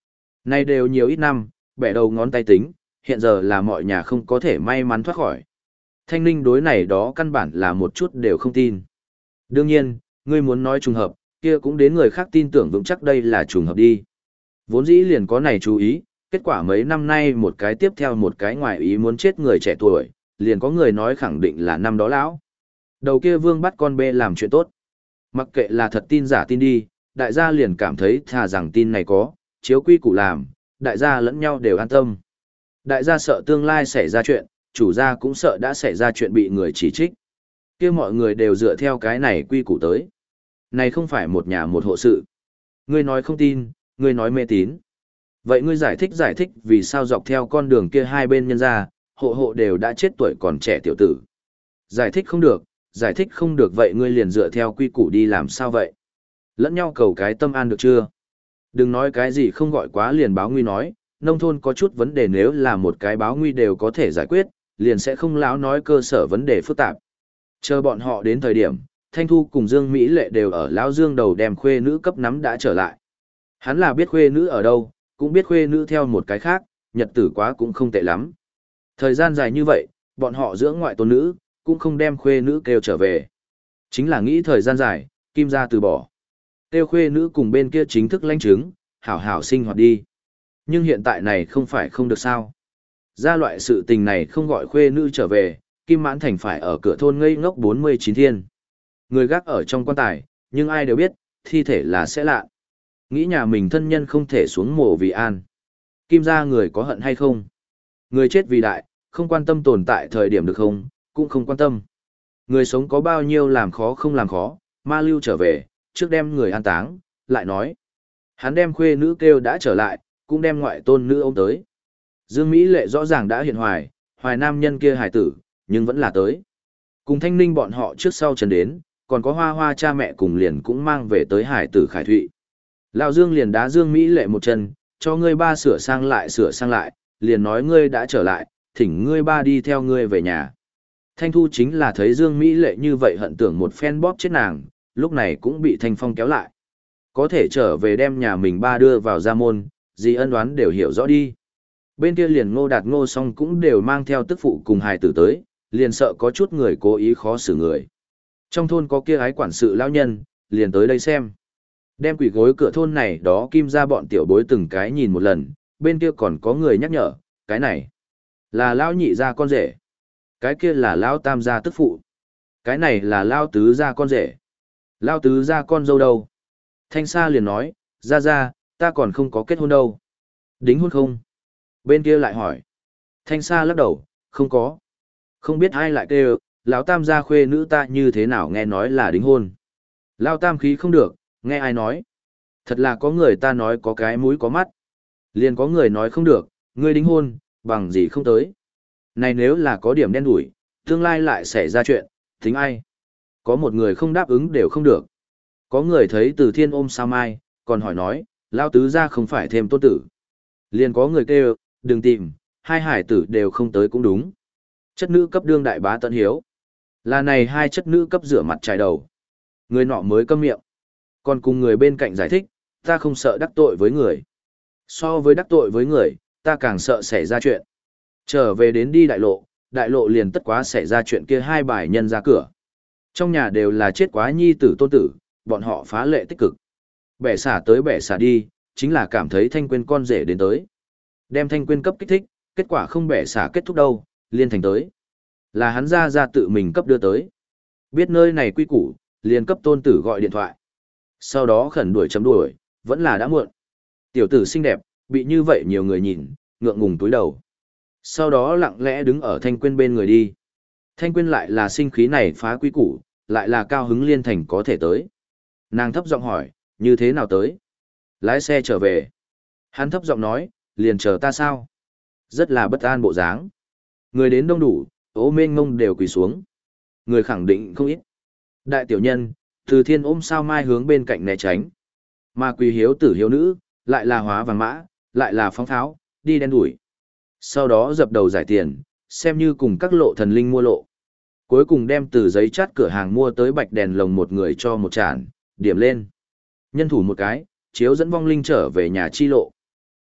Nay đều nhiều ít năm, bẻ đầu ngón tay tính, hiện giờ là mọi nhà không có thể may mắn thoát khỏi. Thanh Ninh đối này đó căn bản là một chút đều không tin. Đương nhiên, ngươi muốn nói trùng hợp, kia cũng đến người khác tin tưởng vững chắc đây là trùng hợp đi. Vốn dĩ liền có này chú ý, kết quả mấy năm nay một cái tiếp theo một cái ngoài ý muốn chết người trẻ tuổi, liền có người nói khẳng định là năm đó lão. Đầu kia vương bắt con bê làm chuyện tốt. Mặc kệ là thật tin giả tin đi, đại gia liền cảm thấy thà rằng tin này có, chiếu quy củ làm, đại gia lẫn nhau đều an tâm. Đại gia sợ tương lai xảy ra chuyện, chủ gia cũng sợ đã xảy ra chuyện bị người chỉ trích. Kia mọi người đều dựa theo cái này quy củ tới. Này không phải một nhà một hộ sự. Ngươi nói không tin, ngươi nói mê tín. Vậy ngươi giải thích giải thích vì sao dọc theo con đường kia hai bên nhân gia, hộ hộ đều đã chết tuổi còn trẻ tiểu tử. Giải thích không được, giải thích không được vậy ngươi liền dựa theo quy củ đi làm sao vậy? Lẫn nhau cầu cái tâm an được chưa? Đừng nói cái gì không gọi quá liền báo nguy nói, nông thôn có chút vấn đề nếu là một cái báo nguy đều có thể giải quyết, liền sẽ không láo nói cơ sở vấn đề phức tạp. Chờ bọn họ đến thời điểm, Thanh Thu cùng Dương Mỹ Lệ đều ở lão Dương đầu đem khuê nữ cấp nắm đã trở lại. Hắn là biết khuê nữ ở đâu, cũng biết khuê nữ theo một cái khác, nhật tử quá cũng không tệ lắm. Thời gian dài như vậy, bọn họ dưỡng ngoại tôn nữ, cũng không đem khuê nữ kêu trở về. Chính là nghĩ thời gian dài, Kim gia từ bỏ. Kêu khuê nữ cùng bên kia chính thức lãnh chứng, hảo hảo sinh hoạt đi. Nhưng hiện tại này không phải không được sao. Ra loại sự tình này không gọi khuê nữ trở về, Kim Mãn Thành phải ở cửa thôn ngây ngốc bốn mươi chín thiên. Người gác ở trong quan tài, nhưng ai đều biết, thi thể là sẽ lạ. Nghĩ nhà mình thân nhân không thể xuống mồ vì an. Kim gia người có hận hay không? Người chết vì đại, không quan tâm tồn tại thời điểm được không, cũng không quan tâm. Người sống có bao nhiêu làm khó không làm khó, ma lưu trở về, trước đem người an táng, lại nói. Hắn đem khuê nữ kêu đã trở lại, cũng đem ngoại tôn nữ ôm tới. Dương Mỹ Lệ rõ ràng đã hiện hoài, hoài nam nhân kia hài tử, nhưng vẫn là tới. Cùng Thanh Ninh bọn họ trước sau trần đến, còn có hoa hoa cha mẹ cùng liền cũng mang về tới hải tử Khải Thụy. Lão Dương liền đá Dương Mỹ Lệ một chân, cho ngươi ba sửa sang lại sửa sang lại, liền nói ngươi đã trở lại, thỉnh ngươi ba đi theo ngươi về nhà. Thanh Thu chính là thấy Dương Mỹ Lệ như vậy hận tưởng một phen bóp chết nàng, lúc này cũng bị Thanh Phong kéo lại. Có thể trở về đem nhà mình ba đưa vào gia môn, gì ân đoán đều hiểu rõ đi. Bên kia liền Ngô Đạt Ngô Song cũng đều mang theo tức phụ cùng hài tử tới, liền sợ có chút người cố ý khó xử người. Trong thôn có kia ái quản sự lão nhân, liền tới đây xem. Đem quỷ gối cửa thôn này đó Kim ra bọn tiểu bối từng cái nhìn một lần, bên kia còn có người nhắc nhở, cái này là lão nhị gia con rể, cái kia là lão tam gia tức phụ, cái này là lão tứ gia con rể, lão tứ gia con dâu đâu. Thanh Sa liền nói, ra ra, ta còn không có kết hôn đâu. Đính hôn không? Bên kia lại hỏi. Thanh Sa lắc đầu, không có. Không biết ai lại kêu, lão tam gia khuê nữ ta như thế nào nghe nói là đính hôn. Lão tam khí không được, nghe ai nói. Thật là có người ta nói có cái mũi có mắt. Liền có người nói không được, ngươi đính hôn, bằng gì không tới. Này nếu là có điểm đen đủi, tương lai lại xảy ra chuyện, tính ai. Có một người không đáp ứng đều không được. Có người thấy từ thiên ôm sao mai, còn hỏi nói, lao tứ ra không phải thêm tôn tử. Liền có người kêu, đừng tìm, hai hải tử đều không tới cũng đúng. Chất nữ cấp đương đại bá tận hiếu. Là này hai chất nữ cấp rửa mặt trải đầu. Người nọ mới câm miệng. Còn cùng người bên cạnh giải thích, ta không sợ đắc tội với người. So với đắc tội với người, ta càng sợ xảy ra chuyện. Trở về đến đi đại lộ, đại lộ liền tất quá xảy ra chuyện kia hai bài nhân ra cửa. Trong nhà đều là chết quá nhi tử tôn tử, bọn họ phá lệ tích cực. Bẻ xả tới bẻ xả đi, chính là cảm thấy Thanh Quyên con rể đến tới. Đem Thanh Quyên cấp kích thích, kết quả không bẻ xả kết thúc đâu, liên thành tới. Là hắn ra ra tự mình cấp đưa tới. Biết nơi này quy củ, liền cấp tôn tử gọi điện thoại. Sau đó khẩn đuổi chấm đuổi, vẫn là đã muộn. Tiểu tử xinh đẹp, bị như vậy nhiều người nhìn, ngượng ngùng túi đầu. Sau đó lặng lẽ đứng ở Thanh Quyên bên người đi. Thanh Quyên lại là sinh khí này phá quy củ, lại là cao hứng liên thành có thể tới. Nàng thấp giọng hỏi, như thế nào tới? Lái xe trở về. Hắn thấp giọng nói, liền chờ ta sao? Rất là bất an bộ dáng. Người đến đông đủ, ố mênh ngông đều quỳ xuống. Người khẳng định không ít. Đại tiểu nhân, từ thiên ôm sao mai hướng bên cạnh né tránh. Mà quỳ hiếu tử hiếu nữ, lại là hóa vàng mã, lại là phóng tháo, đi đen đuổi. Sau đó dập đầu giải tiền, xem như cùng các lộ thần linh mua lộ. Cuối cùng đem từ giấy chát cửa hàng mua tới bạch đèn lồng một người cho một tràn, điểm lên. Nhân thủ một cái, chiếu dẫn vong linh trở về nhà chi lộ.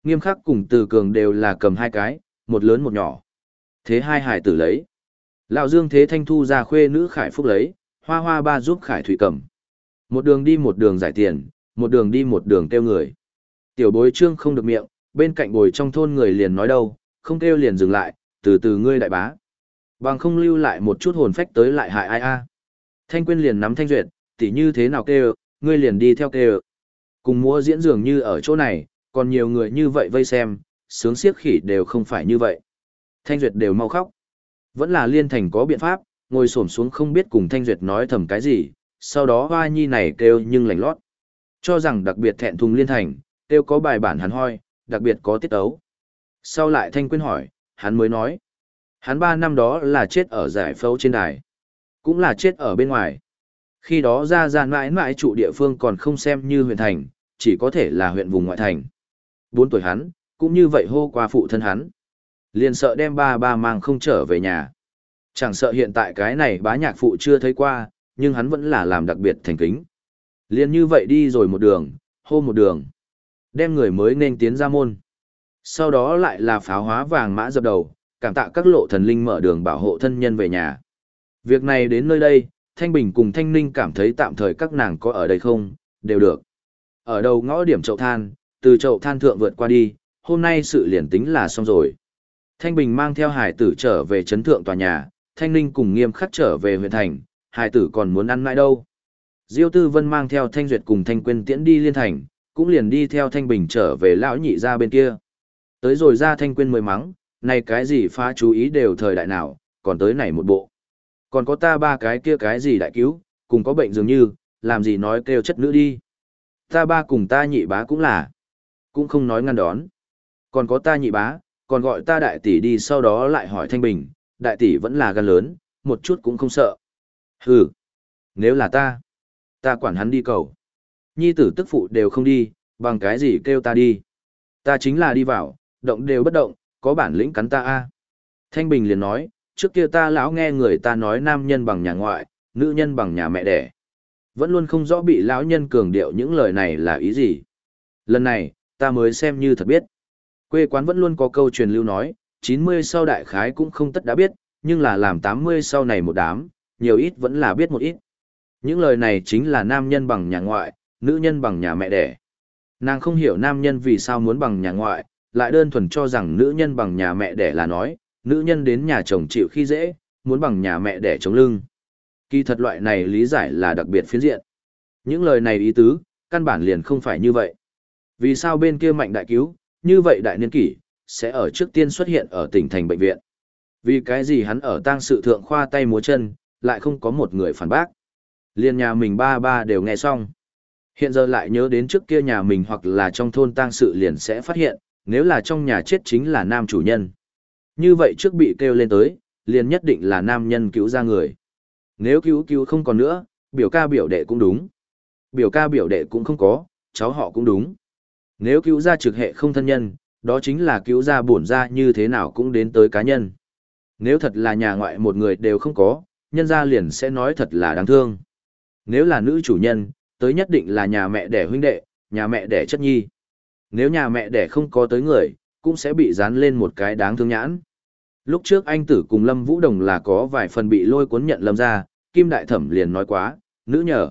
Nghiêm khắc cùng Từ Cường đều là cầm hai cái, một lớn một nhỏ. Thế hai hải tử lấy. Lão Dương Thế Thanh thu ra khuê nữ Khải Phúc lấy, Hoa Hoa ba giúp Khải Thủy cầm. Một đường đi một đường giải tiền, một đường đi một đường kêu người. Tiểu bối trương không được miệng, bên cạnh bồi trong thôn người liền nói đâu, không kêu liền dừng lại, từ từ ngươi đại bá. Bằng không lưu lại một chút hồn phách tới lại hại ai a. Thanh Quyên liền nắm Thanh Duyệt, tỉ như thế nào kêu, ngươi liền đi theo kêu. Cùng múa diễn dường như ở chỗ này, còn nhiều người như vậy vây xem, sướng siếc khỉ đều không phải như vậy. Thanh Duyệt đều mau khóc. Vẫn là Liên Thành có biện pháp, ngồi xổm xuống không biết cùng Thanh Duyệt nói thầm cái gì, sau đó hoa nhi này kêu nhưng lành lót. Cho rằng đặc biệt thẹn thùng Liên Thành, kêu có bài bản hắn hoi, đặc biệt có tiết ấu. Sau lại Thanh Quyên hỏi, hắn mới nói. Hắn ba năm đó là chết ở giải phẫu trên đài. Cũng là chết ở bên ngoài. Khi đó ra ra mãi mãi trụ địa phương còn không xem như huyện thành, chỉ có thể là huyện vùng ngoại thành. Bốn tuổi hắn, cũng như vậy hô qua phụ thân hắn. Liền sợ đem ba ba mang không trở về nhà. Chẳng sợ hiện tại cái này bá nhạc phụ chưa thấy qua, nhưng hắn vẫn là làm đặc biệt thành kính. Liền như vậy đi rồi một đường, hô một đường. Đem người mới nên tiến ra môn. Sau đó lại là pháo hóa vàng mã dập đầu, cảm tạ các lộ thần linh mở đường bảo hộ thân nhân về nhà. Việc này đến nơi đây, Thanh Bình cùng Thanh Ninh cảm thấy tạm thời các nàng có ở đây không, đều được. Ở đầu ngõ điểm chậu than, từ chậu than thượng vượt qua đi, hôm nay sự liền tính là xong rồi. Thanh Bình mang theo hải tử trở về trấn thượng tòa nhà, Thanh Ninh cùng Nghiêm Khắc trở về huyện thành, hải tử còn muốn ăn mãi đâu. Diêu Tư Vân mang theo Thanh Duyệt cùng Thanh Quyên tiễn đi Liên Thành, cũng liền đi theo Thanh Bình trở về lão nhị ra bên kia. Tới rồi ra Thanh Quyên mới mắng, này cái gì phá chú ý đều thời đại nào, còn tới này một bộ. Còn có ta ba cái kia cái gì đại cứu, cùng có bệnh dường như, làm gì nói kêu chất nữ đi. Ta ba cùng ta nhị bá cũng là, cũng không nói ngăn đón. Còn có ta nhị bá, còn gọi ta đại tỷ đi sau đó lại hỏi Thanh Bình, đại tỷ vẫn là gan lớn, một chút cũng không sợ. Hừ, nếu là ta, ta quản hắn đi cầu. Nhi tử tức phụ đều không đi, bằng cái gì kêu ta đi. Ta chính là đi vào, động đều bất động, có bản lĩnh cắn ta a. Thanh Bình liền nói, trước kia ta lão nghe người ta nói nam nhân bằng nhà ngoại, nữ nhân bằng nhà mẹ đẻ. Vẫn luôn không rõ bị lão nhân cường điệu những lời này là ý gì. Lần này, ta mới xem như thật biết. Quê quán vẫn luôn có câu truyền lưu nói, chín mươi sau đại khái cũng không tất đã biết, nhưng là làm tám mươi sau này một đám, nhiều ít vẫn là biết một ít. Những lời này chính là nam nhân bằng nhà ngoại, nữ nhân bằng nhà mẹ đẻ. Nàng không hiểu nam nhân vì sao muốn bằng nhà ngoại, lại đơn thuần cho rằng nữ nhân bằng nhà mẹ đẻ là nói, nữ nhân đến nhà chồng chịu khi dễ, muốn bằng nhà mẹ đẻ chống lưng. Kỳ thật loại này lý giải là đặc biệt phiến diện. Những lời này ý tứ, căn bản liền không phải như vậy. Vì sao bên kia mạnh đại cứu, như vậy đại niên kỷ, sẽ ở trước tiên xuất hiện ở tỉnh thành bệnh viện? Vì cái gì hắn ở tang sự thượng khoa tay múa chân, lại không có một người phản bác? Liên nhà mình ba ba đều nghe xong. Hiện giờ lại nhớ đến trước kia nhà mình hoặc là trong thôn tang sự liền sẽ phát hiện, nếu là trong nhà chết chính là nam chủ nhân. Như vậy trước bị kêu lên tới, liền nhất định là nam nhân cứu ra người. Nếu cứu cứu không còn nữa, biểu ca biểu đệ cũng đúng. Biểu ca biểu đệ cũng không có, cháu họ cũng đúng. Nếu cứu ra trực hệ không thân nhân, đó chính là cứu ra bổn ra như thế nào cũng đến tới cá nhân. Nếu thật là nhà ngoại một người đều không có, nhân gia liền sẽ nói thật là đáng thương. Nếu là nữ chủ nhân, tới nhất định là nhà mẹ đẻ huynh đệ, nhà mẹ đẻ chất nhi. Nếu nhà mẹ đẻ không có tới người, cũng sẽ bị dán lên một cái đáng thương nhãn. Lúc trước anh tử cùng Lâm Vũ Đồng là có vài phần bị lôi cuốn nhận Lâm ra, Kim Đại Thẩm liền nói quá, nữ nhờ.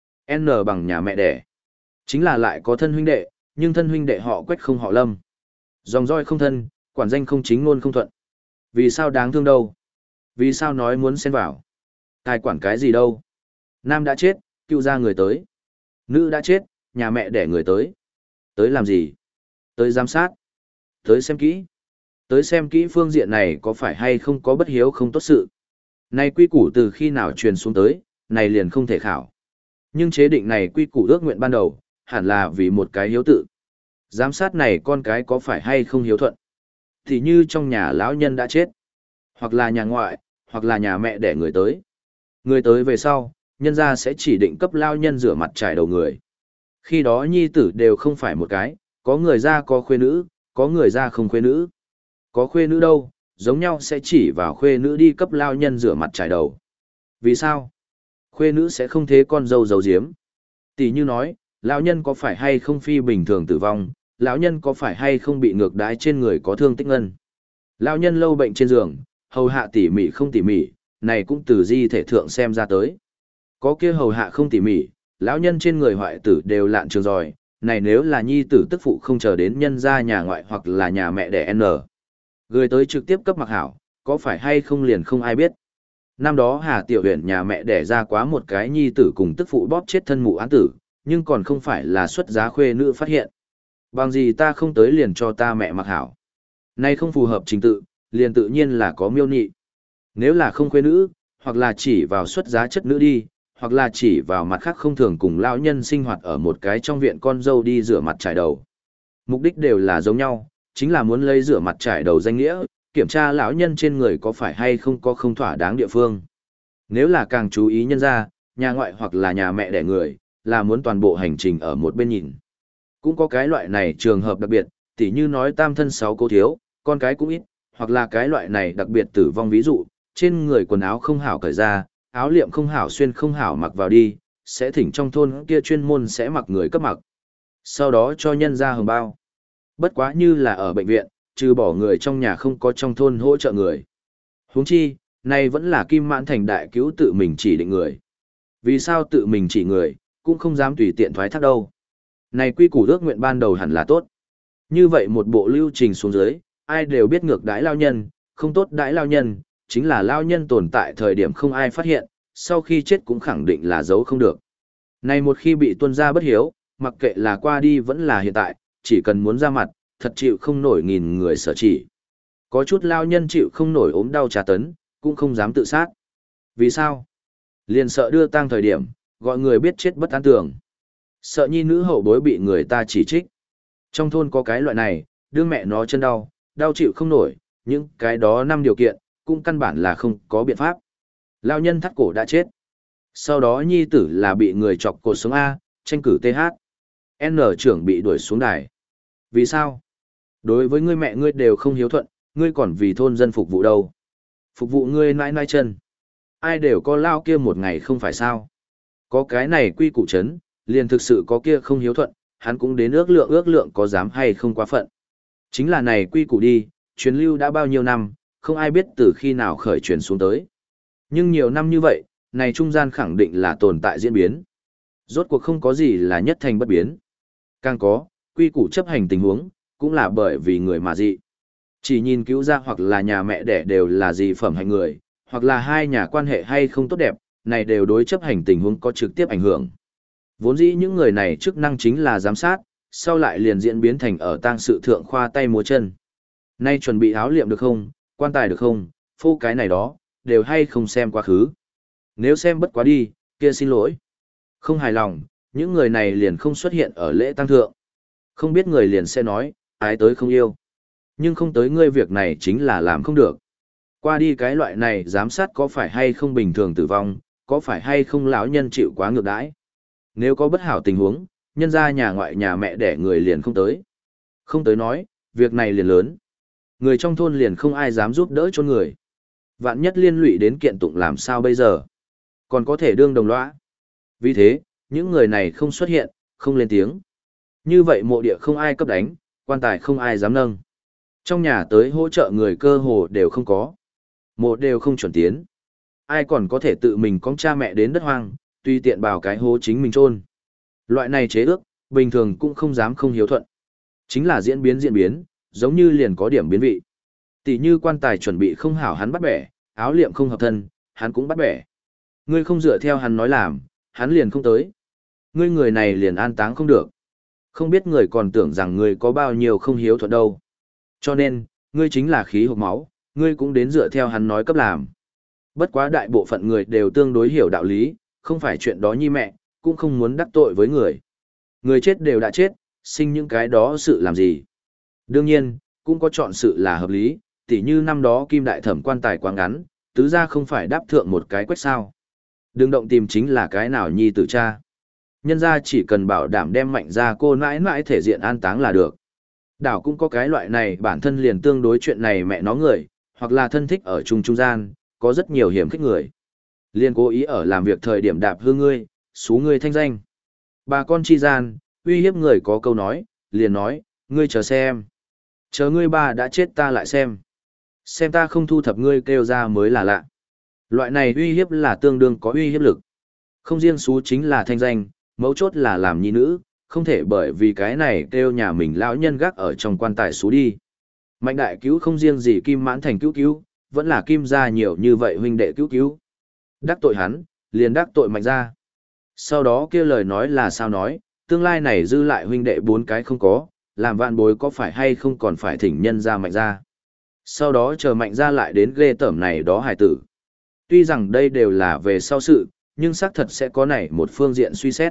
N bằng nhà mẹ đẻ. Chính là lại có thân huynh đệ, nhưng thân huynh đệ họ Quách không họ Lâm. Dòng roi không thân, quản danh không chính ngôn không thuận. Vì sao đáng thương đâu? Vì sao nói muốn xen vào? Tài quản cái gì đâu? Nam đã chết, cứu ra người tới. Nữ đã chết, nhà mẹ đẻ người tới. Tới làm gì? Tới giám sát. Tới xem kỹ. Tới xem kỹ phương diện này có phải hay không có bất hiếu không tốt sự. Này quy củ từ khi nào truyền xuống tới, này liền không thể khảo. Nhưng chế định này quy củ ước nguyện ban đầu, hẳn là vì một cái hiếu tự. Giám sát này con cái có phải hay không hiếu thuận. Thì như trong nhà lão nhân đã chết, hoặc là nhà ngoại, hoặc là nhà mẹ đẻ người tới. Người tới về sau, nhân gia sẽ chỉ định cấp lao nhân rửa mặt trải đầu người. Khi đó nhi tử đều không phải một cái, có người ra có khuê nữ, có người ra không khuê nữ. Có khuê nữ đâu, giống nhau sẽ chỉ vào khuê nữ đi cấp lao nhân rửa mặt trải đầu. Vì sao? Khuê nữ sẽ không thế con dâu giấu giếm. Tỷ như nói, lão nhân có phải hay không phi bình thường tử vong, lão nhân có phải hay không bị ngược đái trên người có thương tích ngân. Lão nhân lâu bệnh trên giường, hầu hạ tỉ mỉ không tỉ mỉ, này cũng từ di thể thượng xem ra tới. Có kia hầu hạ không tỉ mỉ, lão nhân trên người hoại tử đều lạn trường rồi, này nếu là nhi tử tức phụ không chờ đến nhân gia nhà ngoại hoặc là nhà mẹ đẻ N. Gửi tới trực tiếp cấp mặc hảo, có phải hay không liền không ai biết. Năm đó Hà Tiểu Huyền nhà mẹ đẻ ra quá một cái nhi tử cùng tức phụ bóp chết thân mụ án tử, nhưng còn không phải là xuất giá khuê nữ phát hiện. Bằng gì ta không tới liền cho ta mẹ mặc hảo. Nay không phù hợp trình tự, liền tự nhiên là có miêu nị. Nếu là không khuê nữ, hoặc là chỉ vào xuất giá chất nữ đi, hoặc là chỉ vào mặt khác không thường cùng lão nhân sinh hoạt ở một cái trong viện con dâu đi rửa mặt trải đầu. Mục đích đều là giống nhau, chính là muốn lấy rửa mặt trải đầu danh nghĩa, kiểm tra lão nhân trên người có phải hay không có không thỏa đáng địa phương. Nếu là càng chú ý nhân ra, nhà ngoại hoặc là nhà mẹ đẻ người, là muốn toàn bộ hành trình ở một bên nhìn. Cũng có cái loại này trường hợp đặc biệt, tỉ như nói tam thân sáu cô thiếu, con cái cũng ít, hoặc là cái loại này đặc biệt tử vong ví dụ, trên người quần áo không hảo cởi ra, áo liệm không hảo xuyên không hảo mặc vào đi, sẽ thỉnh trong thôn kia chuyên môn sẽ mặc người cấp mặc. Sau đó cho nhân ra hồng bao. Bất quá như là ở bệnh viện, trừ bỏ người trong nhà không có trong thôn hỗ trợ người. Huống chi, nay vẫn là Kim Mãn Thành đại cứu tự mình chỉ định người. Vì sao tự mình chỉ người, cũng không dám tùy tiện thoái thác đâu. Này quy củ ước nguyện ban đầu hẳn là tốt. Như vậy một bộ lưu trình xuống dưới, ai đều biết ngược đãi lao nhân, không tốt đãi lao nhân, chính là lao nhân tồn tại thời điểm không ai phát hiện, sau khi chết cũng khẳng định là giấu không được. Này một khi bị tuân ra bất hiếu, mặc kệ là qua đi vẫn là hiện tại, chỉ cần muốn ra mặt, thật chịu không nổi nghìn người sở chỉ. Có chút lao nhân chịu không nổi ốm đau trà tấn, cũng không dám tự sát. Vì sao? Liền sợ đưa tang thời điểm, gọi người biết chết bất an tưởng. Sợ nhi nữ hậu bối bị người ta chỉ trích. Trong thôn có cái loại này, đưa mẹ nó chân đau, đau chịu không nổi, những cái đó năm điều kiện, cũng căn bản là không có biện pháp. Lao nhân thắt cổ đã chết. Sau đó nhi tử là bị người chọc cột sống A, tranh cử tê hát. N trưởng bị đuổi xuống đài. Vì sao? Đối với ngươi mẹ ngươi đều không hiếu thuận, ngươi còn vì thôn dân phục vụ đâu. Phục vụ ngươi nãi nãi chân. Ai đều có lao kia một ngày không phải sao. Có cái này quy củ chấn, liền thực sự có kia không hiếu thuận, hắn cũng đến ước lượng ước lượng có dám hay không quá phận. Chính là này quy củ đi, truyền lưu đã bao nhiêu năm, không ai biết từ khi nào khởi truyền xuống tới. Nhưng nhiều năm như vậy, này trung gian khẳng định là tồn tại diễn biến. Rốt cuộc không có gì là nhất thành bất biến. Càng có, quy củ chấp hành tình huống, cũng là bởi vì người mà dị. Chỉ nhìn cứu ra hoặc là nhà mẹ đẻ đều là dị phẩm hành người, hoặc là hai nhà quan hệ hay không tốt đẹp, này đều đối chấp hành tình huống có trực tiếp ảnh hưởng. Vốn dĩ những người này chức năng chính là giám sát, sau lại liền diễn biến thành ở tang sự thượng khoa tay múa chân. Nay chuẩn bị áo liệm được không, quan tài được không, phô cái này đó, đều hay không xem quá khứ. Nếu xem bất quá đi, kia xin lỗi. Không hài lòng, những người này liền không xuất hiện ở lễ tang thượng. Không biết người liền sẽ nói, ái tới không yêu. Nhưng không tới ngươi việc này chính là làm không được. Qua đi cái loại này giám sát có phải hay không bình thường tử vong, có phải hay không lão nhân chịu quá ngược đãi. Nếu có bất hảo tình huống, nhân ra nhà ngoại nhà mẹ đẻ người liền không tới. Không tới nói, việc này liền lớn. Người trong thôn liền không ai dám giúp đỡ cho người. Vạn nhất liên lụy đến kiện tụng làm sao bây giờ. Còn có thể đương đồng lõa. Vì thế, những người này không xuất hiện, không lên tiếng. Như vậy mộ địa không ai cấp đánh, quan tài không ai dám nâng. Trong nhà tới hỗ trợ người cơ hồ đều không có. Mộ đều không chuẩn tiến. Ai còn có thể tự mình con cha mẹ đến đất hoang, tùy tiện bảo cái hố chính mình chôn. Loại này chế ước, bình thường cũng không dám không hiếu thuận. Chính là diễn biến diễn biến, giống như liền có điểm biến vị. Tỷ như quan tài chuẩn bị không hảo hắn bắt bẻ, áo liệm không hợp thân, hắn cũng bắt bẻ. Ngươi không dựa theo hắn nói làm, hắn liền không tới. Ngươi người này liền an táng không được. Không biết người còn tưởng rằng ngươi có bao nhiêu không hiếu thuận đâu. Cho nên, ngươi chính là khí hộp máu, ngươi cũng đến dựa theo hắn nói cấp làm. Bất quá đại bộ phận người đều tương đối hiểu đạo lý, không phải chuyện đó nhi mẹ, cũng không muốn đắc tội với người. Người chết đều đã chết, sinh những cái đó sự làm gì. Đương nhiên, cũng có chọn sự là hợp lý, tỉ như năm đó Kim Đại Thẩm quan tài quá ngắn, tứ ra không phải đáp thượng một cái quách sao. Đừng động tìm chính là cái nào nhi tử cha. Nhân ra chỉ cần bảo đảm đem mạnh ra cô nãi nãi thể diện an táng là được. Đảo cũng có cái loại này bản thân liền tương đối chuyện này mẹ nó người, hoặc là thân thích ở chung trung gian, có rất nhiều hiểm khích người. Liên cố ý ở làm việc thời điểm đạp hư ngươi, xú ngươi thanh danh. Bà con chi gian, uy hiếp người có câu nói, liền nói, ngươi chờ xem. Chờ ngươi ba đã chết ta lại xem. Xem ta không thu thập ngươi kêu ra mới là lạ. Loại này uy hiếp là tương đương có uy hiếp lực. Không riêng xú chính là thanh danh, mấu chốt là làm nhi nữ, không thể bởi vì cái này kêu nhà mình lão nhân gác ở trong quan tài xú đi. Mạnh đại cứu không riêng gì Kim Mãn Thành cứu cứu, vẫn là Kim gia nhiều như vậy huynh đệ cứu cứu. Đắc tội hắn, liền đắc tội Mạnh gia. Sau đó kia lời nói là sao nói, tương lai này dư lại huynh đệ bốn cái không có, làm vạn bối có phải hay không còn phải thỉnh nhân ra Mạnh gia. Sau đó chờ Mạnh gia lại đến ghê tởm này đó hài tử. Tuy rằng đây đều là về sau sự, nhưng xác thật sẽ có này một phương diện suy xét.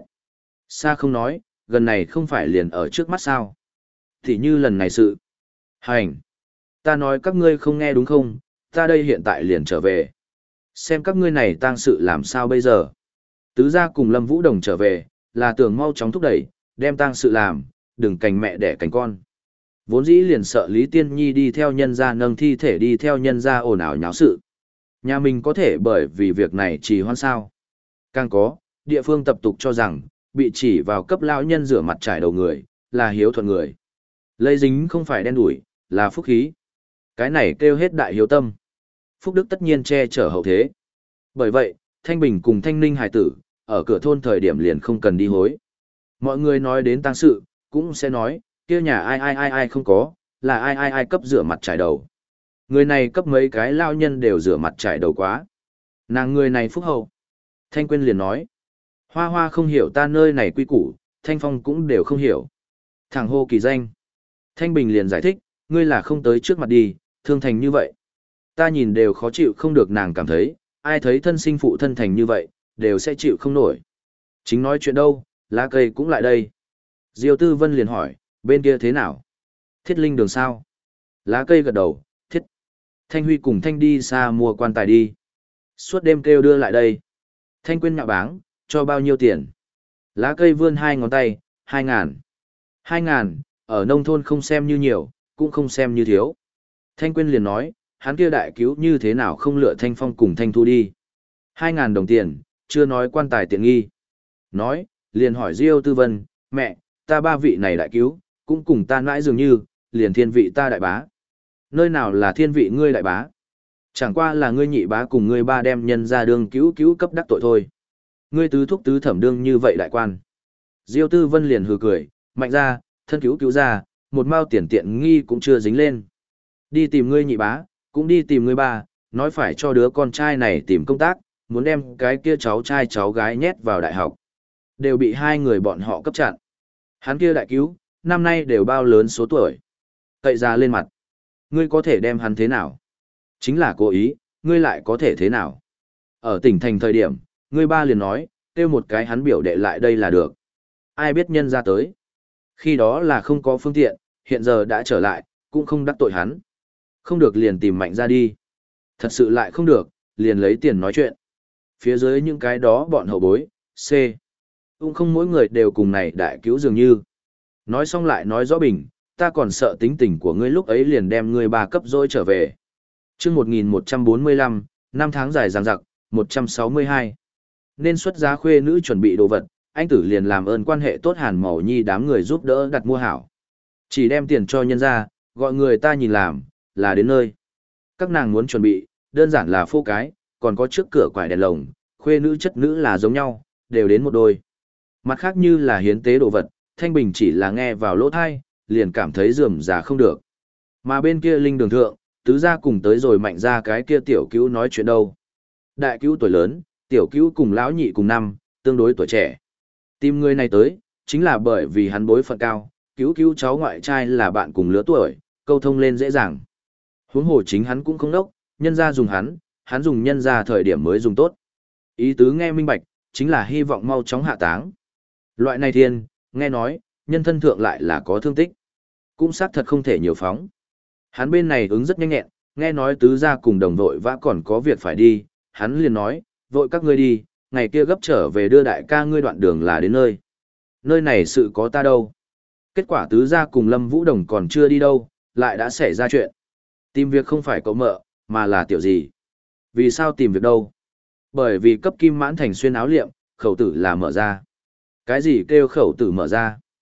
Xa không nói, gần này không phải liền ở trước mắt sao. Thì như lần này sự. Hành. Ta nói các ngươi không nghe đúng không, ta đây hiện tại liền trở về. Xem các ngươi này tang sự làm sao bây giờ. Tứ gia cùng Lâm Vũ Đồng trở về, là tưởng mau chóng thúc đẩy, đem tang sự làm, đừng cành mẹ đẻ cành con. Vốn dĩ liền sợ Lý Tiên Nhi đi theo nhân gia nâng thi thể đi theo nhân gia ồn ào nháo sự. Nhà mình có thể bởi vì việc này trì hoãn sao. Càng có, địa phương tập tục cho rằng, bị chỉ vào cấp lão nhân rửa mặt trải đầu người, là hiếu thuận người. Lây dính không phải đen đủi, là phúc khí. Cái này kêu hết đại hiếu tâm. Phúc Đức tất nhiên che chở hậu thế. Bởi vậy, Thanh Bình cùng Thanh Ninh hải tử, ở cửa thôn thời điểm liền không cần đi hối. Mọi người nói đến tang sự, cũng sẽ nói, kia nhà ai ai ai ai không có, là ai ai ai cấp rửa mặt trải đầu. Người này cấp mấy cái lao nhân đều rửa mặt trải đầu quá. Nàng người này phúc hậu. Thanh Quyên liền nói, Hoa Hoa không hiểu ta nơi này quy củ, Thanh Phong cũng đều không hiểu. Thằng hô kỳ danh. Thanh Bình liền giải thích, ngươi là không tới trước mặt đi, thương thành như vậy. Ta nhìn đều khó chịu không được nàng cảm thấy, ai thấy thân sinh phụ thân thành như vậy, đều sẽ chịu không nổi. Chính nói chuyện đâu, lá cây cũng lại đây. Diêu Tư Vân liền hỏi, bên kia thế nào? Thiết linh đường sao? Lá cây gật đầu, thiết. Thanh Huy cùng Thanh đi xa mua quan tài đi. Suốt đêm kêu đưa lại đây. Thanh Quyên nhạo báng, cho bao nhiêu tiền? Lá cây vươn hai ngón tay, hai ngàn. Hai ngàn, ở nông thôn không xem như nhiều, cũng không xem như thiếu. Thanh Quyên liền nói, hắn kia đại cứu như thế nào không lựa Thanh Phong cùng Thanh Thu đi. Hai ngàn đồng tiền, chưa nói quan tài tiện nghi. Nói, liền hỏi Diêu Tư Vân, mẹ, ta ba vị này đại cứu, cũng cùng ta nãi dường như, liền thiên vị ta đại bá. Nơi nào là thiên vị ngươi đại bá? Chẳng qua là ngươi nhị bá cùng ngươi ba đem nhân ra đương cứu cứu cấp đắc tội thôi. Ngươi tứ thúc tứ thẩm đương như vậy đại quan. Diêu Tư Vân liền hừ cười, Mạnh ra, thân cứu cứu ra, một mao tiền tiện nghi cũng chưa dính lên. Đi tìm ngươi nhị bá, cũng đi tìm ngươi ba, nói phải cho đứa con trai này tìm công tác, muốn đem cái kia cháu trai cháu gái nhét vào đại học. Đều bị hai người bọn họ cấp chặn. Hắn kia đại cứu, năm nay đều bao lớn số tuổi. Cậy ra lên mặt. Ngươi có thể đem hắn thế nào? Chính là cố ý, ngươi lại có thể thế nào? Ở tỉnh thành thời điểm, ngươi ba liền nói, kêu một cái hắn biểu đệ lại đây là được. Ai biết nhân ra tới. Khi đó là không có phương tiện, hiện giờ đã trở lại, cũng không đắc tội hắn. Không được liền tìm Mạnh ra đi. Thật sự lại không được, liền lấy tiền nói chuyện. Phía dưới những cái đó bọn hậu bối, C. Cũng không mỗi người đều cùng này đại cứu dường như. Nói xong lại nói rõ bình, ta còn sợ tính tình của ngươi lúc ấy liền đem ngươi ba cấp dối trở về. chương một nghìn một trăm bốn mươi lăm, năm tháng dài dằng dặc, một trăm sáu mươi hai. Nên xuất giá khuê nữ chuẩn bị đồ vật, anh tử liền làm ơn quan hệ tốt Hàn Màu Nhi đám người giúp đỡ đặt mua hảo. Chỉ đem tiền cho nhân ra, gọi người ta nhìn làm, là đến nơi. Các nàng muốn chuẩn bị, đơn giản là phô cái, còn có trước cửa quải đèn lồng, khuê nữ chất nữ là giống nhau, đều đến một đôi. Mặt khác như là hiến tế đồ vật, Thanh Bình chỉ là nghe vào lỗ thai, liền cảm thấy rườm rà không được. Mà bên kia linh đường thượng, tứ gia cùng tới rồi Mạnh ra cái kia tiểu cứu nói chuyện đâu. Đại cứu tuổi lớn, tiểu cứu cùng lão nhị cùng năm, tương đối tuổi trẻ. Tìm người này tới, chính là bởi vì hắn bối phận cao, cứu cứu cháu ngoại trai là bạn cùng lứa tuổi, câu thông lên dễ dàng. Huống hồ chính hắn cũng không đốc, nhân ra dùng hắn, hắn dùng nhân ra thời điểm mới dùng tốt. Ý tứ nghe minh bạch, chính là hy vọng mau chóng hạ táng. Loại này thiên, nghe nói, nhân thân thượng lại là có thương tích. Cũng xác thật không thể nhiều phóng. Hắn bên này ứng rất nhanh nhẹn, nghe nói tứ gia cùng đồng vội vã còn có việc phải đi, hắn liền nói, vội các ngươi đi, ngày kia gấp trở về đưa đại ca ngươi đoạn đường là đến nơi. Nơi này sự có ta đâu. Kết quả tứ gia cùng Lâm Vũ Đồng còn chưa đi đâu, lại đã xảy ra chuyện. Tìm việc không phải cậu mợ, mà là tiểu gì. Vì sao tìm việc đâu? Bởi vì cấp Kim Mãn Thành xuyên áo liệm, khẩu tử là mở ra. Cái gì kêu khẩu tử mở ra?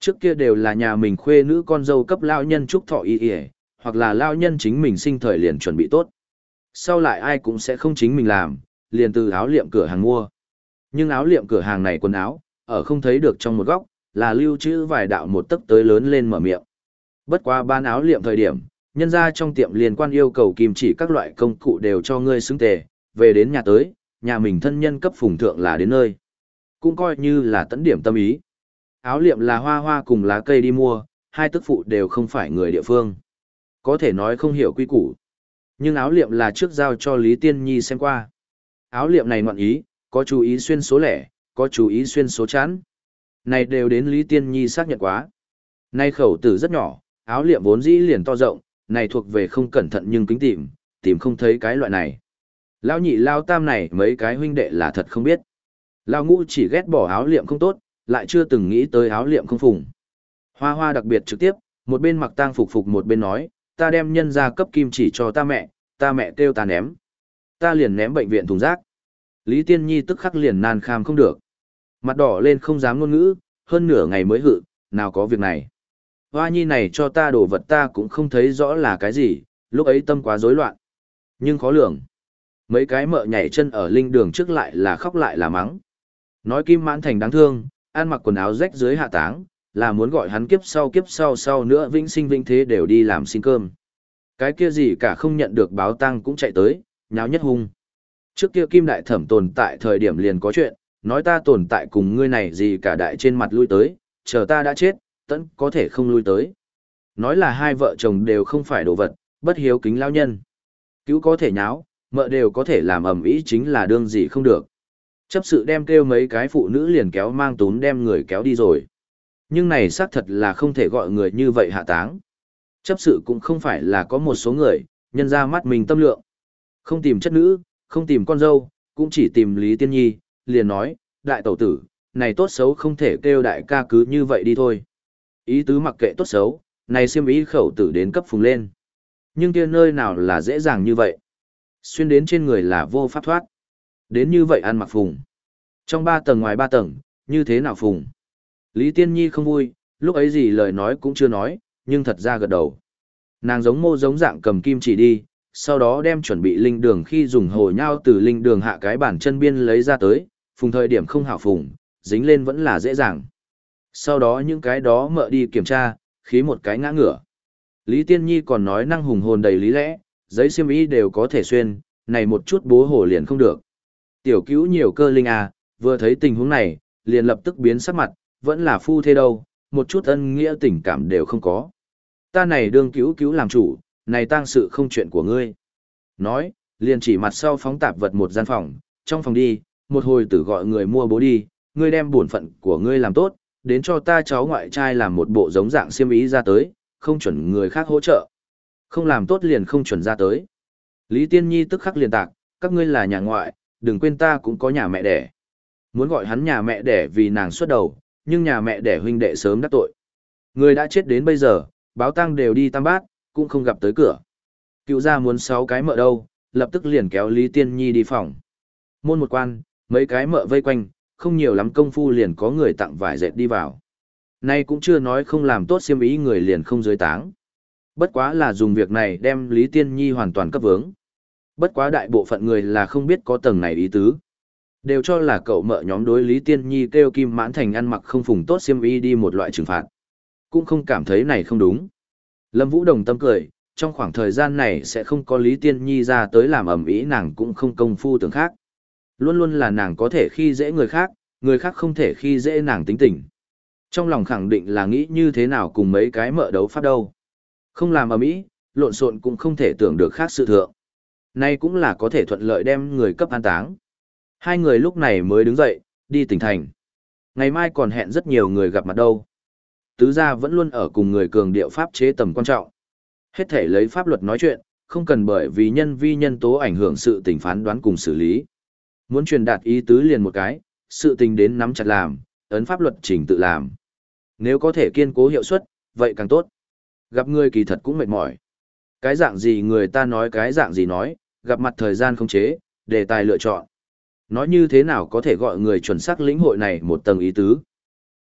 Trước kia đều là nhà mình khuê nữ con dâu cấp lao nhân chúc thọ y y, hoặc là lao nhân chính mình sinh thời liền chuẩn bị tốt. Sau lại ai cũng sẽ không chính mình làm, liền từ áo liệm cửa hàng mua. Nhưng áo liệm cửa hàng này quần áo, ở không thấy được trong một góc, là lưu trữ vài đạo một tấc tới lớn lên mở miệng. Bất quá bán áo liệm thời điểm, nhân ra trong tiệm liên quan yêu cầu kim chỉ các loại công cụ đều cho ngươi xứng tề, về đến nhà tới, nhà mình thân nhân cấp phùng thượng là đến nơi. Cũng coi như là tấn điểm tâm ý. Áo liệm là hoa hoa cùng lá cây đi mua, hai tức phụ đều không phải người địa phương. Có thể nói không hiểu quy củ. Nhưng áo liệm là trước giao cho Lý Tiên Nhi xem qua. Áo liệm này ngoạn ý, có chú ý xuyên số lẻ, có chú ý xuyên số chán. Này đều đến Lý Tiên Nhi xác nhận quá. Này khẩu tử rất nhỏ, áo liệm vốn dĩ liền to rộng, này thuộc về không cẩn thận nhưng kính tìm, tìm không thấy cái loại này. Lao nhị lao tam này mấy cái huynh đệ là thật không biết. Lao ngũ chỉ ghét bỏ áo liệm không tốt, lại chưa từng nghĩ tới áo liệm không phùng. Hoa hoa đặc biệt trực tiếp, một bên mặc tang phục phục một bên nói, ta đem nhân ra cấp kim chỉ cho ta mẹ, ta mẹ kêu ta ném. Ta liền ném bệnh viện thùng rác. Lý Tiên Nhi tức khắc liền nan kham không được. Mặt đỏ lên không dám ngôn ngữ, hơn nửa ngày mới hự, nào có việc này. Hoa nhi này cho ta đồ vật ta cũng không thấy rõ là cái gì, lúc ấy tâm quá rối loạn. Nhưng khó lường. Mấy cái mợ nhảy chân ở linh đường trước lại là khóc lại là mắng. Nói Kim Mãn Thành đáng thương, ăn mặc quần áo rách dưới hạ táng, là muốn gọi hắn kiếp sau kiếp sau sau nữa vĩnh sinh vĩnh thế đều đi làm xin cơm. Cái kia gì cả không nhận được báo tang cũng chạy tới, nháo nhất hung. Trước kia Kim Đại Thẩm tồn tại thời điểm liền có chuyện, nói ta tồn tại cùng ngươi này gì cả đại trên mặt lui tới, chờ ta đã chết, tẫn có thể không lui tới. Nói là hai vợ chồng đều không phải đồ vật, bất hiếu kính lao nhân. Cứu có thể nháo, mợ đều có thể làm ầm ĩ chính là đương gì không được. Chấp sự đem kêu mấy cái phụ nữ liền kéo mang tún đem người kéo đi rồi. Nhưng này xác thật là không thể gọi người như vậy hạ táng. Chấp sự cũng không phải là có một số người, nhân ra mắt mình tâm lượng. Không tìm chất nữ, không tìm con dâu, cũng chỉ tìm Lý Tiên Nhi, liền nói, đại tẩu tử, này tốt xấu không thể kêu đại ca cứ như vậy đi thôi. Ý tứ mặc kệ tốt xấu, này xiêm ý khẩu tử đến cấp phùng lên. Nhưng kia nơi nào là dễ dàng như vậy. Xuyên đến trên người là vô pháp thoát. Đến như vậy ăn mặc phùng. Trong ba tầng ngoài ba tầng, như thế nào phùng. Lý Tiên Nhi không vui, lúc ấy gì lời nói cũng chưa nói, nhưng thật ra gật đầu. Nàng giống mô giống dạng cầm kim chỉ đi, sau đó đem chuẩn bị linh đường khi dùng hồ nhau từ linh đường hạ cái bản chân biên lấy ra tới, phùng thời điểm không hảo phùng, dính lên vẫn là dễ dàng. Sau đó những cái đó mợ đi kiểm tra, khí một cái ngã ngửa. Lý Tiên Nhi còn nói năng hùng hồn đầy lý lẽ, giấy xiêm y đều có thể xuyên, này một chút bố hổ liền không được. Tiểu cứu nhiều cơ linh à, vừa thấy tình huống này, liền lập tức biến sắc mặt, vẫn là phu thế đâu, một chút ân nghĩa tình cảm đều không có. Ta này đương cứu cứu làm chủ, này tang sự không chuyện của ngươi. Nói, liền chỉ mặt sau phóng tạp vật một gian phòng, trong phòng đi, một hồi tử gọi người mua bố đi, ngươi đem bổn phận của ngươi làm tốt, đến cho ta cháu ngoại trai làm một bộ giống dạng xiêm ý ra tới, không chuẩn người khác hỗ trợ. Không làm tốt liền không chuẩn ra tới. Lý Tiên Nhi tức khắc liền tạc, các ngươi là nhà ngoại, đừng quên ta cũng có nhà mẹ đẻ. Muốn gọi hắn nhà mẹ đẻ vì nàng xuất đầu, nhưng nhà mẹ đẻ huynh đệ sớm đắc tội. Người đã chết đến bây giờ, báo tang đều đi tam bát, cũng không gặp tới cửa. Cựu gia muốn sáu cái mợ đâu, lập tức liền kéo Lý Tiên Nhi đi phòng. Môn một quan, mấy cái mợ vây quanh, không nhiều lắm công phu liền có người tặng vải dệt đi vào. Nay cũng chưa nói không làm tốt xiêm ý người liền không dưới táng. Bất quá là dùng việc này đem Lý Tiên Nhi hoàn toàn cấp vướng. Bất quá đại bộ phận người là không biết có tầng này ý tứ. Đều cho là cậu mợ nhóm đối Lý Tiên Nhi kêu Kim Mãn Thành ăn mặc không phùng tốt xiêm y đi một loại trừng phạt. Cũng không cảm thấy này không đúng. Lâm Vũ đồng tâm cười, trong khoảng thời gian này sẽ không có Lý Tiên Nhi ra tới làm ẩm ý nàng cũng không công phu tưởng khác. Luôn luôn là nàng có thể khi dễ người khác, người khác không thể khi dễ nàng tính tình. Trong lòng khẳng định là nghĩ như thế nào cùng mấy cái mợ đấu pháp đâu. Không làm ẩm ý, lộn xộn cũng không thể tưởng được khác sự thượng. Nay cũng là có thể thuận lợi đem người cấp an táng. Hai người lúc này mới đứng dậy, đi tỉnh thành. Ngày mai còn hẹn rất nhiều người gặp mặt đâu. Tứ gia vẫn luôn ở cùng người cường điệu pháp chế tầm quan trọng. Hết thể lấy pháp luật nói chuyện, không cần bởi vì nhân vi nhân tố ảnh hưởng sự tình phán đoán cùng xử lý. Muốn truyền đạt ý tứ liền một cái, sự tình đến nắm chặt làm, ấn pháp luật chỉnh tự làm. Nếu có thể kiên cố hiệu suất, vậy càng tốt. Gặp người kỳ thật cũng mệt mỏi. Cái dạng gì người ta nói cái dạng gì nói, gặp mặt thời gian không chế, đề tài lựa chọn. Nói như thế nào có thể gọi người chuẩn xác lĩnh hội này một tầng ý tứ.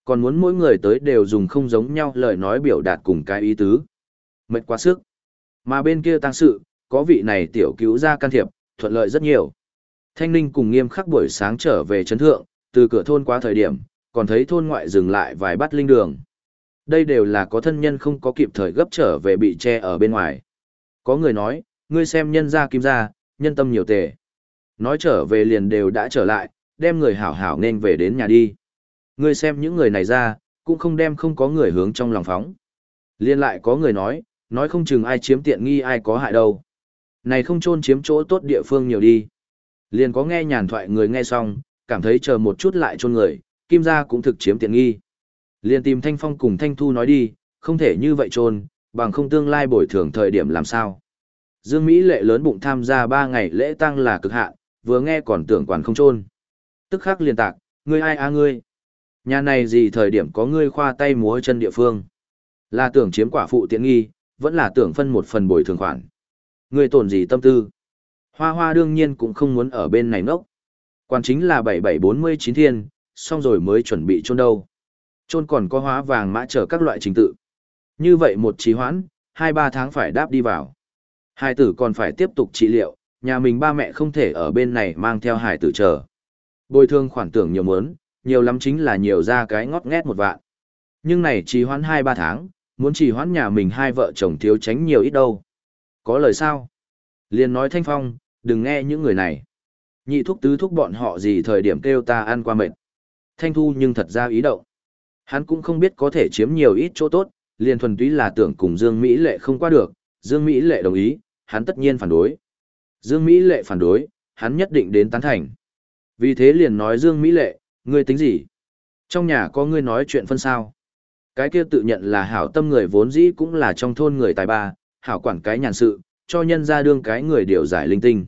Còn muốn mỗi người tới đều dùng không giống nhau lời nói biểu đạt cùng cái ý tứ. Mệt quá sức. Mà bên kia tang sự, có vị này tiểu cứu ra can thiệp, thuận lợi rất nhiều. Thanh Ninh cùng Nghiêm Khắc buổi sáng trở về trấn thượng, từ cửa thôn qua thời điểm, còn thấy thôn ngoại dừng lại vài bát linh đường. Đây đều là có thân nhân không có kịp thời gấp trở về bị che ở bên ngoài. Có người nói, ngươi xem nhân gia Kim gia, nhân tâm nhiều tề. Nói trở về liền đều đã trở lại, đem người hảo hảo nên về đến nhà đi. Ngươi xem những người này ra, cũng không đem không có người hướng trong lòng phóng. Liên lại có người nói, nói không chừng ai chiếm tiện nghi ai có hại đâu. Này không chôn chiếm chỗ tốt địa phương nhiều đi. Liền có nghe nhàn thoại người nghe xong, cảm thấy chờ một chút lại chôn người, Kim gia cũng thực chiếm tiện nghi. Liền tìm Thanh Phong cùng Thanh Thu nói đi, không thể như vậy chôn, bằng không tương lai bồi thường thời điểm làm sao. Dương Mỹ lệ lớn bụng tham gia ba ngày lễ tang là cực hạn, vừa nghe còn tưởng quản không chôn. Tức khắc liền tạc, ngươi ai a ngươi? Nhà này gì thời điểm có ngươi khoa tay múa chân địa phương? Là tưởng chiếm quả phụ tiện nghi, vẫn là tưởng phân một phần bồi thường khoản. Ngươi tổn gì tâm tư? Hoa Hoa đương nhiên cũng không muốn ở bên này nốc. Quan chính là bảy bảy bốn mươi chín thiên, xong rồi mới chuẩn bị chôn đâu. Chôn còn có hóa vàng mã chở các loại trình tự. Như vậy một trì hoãn, hai ba tháng phải đáp đi vào. Hải tử còn phải tiếp tục trị liệu, nhà mình ba mẹ không thể ở bên này mang theo hải tử chờ. Bồi thường khoản tưởng nhiều mớn, nhiều lắm chính là nhiều ra cái ngót nghét một vạn. Nhưng này trì hoãn hai ba tháng, muốn trì hoãn nhà mình hai vợ chồng thiếu tránh nhiều ít đâu. Có lời sao? Liền nói Thanh Phong, đừng nghe những người này. Nhị thúc tứ thúc bọn họ gì thời điểm kêu ta ăn qua mệt. Thanh Thu nhưng thật ra ý động. Hắn cũng không biết có thể chiếm nhiều ít chỗ tốt, liền thuần túy là tưởng cùng Dương Mỹ Lệ không qua được, Dương Mỹ Lệ đồng ý, hắn tất nhiên phản đối. Dương Mỹ Lệ phản đối, hắn nhất định đến tán thành. Vì thế liền nói Dương Mỹ Lệ, ngươi tính gì? Trong nhà có ngươi nói chuyện phân sao? Cái kia tự nhận là hảo tâm người vốn dĩ cũng là trong thôn người tài ba, hảo quản cái nhàn sự, cho nhân ra đương cái người điều giải linh tinh.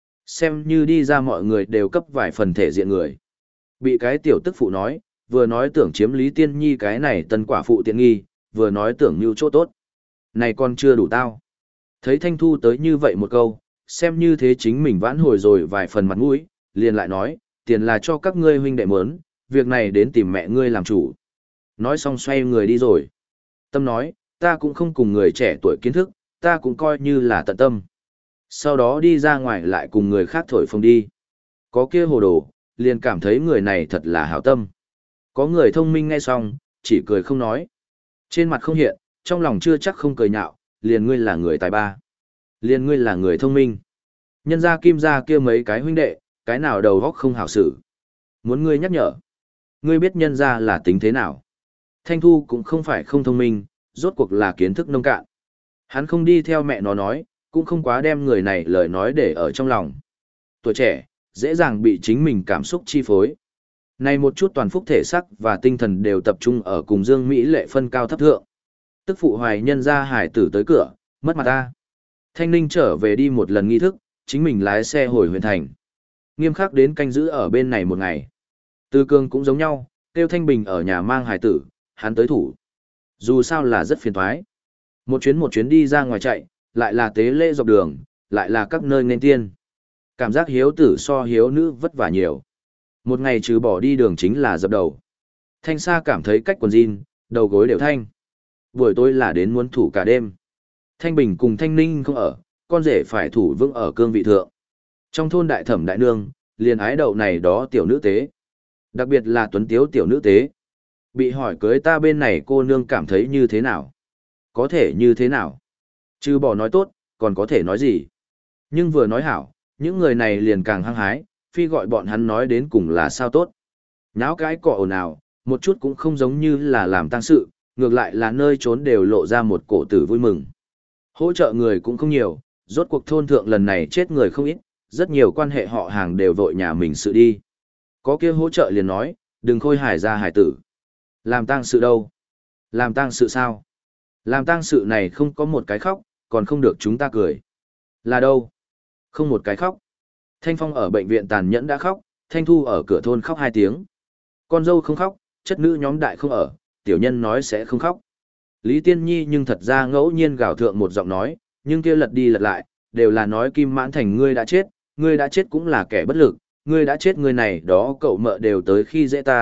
Xem như đi ra mọi người đều cấp vài phần thể diện người. Bị cái tiểu tức phụ nói, vừa nói tưởng chiếm Lý Tiên Nhi cái này tân quả phụ tiện nghi, vừa nói tưởng mưu chỗ tốt. Này còn chưa đủ tao. Thấy Thanh Thu tới như vậy một câu, xem như thế chính mình vãn hồi rồi vài phần mặt mũi, liền lại nói, tiền là cho các ngươi huynh đệ mớn, việc này đến tìm mẹ ngươi làm chủ. Nói xong xoay người đi rồi. Tâm nói, ta cũng không cùng người trẻ tuổi kiến thức, ta cũng coi như là tận tâm. Sau đó đi ra ngoài lại cùng người khác thổi phồng đi. Có kia hồ đồ, liền cảm thấy người này thật là hảo tâm. Có người thông minh nghe xong, chỉ cười không nói. Trên mặt không hiện, trong lòng chưa chắc không cười nhạo, liền ngươi là người tài ba. Liền ngươi là người thông minh. Nhân gia Kim gia kia mấy cái huynh đệ, cái nào đầu góc không hảo xử. Muốn ngươi nhắc nhở. Ngươi biết nhân gia là tính thế nào. Thanh Thu cũng không phải không thông minh, rốt cuộc là kiến thức nông cạn. Hắn không đi theo mẹ nó nói, cũng không quá đem người này lời nói để ở trong lòng. Tuổi trẻ, dễ dàng bị chính mình cảm xúc chi phối. Này một chút toàn phúc thể sắc và tinh thần đều tập trung ở cùng Dương Mỹ Lệ phân cao thấp thượng. Tức phụ hoài nhân ra hải tử tới cửa, mất mặt ta. Thanh Ninh trở về đi một lần nghi thức, chính mình lái xe hồi huyện thành. Nghiêm Khắc đến canh giữ ở bên này một ngày. Tư Cương cũng giống nhau, Tiêu Thanh Bình ở nhà mang hải tử, hắn tới thủ. Dù sao là rất phiền toái. Một chuyến một chuyến đi ra ngoài chạy, lại là tế lễ dọc đường, lại là các nơi nên tiên. Cảm giác hiếu tử so hiếu nữ vất vả nhiều. Một ngày trừ bỏ đi đường chính là dập đầu. Thanh Sa cảm thấy cách quần jean, đầu gối đều thanh. Buổi tối là đến muốn thủ cả đêm. Thanh Bình cùng Thanh Ninh không ở, con rể phải thủ vững ở cương vị thượng. Trong thôn đại thẩm đại nương, liền ái đậu này đó tiểu nữ tế. Đặc biệt là tuấn tiếu tiểu nữ tế. Bị hỏi cưới ta bên này cô nương cảm thấy như thế nào? Có thể như thế nào? Chứ bỏ nói tốt, còn có thể nói gì? Nhưng vừa nói hảo, những người này liền càng hăng hái, phi gọi bọn hắn nói đến cùng là sao tốt. Nháo cái cọ ồn ào, một chút cũng không giống như là làm tang sự, ngược lại là nơi trốn đều lộ ra một cổ tử vui mừng. Hỗ trợ người cũng không nhiều, rốt cuộc thôn thượng lần này chết người không ít, rất nhiều quan hệ họ hàng đều vội nhà mình sự đi. Có kia hỗ trợ liền nói, đừng khôi hài ra hài tử. Làm tang sự đâu? Làm tang sự sao? Làm tang sự này không có một cái khóc, còn không được chúng ta cười. Là đâu? Không một cái khóc. Thanh Phong ở bệnh viện tàn nhẫn đã khóc, Thanh Thu ở cửa thôn khóc hai tiếng. Con dâu không khóc, chất nữ nhóm đại không ở, tiểu nhân nói sẽ không khóc. Lý Tiên Nhi nhưng thật ra ngẫu nhiên gào thượng một giọng nói, nhưng kia lật đi lật lại, đều là nói Kim Mãn Thành ngươi đã chết, ngươi đã chết cũng là kẻ bất lực, ngươi đã chết người này đó cậu mợ đều tới khi dễ ta,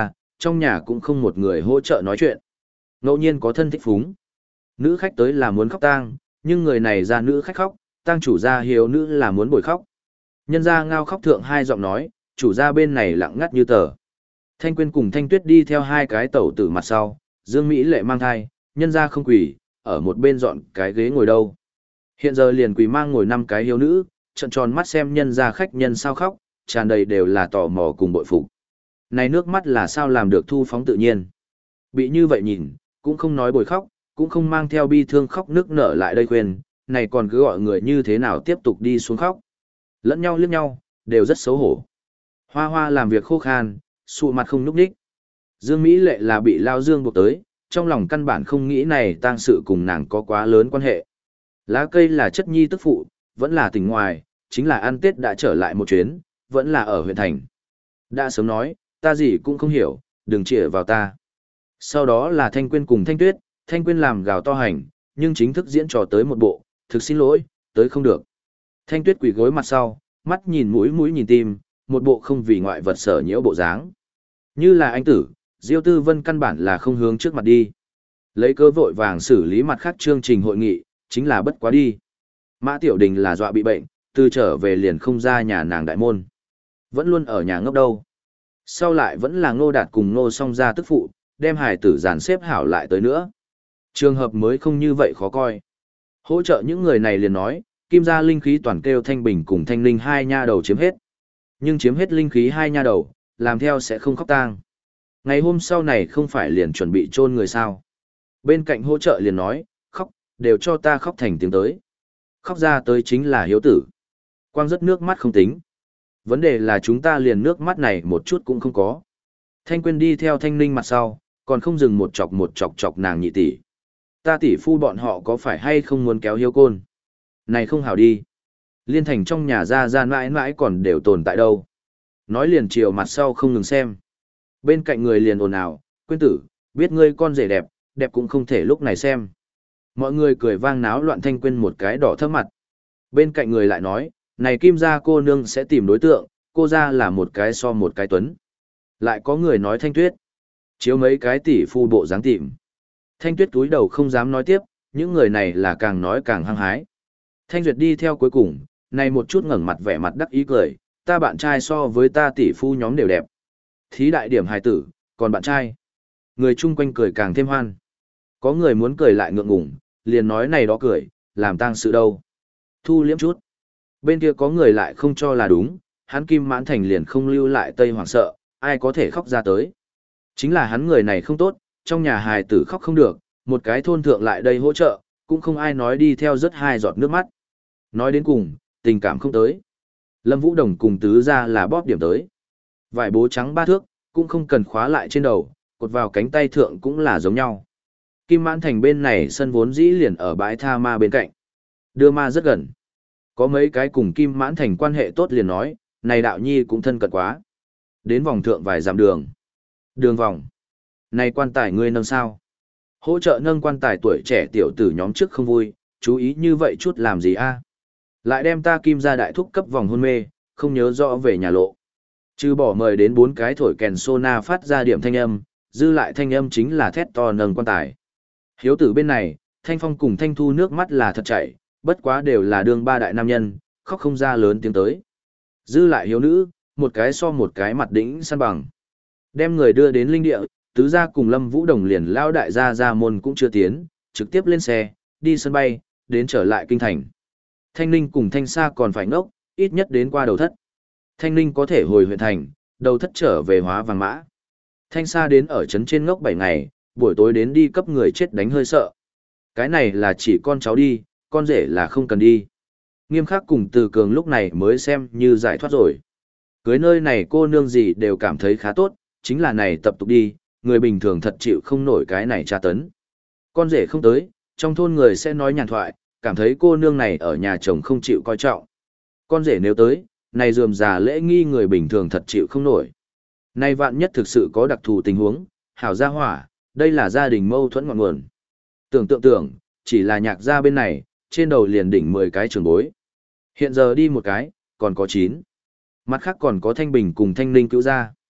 trong nhà cũng không một người hỗ trợ nói chuyện. Ngẫu nhiên có thân thích phúng. Nữ khách tới là muốn khóc tang, nhưng người này ra nữ khách khóc, tang chủ gia hiếu nữ là muốn bồi khóc. Nhân gia ngao khóc thượng hai giọng nói, chủ gia bên này lặng ngắt như tờ. Thanh Quyên cùng Thanh Tuyết đi theo hai cái tẩu tử mặt sau, Dương Mỹ Lệ mang thai, nhân gia không quỳ, ở một bên dọn cái ghế ngồi đâu. Hiện giờ liền quỳ mang ngồi năm cái hiếu nữ, trợn tròn mắt xem nhân gia khách nhân sao khóc, tràn đầy đều là tò mò cùng bội phục. Này nước mắt là sao làm được thu phóng tự nhiên. Bị như vậy nhìn, cũng không nói bồi khóc, cũng không mang theo bi thương khóc nước nở lại đây khuyên, này còn cứ gọi người như thế nào tiếp tục đi xuống khóc. Lẫn nhau liếc nhau, đều rất xấu hổ. Hoa Hoa làm việc khô khan, sụ mặt không nhúc nhích. Dương Mỹ Lệ là bị Lao Dương buộc tới, trong lòng căn bản không nghĩ này tang sự cùng nàng có quá lớn quan hệ. Lá cây là chất nhi tức phụ, vẫn là tỉnh ngoài, chính là ăn Tết đã trở lại một chuyến, vẫn là ở huyện thành. Đã sớm nói, ta gì cũng không hiểu, đừng chĩa vào ta. Sau đó là Thanh Quyên cùng Thanh Tuyết, Thanh Quyên làm gào to hành, nhưng chính thức diễn trò tới một bộ, thực xin lỗi, tới không được. Thanh Tuyết quỳ gối mặt sau, mắt nhìn mũi mũi nhìn tim, một bộ không vì ngoại vật sở nhiễu bộ dáng. Như là anh tử, Diêu Tư Vân căn bản là không hướng trước mặt đi. Lấy cơ vội vàng xử lý mặt khác chương trình hội nghị, chính là bất quá đi. Mã Tiểu Đình là dọa bị bệnh, từ trở về liền không ra nhà nàng đại môn. Vẫn luôn ở nhà ngốc đâu. Sau lại vẫn là Ngô Đạt cùng Ngô Song ra tức phụ, đem hài tử dàn xếp hảo lại tới nữa. Trường hợp mới không như vậy khó coi. Hỗ trợ những người này liền nói, kim gia linh khí toàn kêu Thanh Bình cùng Thanh Linh hai nha đầu chiếm hết. Nhưng chiếm hết linh khí hai nha đầu, làm theo sẽ không khóc tang. Ngày hôm sau này không phải liền chuẩn bị chôn người sao. Bên cạnh hỗ trợ liền nói, khóc, đều cho ta khóc thành tiếng tới. Khóc ra tới chính là hiếu tử. Quang rất nước mắt không tính. Vấn đề là chúng ta liền nước mắt này một chút cũng không có. Thanh Quyên đi theo Thanh Ninh mặt sau, còn không dừng một chọc một chọc chọc nàng nhị tỷ. Ta tỷ phu bọn họ có phải hay không muốn kéo hiếu côn? Này không hảo đi. Liên thành trong nhà ra ra mãi mãi còn đều tồn tại đâu. Nói liền chiều mặt sau không ngừng xem. Bên cạnh người liền ồn ào, Quyên tử, biết ngươi con rể đẹp, đẹp cũng không thể lúc này xem. Mọi người cười vang náo loạn. Thanh Quyên một cái đỏ thấp mặt. Bên cạnh người lại nói, này kim gia cô nương sẽ tìm đối tượng, cô ra là một cái so một cái tuấn. Lại có người nói Thanh Tuyết, chiếu mấy cái tỷ phu bộ dáng tìm. Thanh Tuyết túi đầu không dám nói tiếp, những người này là càng nói càng hăng hái. Thanh Duyệt đi theo cuối cùng, này một chút ngẩng mặt vẻ mặt đắc ý cười, ta bạn trai so với ta tỷ phu nhóm đều đẹp. Thí đại điểm hài tử, còn bạn trai. Người chung quanh cười càng thêm hoan. Có người muốn cười lại ngượng ngùng, liền nói này đó cười, làm tang sự đâu. Thu liếm chút. Bên kia có người lại không cho là đúng, hắn Kim Mãn Thành liền không lưu lại Tây Hoàng sợ, ai có thể khóc ra tới. Chính là hắn người này không tốt, trong nhà hài tử khóc không được, một cái thôn thượng lại đây hỗ trợ, cũng không ai nói đi theo rất hai giọt nước mắt. Nói đến cùng, tình cảm không tới. Lâm Vũ Đồng cùng tứ ra là bóp điểm tới. Vải bố trắng ba thước, cũng không cần khóa lại trên đầu, cột vào cánh tay thượng cũng là giống nhau. Kim Mãn Thành bên này sân vốn dĩ liền ở bãi tha ma bên cạnh. Đưa ma rất gần. Có mấy cái cùng Kim Mãn Thành quan hệ tốt liền nói, này đạo nhi cũng thân cận quá. Đến vòng thượng vài dặm đường. Đường vòng. Này quan tài ngươi nâng sao? Hỗ trợ nâng quan tài tuổi trẻ tiểu tử nhóm trước không vui, chú ý như vậy chút làm gì a? Lại đem ta Kim gia đại thúc cấp vòng hôn mê, không nhớ rõ về nhà lộ. Trừ bỏ mời đến bốn cái thổi kèn sona phát ra điểm thanh âm, dư lại thanh âm chính là thét to nâng quan tài. Hiếu tử bên này, Thanh Phong cùng Thanh Thu nước mắt là thật chảy, bất quá đều là đương ba đại nam nhân, khóc không ra lớn tiếng tới. Dư lại hiếu nữ, một cái so một cái mặt đỉnh săn bằng. Đem người đưa đến linh địa, tứ gia cùng Lâm Vũ Đồng liền lao đại gia gia môn cũng chưa tiến, trực tiếp lên xe, đi sân bay, đến trở lại kinh thành. Thanh Ninh cùng Thanh Sa còn phải ngốc, ít nhất đến qua đầu thất. Thanh Ninh có thể hồi huyện thành, đầu thất trở về hóa vàng mã. Thanh Sa đến ở trấn trên ngốc bảy ngày, buổi tối đến đi cấp người chết đánh hơi sợ. Cái này là chỉ con cháu đi, con rể là không cần đi. Nghiêm khắc cùng Từ Cường lúc này mới xem như giải thoát rồi. Cưới nơi này cô nương gì đều cảm thấy khá tốt, chính là này tập tục đi, người bình thường thật chịu không nổi cái này tra tấn. Con rể không tới, trong thôn người sẽ nói nhàn thoại, cảm thấy cô nương này ở nhà chồng không chịu coi trọng. Con rể nếu tới, này rườm rà lễ nghi người bình thường thật chịu không nổi. Nay vạn nhất thực sự có đặc thù tình huống, hảo gia hỏa, đây là gia đình mâu thuẫn ngọn nguồn. Tưởng tượng tưởng, chỉ là nhạc gia bên này, trên đầu liền đỉnh mười cái trường bối. Hiện giờ đi một cái, còn có chín. Mặt khác còn có Thanh Bình cùng Thanh Ninh cứu gia.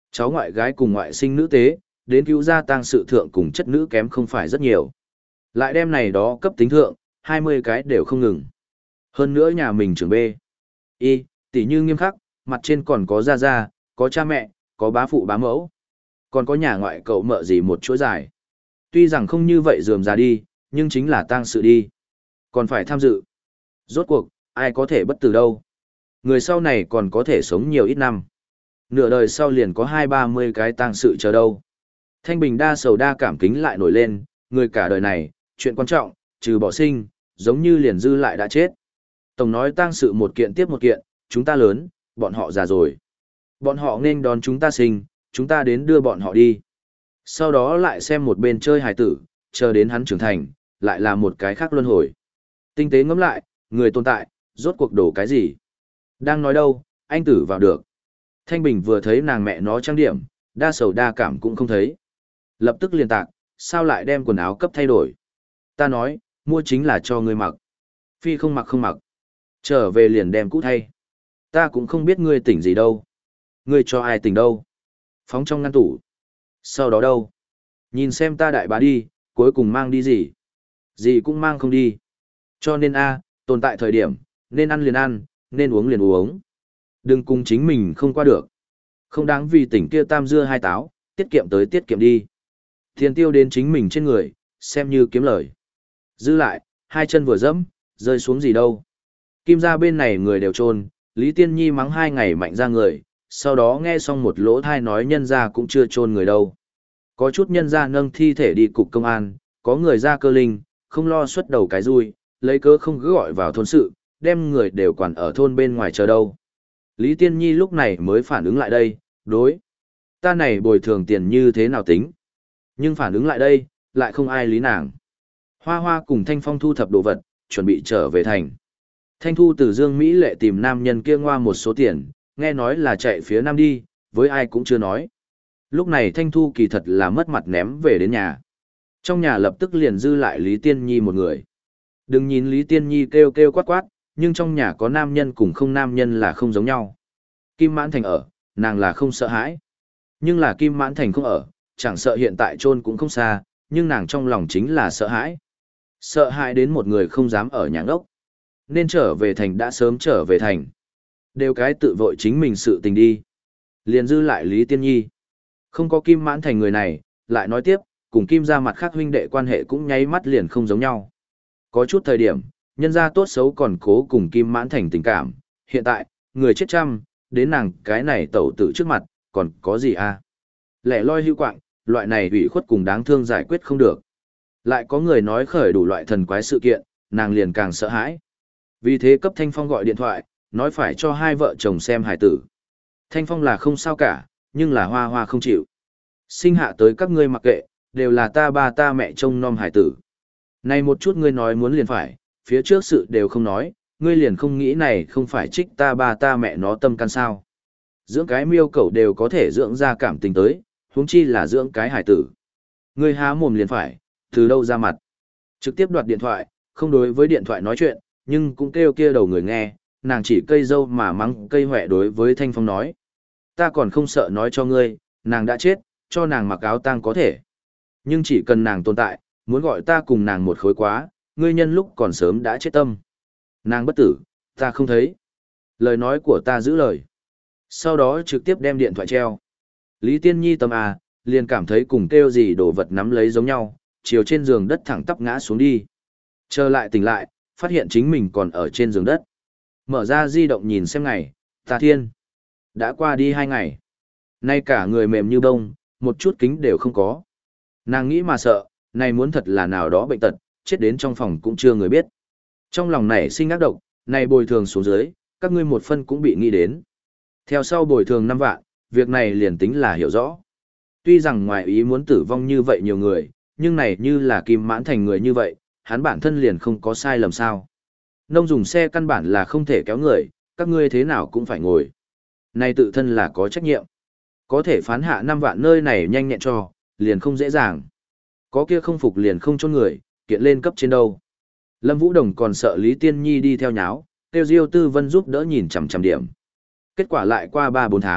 Cháu ngoại gái cùng ngoại sinh nữ tế, đến cứu gia tang sự thượng cùng chất nữ kém không phải rất nhiều. Lại đem này đó cấp tính thượng, hai mươi cái đều không ngừng. Hơn nữa nhà mình trưởng B. Y, tỷ như nghiêm khắc, mặt trên còn có gia gia, có cha mẹ, có bá phụ bá mẫu. Còn có nhà ngoại cậu mợ gì một chuỗi dài. Tuy rằng không như vậy dườm ra đi, nhưng chính là tang sự đi. Còn phải tham dự. Rốt cuộc, ai có thể bất tử đâu. Người sau này còn có thể sống nhiều ít năm. Nửa đời sau liền có hai ba mươi cái tang sự chờ đâu. Thanh Bình đa sầu đa cảm kính lại nổi lên, người cả đời này, chuyện quan trọng, trừ bỏ sinh, giống như liền dư lại đã chết. Tổng nói tang sự một kiện tiếp một kiện, chúng ta lớn, bọn họ già rồi. Bọn họ nên đón chúng ta sinh, chúng ta đến đưa bọn họ đi. Sau đó lại xem một bên chơi hài tử, chờ đến hắn trưởng thành, lại là một cái khác luân hồi. Tinh tế ngẫm lại, người tồn tại, rốt cuộc đổ cái gì? Đang nói đâu, anh tử vào được. Thanh Bình vừa thấy nàng mẹ nó trang điểm, đa sầu đa cảm cũng không thấy. Lập tức liền tạc, sao lại đem quần áo cấp thay đổi? Ta nói, mua chính là cho ngươi mặc. Phi không mặc không mặc. Trở về liền đem cũ thay. Ta cũng không biết ngươi tỉnh gì đâu. Ngươi cho ai tỉnh đâu? Phóng trong ngăn tủ. Sau đó đâu? Nhìn xem ta đại bá đi, cuối cùng mang đi gì? Gì cũng mang không đi. Cho nên a, tồn tại thời điểm, nên ăn liền ăn, nên uống liền uống. Đừng cùng chính mình không qua được. Không đáng vì tỉnh kia tam dưa hai táo, tiết kiệm tới tiết kiệm đi. Tiền tiêu đến chính mình trên người, xem như kiếm lời. Dư lại, hai chân vừa dẫm, rơi xuống gì đâu. Kim ra bên này người đều trôn, Lý Tiên Nhi mắng hai ngày mạnh ra người, sau đó nghe xong một lỗ thai nói nhân ra cũng chưa trôn người đâu. Có chút nhân ra nâng thi thể đi cục công an, có người ra cơ linh, không lo xuất đầu cái rui, lấy cớ không cứ gọi vào thôn sự, đem người đều quản ở thôn bên ngoài chờ đâu. Lý Tiên Nhi lúc này mới phản ứng lại đây, đối. Ta này bồi thường tiền như thế nào tính. Nhưng phản ứng lại đây, lại không ai lý nàng. Hoa Hoa cùng Thanh Phong thu thập đồ vật, chuẩn bị trở về thành. Thanh Thu từ Dương Mỹ Lệ tìm nam nhân kia ngoa một số tiền, nghe nói là chạy phía nam đi, với ai cũng chưa nói. Lúc này Thanh Thu kỳ thật là mất mặt ném về đến nhà. Trong nhà lập tức liền dư lại Lý Tiên Nhi một người. Đừng nhìn Lý Tiên Nhi kêu kêu quát quát, nhưng trong nhà có nam nhân cùng không nam nhân là không giống nhau. Kim Mãn Thành ở, nàng là không sợ hãi. Nhưng là Kim Mãn Thành không ở, chẳng sợ hiện tại chôn cũng không xa, nhưng nàng trong lòng chính là sợ hãi. Sợ hãi đến một người không dám ở nhà ốc. Nên trở về thành đã sớm trở về thành. Đều cái tự vội chính mình sự tình đi. Liền dư lại Lý Tiên Nhi. Không có Kim Mãn Thành người này, lại nói tiếp, cùng Kim ra mặt khác huynh đệ quan hệ cũng nháy mắt liền không giống nhau. Có chút thời điểm, nhân gia tốt xấu còn cố cùng Kim Mãn Thành tình cảm. Hiện tại, người chết trăm, đến nàng cái này tẩu tử trước mặt, còn có gì à? Lẻ loi hưu quạng, loại này ủy khuất cùng đáng thương giải quyết không được. Lại có người nói khởi đủ loại thần quái sự kiện, nàng liền càng sợ hãi. Vì thế cấp Thanh Phong gọi điện thoại, nói phải cho hai vợ chồng xem hài tử. Thanh Phong là không sao cả, nhưng là Hoa Hoa không chịu. Sinh hạ tới các ngươi mặc kệ, đều là ta ba ta mẹ trông nom hài tử. Này một chút ngươi nói muốn liền phải, phía trước sự đều không nói, ngươi liền không nghĩ này không phải trích ta ba ta mẹ nó tâm can sao. Dưỡng cái miêu cẩu đều có thể dưỡng ra cảm tình tới, huống chi là dưỡng cái hài tử. Ngươi há mồm liền phải, từ đâu ra mặt. Trực tiếp đoạt điện thoại, không đối với điện thoại nói chuyện, nhưng cũng kêu kia đầu người nghe, nàng chỉ cây dâu mà mắng cây hoẹ đối với Thanh Phong nói. Ta còn không sợ nói cho ngươi, nàng đã chết, cho nàng mặc áo tang có thể. Nhưng chỉ cần nàng tồn tại, muốn gọi ta cùng nàng một khối quá, ngươi nhân lúc còn sớm đã chết tâm. Nàng bất tử, ta không thấy. Lời nói của ta giữ lời. Sau đó trực tiếp đem điện thoại treo. Lý Tiên Nhi tâm à, liền cảm thấy cùng kêu gì đồ vật nắm lấy giống nhau, chiều trên giường đất thẳng tắp ngã xuống đi. Trở lại tỉnh lại, phát hiện chính mình còn ở trên giường đất. Mở ra di động nhìn xem ngày, ta thiên. Đã qua đi hai ngày. Nay cả người mềm như bông, một chút kính đều không có. Nàng nghĩ mà sợ, này muốn thật là nào đó bệnh tật, chết đến trong phòng cũng chưa người biết. Trong lòng này sinh ác độc, này bồi thường xuống dưới, các ngươi một phân cũng bị nghĩ đến. Theo sau bồi thường năm vạn, việc này liền tính là hiểu rõ. Tuy rằng ngoài ý muốn tử vong như vậy nhiều người, nhưng này như là Kim Mãn Thành người như vậy, hắn bản thân liền không có sai lầm sao. Nông dùng xe căn bản là không thể kéo người, các ngươi thế nào cũng phải ngồi. Này tự thân là có trách nhiệm. Có thể phán hạ năm vạn nơi này nhanh nhẹn cho, liền không dễ dàng. Có kia không phục liền không chôn người, kiện lên cấp trên đâu. Lâm Vũ Đồng còn sợ Lý Tiên Nhi đi theo nháo, kêu Diêu Tư Vân giúp đỡ nhìn chằm chằm điểm. Kết quả lại qua ba bốn tháng,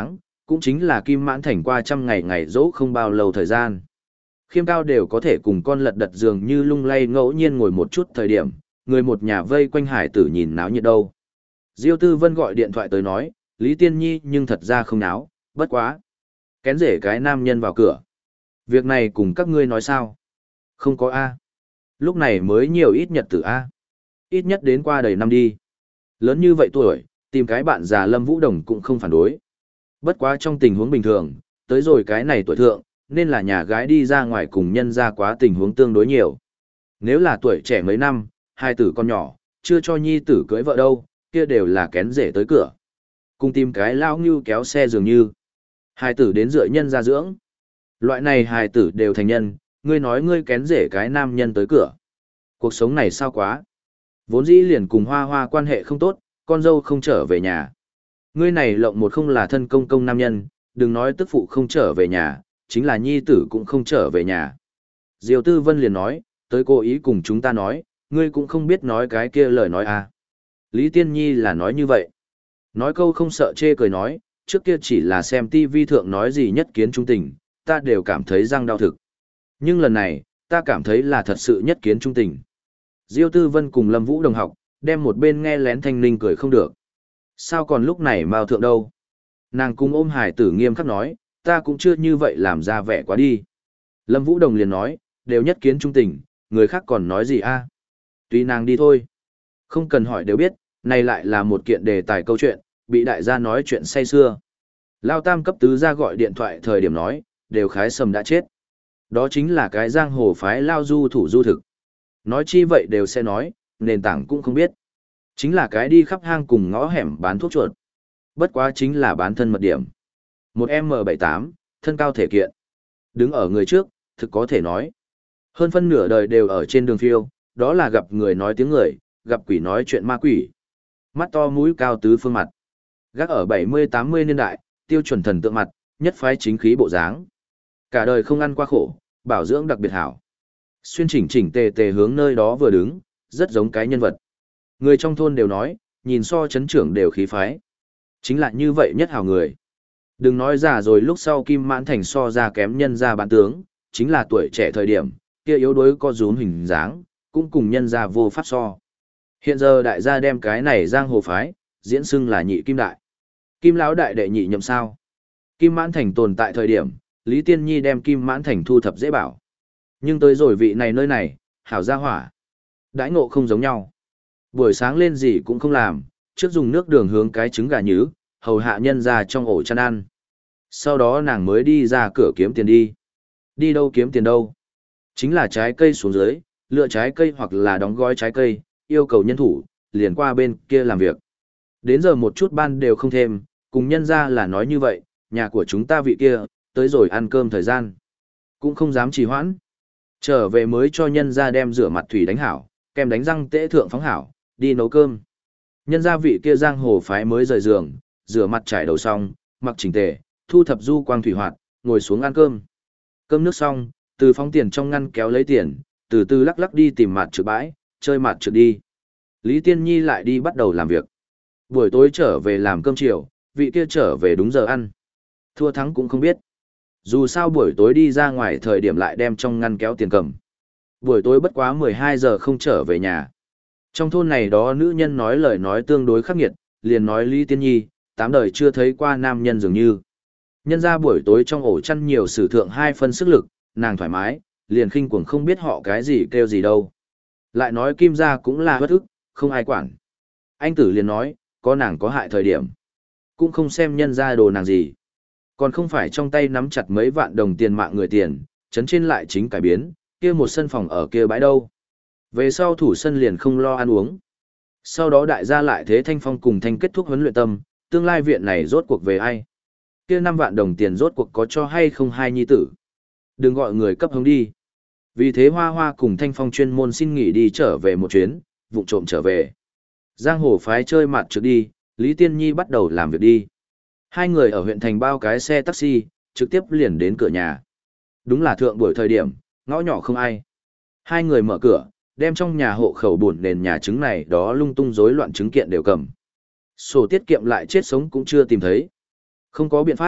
cũng chính là Kim Mãn Thành qua trăm ngày ngày dỗ không bao lâu thời gian. Khiêm Cao đều có thể cùng con lật đật dường như lung lay ngẫu nhiên ngồi một chút thời điểm, người một nhà vây quanh hải tử nhìn náo nhiệt đâu. Diêu Tư Vân gọi điện thoại tới nói, Lý Tiên Nhi nhưng thật ra không náo, bất quá. Kén rể cái nam nhân vào cửa. Việc này cùng các ngươi nói sao? Không có A. Lúc này mới nhiều ít nhật tử A. Ít nhất đến qua đầy năm đi. Lớn như vậy tuổi, tìm cái bạn già Lâm Vũ Đồng cũng không phản đối. Bất quá trong tình huống bình thường, tới rồi cái này tuổi thượng, nên là nhà gái đi ra ngoài cùng nhân ra quá tình huống tương đối nhiều. Nếu là tuổi trẻ mấy năm, hai tử con nhỏ, chưa cho nhi tử cưới vợ đâu, kia đều là kén rể tới cửa. Cùng tìm cái lao ngưu kéo xe dường như. Hai tử đến dựa nhân ra dưỡng. Loại này hài tử đều thành nhân, ngươi nói ngươi kén rể cái nam nhân tới cửa. Cuộc sống này sao quá. Vốn dĩ liền cùng hoa hoa quan hệ không tốt, con dâu không trở về nhà. Ngươi này lộng một không là thân công công nam nhân, đừng nói tức phụ không trở về nhà, chính là nhi tử cũng không trở về nhà. Diêu Tư Vân liền nói, tới cố ý cùng chúng ta nói, ngươi cũng không biết nói cái kia lời nói à. Lý Tiên Nhi là nói như vậy. Nói câu không sợ chê cười nói, trước kia chỉ là xem tivi thượng nói gì nhất kiến trung tình, ta đều cảm thấy răng đau thực. Nhưng lần này, ta cảm thấy là thật sự nhất kiến trung tình. Diêu Tư Vân cùng Lâm Vũ đồng học, đem một bên nghe lén thanh ninh cười không được. Sao còn lúc này mao thượng đâu? Nàng cùng ôm hải tử nghiêm khắc nói, ta cũng chưa như vậy làm ra vẻ quá đi. Lâm Vũ Đồng liền nói, đều nhất kiến trung tình, người khác còn nói gì a? Tùy nàng đi thôi. Không cần hỏi đều biết, này lại là một kiện đề tài câu chuyện, bị đại gia nói chuyện say xưa. Lao Tam cấp tứ ra gọi điện thoại thời điểm nói, đều khái sầm đã chết. Đó chính là cái giang hồ phái Lao Du thủ du thực. Nói chi vậy đều sẽ nói, nền tảng cũng không biết. Chính là cái đi khắp hang cùng ngõ hẻm bán thuốc chuột. Bất quá chính là bán thân mật điểm. Một em bảy mươi tám, thân cao thể kiện. Đứng ở người trước, thực có thể nói. Hơn phân nửa đời đều ở trên đường phiêu, đó là gặp người nói tiếng người, gặp quỷ nói chuyện ma quỷ. Mắt to mũi cao tứ phương mặt. Gác ở bảy mươi tám mươi niên đại, tiêu chuẩn thần tượng mặt, nhất phái chính khí bộ dáng. Cả đời không ăn qua khổ, bảo dưỡng đặc biệt hảo. Xuyên chỉnh chỉnh tề tề hướng nơi đó vừa đứng, rất giống cái nhân vật. Người trong thôn đều nói, nhìn so chấn trưởng đều khí phái. Chính là như vậy nhất hảo người. Đừng nói già rồi lúc sau Kim Mãn Thành so ra kém nhân ra bán tướng, chính là tuổi trẻ thời điểm, kia yếu đuối có rúm hình dáng, cũng cùng nhân ra vô pháp so. Hiện giờ đại gia đem cái này giang hồ phái, diễn xưng là nhị kim đại. Kim lão đại đệ nhị nhậm sao. Kim Mãn Thành tồn tại thời điểm, Lý Tiên Nhi đem Kim Mãn Thành thu thập dễ bảo. Nhưng tới rồi vị này nơi này, hảo gia hỏa. Đãi ngộ không giống nhau. Buổi sáng lên gì cũng không làm, trước dùng nước đường hướng cái trứng gà nhứ, hầu hạ nhân ra trong ổ chăn ăn. Sau đó nàng mới đi ra cửa kiếm tiền đi. Đi đâu kiếm tiền đâu? Chính là trái cây xuống dưới, lựa trái cây hoặc là đóng gói trái cây, yêu cầu nhân thủ, liền qua bên kia làm việc. Đến giờ một chút ban đều không thêm, cùng nhân ra là nói như vậy, nhà của chúng ta vị kia, tới rồi ăn cơm thời gian. Cũng không dám trì hoãn. Trở về mới cho nhân ra đem rửa mặt thủy đánh hảo, kem đánh răng tễ thượng phóng hảo, đi nấu cơm. Nhân gia vị kia giang hồ phái mới rời giường, rửa mặt trải đầu xong, mặc chỉnh tề, thu thập du quang thủy hoạt, ngồi xuống ăn cơm. Cơm nước xong, từ phóng tiền trong ngăn kéo lấy tiền, từ từ lắc lắc đi tìm mặt trượt bãi, chơi mặt trượt đi. Lý Tiên Nhi lại đi bắt đầu làm việc. Buổi tối trở về làm cơm chiều, vị kia trở về đúng giờ ăn. Thua thắng cũng không biết. Dù sao buổi tối đi ra ngoài thời điểm lại đem trong ngăn kéo tiền cầm. Buổi tối bất quá mười hai giờ không trở về nhà. Trong thôn này đó nữ nhân nói lời nói tương đối khắc nghiệt, liền nói Lý Tiên Nhi, tám đời chưa thấy qua nam nhân dường như. Nhân ra buổi tối trong ổ chăn nhiều sử thượng hai phân sức lực, nàng thoải mái, liền khinh cuồng không biết họ cái gì kêu gì đâu. Lại nói Kim gia cũng là bất ức, không ai quản. Anh tử liền nói, có nàng có hại thời điểm. Cũng không xem nhân ra đồ nàng gì. Còn không phải trong tay nắm chặt mấy vạn đồng tiền mạng người tiền, chấn trên lại chính cải biến, kia một sân phòng ở kia bãi đâu. Về sau thủ sân liền không lo ăn uống. Sau đó đại gia lại thế Thanh Phong cùng Thanh kết thúc huấn luyện tâm, tương lai viện này rốt cuộc về ai. Kia năm vạn đồng tiền rốt cuộc có cho hay không hai nhi tử. Đừng gọi người cấp hống đi. Vì thế Hoa Hoa cùng Thanh Phong chuyên môn xin nghỉ đi trở về một chuyến, vụng trộm trở về. Giang hồ phái chơi mặt trước đi, Lý Tiên Nhi bắt đầu làm việc đi. Hai người ở huyện thành bao cái xe taxi, trực tiếp liền đến cửa nhà. Đúng là thượng buổi thời điểm, ngõ nhỏ không ai. Hai người mở cửa, đem trong nhà hộ khẩu buồn nền nhà trứng này đó lung tung rối loạn trứng kiện đều cầm. Sổ tiết kiệm lại chết sống cũng chưa tìm thấy. Không có biện pháp,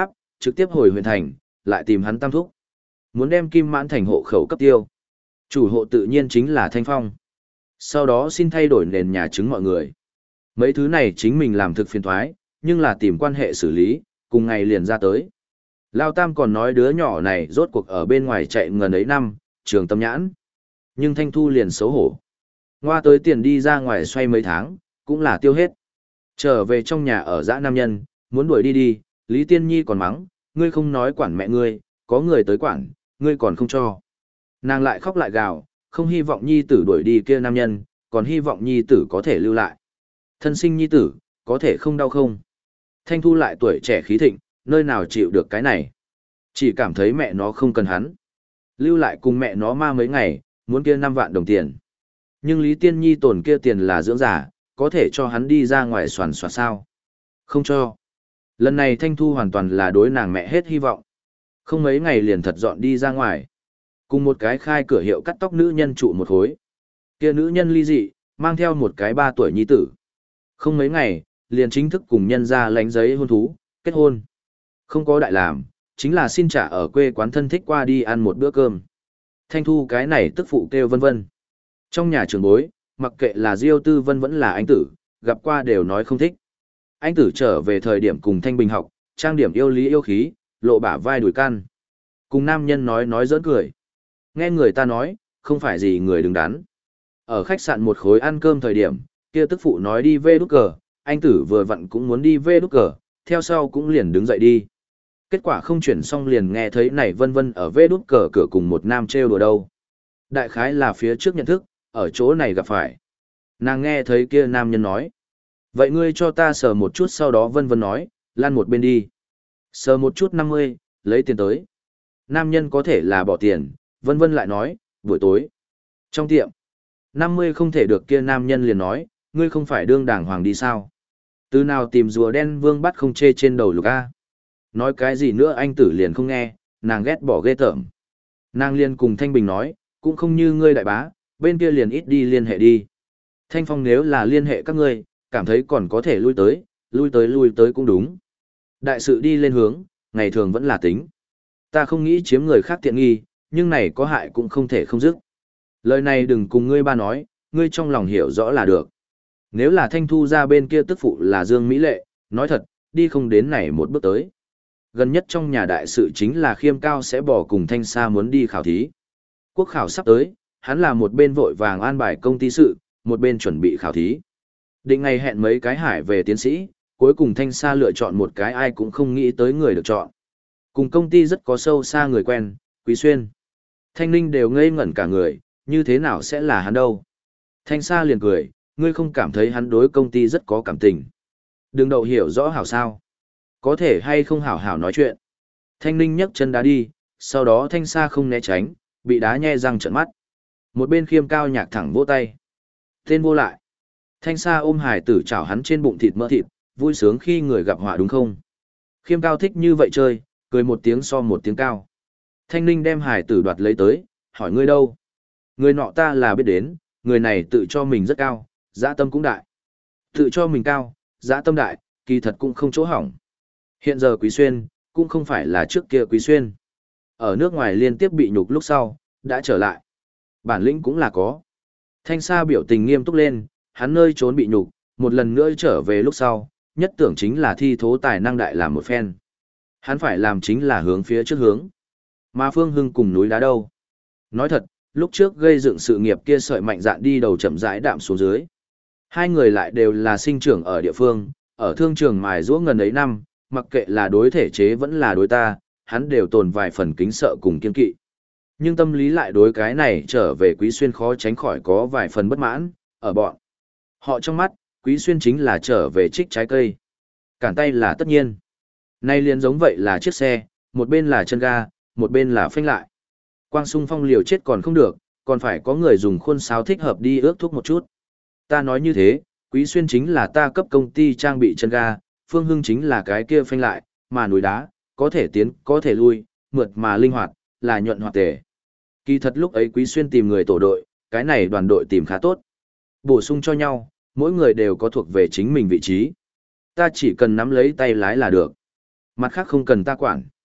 trực tiếp hồi huyện thành, lại tìm hắn tam thúc. Muốn đem Kim Mãn thành hộ khẩu cấp tiêu. Chủ hộ tự nhiên chính là Thanh Phong. Sau đó xin thay đổi nền nhà chứng mọi người. Mấy thứ này chính mình làm thực phiền thoái, nhưng là tìm quan hệ xử lý, cùng ngày liền ra tới. Lao Tam còn nói đứa nhỏ này rốt cuộc ở bên ngoài chạy ngần ấy năm, trường tâm nhãn. Nhưng Thanh Thu liền xấu hổ. Ngoa tới tiền đi ra ngoài xoay mấy tháng, cũng là tiêu hết. Trở về trong nhà ở dã nam nhân, muốn đuổi đi đi, Lý Tiên Nhi còn mắng, ngươi không nói quản mẹ ngươi, có người tới quản, ngươi còn không cho. Nàng lại khóc lại gào, không hy vọng nhi tử đuổi đi kia nam nhân, còn hy vọng nhi tử có thể lưu lại. Thân sinh nhi tử, có thể không đau không? Thanh Thu lại tuổi trẻ khí thịnh, nơi nào chịu được cái này. Chỉ cảm thấy mẹ nó không cần hắn. Lưu lại cùng mẹ nó ma mấy ngày, muốn kia năm vạn đồng tiền. Nhưng Lý Tiên Nhi tổn kia tiền là dưỡng giả, có thể cho hắn đi ra ngoài soàn soạt sao? Không cho. Lần này Thanh Thu hoàn toàn là đối nàng mẹ hết hy vọng. Không mấy ngày liền thật dọn đi ra ngoài. Cùng một cái khai cửa hiệu cắt tóc nữ nhân trụ một khối. Kia nữ nhân ly dị, mang theo một cái ba tuổi nhi tử. Không mấy ngày, liền chính thức cùng nhân ra lánh giấy hôn thú, kết hôn. Không có đại làm, chính là xin trả ở quê quán thân thích qua đi ăn một bữa cơm. Thanh Thu cái này tức phụ kêu vân vân. Trong nhà trường bối, mặc kệ là Diêu Tư Vân vẫn là anh tử, gặp qua đều nói không thích. Anh tử trở về thời điểm cùng Thanh Bình học, trang điểm yêu lý yêu khí, lộ bả vai đùi can. Cùng nam nhân nói nói giỡn cười. Nghe người ta nói, không phải gì người đứng đắn. Ở khách sạn một khối ăn cơm thời điểm, kia tức phụ nói đi về đút cờ, anh tử vừa vặn cũng muốn đi về đút cờ, theo sau cũng liền đứng dậy đi. Kết quả không chuyển xong liền nghe thấy này vân vân ở về đút cờ cửa cùng một nam trêu đùa đâu. Đại khái là phía trước nhận thức, ở chỗ này gặp phải. Nàng nghe thấy kia nam nhân nói. Vậy ngươi cho ta sờ một chút, sau đó vân vân nói, lan một bên đi. Sờ một chút năm mươi, lấy tiền tới. Nam nhân có thể là bỏ tiền, vân vân lại nói, buổi tối. Trong tiệm, năm mươi không thể được, kia nam nhân liền nói, ngươi không phải đương đàng hoàng đi sao? Từ nào tìm rùa đen vương bắt không chê trên đầu lục a. Nói cái gì nữa anh tử liền không nghe, nàng ghét bỏ ghê tởm. Nàng liền cùng Thanh Bình nói, cũng không như ngươi đại bá, bên kia liền ít đi liên hệ đi. Thanh Phong nếu là liên hệ các ngươi, cảm thấy còn có thể lui tới, lui tới lui tới cũng đúng. Đại sự đi lên hướng, ngày thường vẫn là tính. Ta không nghĩ chiếm người khác tiện nghi, nhưng này có hại cũng không thể không dứt. Lời này đừng cùng ngươi ba nói, ngươi trong lòng hiểu rõ là được. Nếu là Thanh Thu ra bên kia tức phụ là Dương Mỹ Lệ, nói thật, đi không đến này một bước tới. Gần nhất trong nhà đại sự chính là Khiêm Cao sẽ bỏ cùng Thanh Sa muốn đi khảo thí. Quốc khảo sắp tới, hắn là một bên vội vàng an bài công ty sự, một bên chuẩn bị khảo thí. Định ngày hẹn mấy cái hải về tiến sĩ, cuối cùng Thanh Sa lựa chọn một cái ai cũng không nghĩ tới người được chọn. Cùng công ty rất có sâu xa người quen, Quý Xuyên. Thanh Ninh đều ngây ngẩn cả người, như thế nào sẽ là hắn đâu. Thanh Sa liền cười, ngươi không cảm thấy hắn đối công ty rất có cảm tình. Đừng đậu hiểu rõ hảo sao. Có thể hay không hảo hảo nói chuyện. Thanh Ninh nhấc chân đá đi, sau đó Thanh Sa không né tránh, bị đá nhe răng trợn mắt. Một bên Khiêm Cao nhạc thẳng vỗ tay. Tên vô lại. Thanh Sa ôm hải tử chảo hắn trên bụng thịt mỡ thịt, vui sướng khi người gặp họa đúng không? Khiêm Cao thích như vậy chơi, cười một tiếng so một tiếng cao. Thanh Ninh đem hải tử đoạt lấy tới, hỏi ngươi đâu? Người nọ ta là biết đến, người này tự cho mình rất cao, dã tâm cũng đại. Tự cho mình cao, dã tâm đại, kỳ thật cũng không chỗ hỏng. Hiện giờ Quý Xuyên, cũng không phải là trước kia Quý Xuyên. Ở nước ngoài liên tiếp bị nhục lúc sau, đã trở lại. Bản lĩnh cũng là có. Thanh Sa biểu tình nghiêm túc lên, hắn nơi trốn bị nhục, một lần nữa trở về lúc sau, nhất tưởng chính là thi thố tài năng đại làm một phen. Hắn phải làm chính là hướng phía trước hướng. Mà Phương Hưng cùng núi đá đâu. Nói thật, lúc trước gây dựng sự nghiệp kia sợi mạnh dạn đi đầu chậm rãi đạm xuống dưới. Hai người lại đều là sinh trưởng ở địa phương, ở thương trường mài giũa ngần ấy năm, mặc kệ là đối thể chế vẫn là đối ta, hắn đều tồn vài phần kính sợ cùng kiên kỵ. Nhưng tâm lý lại đối cái này trở về Quý Xuyên khó tránh khỏi có vài phần bất mãn, ở bọn. Họ trong mắt, Quý Xuyên chính là trở về trích trái cây. Cản tay là tất nhiên. Nay liền giống vậy là chiếc xe, một bên là chân ga, một bên là phanh lại. Quang Sung Phong liều chết còn không được, còn phải có người dùng khuôn sáo thích hợp đi ước thúc một chút. Ta nói như thế, Quý Xuyên chính là ta cấp công ty trang bị chân ga, Phương Hưng chính là cái kia phanh lại, mà núi đá, có thể tiến, có thể lui, mượt mà linh hoạt, là nhuận hoạt tề. Kỳ thật lúc ấy Quý Xuyên tìm người tổ đội, cái này đoàn đội tìm khá tốt. Bổ sung cho nhau, mỗi người đều có thuộc về chính mình vị trí. Ta chỉ cần nắm lấy tay lái là được. Mặt khác không cần ta quản.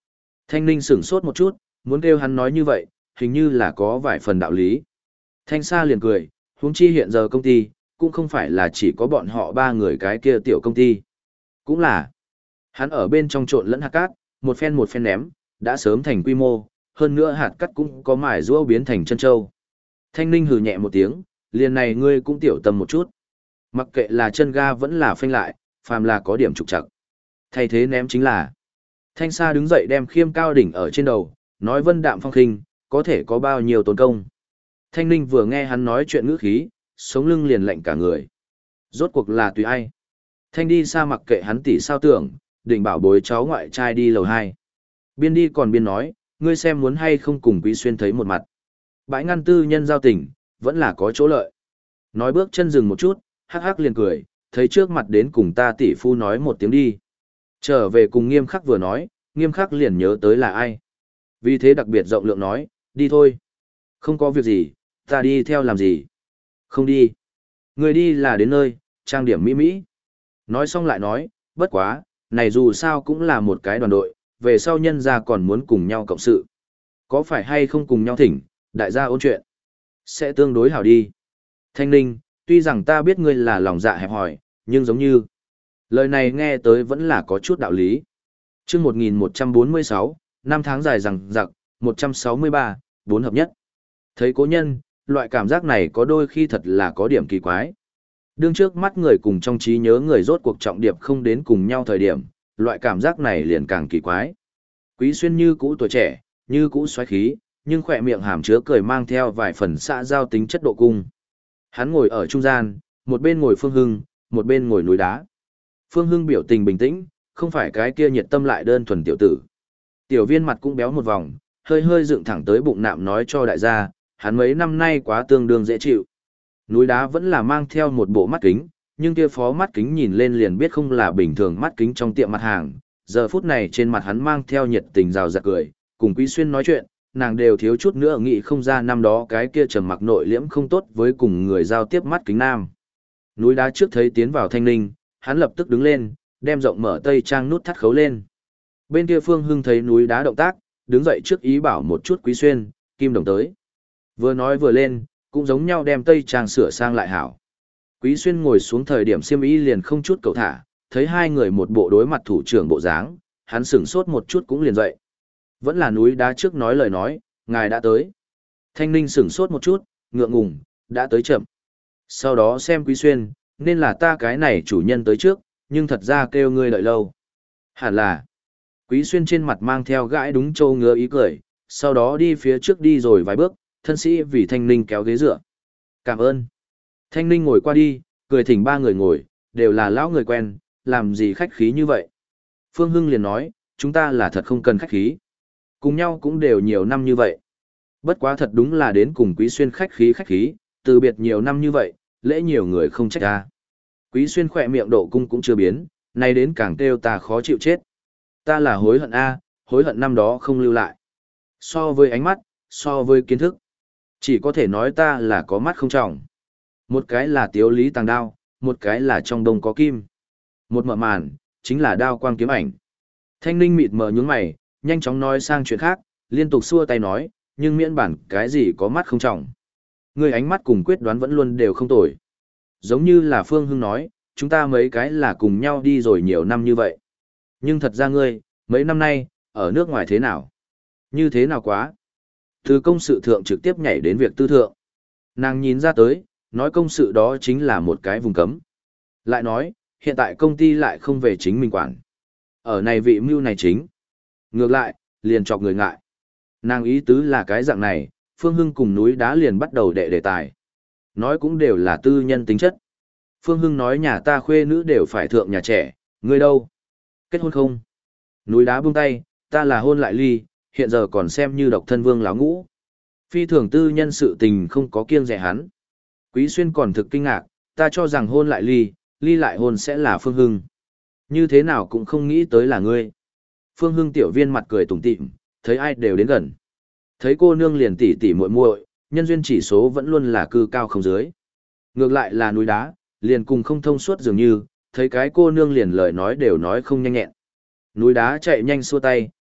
Thanh Ninh sửng sốt một chút, muốn kêu hắn nói như vậy, hình như là có vài phần đạo lý. Thanh Sa liền cười, huống chi hiện giờ công ty, cũng không phải là chỉ có bọn họ ba người cái kia tiểu công ty. Cũng là, hắn ở bên trong trộn lẫn hạt cát, một phen một phen ném, đã sớm thành quy mô, hơn nữa hạt cát cũng có mài rũa biến thành chân châu. Thanh Ninh hừ nhẹ một tiếng, liền này ngươi cũng tiểu tâm một chút. Mặc kệ là chân ga vẫn là phanh lại, phàm là có điểm trục trặc. Thay thế ném chính là. Thanh Sa đứng dậy đem khiêm cao đỉnh ở trên đầu, nói vân đạm phong khinh, có thể có bao nhiêu tốn công. Thanh Ninh vừa nghe hắn nói chuyện ngữ khí, sống lưng liền lạnh cả người. Rốt cuộc là tùy ai. Thanh đi xa mặc kệ hắn tỉ sao tưởng, định bảo bối cháu ngoại trai đi lầu hai. Biên đi còn biên nói, ngươi xem muốn hay không cùng Quý Xuyên thấy một mặt. Bãi ngăn tư nhân giao tình, vẫn là có chỗ lợi. Nói bước chân dừng một chút, hắc hắc liền cười, thấy trước mặt đến cùng ta tỷ phu nói một tiếng đi. Trở về cùng nghiêm khắc vừa nói, nghiêm khắc liền nhớ tới là ai. Vì thế đặc biệt rộng lượng nói, đi thôi. Không có việc gì, ta đi theo làm gì. Không đi. Người đi là đến nơi, trang điểm mỹ mỹ. Nói xong lại nói, bất quá, này dù sao cũng là một cái đoàn đội, về sau nhân gia còn muốn cùng nhau cộng sự. Có phải hay không cùng nhau thỉnh, đại gia ôn chuyện. Sẽ tương đối hảo đi. Thanh Ninh, tuy rằng ta biết ngươi là lòng dạ hẹp hòi, nhưng giống như... Lời này nghe tới vẫn là có chút đạo lý. Trước một nghìn một trăm bốn mươi sáu, năm tháng dài rằng rặc, một trăm sáu mươi ba, bốn hợp nhất. Thấy cố nhân, loại cảm giác này có đôi khi thật là có điểm kỳ quái. Đương trước mắt người cùng trong trí nhớ người rốt cuộc trọng điệp không đến cùng nhau thời điểm, loại cảm giác này liền càng kỳ quái. Quý Xuyên như cũ tuổi trẻ, như cũ xoáy khí, nhưng khỏe miệng hàm chứa cười mang theo vài phần xã giao tính chất độ cung. Hắn ngồi ở trung gian, một bên ngồi Phương Hưng, một bên ngồi núi đá. Phương Hưng biểu tình bình tĩnh, không phải cái kia nhiệt tâm lại đơn thuần tiểu tử. Tiểu viên mặt cũng béo một vòng, hơi hơi dựng thẳng tới bụng nạm nói cho đại gia, hắn mấy năm nay quá tương đương dễ chịu. Núi đá vẫn là mang theo một bộ mắt kính, nhưng kia phó mắt kính nhìn lên liền biết không là bình thường mắt kính trong tiệm mặt hàng. Giờ phút này trên mặt hắn mang theo nhiệt tình rào rạt cười, cùng Quý Xuyên nói chuyện, nàng đều thiếu chút nữa nghĩ không ra năm đó cái kia trầm mặc nội liễm không tốt với cùng người giao tiếp mắt kính nam. Núi đá trước thấy tiến vào Thanh Ninh, hắn lập tức đứng lên, đem rộng mở tây trang nút thắt khấu lên. Bên kia Phương Hưng thấy núi đá động tác, đứng dậy trước ý bảo một chút Quý Xuyên, Kim Đồng tới. Vừa nói vừa lên, cũng giống nhau đem tây trang sửa sang lại hảo. Quý Xuyên ngồi xuống thời điểm xiêm y liền không chút cầu thả, thấy hai người một bộ đối mặt thủ trưởng bộ dáng, hắn sửng sốt một chút cũng liền dậy. Vẫn là núi đá trước nói lời nói, ngài đã tới. Thanh Ninh sửng sốt một chút, ngượng ngùng, đã tới chậm. Sau đó xem Quý Xuyên, nên là ta cái này chủ nhân tới trước, nhưng thật ra kêu ngươi đợi lâu. Hẳn là, Quý Xuyên trên mặt mang theo gãi đúng châu ngứa ý cười, sau đó đi phía trước đi rồi vài bước, thân sĩ vì Thanh Ninh kéo ghế dựa. Cảm ơn. Thanh Ninh ngồi qua đi, cười thỉnh ba người ngồi, đều là lão người quen, làm gì khách khí như vậy. Phương Hưng liền nói, chúng ta là thật không cần khách khí. Cùng nhau cũng đều nhiều năm như vậy. Bất quá thật đúng là đến cùng Quý Xuyên khách khí khách khí, từ biệt nhiều năm như vậy, lễ nhiều người không trách ta. Quý Xuyên khỏe miệng độ cung cũng chưa biến, nay đến càng kêu ta khó chịu chết. Ta là hối hận a, hối hận năm đó không lưu lại. So với ánh mắt, so với kiến thức, chỉ có thể nói ta là có mắt không trọng. Một cái là tiếu lý tàng đao, một cái là trong đông có kim. Một mở màn, chính là đao quang kiếm ảnh. Thanh Ninh mịt mờ nhướng mày, nhanh chóng nói sang chuyện khác, liên tục xua tay nói, nhưng miễn bản cái gì có mắt không trọng. Người ánh mắt cùng quyết đoán vẫn luôn đều không tồi. Giống như là Phương Hưng nói, chúng ta mấy cái là cùng nhau đi rồi nhiều năm như vậy. Nhưng thật ra ngươi, mấy năm nay, ở nước ngoài thế nào? Như thế nào quá? Từ công sự thượng trực tiếp nhảy đến việc tư thượng. Nàng nhìn ra tới, nói công sự đó chính là một cái vùng cấm. Lại nói, hiện tại công ty lại không về chính mình quản. Ở này vị mưu này chính. Ngược lại, liền chọc người ngại. Nàng ý tứ là cái dạng này, Phương Hưng cùng núi đá liền bắt đầu đệ đề tài. Nói cũng đều là tư nhân tính chất. Phương Hưng nói nhà ta khuê nữ đều phải thượng nhà trẻ, ngươi đâu? Kết hôn không? Núi đá buông tay, ta là hôn lại ly, hiện giờ còn xem như độc thân vương láo ngũ. Phi thường tư nhân sự tình không có kiêng dè hắn. Quý Xuyên còn thực kinh ngạc, ta cho rằng hôn lại ly, ly lại hôn sẽ là Phương Hưng. Như thế nào cũng không nghĩ tới là ngươi. Phương Hưng tiểu viên mặt cười tủm tỉm, thấy ai đều đến gần. Thấy cô nương liền tỉ tỉ muội muội, nhân duyên chỉ số vẫn luôn là cư cao không dưới. Ngược lại là núi đá, liền cùng không thông suốt dường như, thấy cái cô nương liền lời nói đều nói không nhanh nhẹn. Núi đá chạy nhanh xua tay,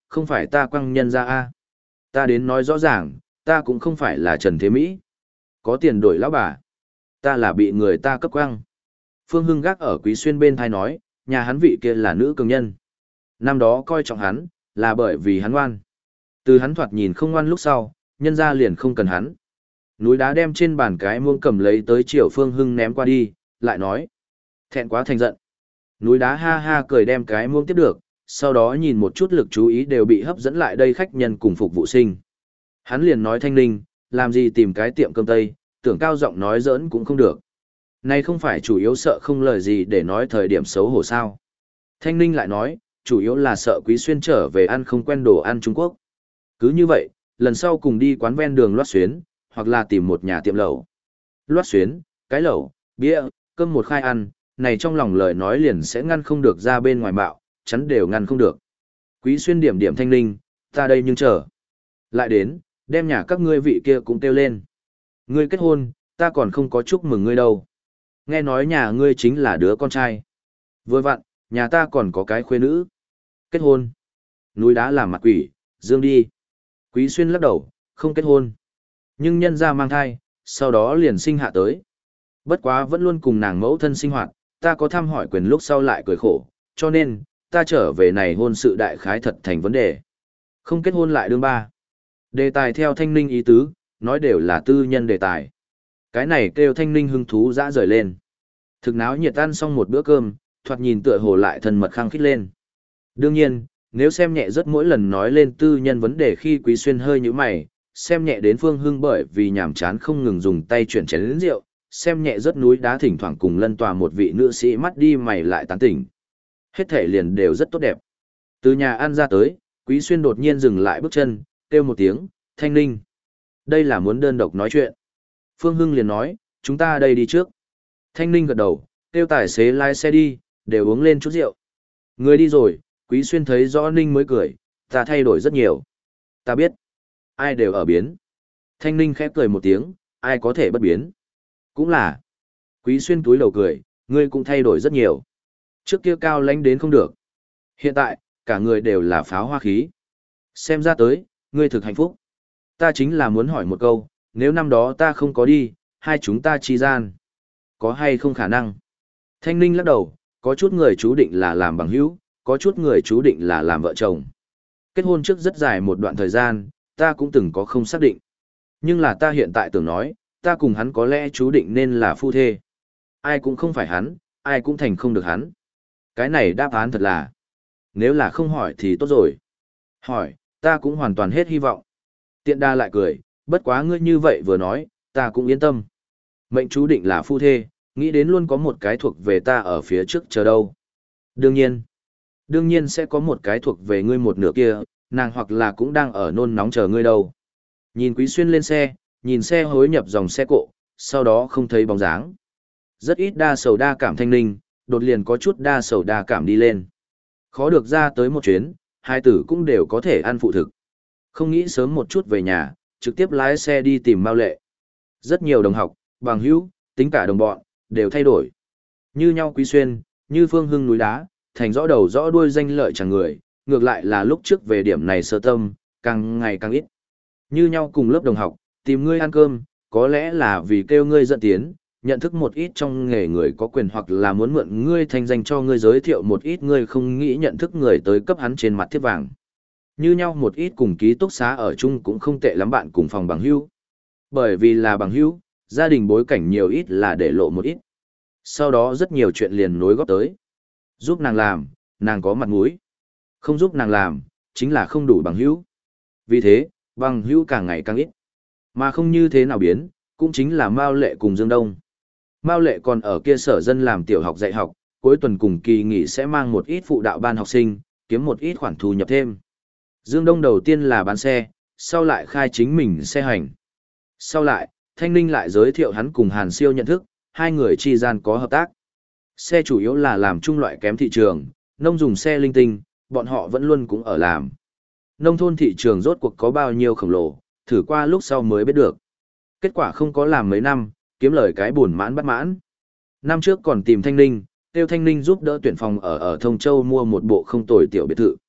không phải ta quăng nhân ra a. Ta đến nói rõ ràng, ta cũng không phải là Trần Thế Mỹ. Có tiền đổi lão bà. Ta là bị người ta cấp quăng. Phương Hưng gác ở Quý Xuyên bên thai nói, nhà hắn vị kia là nữ cường nhân. Năm đó coi trọng hắn, là bởi vì hắn ngoan. Từ hắn thoạt nhìn không ngoan lúc sau, nhân ra liền không cần hắn. Núi đá đem trên bàn cái muông cầm lấy tới chiều Phương Hưng ném qua đi, lại nói. Thẹn quá thành giận. Núi đá ha ha cười đem cái muông tiếp được, sau đó nhìn một chút lực chú ý đều bị hấp dẫn lại đây khách nhân cùng phục vụ sinh. Hắn liền nói Thanh Ninh, làm gì tìm cái tiệm cơm tây, tưởng cao giọng nói giỡn cũng không được. Này không phải chủ yếu sợ không lời gì để nói thời điểm xấu hổ sao. Thanh Ninh lại nói, chủ yếu là sợ Quý Xuyên trở về ăn không quen đồ ăn Trung Quốc. Cứ như vậy, lần sau cùng đi quán ven đường loát xuyến, hoặc là tìm một nhà tiệm lẩu. Loát xuyến, cái lẩu, bia, cơm một khai ăn, này trong lòng lời nói liền sẽ ngăn không được ra bên ngoài bạo, chắn đều ngăn không được. Quý Xuyên điểm điểm Thanh Ninh, ta đây nhưng chờ. Lại đến, đem nhà các ngươi vị kia cũng kêu lên. Ngươi kết hôn, ta còn không có chúc mừng ngươi đâu. Nghe nói nhà ngươi chính là đứa con trai. Vừa vặn, nhà ta còn có cái khuê nữ. Kết hôn. Núi đá làm mặt quỷ, dương đi. Quý Xuyên lắc đầu, không kết hôn. Nhưng nhân ra mang thai, sau đó liền sinh hạ tới. Bất quá vẫn luôn cùng nàng mẫu thân sinh hoạt, ta có thăm hỏi quyền lúc sau lại cười khổ, cho nên, ta trở về này hôn sự đại khái thật thành vấn đề. Không kết hôn lại đương ba. Đề tài theo Thanh Ninh ý tứ, nói đều là tư nhân đề tài. Cái này kêu Thanh Ninh hứng thú dã rời lên. Thực náo nhiệt ăn xong một bữa cơm, thoạt nhìn tựa hồ lại thân mật khăng khít lên. Đương nhiên, nếu xem nhẹ rất mỗi lần nói lên tư nhân vấn đề khi Quý Xuyên hơi như mày, xem nhẹ đến Phương Hưng bởi vì nhàm chán không ngừng dùng tay chuyển chén đến rượu, xem nhẹ rất núi đá thỉnh thoảng cùng lân tòa một vị nữ sĩ mắt đi mày lại tán tỉnh. Hết thể liền đều rất tốt đẹp. Từ nhà ăn ra tới, Quý Xuyên đột nhiên dừng lại bước chân, kêu một tiếng, Thanh Ninh. Đây là muốn đơn độc nói chuyện. Phương Hưng liền nói, chúng ta đây đi trước. Thanh Ninh gật đầu, kêu tài xế lái xe đi, đều uống lên chút rượu. Người đi rồi, Quý Xuyên thấy rõ Ninh mới cười, ta thay đổi rất nhiều. Ta biết, ai đều ở biến. Thanh Ninh khẽ cười một tiếng, ai có thể bất biến. Cũng là, Quý Xuyên túi đầu cười, ngươi cũng thay đổi rất nhiều. Trước kia cao lãnh đến không được. Hiện tại, cả người đều là pháo hoa khí. Xem ra tới, ngươi thực hạnh phúc. Ta chính là muốn hỏi một câu, nếu năm đó ta không có đi, hai chúng ta chi gian. Có hay không khả năng? Thanh Ninh lắc đầu, có chút người chú định là làm bằng hữu, có chút người chú định là làm vợ chồng. Kết hôn trước rất dài một đoạn thời gian, ta cũng từng có không xác định. Nhưng là ta hiện tại tưởng nói, ta cùng hắn có lẽ chú định nên là phu thê. Ai cũng không phải hắn, ai cũng thành không được hắn. Cái này đáp án thật là, nếu là không hỏi thì tốt rồi. Hỏi, ta cũng hoàn toàn hết hy vọng. Tiện đa lại cười, bất quá ngươi như vậy vừa nói, ta cũng yên tâm. Mệnh chú định là phu thê, nghĩ đến luôn có một cái thuộc về ta ở phía trước chờ đâu. Đương nhiên, đương nhiên sẽ có một cái thuộc về ngươi một nửa kia, nàng hoặc là cũng đang ở nôn nóng chờ ngươi đâu. Nhìn Quý Xuyên lên xe, nhìn xe hối nhập dòng xe cộ, sau đó không thấy bóng dáng. Rất ít đa sầu đa cảm Thanh Ninh, đột liền có chút đa sầu đa cảm đi lên. Khó được ra tới một chuyến, hai tử cũng đều có thể ăn phụ thực. Không nghĩ sớm một chút về nhà, trực tiếp lái xe đi tìm Mao Lệ. Rất nhiều đồng học, bằng hữu, tính cả đồng bọn, đều thay đổi. Như nhau Quý Xuyên, như Phương Hưng núi đá, thành rõ đầu rõ đuôi danh lợi chẳng người, ngược lại là lúc trước về điểm này sơ tâm, càng ngày càng ít. Như nhau cùng lớp đồng học, tìm ngươi ăn cơm, có lẽ là vì kêu ngươi dẫn tiến, nhận thức một ít trong nghề người có quyền hoặc là muốn mượn ngươi thành danh cho ngươi giới thiệu một ít ngươi không nghĩ nhận thức người tới cấp hắn trên mặt thiếp vàng. Như nhau một ít cùng ký túc xá ở chung cũng không tệ lắm bạn cùng phòng bằng hữu. Bởi vì là bằng hữu, gia đình bối cảnh nhiều ít là để lộ một ít. Sau đó rất nhiều chuyện liền nối góp tới. Giúp nàng làm, nàng có mặt mũi. Không giúp nàng làm, chính là không đủ bằng hữu. Vì thế, bằng hữu càng ngày càng ít. Mà không như thế nào biến, cũng chính là Mao Lệ cùng Dương Đông. Mao Lệ còn ở kia sở dân làm tiểu học dạy học, cuối tuần cùng kỳ nghỉ sẽ mang một ít phụ đạo ban học sinh, kiếm một ít khoản thu nhập thêm. Dương Đông đầu tiên là bán xe, sau lại khai chính mình xe hành. Sau lại, Thanh Ninh lại giới thiệu hắn cùng Hàn Siêu nhận thức, hai người chi gian có hợp tác. Xe chủ yếu là làm chung loại kém thị trường, nông dùng xe linh tinh, bọn họ vẫn luôn cũng ở làm. Nông thôn thị trường rốt cuộc có bao nhiêu khổng lồ, thử qua lúc sau mới biết được. Kết quả không có làm mấy năm, kiếm lời cái buồn mãn bắt mãn. Năm trước còn tìm Thanh Ninh, tiêu Thanh Ninh giúp đỡ tuyển phòng ở ở Thông Châu mua một bộ không tồi tiểu biệt thự.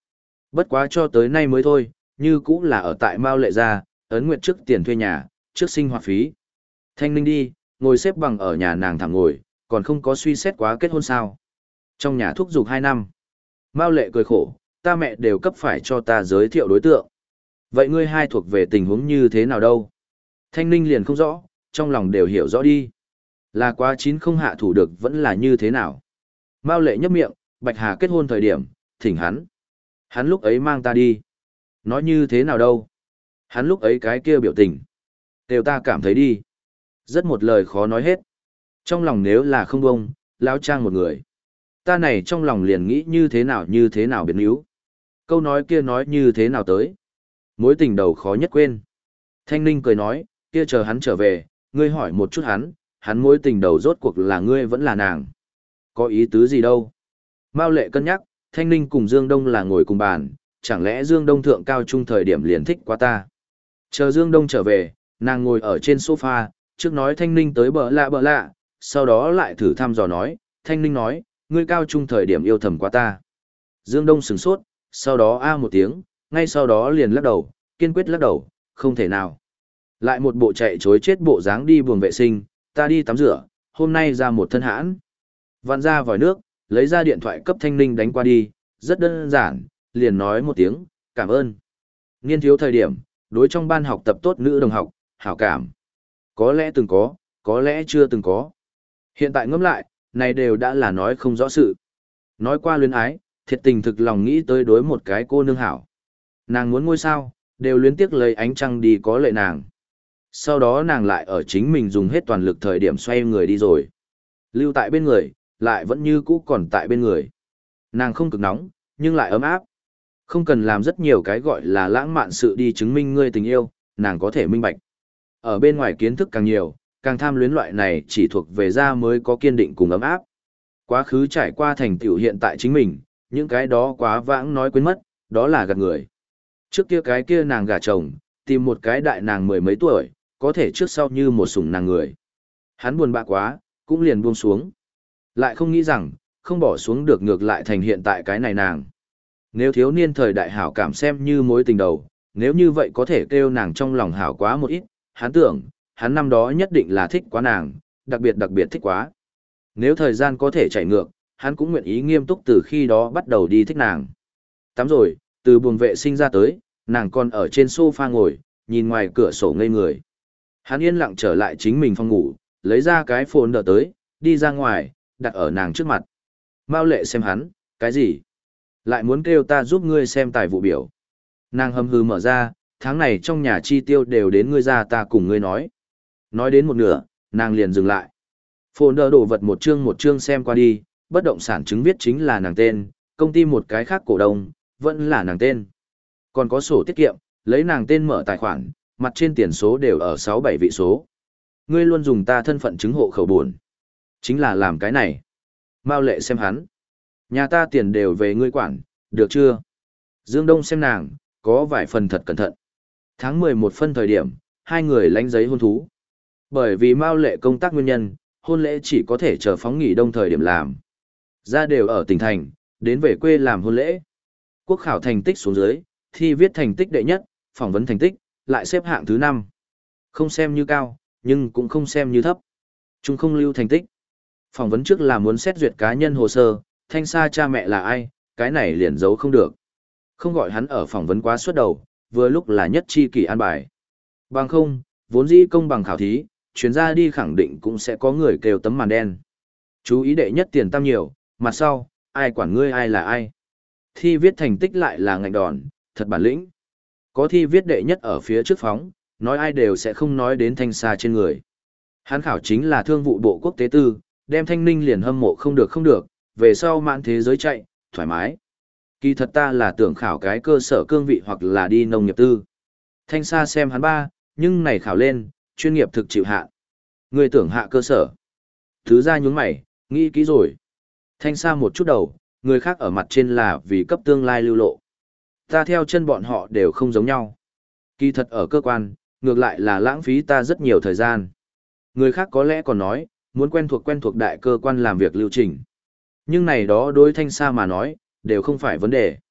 Bất quá cho tới nay mới thôi, như cũng là ở tại Mao Lệ gia, ấn nguyện trước tiền thuê nhà, trước sinh hoạt phí. Thanh Ninh đi, ngồi xếp bằng ở nhà nàng thẳng ngồi, còn không có suy xét quá kết hôn sao. Trong nhà thúc giục hai năm. Mao Lệ cười khổ, ta mẹ đều cấp phải cho ta giới thiệu đối tượng. Vậy ngươi hai thuộc về tình huống như thế nào đâu? Thanh Ninh liền không rõ, trong lòng đều hiểu rõ đi. Là quá chín không hạ thủ được vẫn là như thế nào? Mao Lệ nhấp miệng, Bạch Hà kết hôn thời điểm, thỉnh hắn. Hắn lúc ấy mang ta đi. Nói như thế nào đâu? Hắn lúc ấy cái kia biểu tình. Đều ta cảm thấy đi. Rất một lời khó nói hết. Trong lòng nếu là không bông, lão trang một người. Ta này trong lòng liền nghĩ như thế nào như thế nào biến yếu. Câu nói kia nói như thế nào tới. Mối tình đầu khó nhất quên. Thanh Ninh cười nói, kia chờ hắn trở về, ngươi hỏi một chút hắn, hắn mối tình đầu rốt cuộc là ngươi vẫn là nàng. Có ý tứ gì đâu. Mao Lệ cân nhắc, Thanh Ninh cùng Dương Đông là ngồi cùng bàn, chẳng lẽ Dương Đông thượng cao trung thời điểm liền thích quá ta. Chờ Dương Đông trở về, nàng ngồi ở trên sofa, trước nói Thanh Ninh tới bợ lạ bợ lạ, sau đó lại thử thăm dò nói, Thanh Ninh nói, ngươi cao trung thời điểm yêu thầm quá ta. Dương Đông sửng sốt, sau đó a một tiếng, ngay sau đó liền lắc đầu, kiên quyết lắc đầu, không thể nào. Lại một bộ chạy chối chết bộ dáng đi buồng vệ sinh, ta đi tắm rửa, hôm nay ra một thân hãn. Vặn ra vòi nước, lấy ra điện thoại cấp Thanh Ninh đánh qua đi, rất đơn giản, liền nói một tiếng, cảm ơn. Niên thiếu thời điểm, đối trong ban học tập tốt nữ đồng học, hảo cảm. Có lẽ từng có, có lẽ chưa từng có. Hiện tại ngẫm lại, này đều đã là nói không rõ sự. Nói qua luyến ái, thiệt tình thực lòng nghĩ tới đối một cái cô nương hảo. Nàng muốn ngôi sao, đều luyến tiếc lấy ánh trăng đi có lệ nàng. Sau đó nàng lại ở chính mình dùng hết toàn lực thời điểm xoay người đi rồi. Lưu tại bên người, lại vẫn như cũ còn tại bên người. Nàng không cực nóng, nhưng lại ấm áp. Không cần làm rất nhiều cái gọi là lãng mạn sự đi chứng minh ngươi tình yêu, nàng có thể minh bạch. Ở bên ngoài kiến thức càng nhiều, càng tham luyến loại này chỉ thuộc về da mới có kiên định cùng ấm áp. Quá khứ trải qua thành tựu hiện tại chính mình, những cái đó quá vãng nói quên mất, đó là gạt người. Trước kia cái kia nàng gả chồng, tìm một cái đại nàng mười mấy tuổi, có thể trước sau như một sủng nàng người. Hắn buồn bã quá, cũng liền buông xuống. Lại không nghĩ rằng, không bỏ xuống được ngược lại thành hiện tại cái này nàng. Nếu thiếu niên thời đại hảo cảm xem như mối tình đầu, nếu như vậy có thể kêu nàng trong lòng hảo quá một ít, hắn tưởng, hắn năm đó nhất định là thích quá nàng, đặc biệt đặc biệt thích quá. Nếu thời gian có thể chạy ngược, hắn cũng nguyện ý nghiêm túc từ khi đó bắt đầu đi thích nàng. Tắm rồi, từ buồng vệ sinh ra tới, nàng còn ở trên sofa ngồi, nhìn ngoài cửa sổ ngây người. Hắn yên lặng trở lại chính mình phòng ngủ, lấy ra cái phone đỡ tới, đi ra ngoài, đặt ở nàng trước mặt. Mao Lệ xem hắn, cái gì? Lại muốn kêu ta giúp ngươi xem tài vụ biểu. Nàng hầm hừ mở ra, tháng này trong nhà chi tiêu đều đến ngươi ra ta cùng ngươi nói. Nói đến một nửa, nàng liền dừng lại. Phone đỡ đổ vật một chương một chương xem qua đi, bất động sản chứng viết chính là nàng tên, công ty một cái khác cổ đông, vẫn là nàng tên. Còn có sổ tiết kiệm, lấy nàng tên mở tài khoản, mặt trên tiền số đều ở sáu bảy vị số. Ngươi luôn dùng ta thân phận chứng hộ khẩu buồn. Chính là làm cái này. Mao Lệ xem hắn. Nhà ta tiền đều về ngươi quản, được chưa? Dương Đông xem nàng, có vài phần thật cẩn thận. Tháng mười một phân thời điểm, hai người lãnh giấy hôn thú. Bởi vì Mao Lệ công tác nguyên nhân, hôn lễ chỉ có thể chờ phóng nghỉ đông thời điểm làm. Ra đều ở tỉnh thành, đến về quê làm hôn lễ. Quốc khảo thành tích xuống dưới, thi viết thành tích đệ nhất, phỏng vấn thành tích, lại xếp hạng thứ năm. Không xem như cao, nhưng cũng không xem như thấp. Chúng không lưu thành tích. Phỏng vấn trước là muốn xét duyệt cá nhân hồ sơ, thanh xa cha mẹ là ai, cái này liền giấu không được. Không gọi hắn ở phỏng vấn quá suốt đầu, vừa lúc là nhất chi kỷ an bài. Bằng không, vốn dĩ công bằng khảo thí, chuyến ra đi khẳng định cũng sẽ có người kêu tấm màn đen. Chú ý đệ nhất tiền tam nhiều, mặt sau, ai quản ngươi ai là ai. Thi viết thành tích lại là ngạnh đòn, thật bản lĩnh. Có thi viết đệ nhất ở phía trước phóng, nói ai đều sẽ không nói đến thanh xa trên người. Hắn khảo chính là thương vụ bộ quốc tế tư, đem Thanh Ninh liền hâm mộ không được không được, về sau mạn thế giới chạy, thoải mái. Kỳ thật ta là tưởng khảo cái cơ sở cương vị hoặc là đi nông nghiệp tư. Thanh xa xem hắn ba, nhưng này khảo lên, chuyên nghiệp thực chịu hạ. Người tưởng hạ cơ sở. Thứ ra nhún mày, nghĩ kỹ rồi. Thanh xa một chút đầu, người khác ở mặt trên là vì cấp tương lai lưu lộ. Ta theo chân bọn họ đều không giống nhau. Kỳ thật ở cơ quan, ngược lại là lãng phí ta rất nhiều thời gian. Người khác có lẽ còn nói, muốn quen thuộc quen thuộc đại cơ quan làm việc lưu trình. Nhưng này đó đối thanh xa mà nói, đều không phải vấn đề.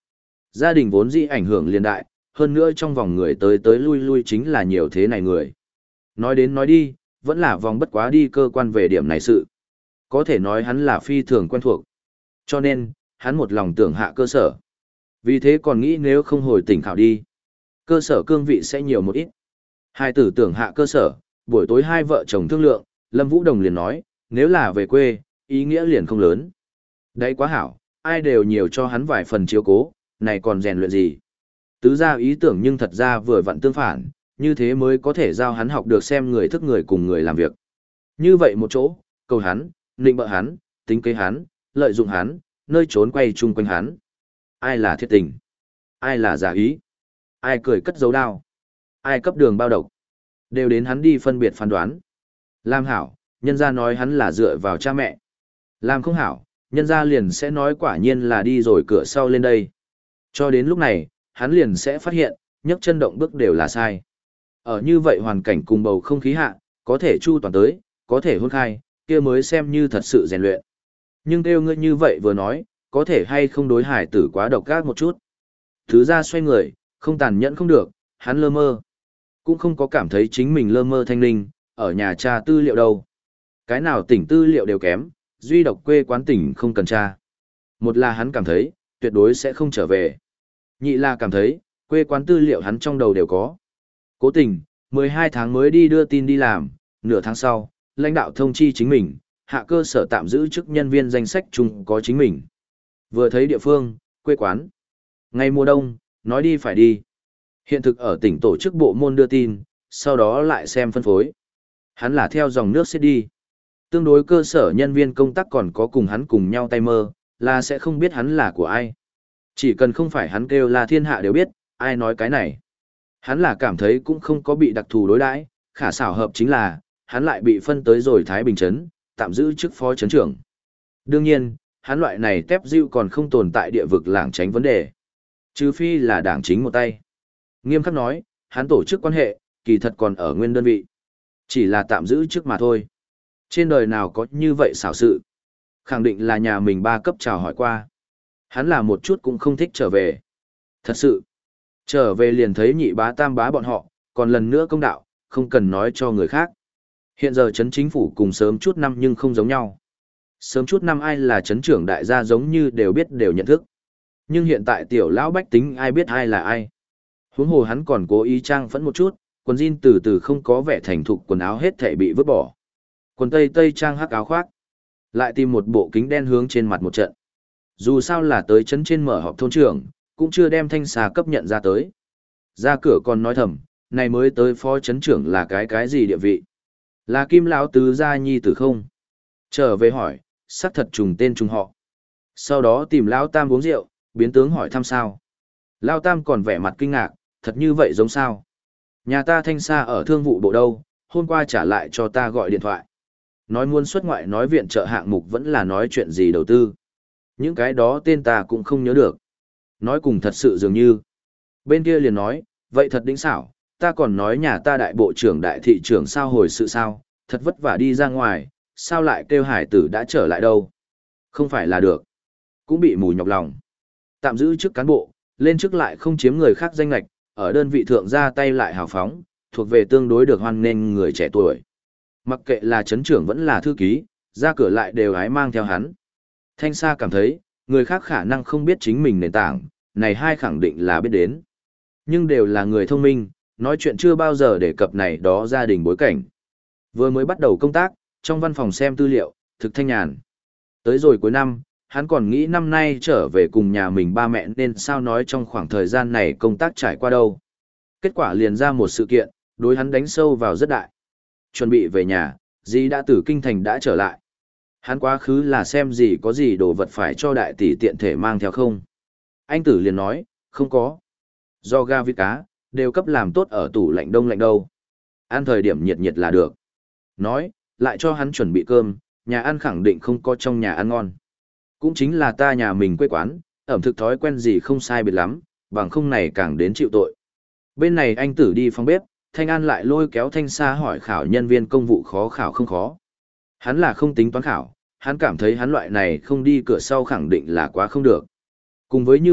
Gia đình vốn dĩ ảnh hưởng liên đại, hơn nữa trong vòng người tới tới lui lui chính là nhiều thế này người. Nói đến nói đi, vẫn là vòng bất quá đi cơ quan về điểm này sự. Có thể nói hắn là phi thường quen thuộc. Cho nên, hắn một lòng tưởng hạ cơ sở. Vì thế còn nghĩ nếu không hồi tỉnh khảo đi, cơ sở cương vị sẽ nhiều một ít. Hai tử tưởng hạ cơ sở, buổi tối hai vợ chồng thương lượng, Lâm Vũ Đồng liền nói, nếu là về quê, ý nghĩa liền không lớn. Đấy quá hảo, ai đều nhiều cho hắn vài phần chiếu cố, này còn rèn luyện gì. Tứ ra ý tưởng nhưng thật ra vừa vặn tương phản, như thế mới có thể giao hắn học được xem người thức người cùng người làm việc. Như vậy một chỗ, cầu hắn, nịnh bợ hắn, tính kế hắn, lợi dụng hắn, nơi trốn quay chung quanh hắn. Ai là thiệt tình? Ai là giả ý? Ai cười cất dấu đao? Ai cấp đường bao độc? Đều đến hắn đi phân biệt phán đoán. Làm hảo, nhân gia nói hắn là dựa vào cha mẹ. Làm không hảo, nhân gia liền sẽ nói quả nhiên là đi rồi cửa sau lên đây. Cho đến lúc này, hắn liền sẽ phát hiện, nhấc chân động bước đều là sai. Ở như vậy hoàn cảnh cùng bầu không khí hạ, có thể chu toàn tới, có thể hôn khai, kia mới xem như thật sự rèn luyện. Nhưng kêu ngươi như vậy vừa nói, có thể hay không đối hải tử quá độc ác một chút. Thứ ra xoay người, không tàn nhẫn không được, hắn lơ mơ. Cũng không có cảm thấy chính mình lơ mơ thanh linh, ở nhà tra tư liệu đâu. Cái nào tỉnh tư liệu đều kém, duy độc quê quán tỉnh không cần tra. Một là hắn cảm thấy, tuyệt đối sẽ không trở về. Nhị là cảm thấy, quê quán tư liệu hắn trong đầu đều có. Cố tình, mười hai tháng mới đi đưa tin đi làm, nửa tháng sau, lãnh đạo thông chi chính mình, hạ cơ sở tạm giữ chức nhân viên danh sách chung có chính mình. Vừa thấy địa phương, quê quán. Ngày mùa đông, nói đi phải đi. Hiện thực ở tỉnh tổ chức bộ môn đưa tin, sau đó lại xem phân phối. Hắn là theo dòng nước sẽ đi. Tương đối cơ sở nhân viên công tác còn có cùng hắn cùng nhau tay mơ, là sẽ không biết hắn là của ai. Chỉ cần không phải hắn kêu là thiên hạ đều biết, ai nói cái này. Hắn là cảm thấy cũng không có bị đặc thù đối đãi, khả xảo hợp chính là, hắn lại bị phân tới rồi Thái Bình Trấn, tạm giữ chức phó trấn trưởng. Đương nhiên, hắn loại này tép dịu còn không tồn tại địa vực lảng tránh vấn đề. Trừ phi là đảng chính một tay. Nghiêm khắc nói, hắn tổ chức quan hệ, kỳ thật còn ở nguyên đơn vị. Chỉ là tạm giữ chức mà thôi. Trên đời nào có như vậy xảo sự. Khẳng định là nhà mình ba cấp chào hỏi qua. Hắn là một chút cũng không thích trở về. Thật sự. Trở về liền thấy nhị bá tam bá bọn họ, còn lần nữa công đạo, không cần nói cho người khác. Hiện giờ chấn chính phủ cùng sớm chút năm nhưng không giống nhau. Sớm chút năm ai là chấn trưởng đại gia giống như đều biết đều nhận thức. Nhưng hiện tại tiểu lão bách tính ai biết ai là ai. Huống hồ hắn còn cố ý trang phẫn một chút, quần jean từ từ không có vẻ thành thục, quần áo hết thể bị vứt bỏ. Quần tây tây trang hắc áo khoác. Lại tìm một bộ kính đen hướng trên mặt một trận. Dù sao là tới chấn trên mở họp thôn trưởng, cũng chưa đem thanh xà cấp nhận ra tới. Ra cửa còn nói thầm, này mới tới phó chấn trưởng là cái cái gì địa vị. Là kim lão tứ gia nhi tử không? Trở về hỏi, xác thật trùng tên trùng họ. Sau đó tìm lão tam uống rượu, biến tướng hỏi thăm sao. Lão tam còn vẻ mặt kinh ngạc, thật như vậy giống sao? Nhà ta thanh xa ở thương vụ bộ đâu, hôm qua trả lại cho ta gọi điện thoại. Nói muốn xuất ngoại nói viện trợ hạng mục vẫn là nói chuyện gì đầu tư. Những cái đó tên ta cũng không nhớ được. Nói cùng thật sự dường như. Bên kia liền nói, vậy thật đỉnh xảo, ta còn nói nhà ta đại bộ trưởng đại thị trưởng sao hồi sự sao, thật vất vả đi ra ngoài, sao lại kêu hải tử đã trở lại đâu. Không phải là được. Cũng bị mù nhọc lòng. Tạm giữ chức cán bộ, lên chức lại không chiếm người khác danh lệch, ở đơn vị thượng ra tay lại hào phóng, thuộc về tương đối được hoan nghênh người trẻ tuổi. Mặc kệ là chấn trưởng vẫn là thư ký, ra cửa lại đều hái mang theo hắn. Thanh Sa cảm thấy, người khác khả năng không biết chính mình nền tảng, này hai khẳng định là biết đến. Nhưng đều là người thông minh, nói chuyện chưa bao giờ đề cập này đó gia đình bối cảnh. Vừa mới bắt đầu công tác, trong văn phòng xem tư liệu, thực thanh nhàn. Tới rồi cuối năm, hắn còn nghĩ năm nay trở về cùng nhà mình ba mẹ nên sao nói trong khoảng thời gian này công tác trải qua đâu. Kết quả liền ra một sự kiện, đối hắn đánh sâu vào rất đại. Chuẩn bị về nhà, dì đã từ kinh thành đã trở lại. Hắn quá khứ là xem gì có gì đồ vật phải cho đại tỷ tiện thể mang theo không. Anh tử liền nói, không có. Do ga vịt cá, đều cấp làm tốt ở tủ lạnh đông lạnh đâu. Ăn thời điểm nhiệt nhiệt là được. Nói, lại cho hắn chuẩn bị cơm, nhà ăn khẳng định không có trong nhà ăn ngon. Cũng chính là ta nhà mình quê quán, ẩm thực thói quen gì không sai biệt lắm, bằng không này càng đến chịu tội. Bên này anh tử đi phòng bếp, Thanh An lại lôi kéo Thanh Sa hỏi khảo nhân viên công vụ khó khảo không khó. Hắn là không tính toán khảo, hắn cảm thấy hắn loại này không đi cửa sau khẳng định là quá không được. Cùng với như vậy,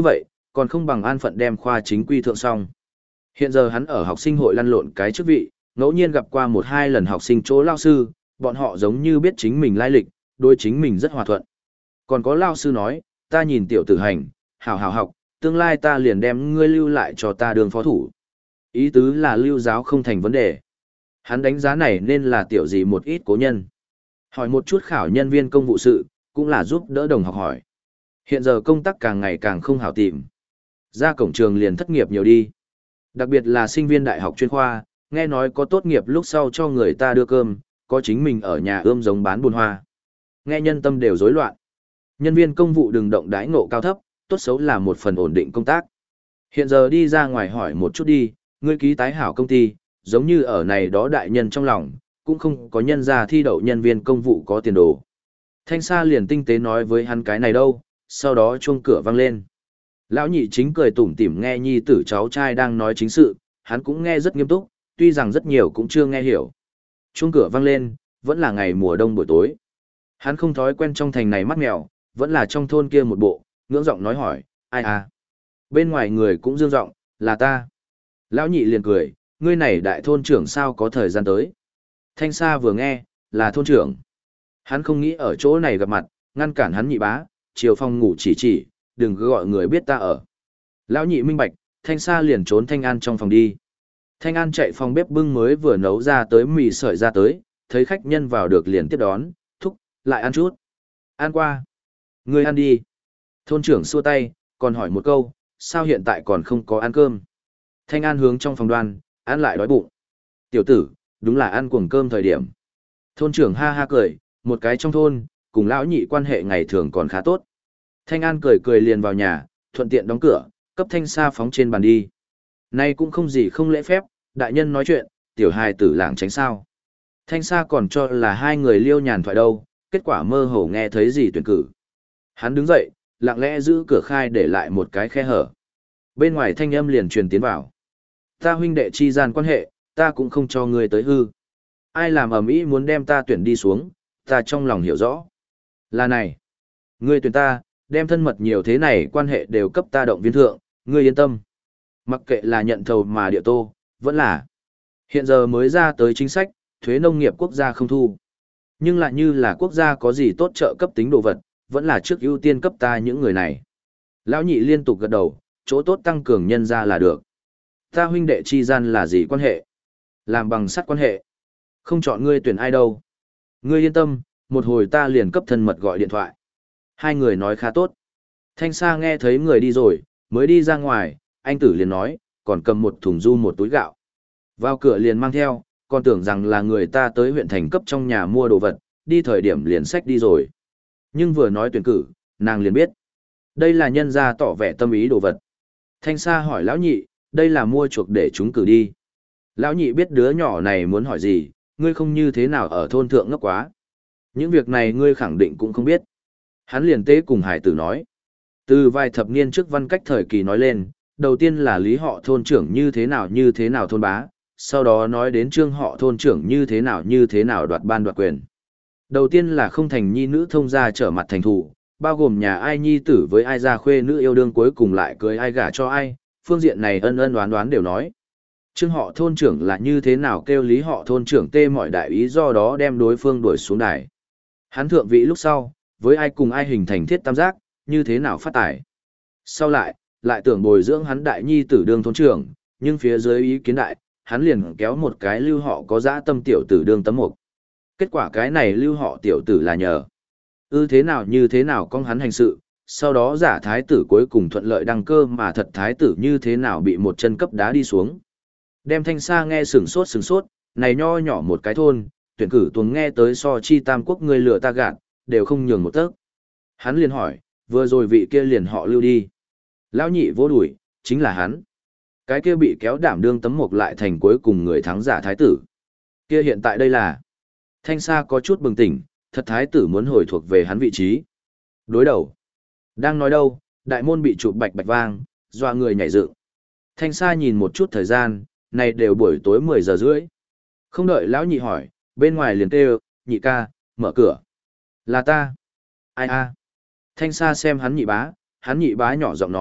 còn không bằng an phận đem khoa chính quy thượng xong. Hiện giờ hắn ở học sinh hội lăn lộn cái chức vị, ngẫu nhiên gặp qua một hai lần học sinh chỗ lao sư, bọn họ giống như biết chính mình lai lịch, đối chính mình rất hòa thuận. Còn có lao sư nói, ta nhìn tiểu tử hành, hảo hảo học, tương lai ta liền đem ngươi lưu lại cho ta đường phó thủ. Ý tứ là lưu giáo không thành vấn đề. Hắn đánh giá này nên là tiểu gì một ít cố nhân. Hỏi một chút khảo nhân viên công vụ sự, cũng là giúp đỡ đồng học hỏi. Hiện giờ công tác càng ngày càng không hảo tìm. Ra cổng trường liền thất nghiệp nhiều đi. Đặc biệt là sinh viên đại học chuyên khoa, nghe nói có tốt nghiệp lúc sau cho người ta đưa cơm, có chính mình ở nhà ươm giống bán buôn hoa. Nghe nhân tâm đều rối loạn. Nhân viên công vụ đừng động đãi ngộ cao thấp, tốt xấu là một phần ổn định công tác. Hiện giờ đi ra ngoài hỏi một chút đi, ngươi ký tái hảo công ty, giống như ở này đó đại nhân trong lòng, cũng không có nhân ra thi đậu nhân viên công vụ có tiền đồ. Thanh Sa liền tinh tế nói với hắn cái này đâu, sau đó chuông cửa vang lên. Lão nhị chính cười tủm tỉm nghe nhi tử cháu trai đang nói chính sự, hắn cũng nghe rất nghiêm túc, tuy rằng rất nhiều cũng chưa nghe hiểu. Chuông cửa vang lên, vẫn là ngày mùa đông buổi tối. Hắn không thói quen trong thành này mắt mèo, vẫn là trong thôn kia một bộ, ngưỡng giọng nói hỏi, ai à? Bên ngoài người cũng dương giọng, là ta. Lão nhị liền cười, ngươi này đại thôn trưởng sao có thời gian tới. Thanh Sa vừa nghe, là thôn trưởng. Hắn không nghĩ ở chỗ này gặp mặt, ngăn cản hắn nhị bá, chiều phòng ngủ chỉ chỉ, đừng cứ gọi người biết ta ở. Lão nhị minh bạch, Thanh Sa liền trốn Thanh An trong phòng đi. Thanh An chạy phòng bếp bưng mới vừa nấu ra tới mì sợi ra tới, thấy khách nhân vào được liền tiếp đón, thúc, lại ăn chút. Ăn qua. Ngươi ăn đi. Thôn trưởng xua tay, còn hỏi một câu, sao hiện tại còn không có ăn cơm? Thanh An hướng trong phòng đoan, ăn lại đói bụng. Tiểu tử, đúng là ăn cuồng cơm thời điểm. Thôn trưởng ha ha cười, một cái trong thôn, cùng lão nhị quan hệ ngày thường còn khá tốt. Thanh An cười cười liền vào nhà, thuận tiện đóng cửa, cấp Thanh Sa phóng trên bàn đi. Nay cũng không gì không lễ phép, đại nhân nói chuyện, tiểu hài tử lảng tránh sao. Thanh Sa còn cho là hai người liêu nhàn thoại đâu, kết quả mơ hồ nghe thấy gì tuyển cử. Hắn đứng dậy, lặng lẽ giữ cửa khai để lại một cái khe hở. Bên ngoài thanh âm liền truyền tiến vào. Ta huynh đệ chi gian quan hệ, ta cũng không cho ngươi tới hư. Ai làm ầm ĩ muốn đem ta tuyển đi xuống, ta trong lòng hiểu rõ. Là này, ngươi tuyển ta, đem thân mật nhiều thế này quan hệ đều cấp ta động viên thượng, ngươi yên tâm. Mặc kệ là nhận thầu mà địa tô, vẫn là. Hiện giờ mới ra tới chính sách, thuế nông nghiệp quốc gia không thu. Nhưng lại như là quốc gia có gì tốt trợ cấp tính đồ vật, vẫn là trước ưu tiên cấp ta những người này. Lão nhị liên tục gật đầu, chỗ tốt tăng cường nhân ra là được. Ta huynh đệ chi gian là gì quan hệ? Làm bằng sắt quan hệ. Không chọn ngươi tuyển ai đâu. Ngươi yên tâm, một hồi ta liền cấp thân mật gọi điện thoại. Hai người nói khá tốt. Thanh Sa nghe thấy người đi rồi, mới đi ra ngoài, anh tử liền nói, còn cầm một thùng du một túi gạo. Vào cửa liền mang theo, còn tưởng rằng là người ta tới huyện thành cấp trong nhà mua đồ vật, đi thời điểm liền sách đi rồi. Nhưng vừa nói tuyển cử, nàng liền biết. Đây là nhân gia tỏ vẻ tâm ý đồ vật. Thanh Sa hỏi lão nhị, đây là mua chuộc để chúng cử đi. Lão nhị biết đứa nhỏ này muốn hỏi gì, ngươi không như thế nào ở thôn thượng ngốc quá. Những việc này ngươi khẳng định cũng không biết. Hắn liền tế cùng hải tử nói. Từ vài thập niên trước văn cách thời kỳ nói lên, đầu tiên là lý họ thôn trưởng như thế nào như thế nào thôn bá, sau đó nói đến trương họ thôn trưởng như thế nào như thế nào đoạt ban đoạt quyền. Đầu tiên là không thành nhi nữ thông gia trở mặt thành thủ, bao gồm nhà ai nhi tử với ai gia khuê nữ yêu đương cuối cùng lại cưới ai gả cho ai, phương diện này ân ân đoán đoán đều nói. Trương họ thôn trưởng là như thế nào kêu lý họ thôn trưởng tê mọi đại ý do đó đem đối phương đuổi xuống đài. Hắn thượng vị lúc sau, với ai cùng ai hình thành thiết tam giác, như thế nào phát tài. Sau lại, lại tưởng bồi dưỡng hắn đại nhi tử đương thôn trưởng, nhưng phía dưới ý kiến đại, hắn liền kéo một cái lưu họ có dã tâm tiểu tử đương tấm mục. Kết quả cái này lưu họ tiểu tử là nhờ. Ư thế nào như thế nào con hắn hành sự, sau đó giả thái tử cuối cùng thuận lợi đăng cơ mà thật thái tử như thế nào bị một chân cấp đá đi xuống. Đem Thanh Sa nghe sừng sốt sừng sốt, này nho nhỏ một cái thôn, tuyển cử tuồng nghe tới so chi tam quốc người lừa ta gạt, đều không nhường một tấc. Hắn liền hỏi, vừa rồi vị kia liền họ lưu đi. Lão nhị vô đuổi, chính là hắn. Cái kia bị kéo đảm đương tấm mục lại thành cuối cùng người thắng giả thái tử. Kia hiện tại đây là. Thanh Sa có chút bừng tỉnh, thật thái tử muốn hồi thuộc về hắn vị trí. Đối đầu. Đang nói đâu, đại môn bị chụp bạch bạch vang, doa người nhảy dựng. Thanh Sa nhìn một chút thời gian, này đều buổi tối mười giờ rưỡi. Không đợi lão nhị hỏi, bên ngoài liền kêu, nhị ca, mở cửa. Là ta. Ai a? Thanh Sa xem hắn nhị bá, hắn nhị bá nhỏ giọng nói,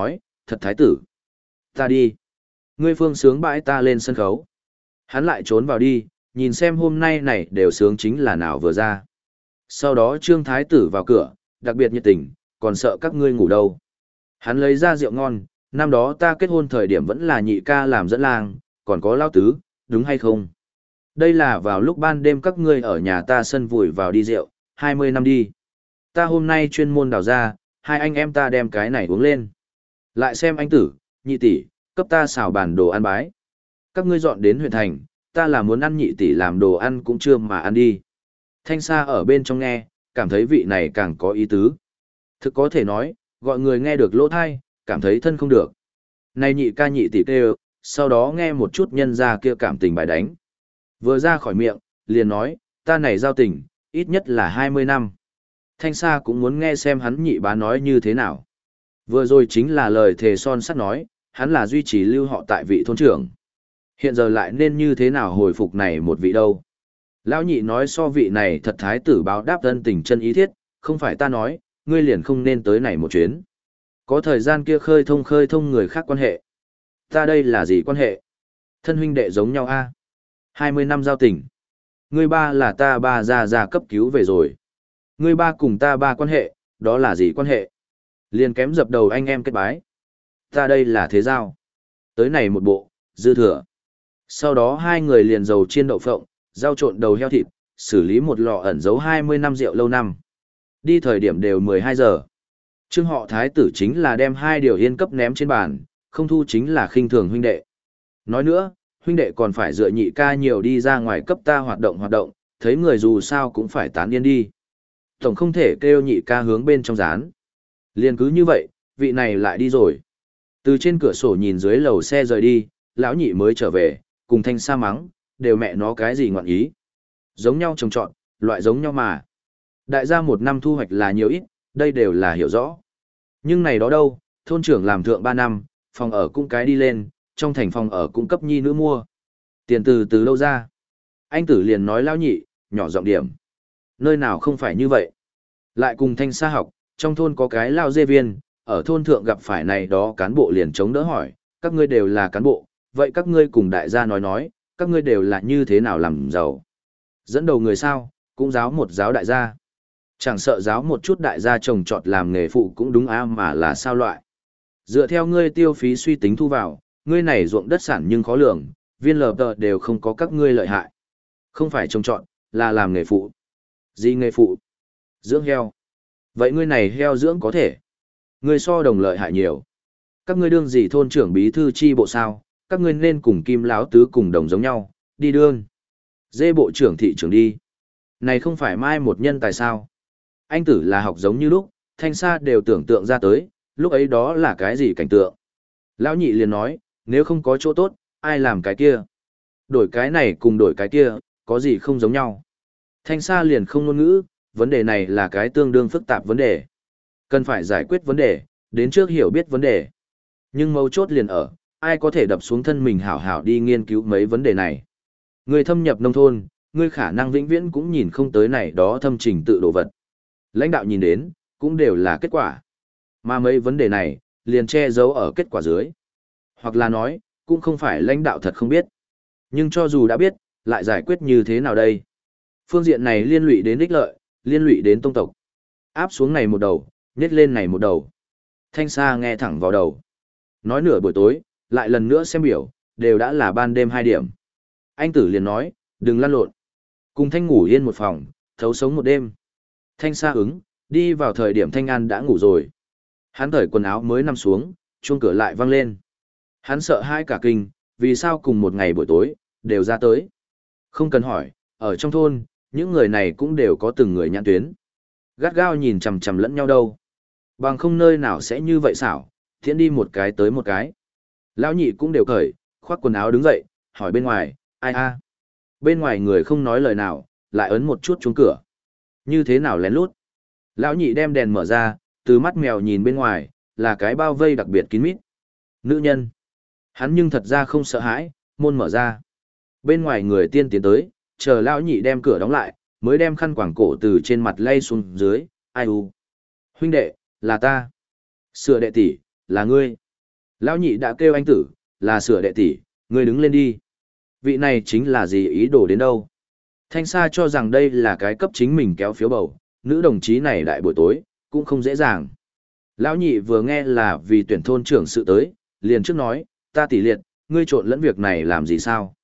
thật thái tử. Ta đi. Ngươi phương sướng bãi ta lên sân khấu. Hắn lại trốn vào đi, nhìn xem hôm nay này đều sướng chính là nào vừa ra. Sau đó trương thái tử vào cửa, đặc biệt nhiệt tình, còn sợ các ngươi ngủ đâu. Hắn lấy ra rượu ngon, năm đó ta kết hôn thời điểm vẫn là nhị ca làm dẫn lang, còn có lao tứ, đúng hay không? Đây là vào lúc ban đêm các ngươi ở nhà ta sân vùi vào đi rượu, hai mươi năm đi. Ta hôm nay chuyên môn đào ra, hai anh em ta đem cái này uống lên. Lại xem anh tử, nhị tỷ, cấp ta xào bản đồ ăn bái. Các ngươi dọn đến huyện thành, ta là muốn ăn nhị tỷ làm đồ ăn cũng chưa mà ăn đi. Thanh Sa ở bên trong nghe, cảm thấy vị này càng có ý tứ. Thực có thể nói, gọi người nghe được lỗ thai, cảm thấy thân không được. Này nhị ca nhị tỷ kêu, sau đó nghe một chút nhân ra kia cảm tình bài đánh. Vừa ra khỏi miệng, liền nói, ta này giao tình, ít nhất là hai mươi năm. Thanh Sa cũng muốn nghe xem hắn nhị bá nói như thế nào. Vừa rồi chính là lời thề son sắt nói, hắn là duy trì lưu họ tại vị thôn trưởng. Hiện giờ lại nên như thế nào hồi phục này một vị đâu. Lão nhị nói so vị này thật thái tử báo đáp ân tình chân ý thiết, không phải ta nói, ngươi liền không nên tới này một chuyến. Có thời gian kia khơi thông khơi thông người khác quan hệ. Ta đây là gì quan hệ? Thân huynh đệ giống nhau a hai mươi năm giao tình. Ngươi ba là ta ba ra ra cấp cứu về rồi. Ngươi ba cùng ta ba quan hệ, đó là gì quan hệ? Liền kém dập đầu anh em kết bái. Ta đây là thế giao. Tới này một bộ, dư thừa. Sau đó hai người liền dầu chiên đậu phộng, rau trộn đầu heo thịt, xử lý một lọ ẩn giấu hai mươi năm rượu lâu năm. Đi thời điểm đều mười hai giờ. Trương họ thái tử chính là đem hai điều yên cấp ném trên bàn, không thu chính là khinh thường huynh đệ. Nói nữa, huynh đệ còn phải dựa nhị ca nhiều đi ra ngoài cấp ta hoạt động hoạt động, thấy người dù sao cũng phải tán yên đi. Tổng không thể kêu nhị ca hướng bên trong rán. Liền cứ như vậy, vị này lại đi rồi. Từ trên cửa sổ nhìn dưới lầu xe rời đi, lão nhị mới trở về, cùng Thanh Sa mắng, đều mẹ nó cái gì ngọn ý. Giống nhau trồng trọt, loại giống nhau mà. Đại gia một năm thu hoạch là nhiều ít, đây đều là hiểu rõ. Nhưng này đó đâu, thôn trưởng làm thượng ba năm, phòng ở cũng cái đi lên, trong thành phòng ở cũng cấp nhi nữ mua. Tiền từ từ lâu ra. Anh tử liền nói lão nhị, nhỏ giọng điểm. Nơi nào không phải như vậy. Lại cùng Thanh Sa học, trong thôn có cái lao dê viên, ở thôn thượng gặp phải này đó cán bộ liền chống đỡ hỏi, các ngươi đều là cán bộ, vậy các ngươi cùng đại gia nói nói, các ngươi đều là như thế nào làm giàu. Dẫn đầu người sao, cũng giáo một giáo đại gia. Chẳng sợ giáo một chút đại gia trồng trọt làm nghề phụ cũng đúng a mà là sao loại. Dựa theo ngươi tiêu phí suy tính thu vào, ngươi này ruộng đất sản nhưng khó lường, viên lờ tờ đều không có các ngươi lợi hại. Không phải trồng trọt, là làm nghề phụ. Gì nghề phụ? Dưỡng heo. Vậy ngươi này heo dưỡng có thể. Ngươi so đồng lợi hại nhiều. Các ngươi đương gì thôn trưởng bí thư chi bộ sao, các ngươi nên cùng kim láo tứ cùng đồng giống nhau, đi đương. Dê bộ trưởng thị trưởng đi. Này không phải mai một nhân tài sao. Anh tử là học giống như lúc, Thanh Sa đều tưởng tượng ra tới, lúc ấy đó là cái gì cảnh tượng. Lão nhị liền nói, nếu không có chỗ tốt, ai làm cái kia. Đổi cái này cùng đổi cái kia, có gì không giống nhau. Thanh Sa liền không ngôn ngữ, vấn đề này là cái tương đương phức tạp vấn đề. Cần phải giải quyết vấn đề, đến trước hiểu biết vấn đề. Nhưng mấu chốt liền ở, ai có thể đập xuống thân mình hảo hảo đi nghiên cứu mấy vấn đề này. Người thâm nhập nông thôn, người khả năng vĩnh viễn cũng nhìn không tới này đó thâm trình tự đồ vật. Lãnh đạo nhìn đến, cũng đều là kết quả. Mà mấy vấn đề này, liền che giấu ở kết quả dưới. Hoặc là nói, cũng không phải lãnh đạo thật không biết. Nhưng cho dù đã biết, lại giải quyết như thế nào đây? Phương diện này liên lụy đến ích lợi, liên lụy đến tông tộc. Áp xuống này một đầu, nhét lên này một đầu. Thanh Sa nghe thẳng vào đầu. Nói nửa buổi tối, lại lần nữa xem biểu, đều đã là ban đêm hai điểm. Anh tử liền nói, đừng lăn lộn. Cùng Thanh ngủ yên một phòng, thấu sống một đêm. Thanh Sa ứng, đi vào thời điểm Thanh An đã ngủ rồi. Hắn cởi quần áo mới nằm xuống, chuông cửa lại vang lên. Hắn sợ hai cả kinh, vì sao cùng một ngày buổi tối, đều ra tới. Không cần hỏi, ở trong thôn, những người này cũng đều có từng người nhãn tuyến. Gắt gao nhìn chằm chằm lẫn nhau đâu. Bằng không nơi nào sẽ như vậy xảo, thiện đi một cái tới một cái. Lão nhị cũng đều cởi, khoác quần áo đứng dậy, hỏi bên ngoài, ai a? Bên ngoài người không nói lời nào, lại ấn một chút chuông cửa. Như thế nào lén lút? Lão nhị đem đèn mở ra, từ mắt mèo nhìn bên ngoài, là cái bao vây đặc biệt kín mít. Nữ nhân. Hắn nhưng thật ra không sợ hãi, môn mở ra. Bên ngoài người tiên tiến tới, chờ lão nhị đem cửa đóng lại, mới đem khăn quàng cổ từ trên mặt lay xuống dưới, ai u. Huynh đệ, là ta. Sửa đệ tỷ, là ngươi. Lão nhị đã kêu anh tử, là sửa đệ tỷ, ngươi đứng lên đi. Vị này chính là gì ý đồ đến đâu? Thanh Sa cho rằng đây là cái cấp chính mình kéo phiếu bầu, nữ đồng chí này đại buổi tối, cũng không dễ dàng. Lão nhị vừa nghe là vì tuyển thôn trưởng sự tới, liền trước nói, ta tỷ liệt, ngươi trộn lẫn việc này làm gì sao?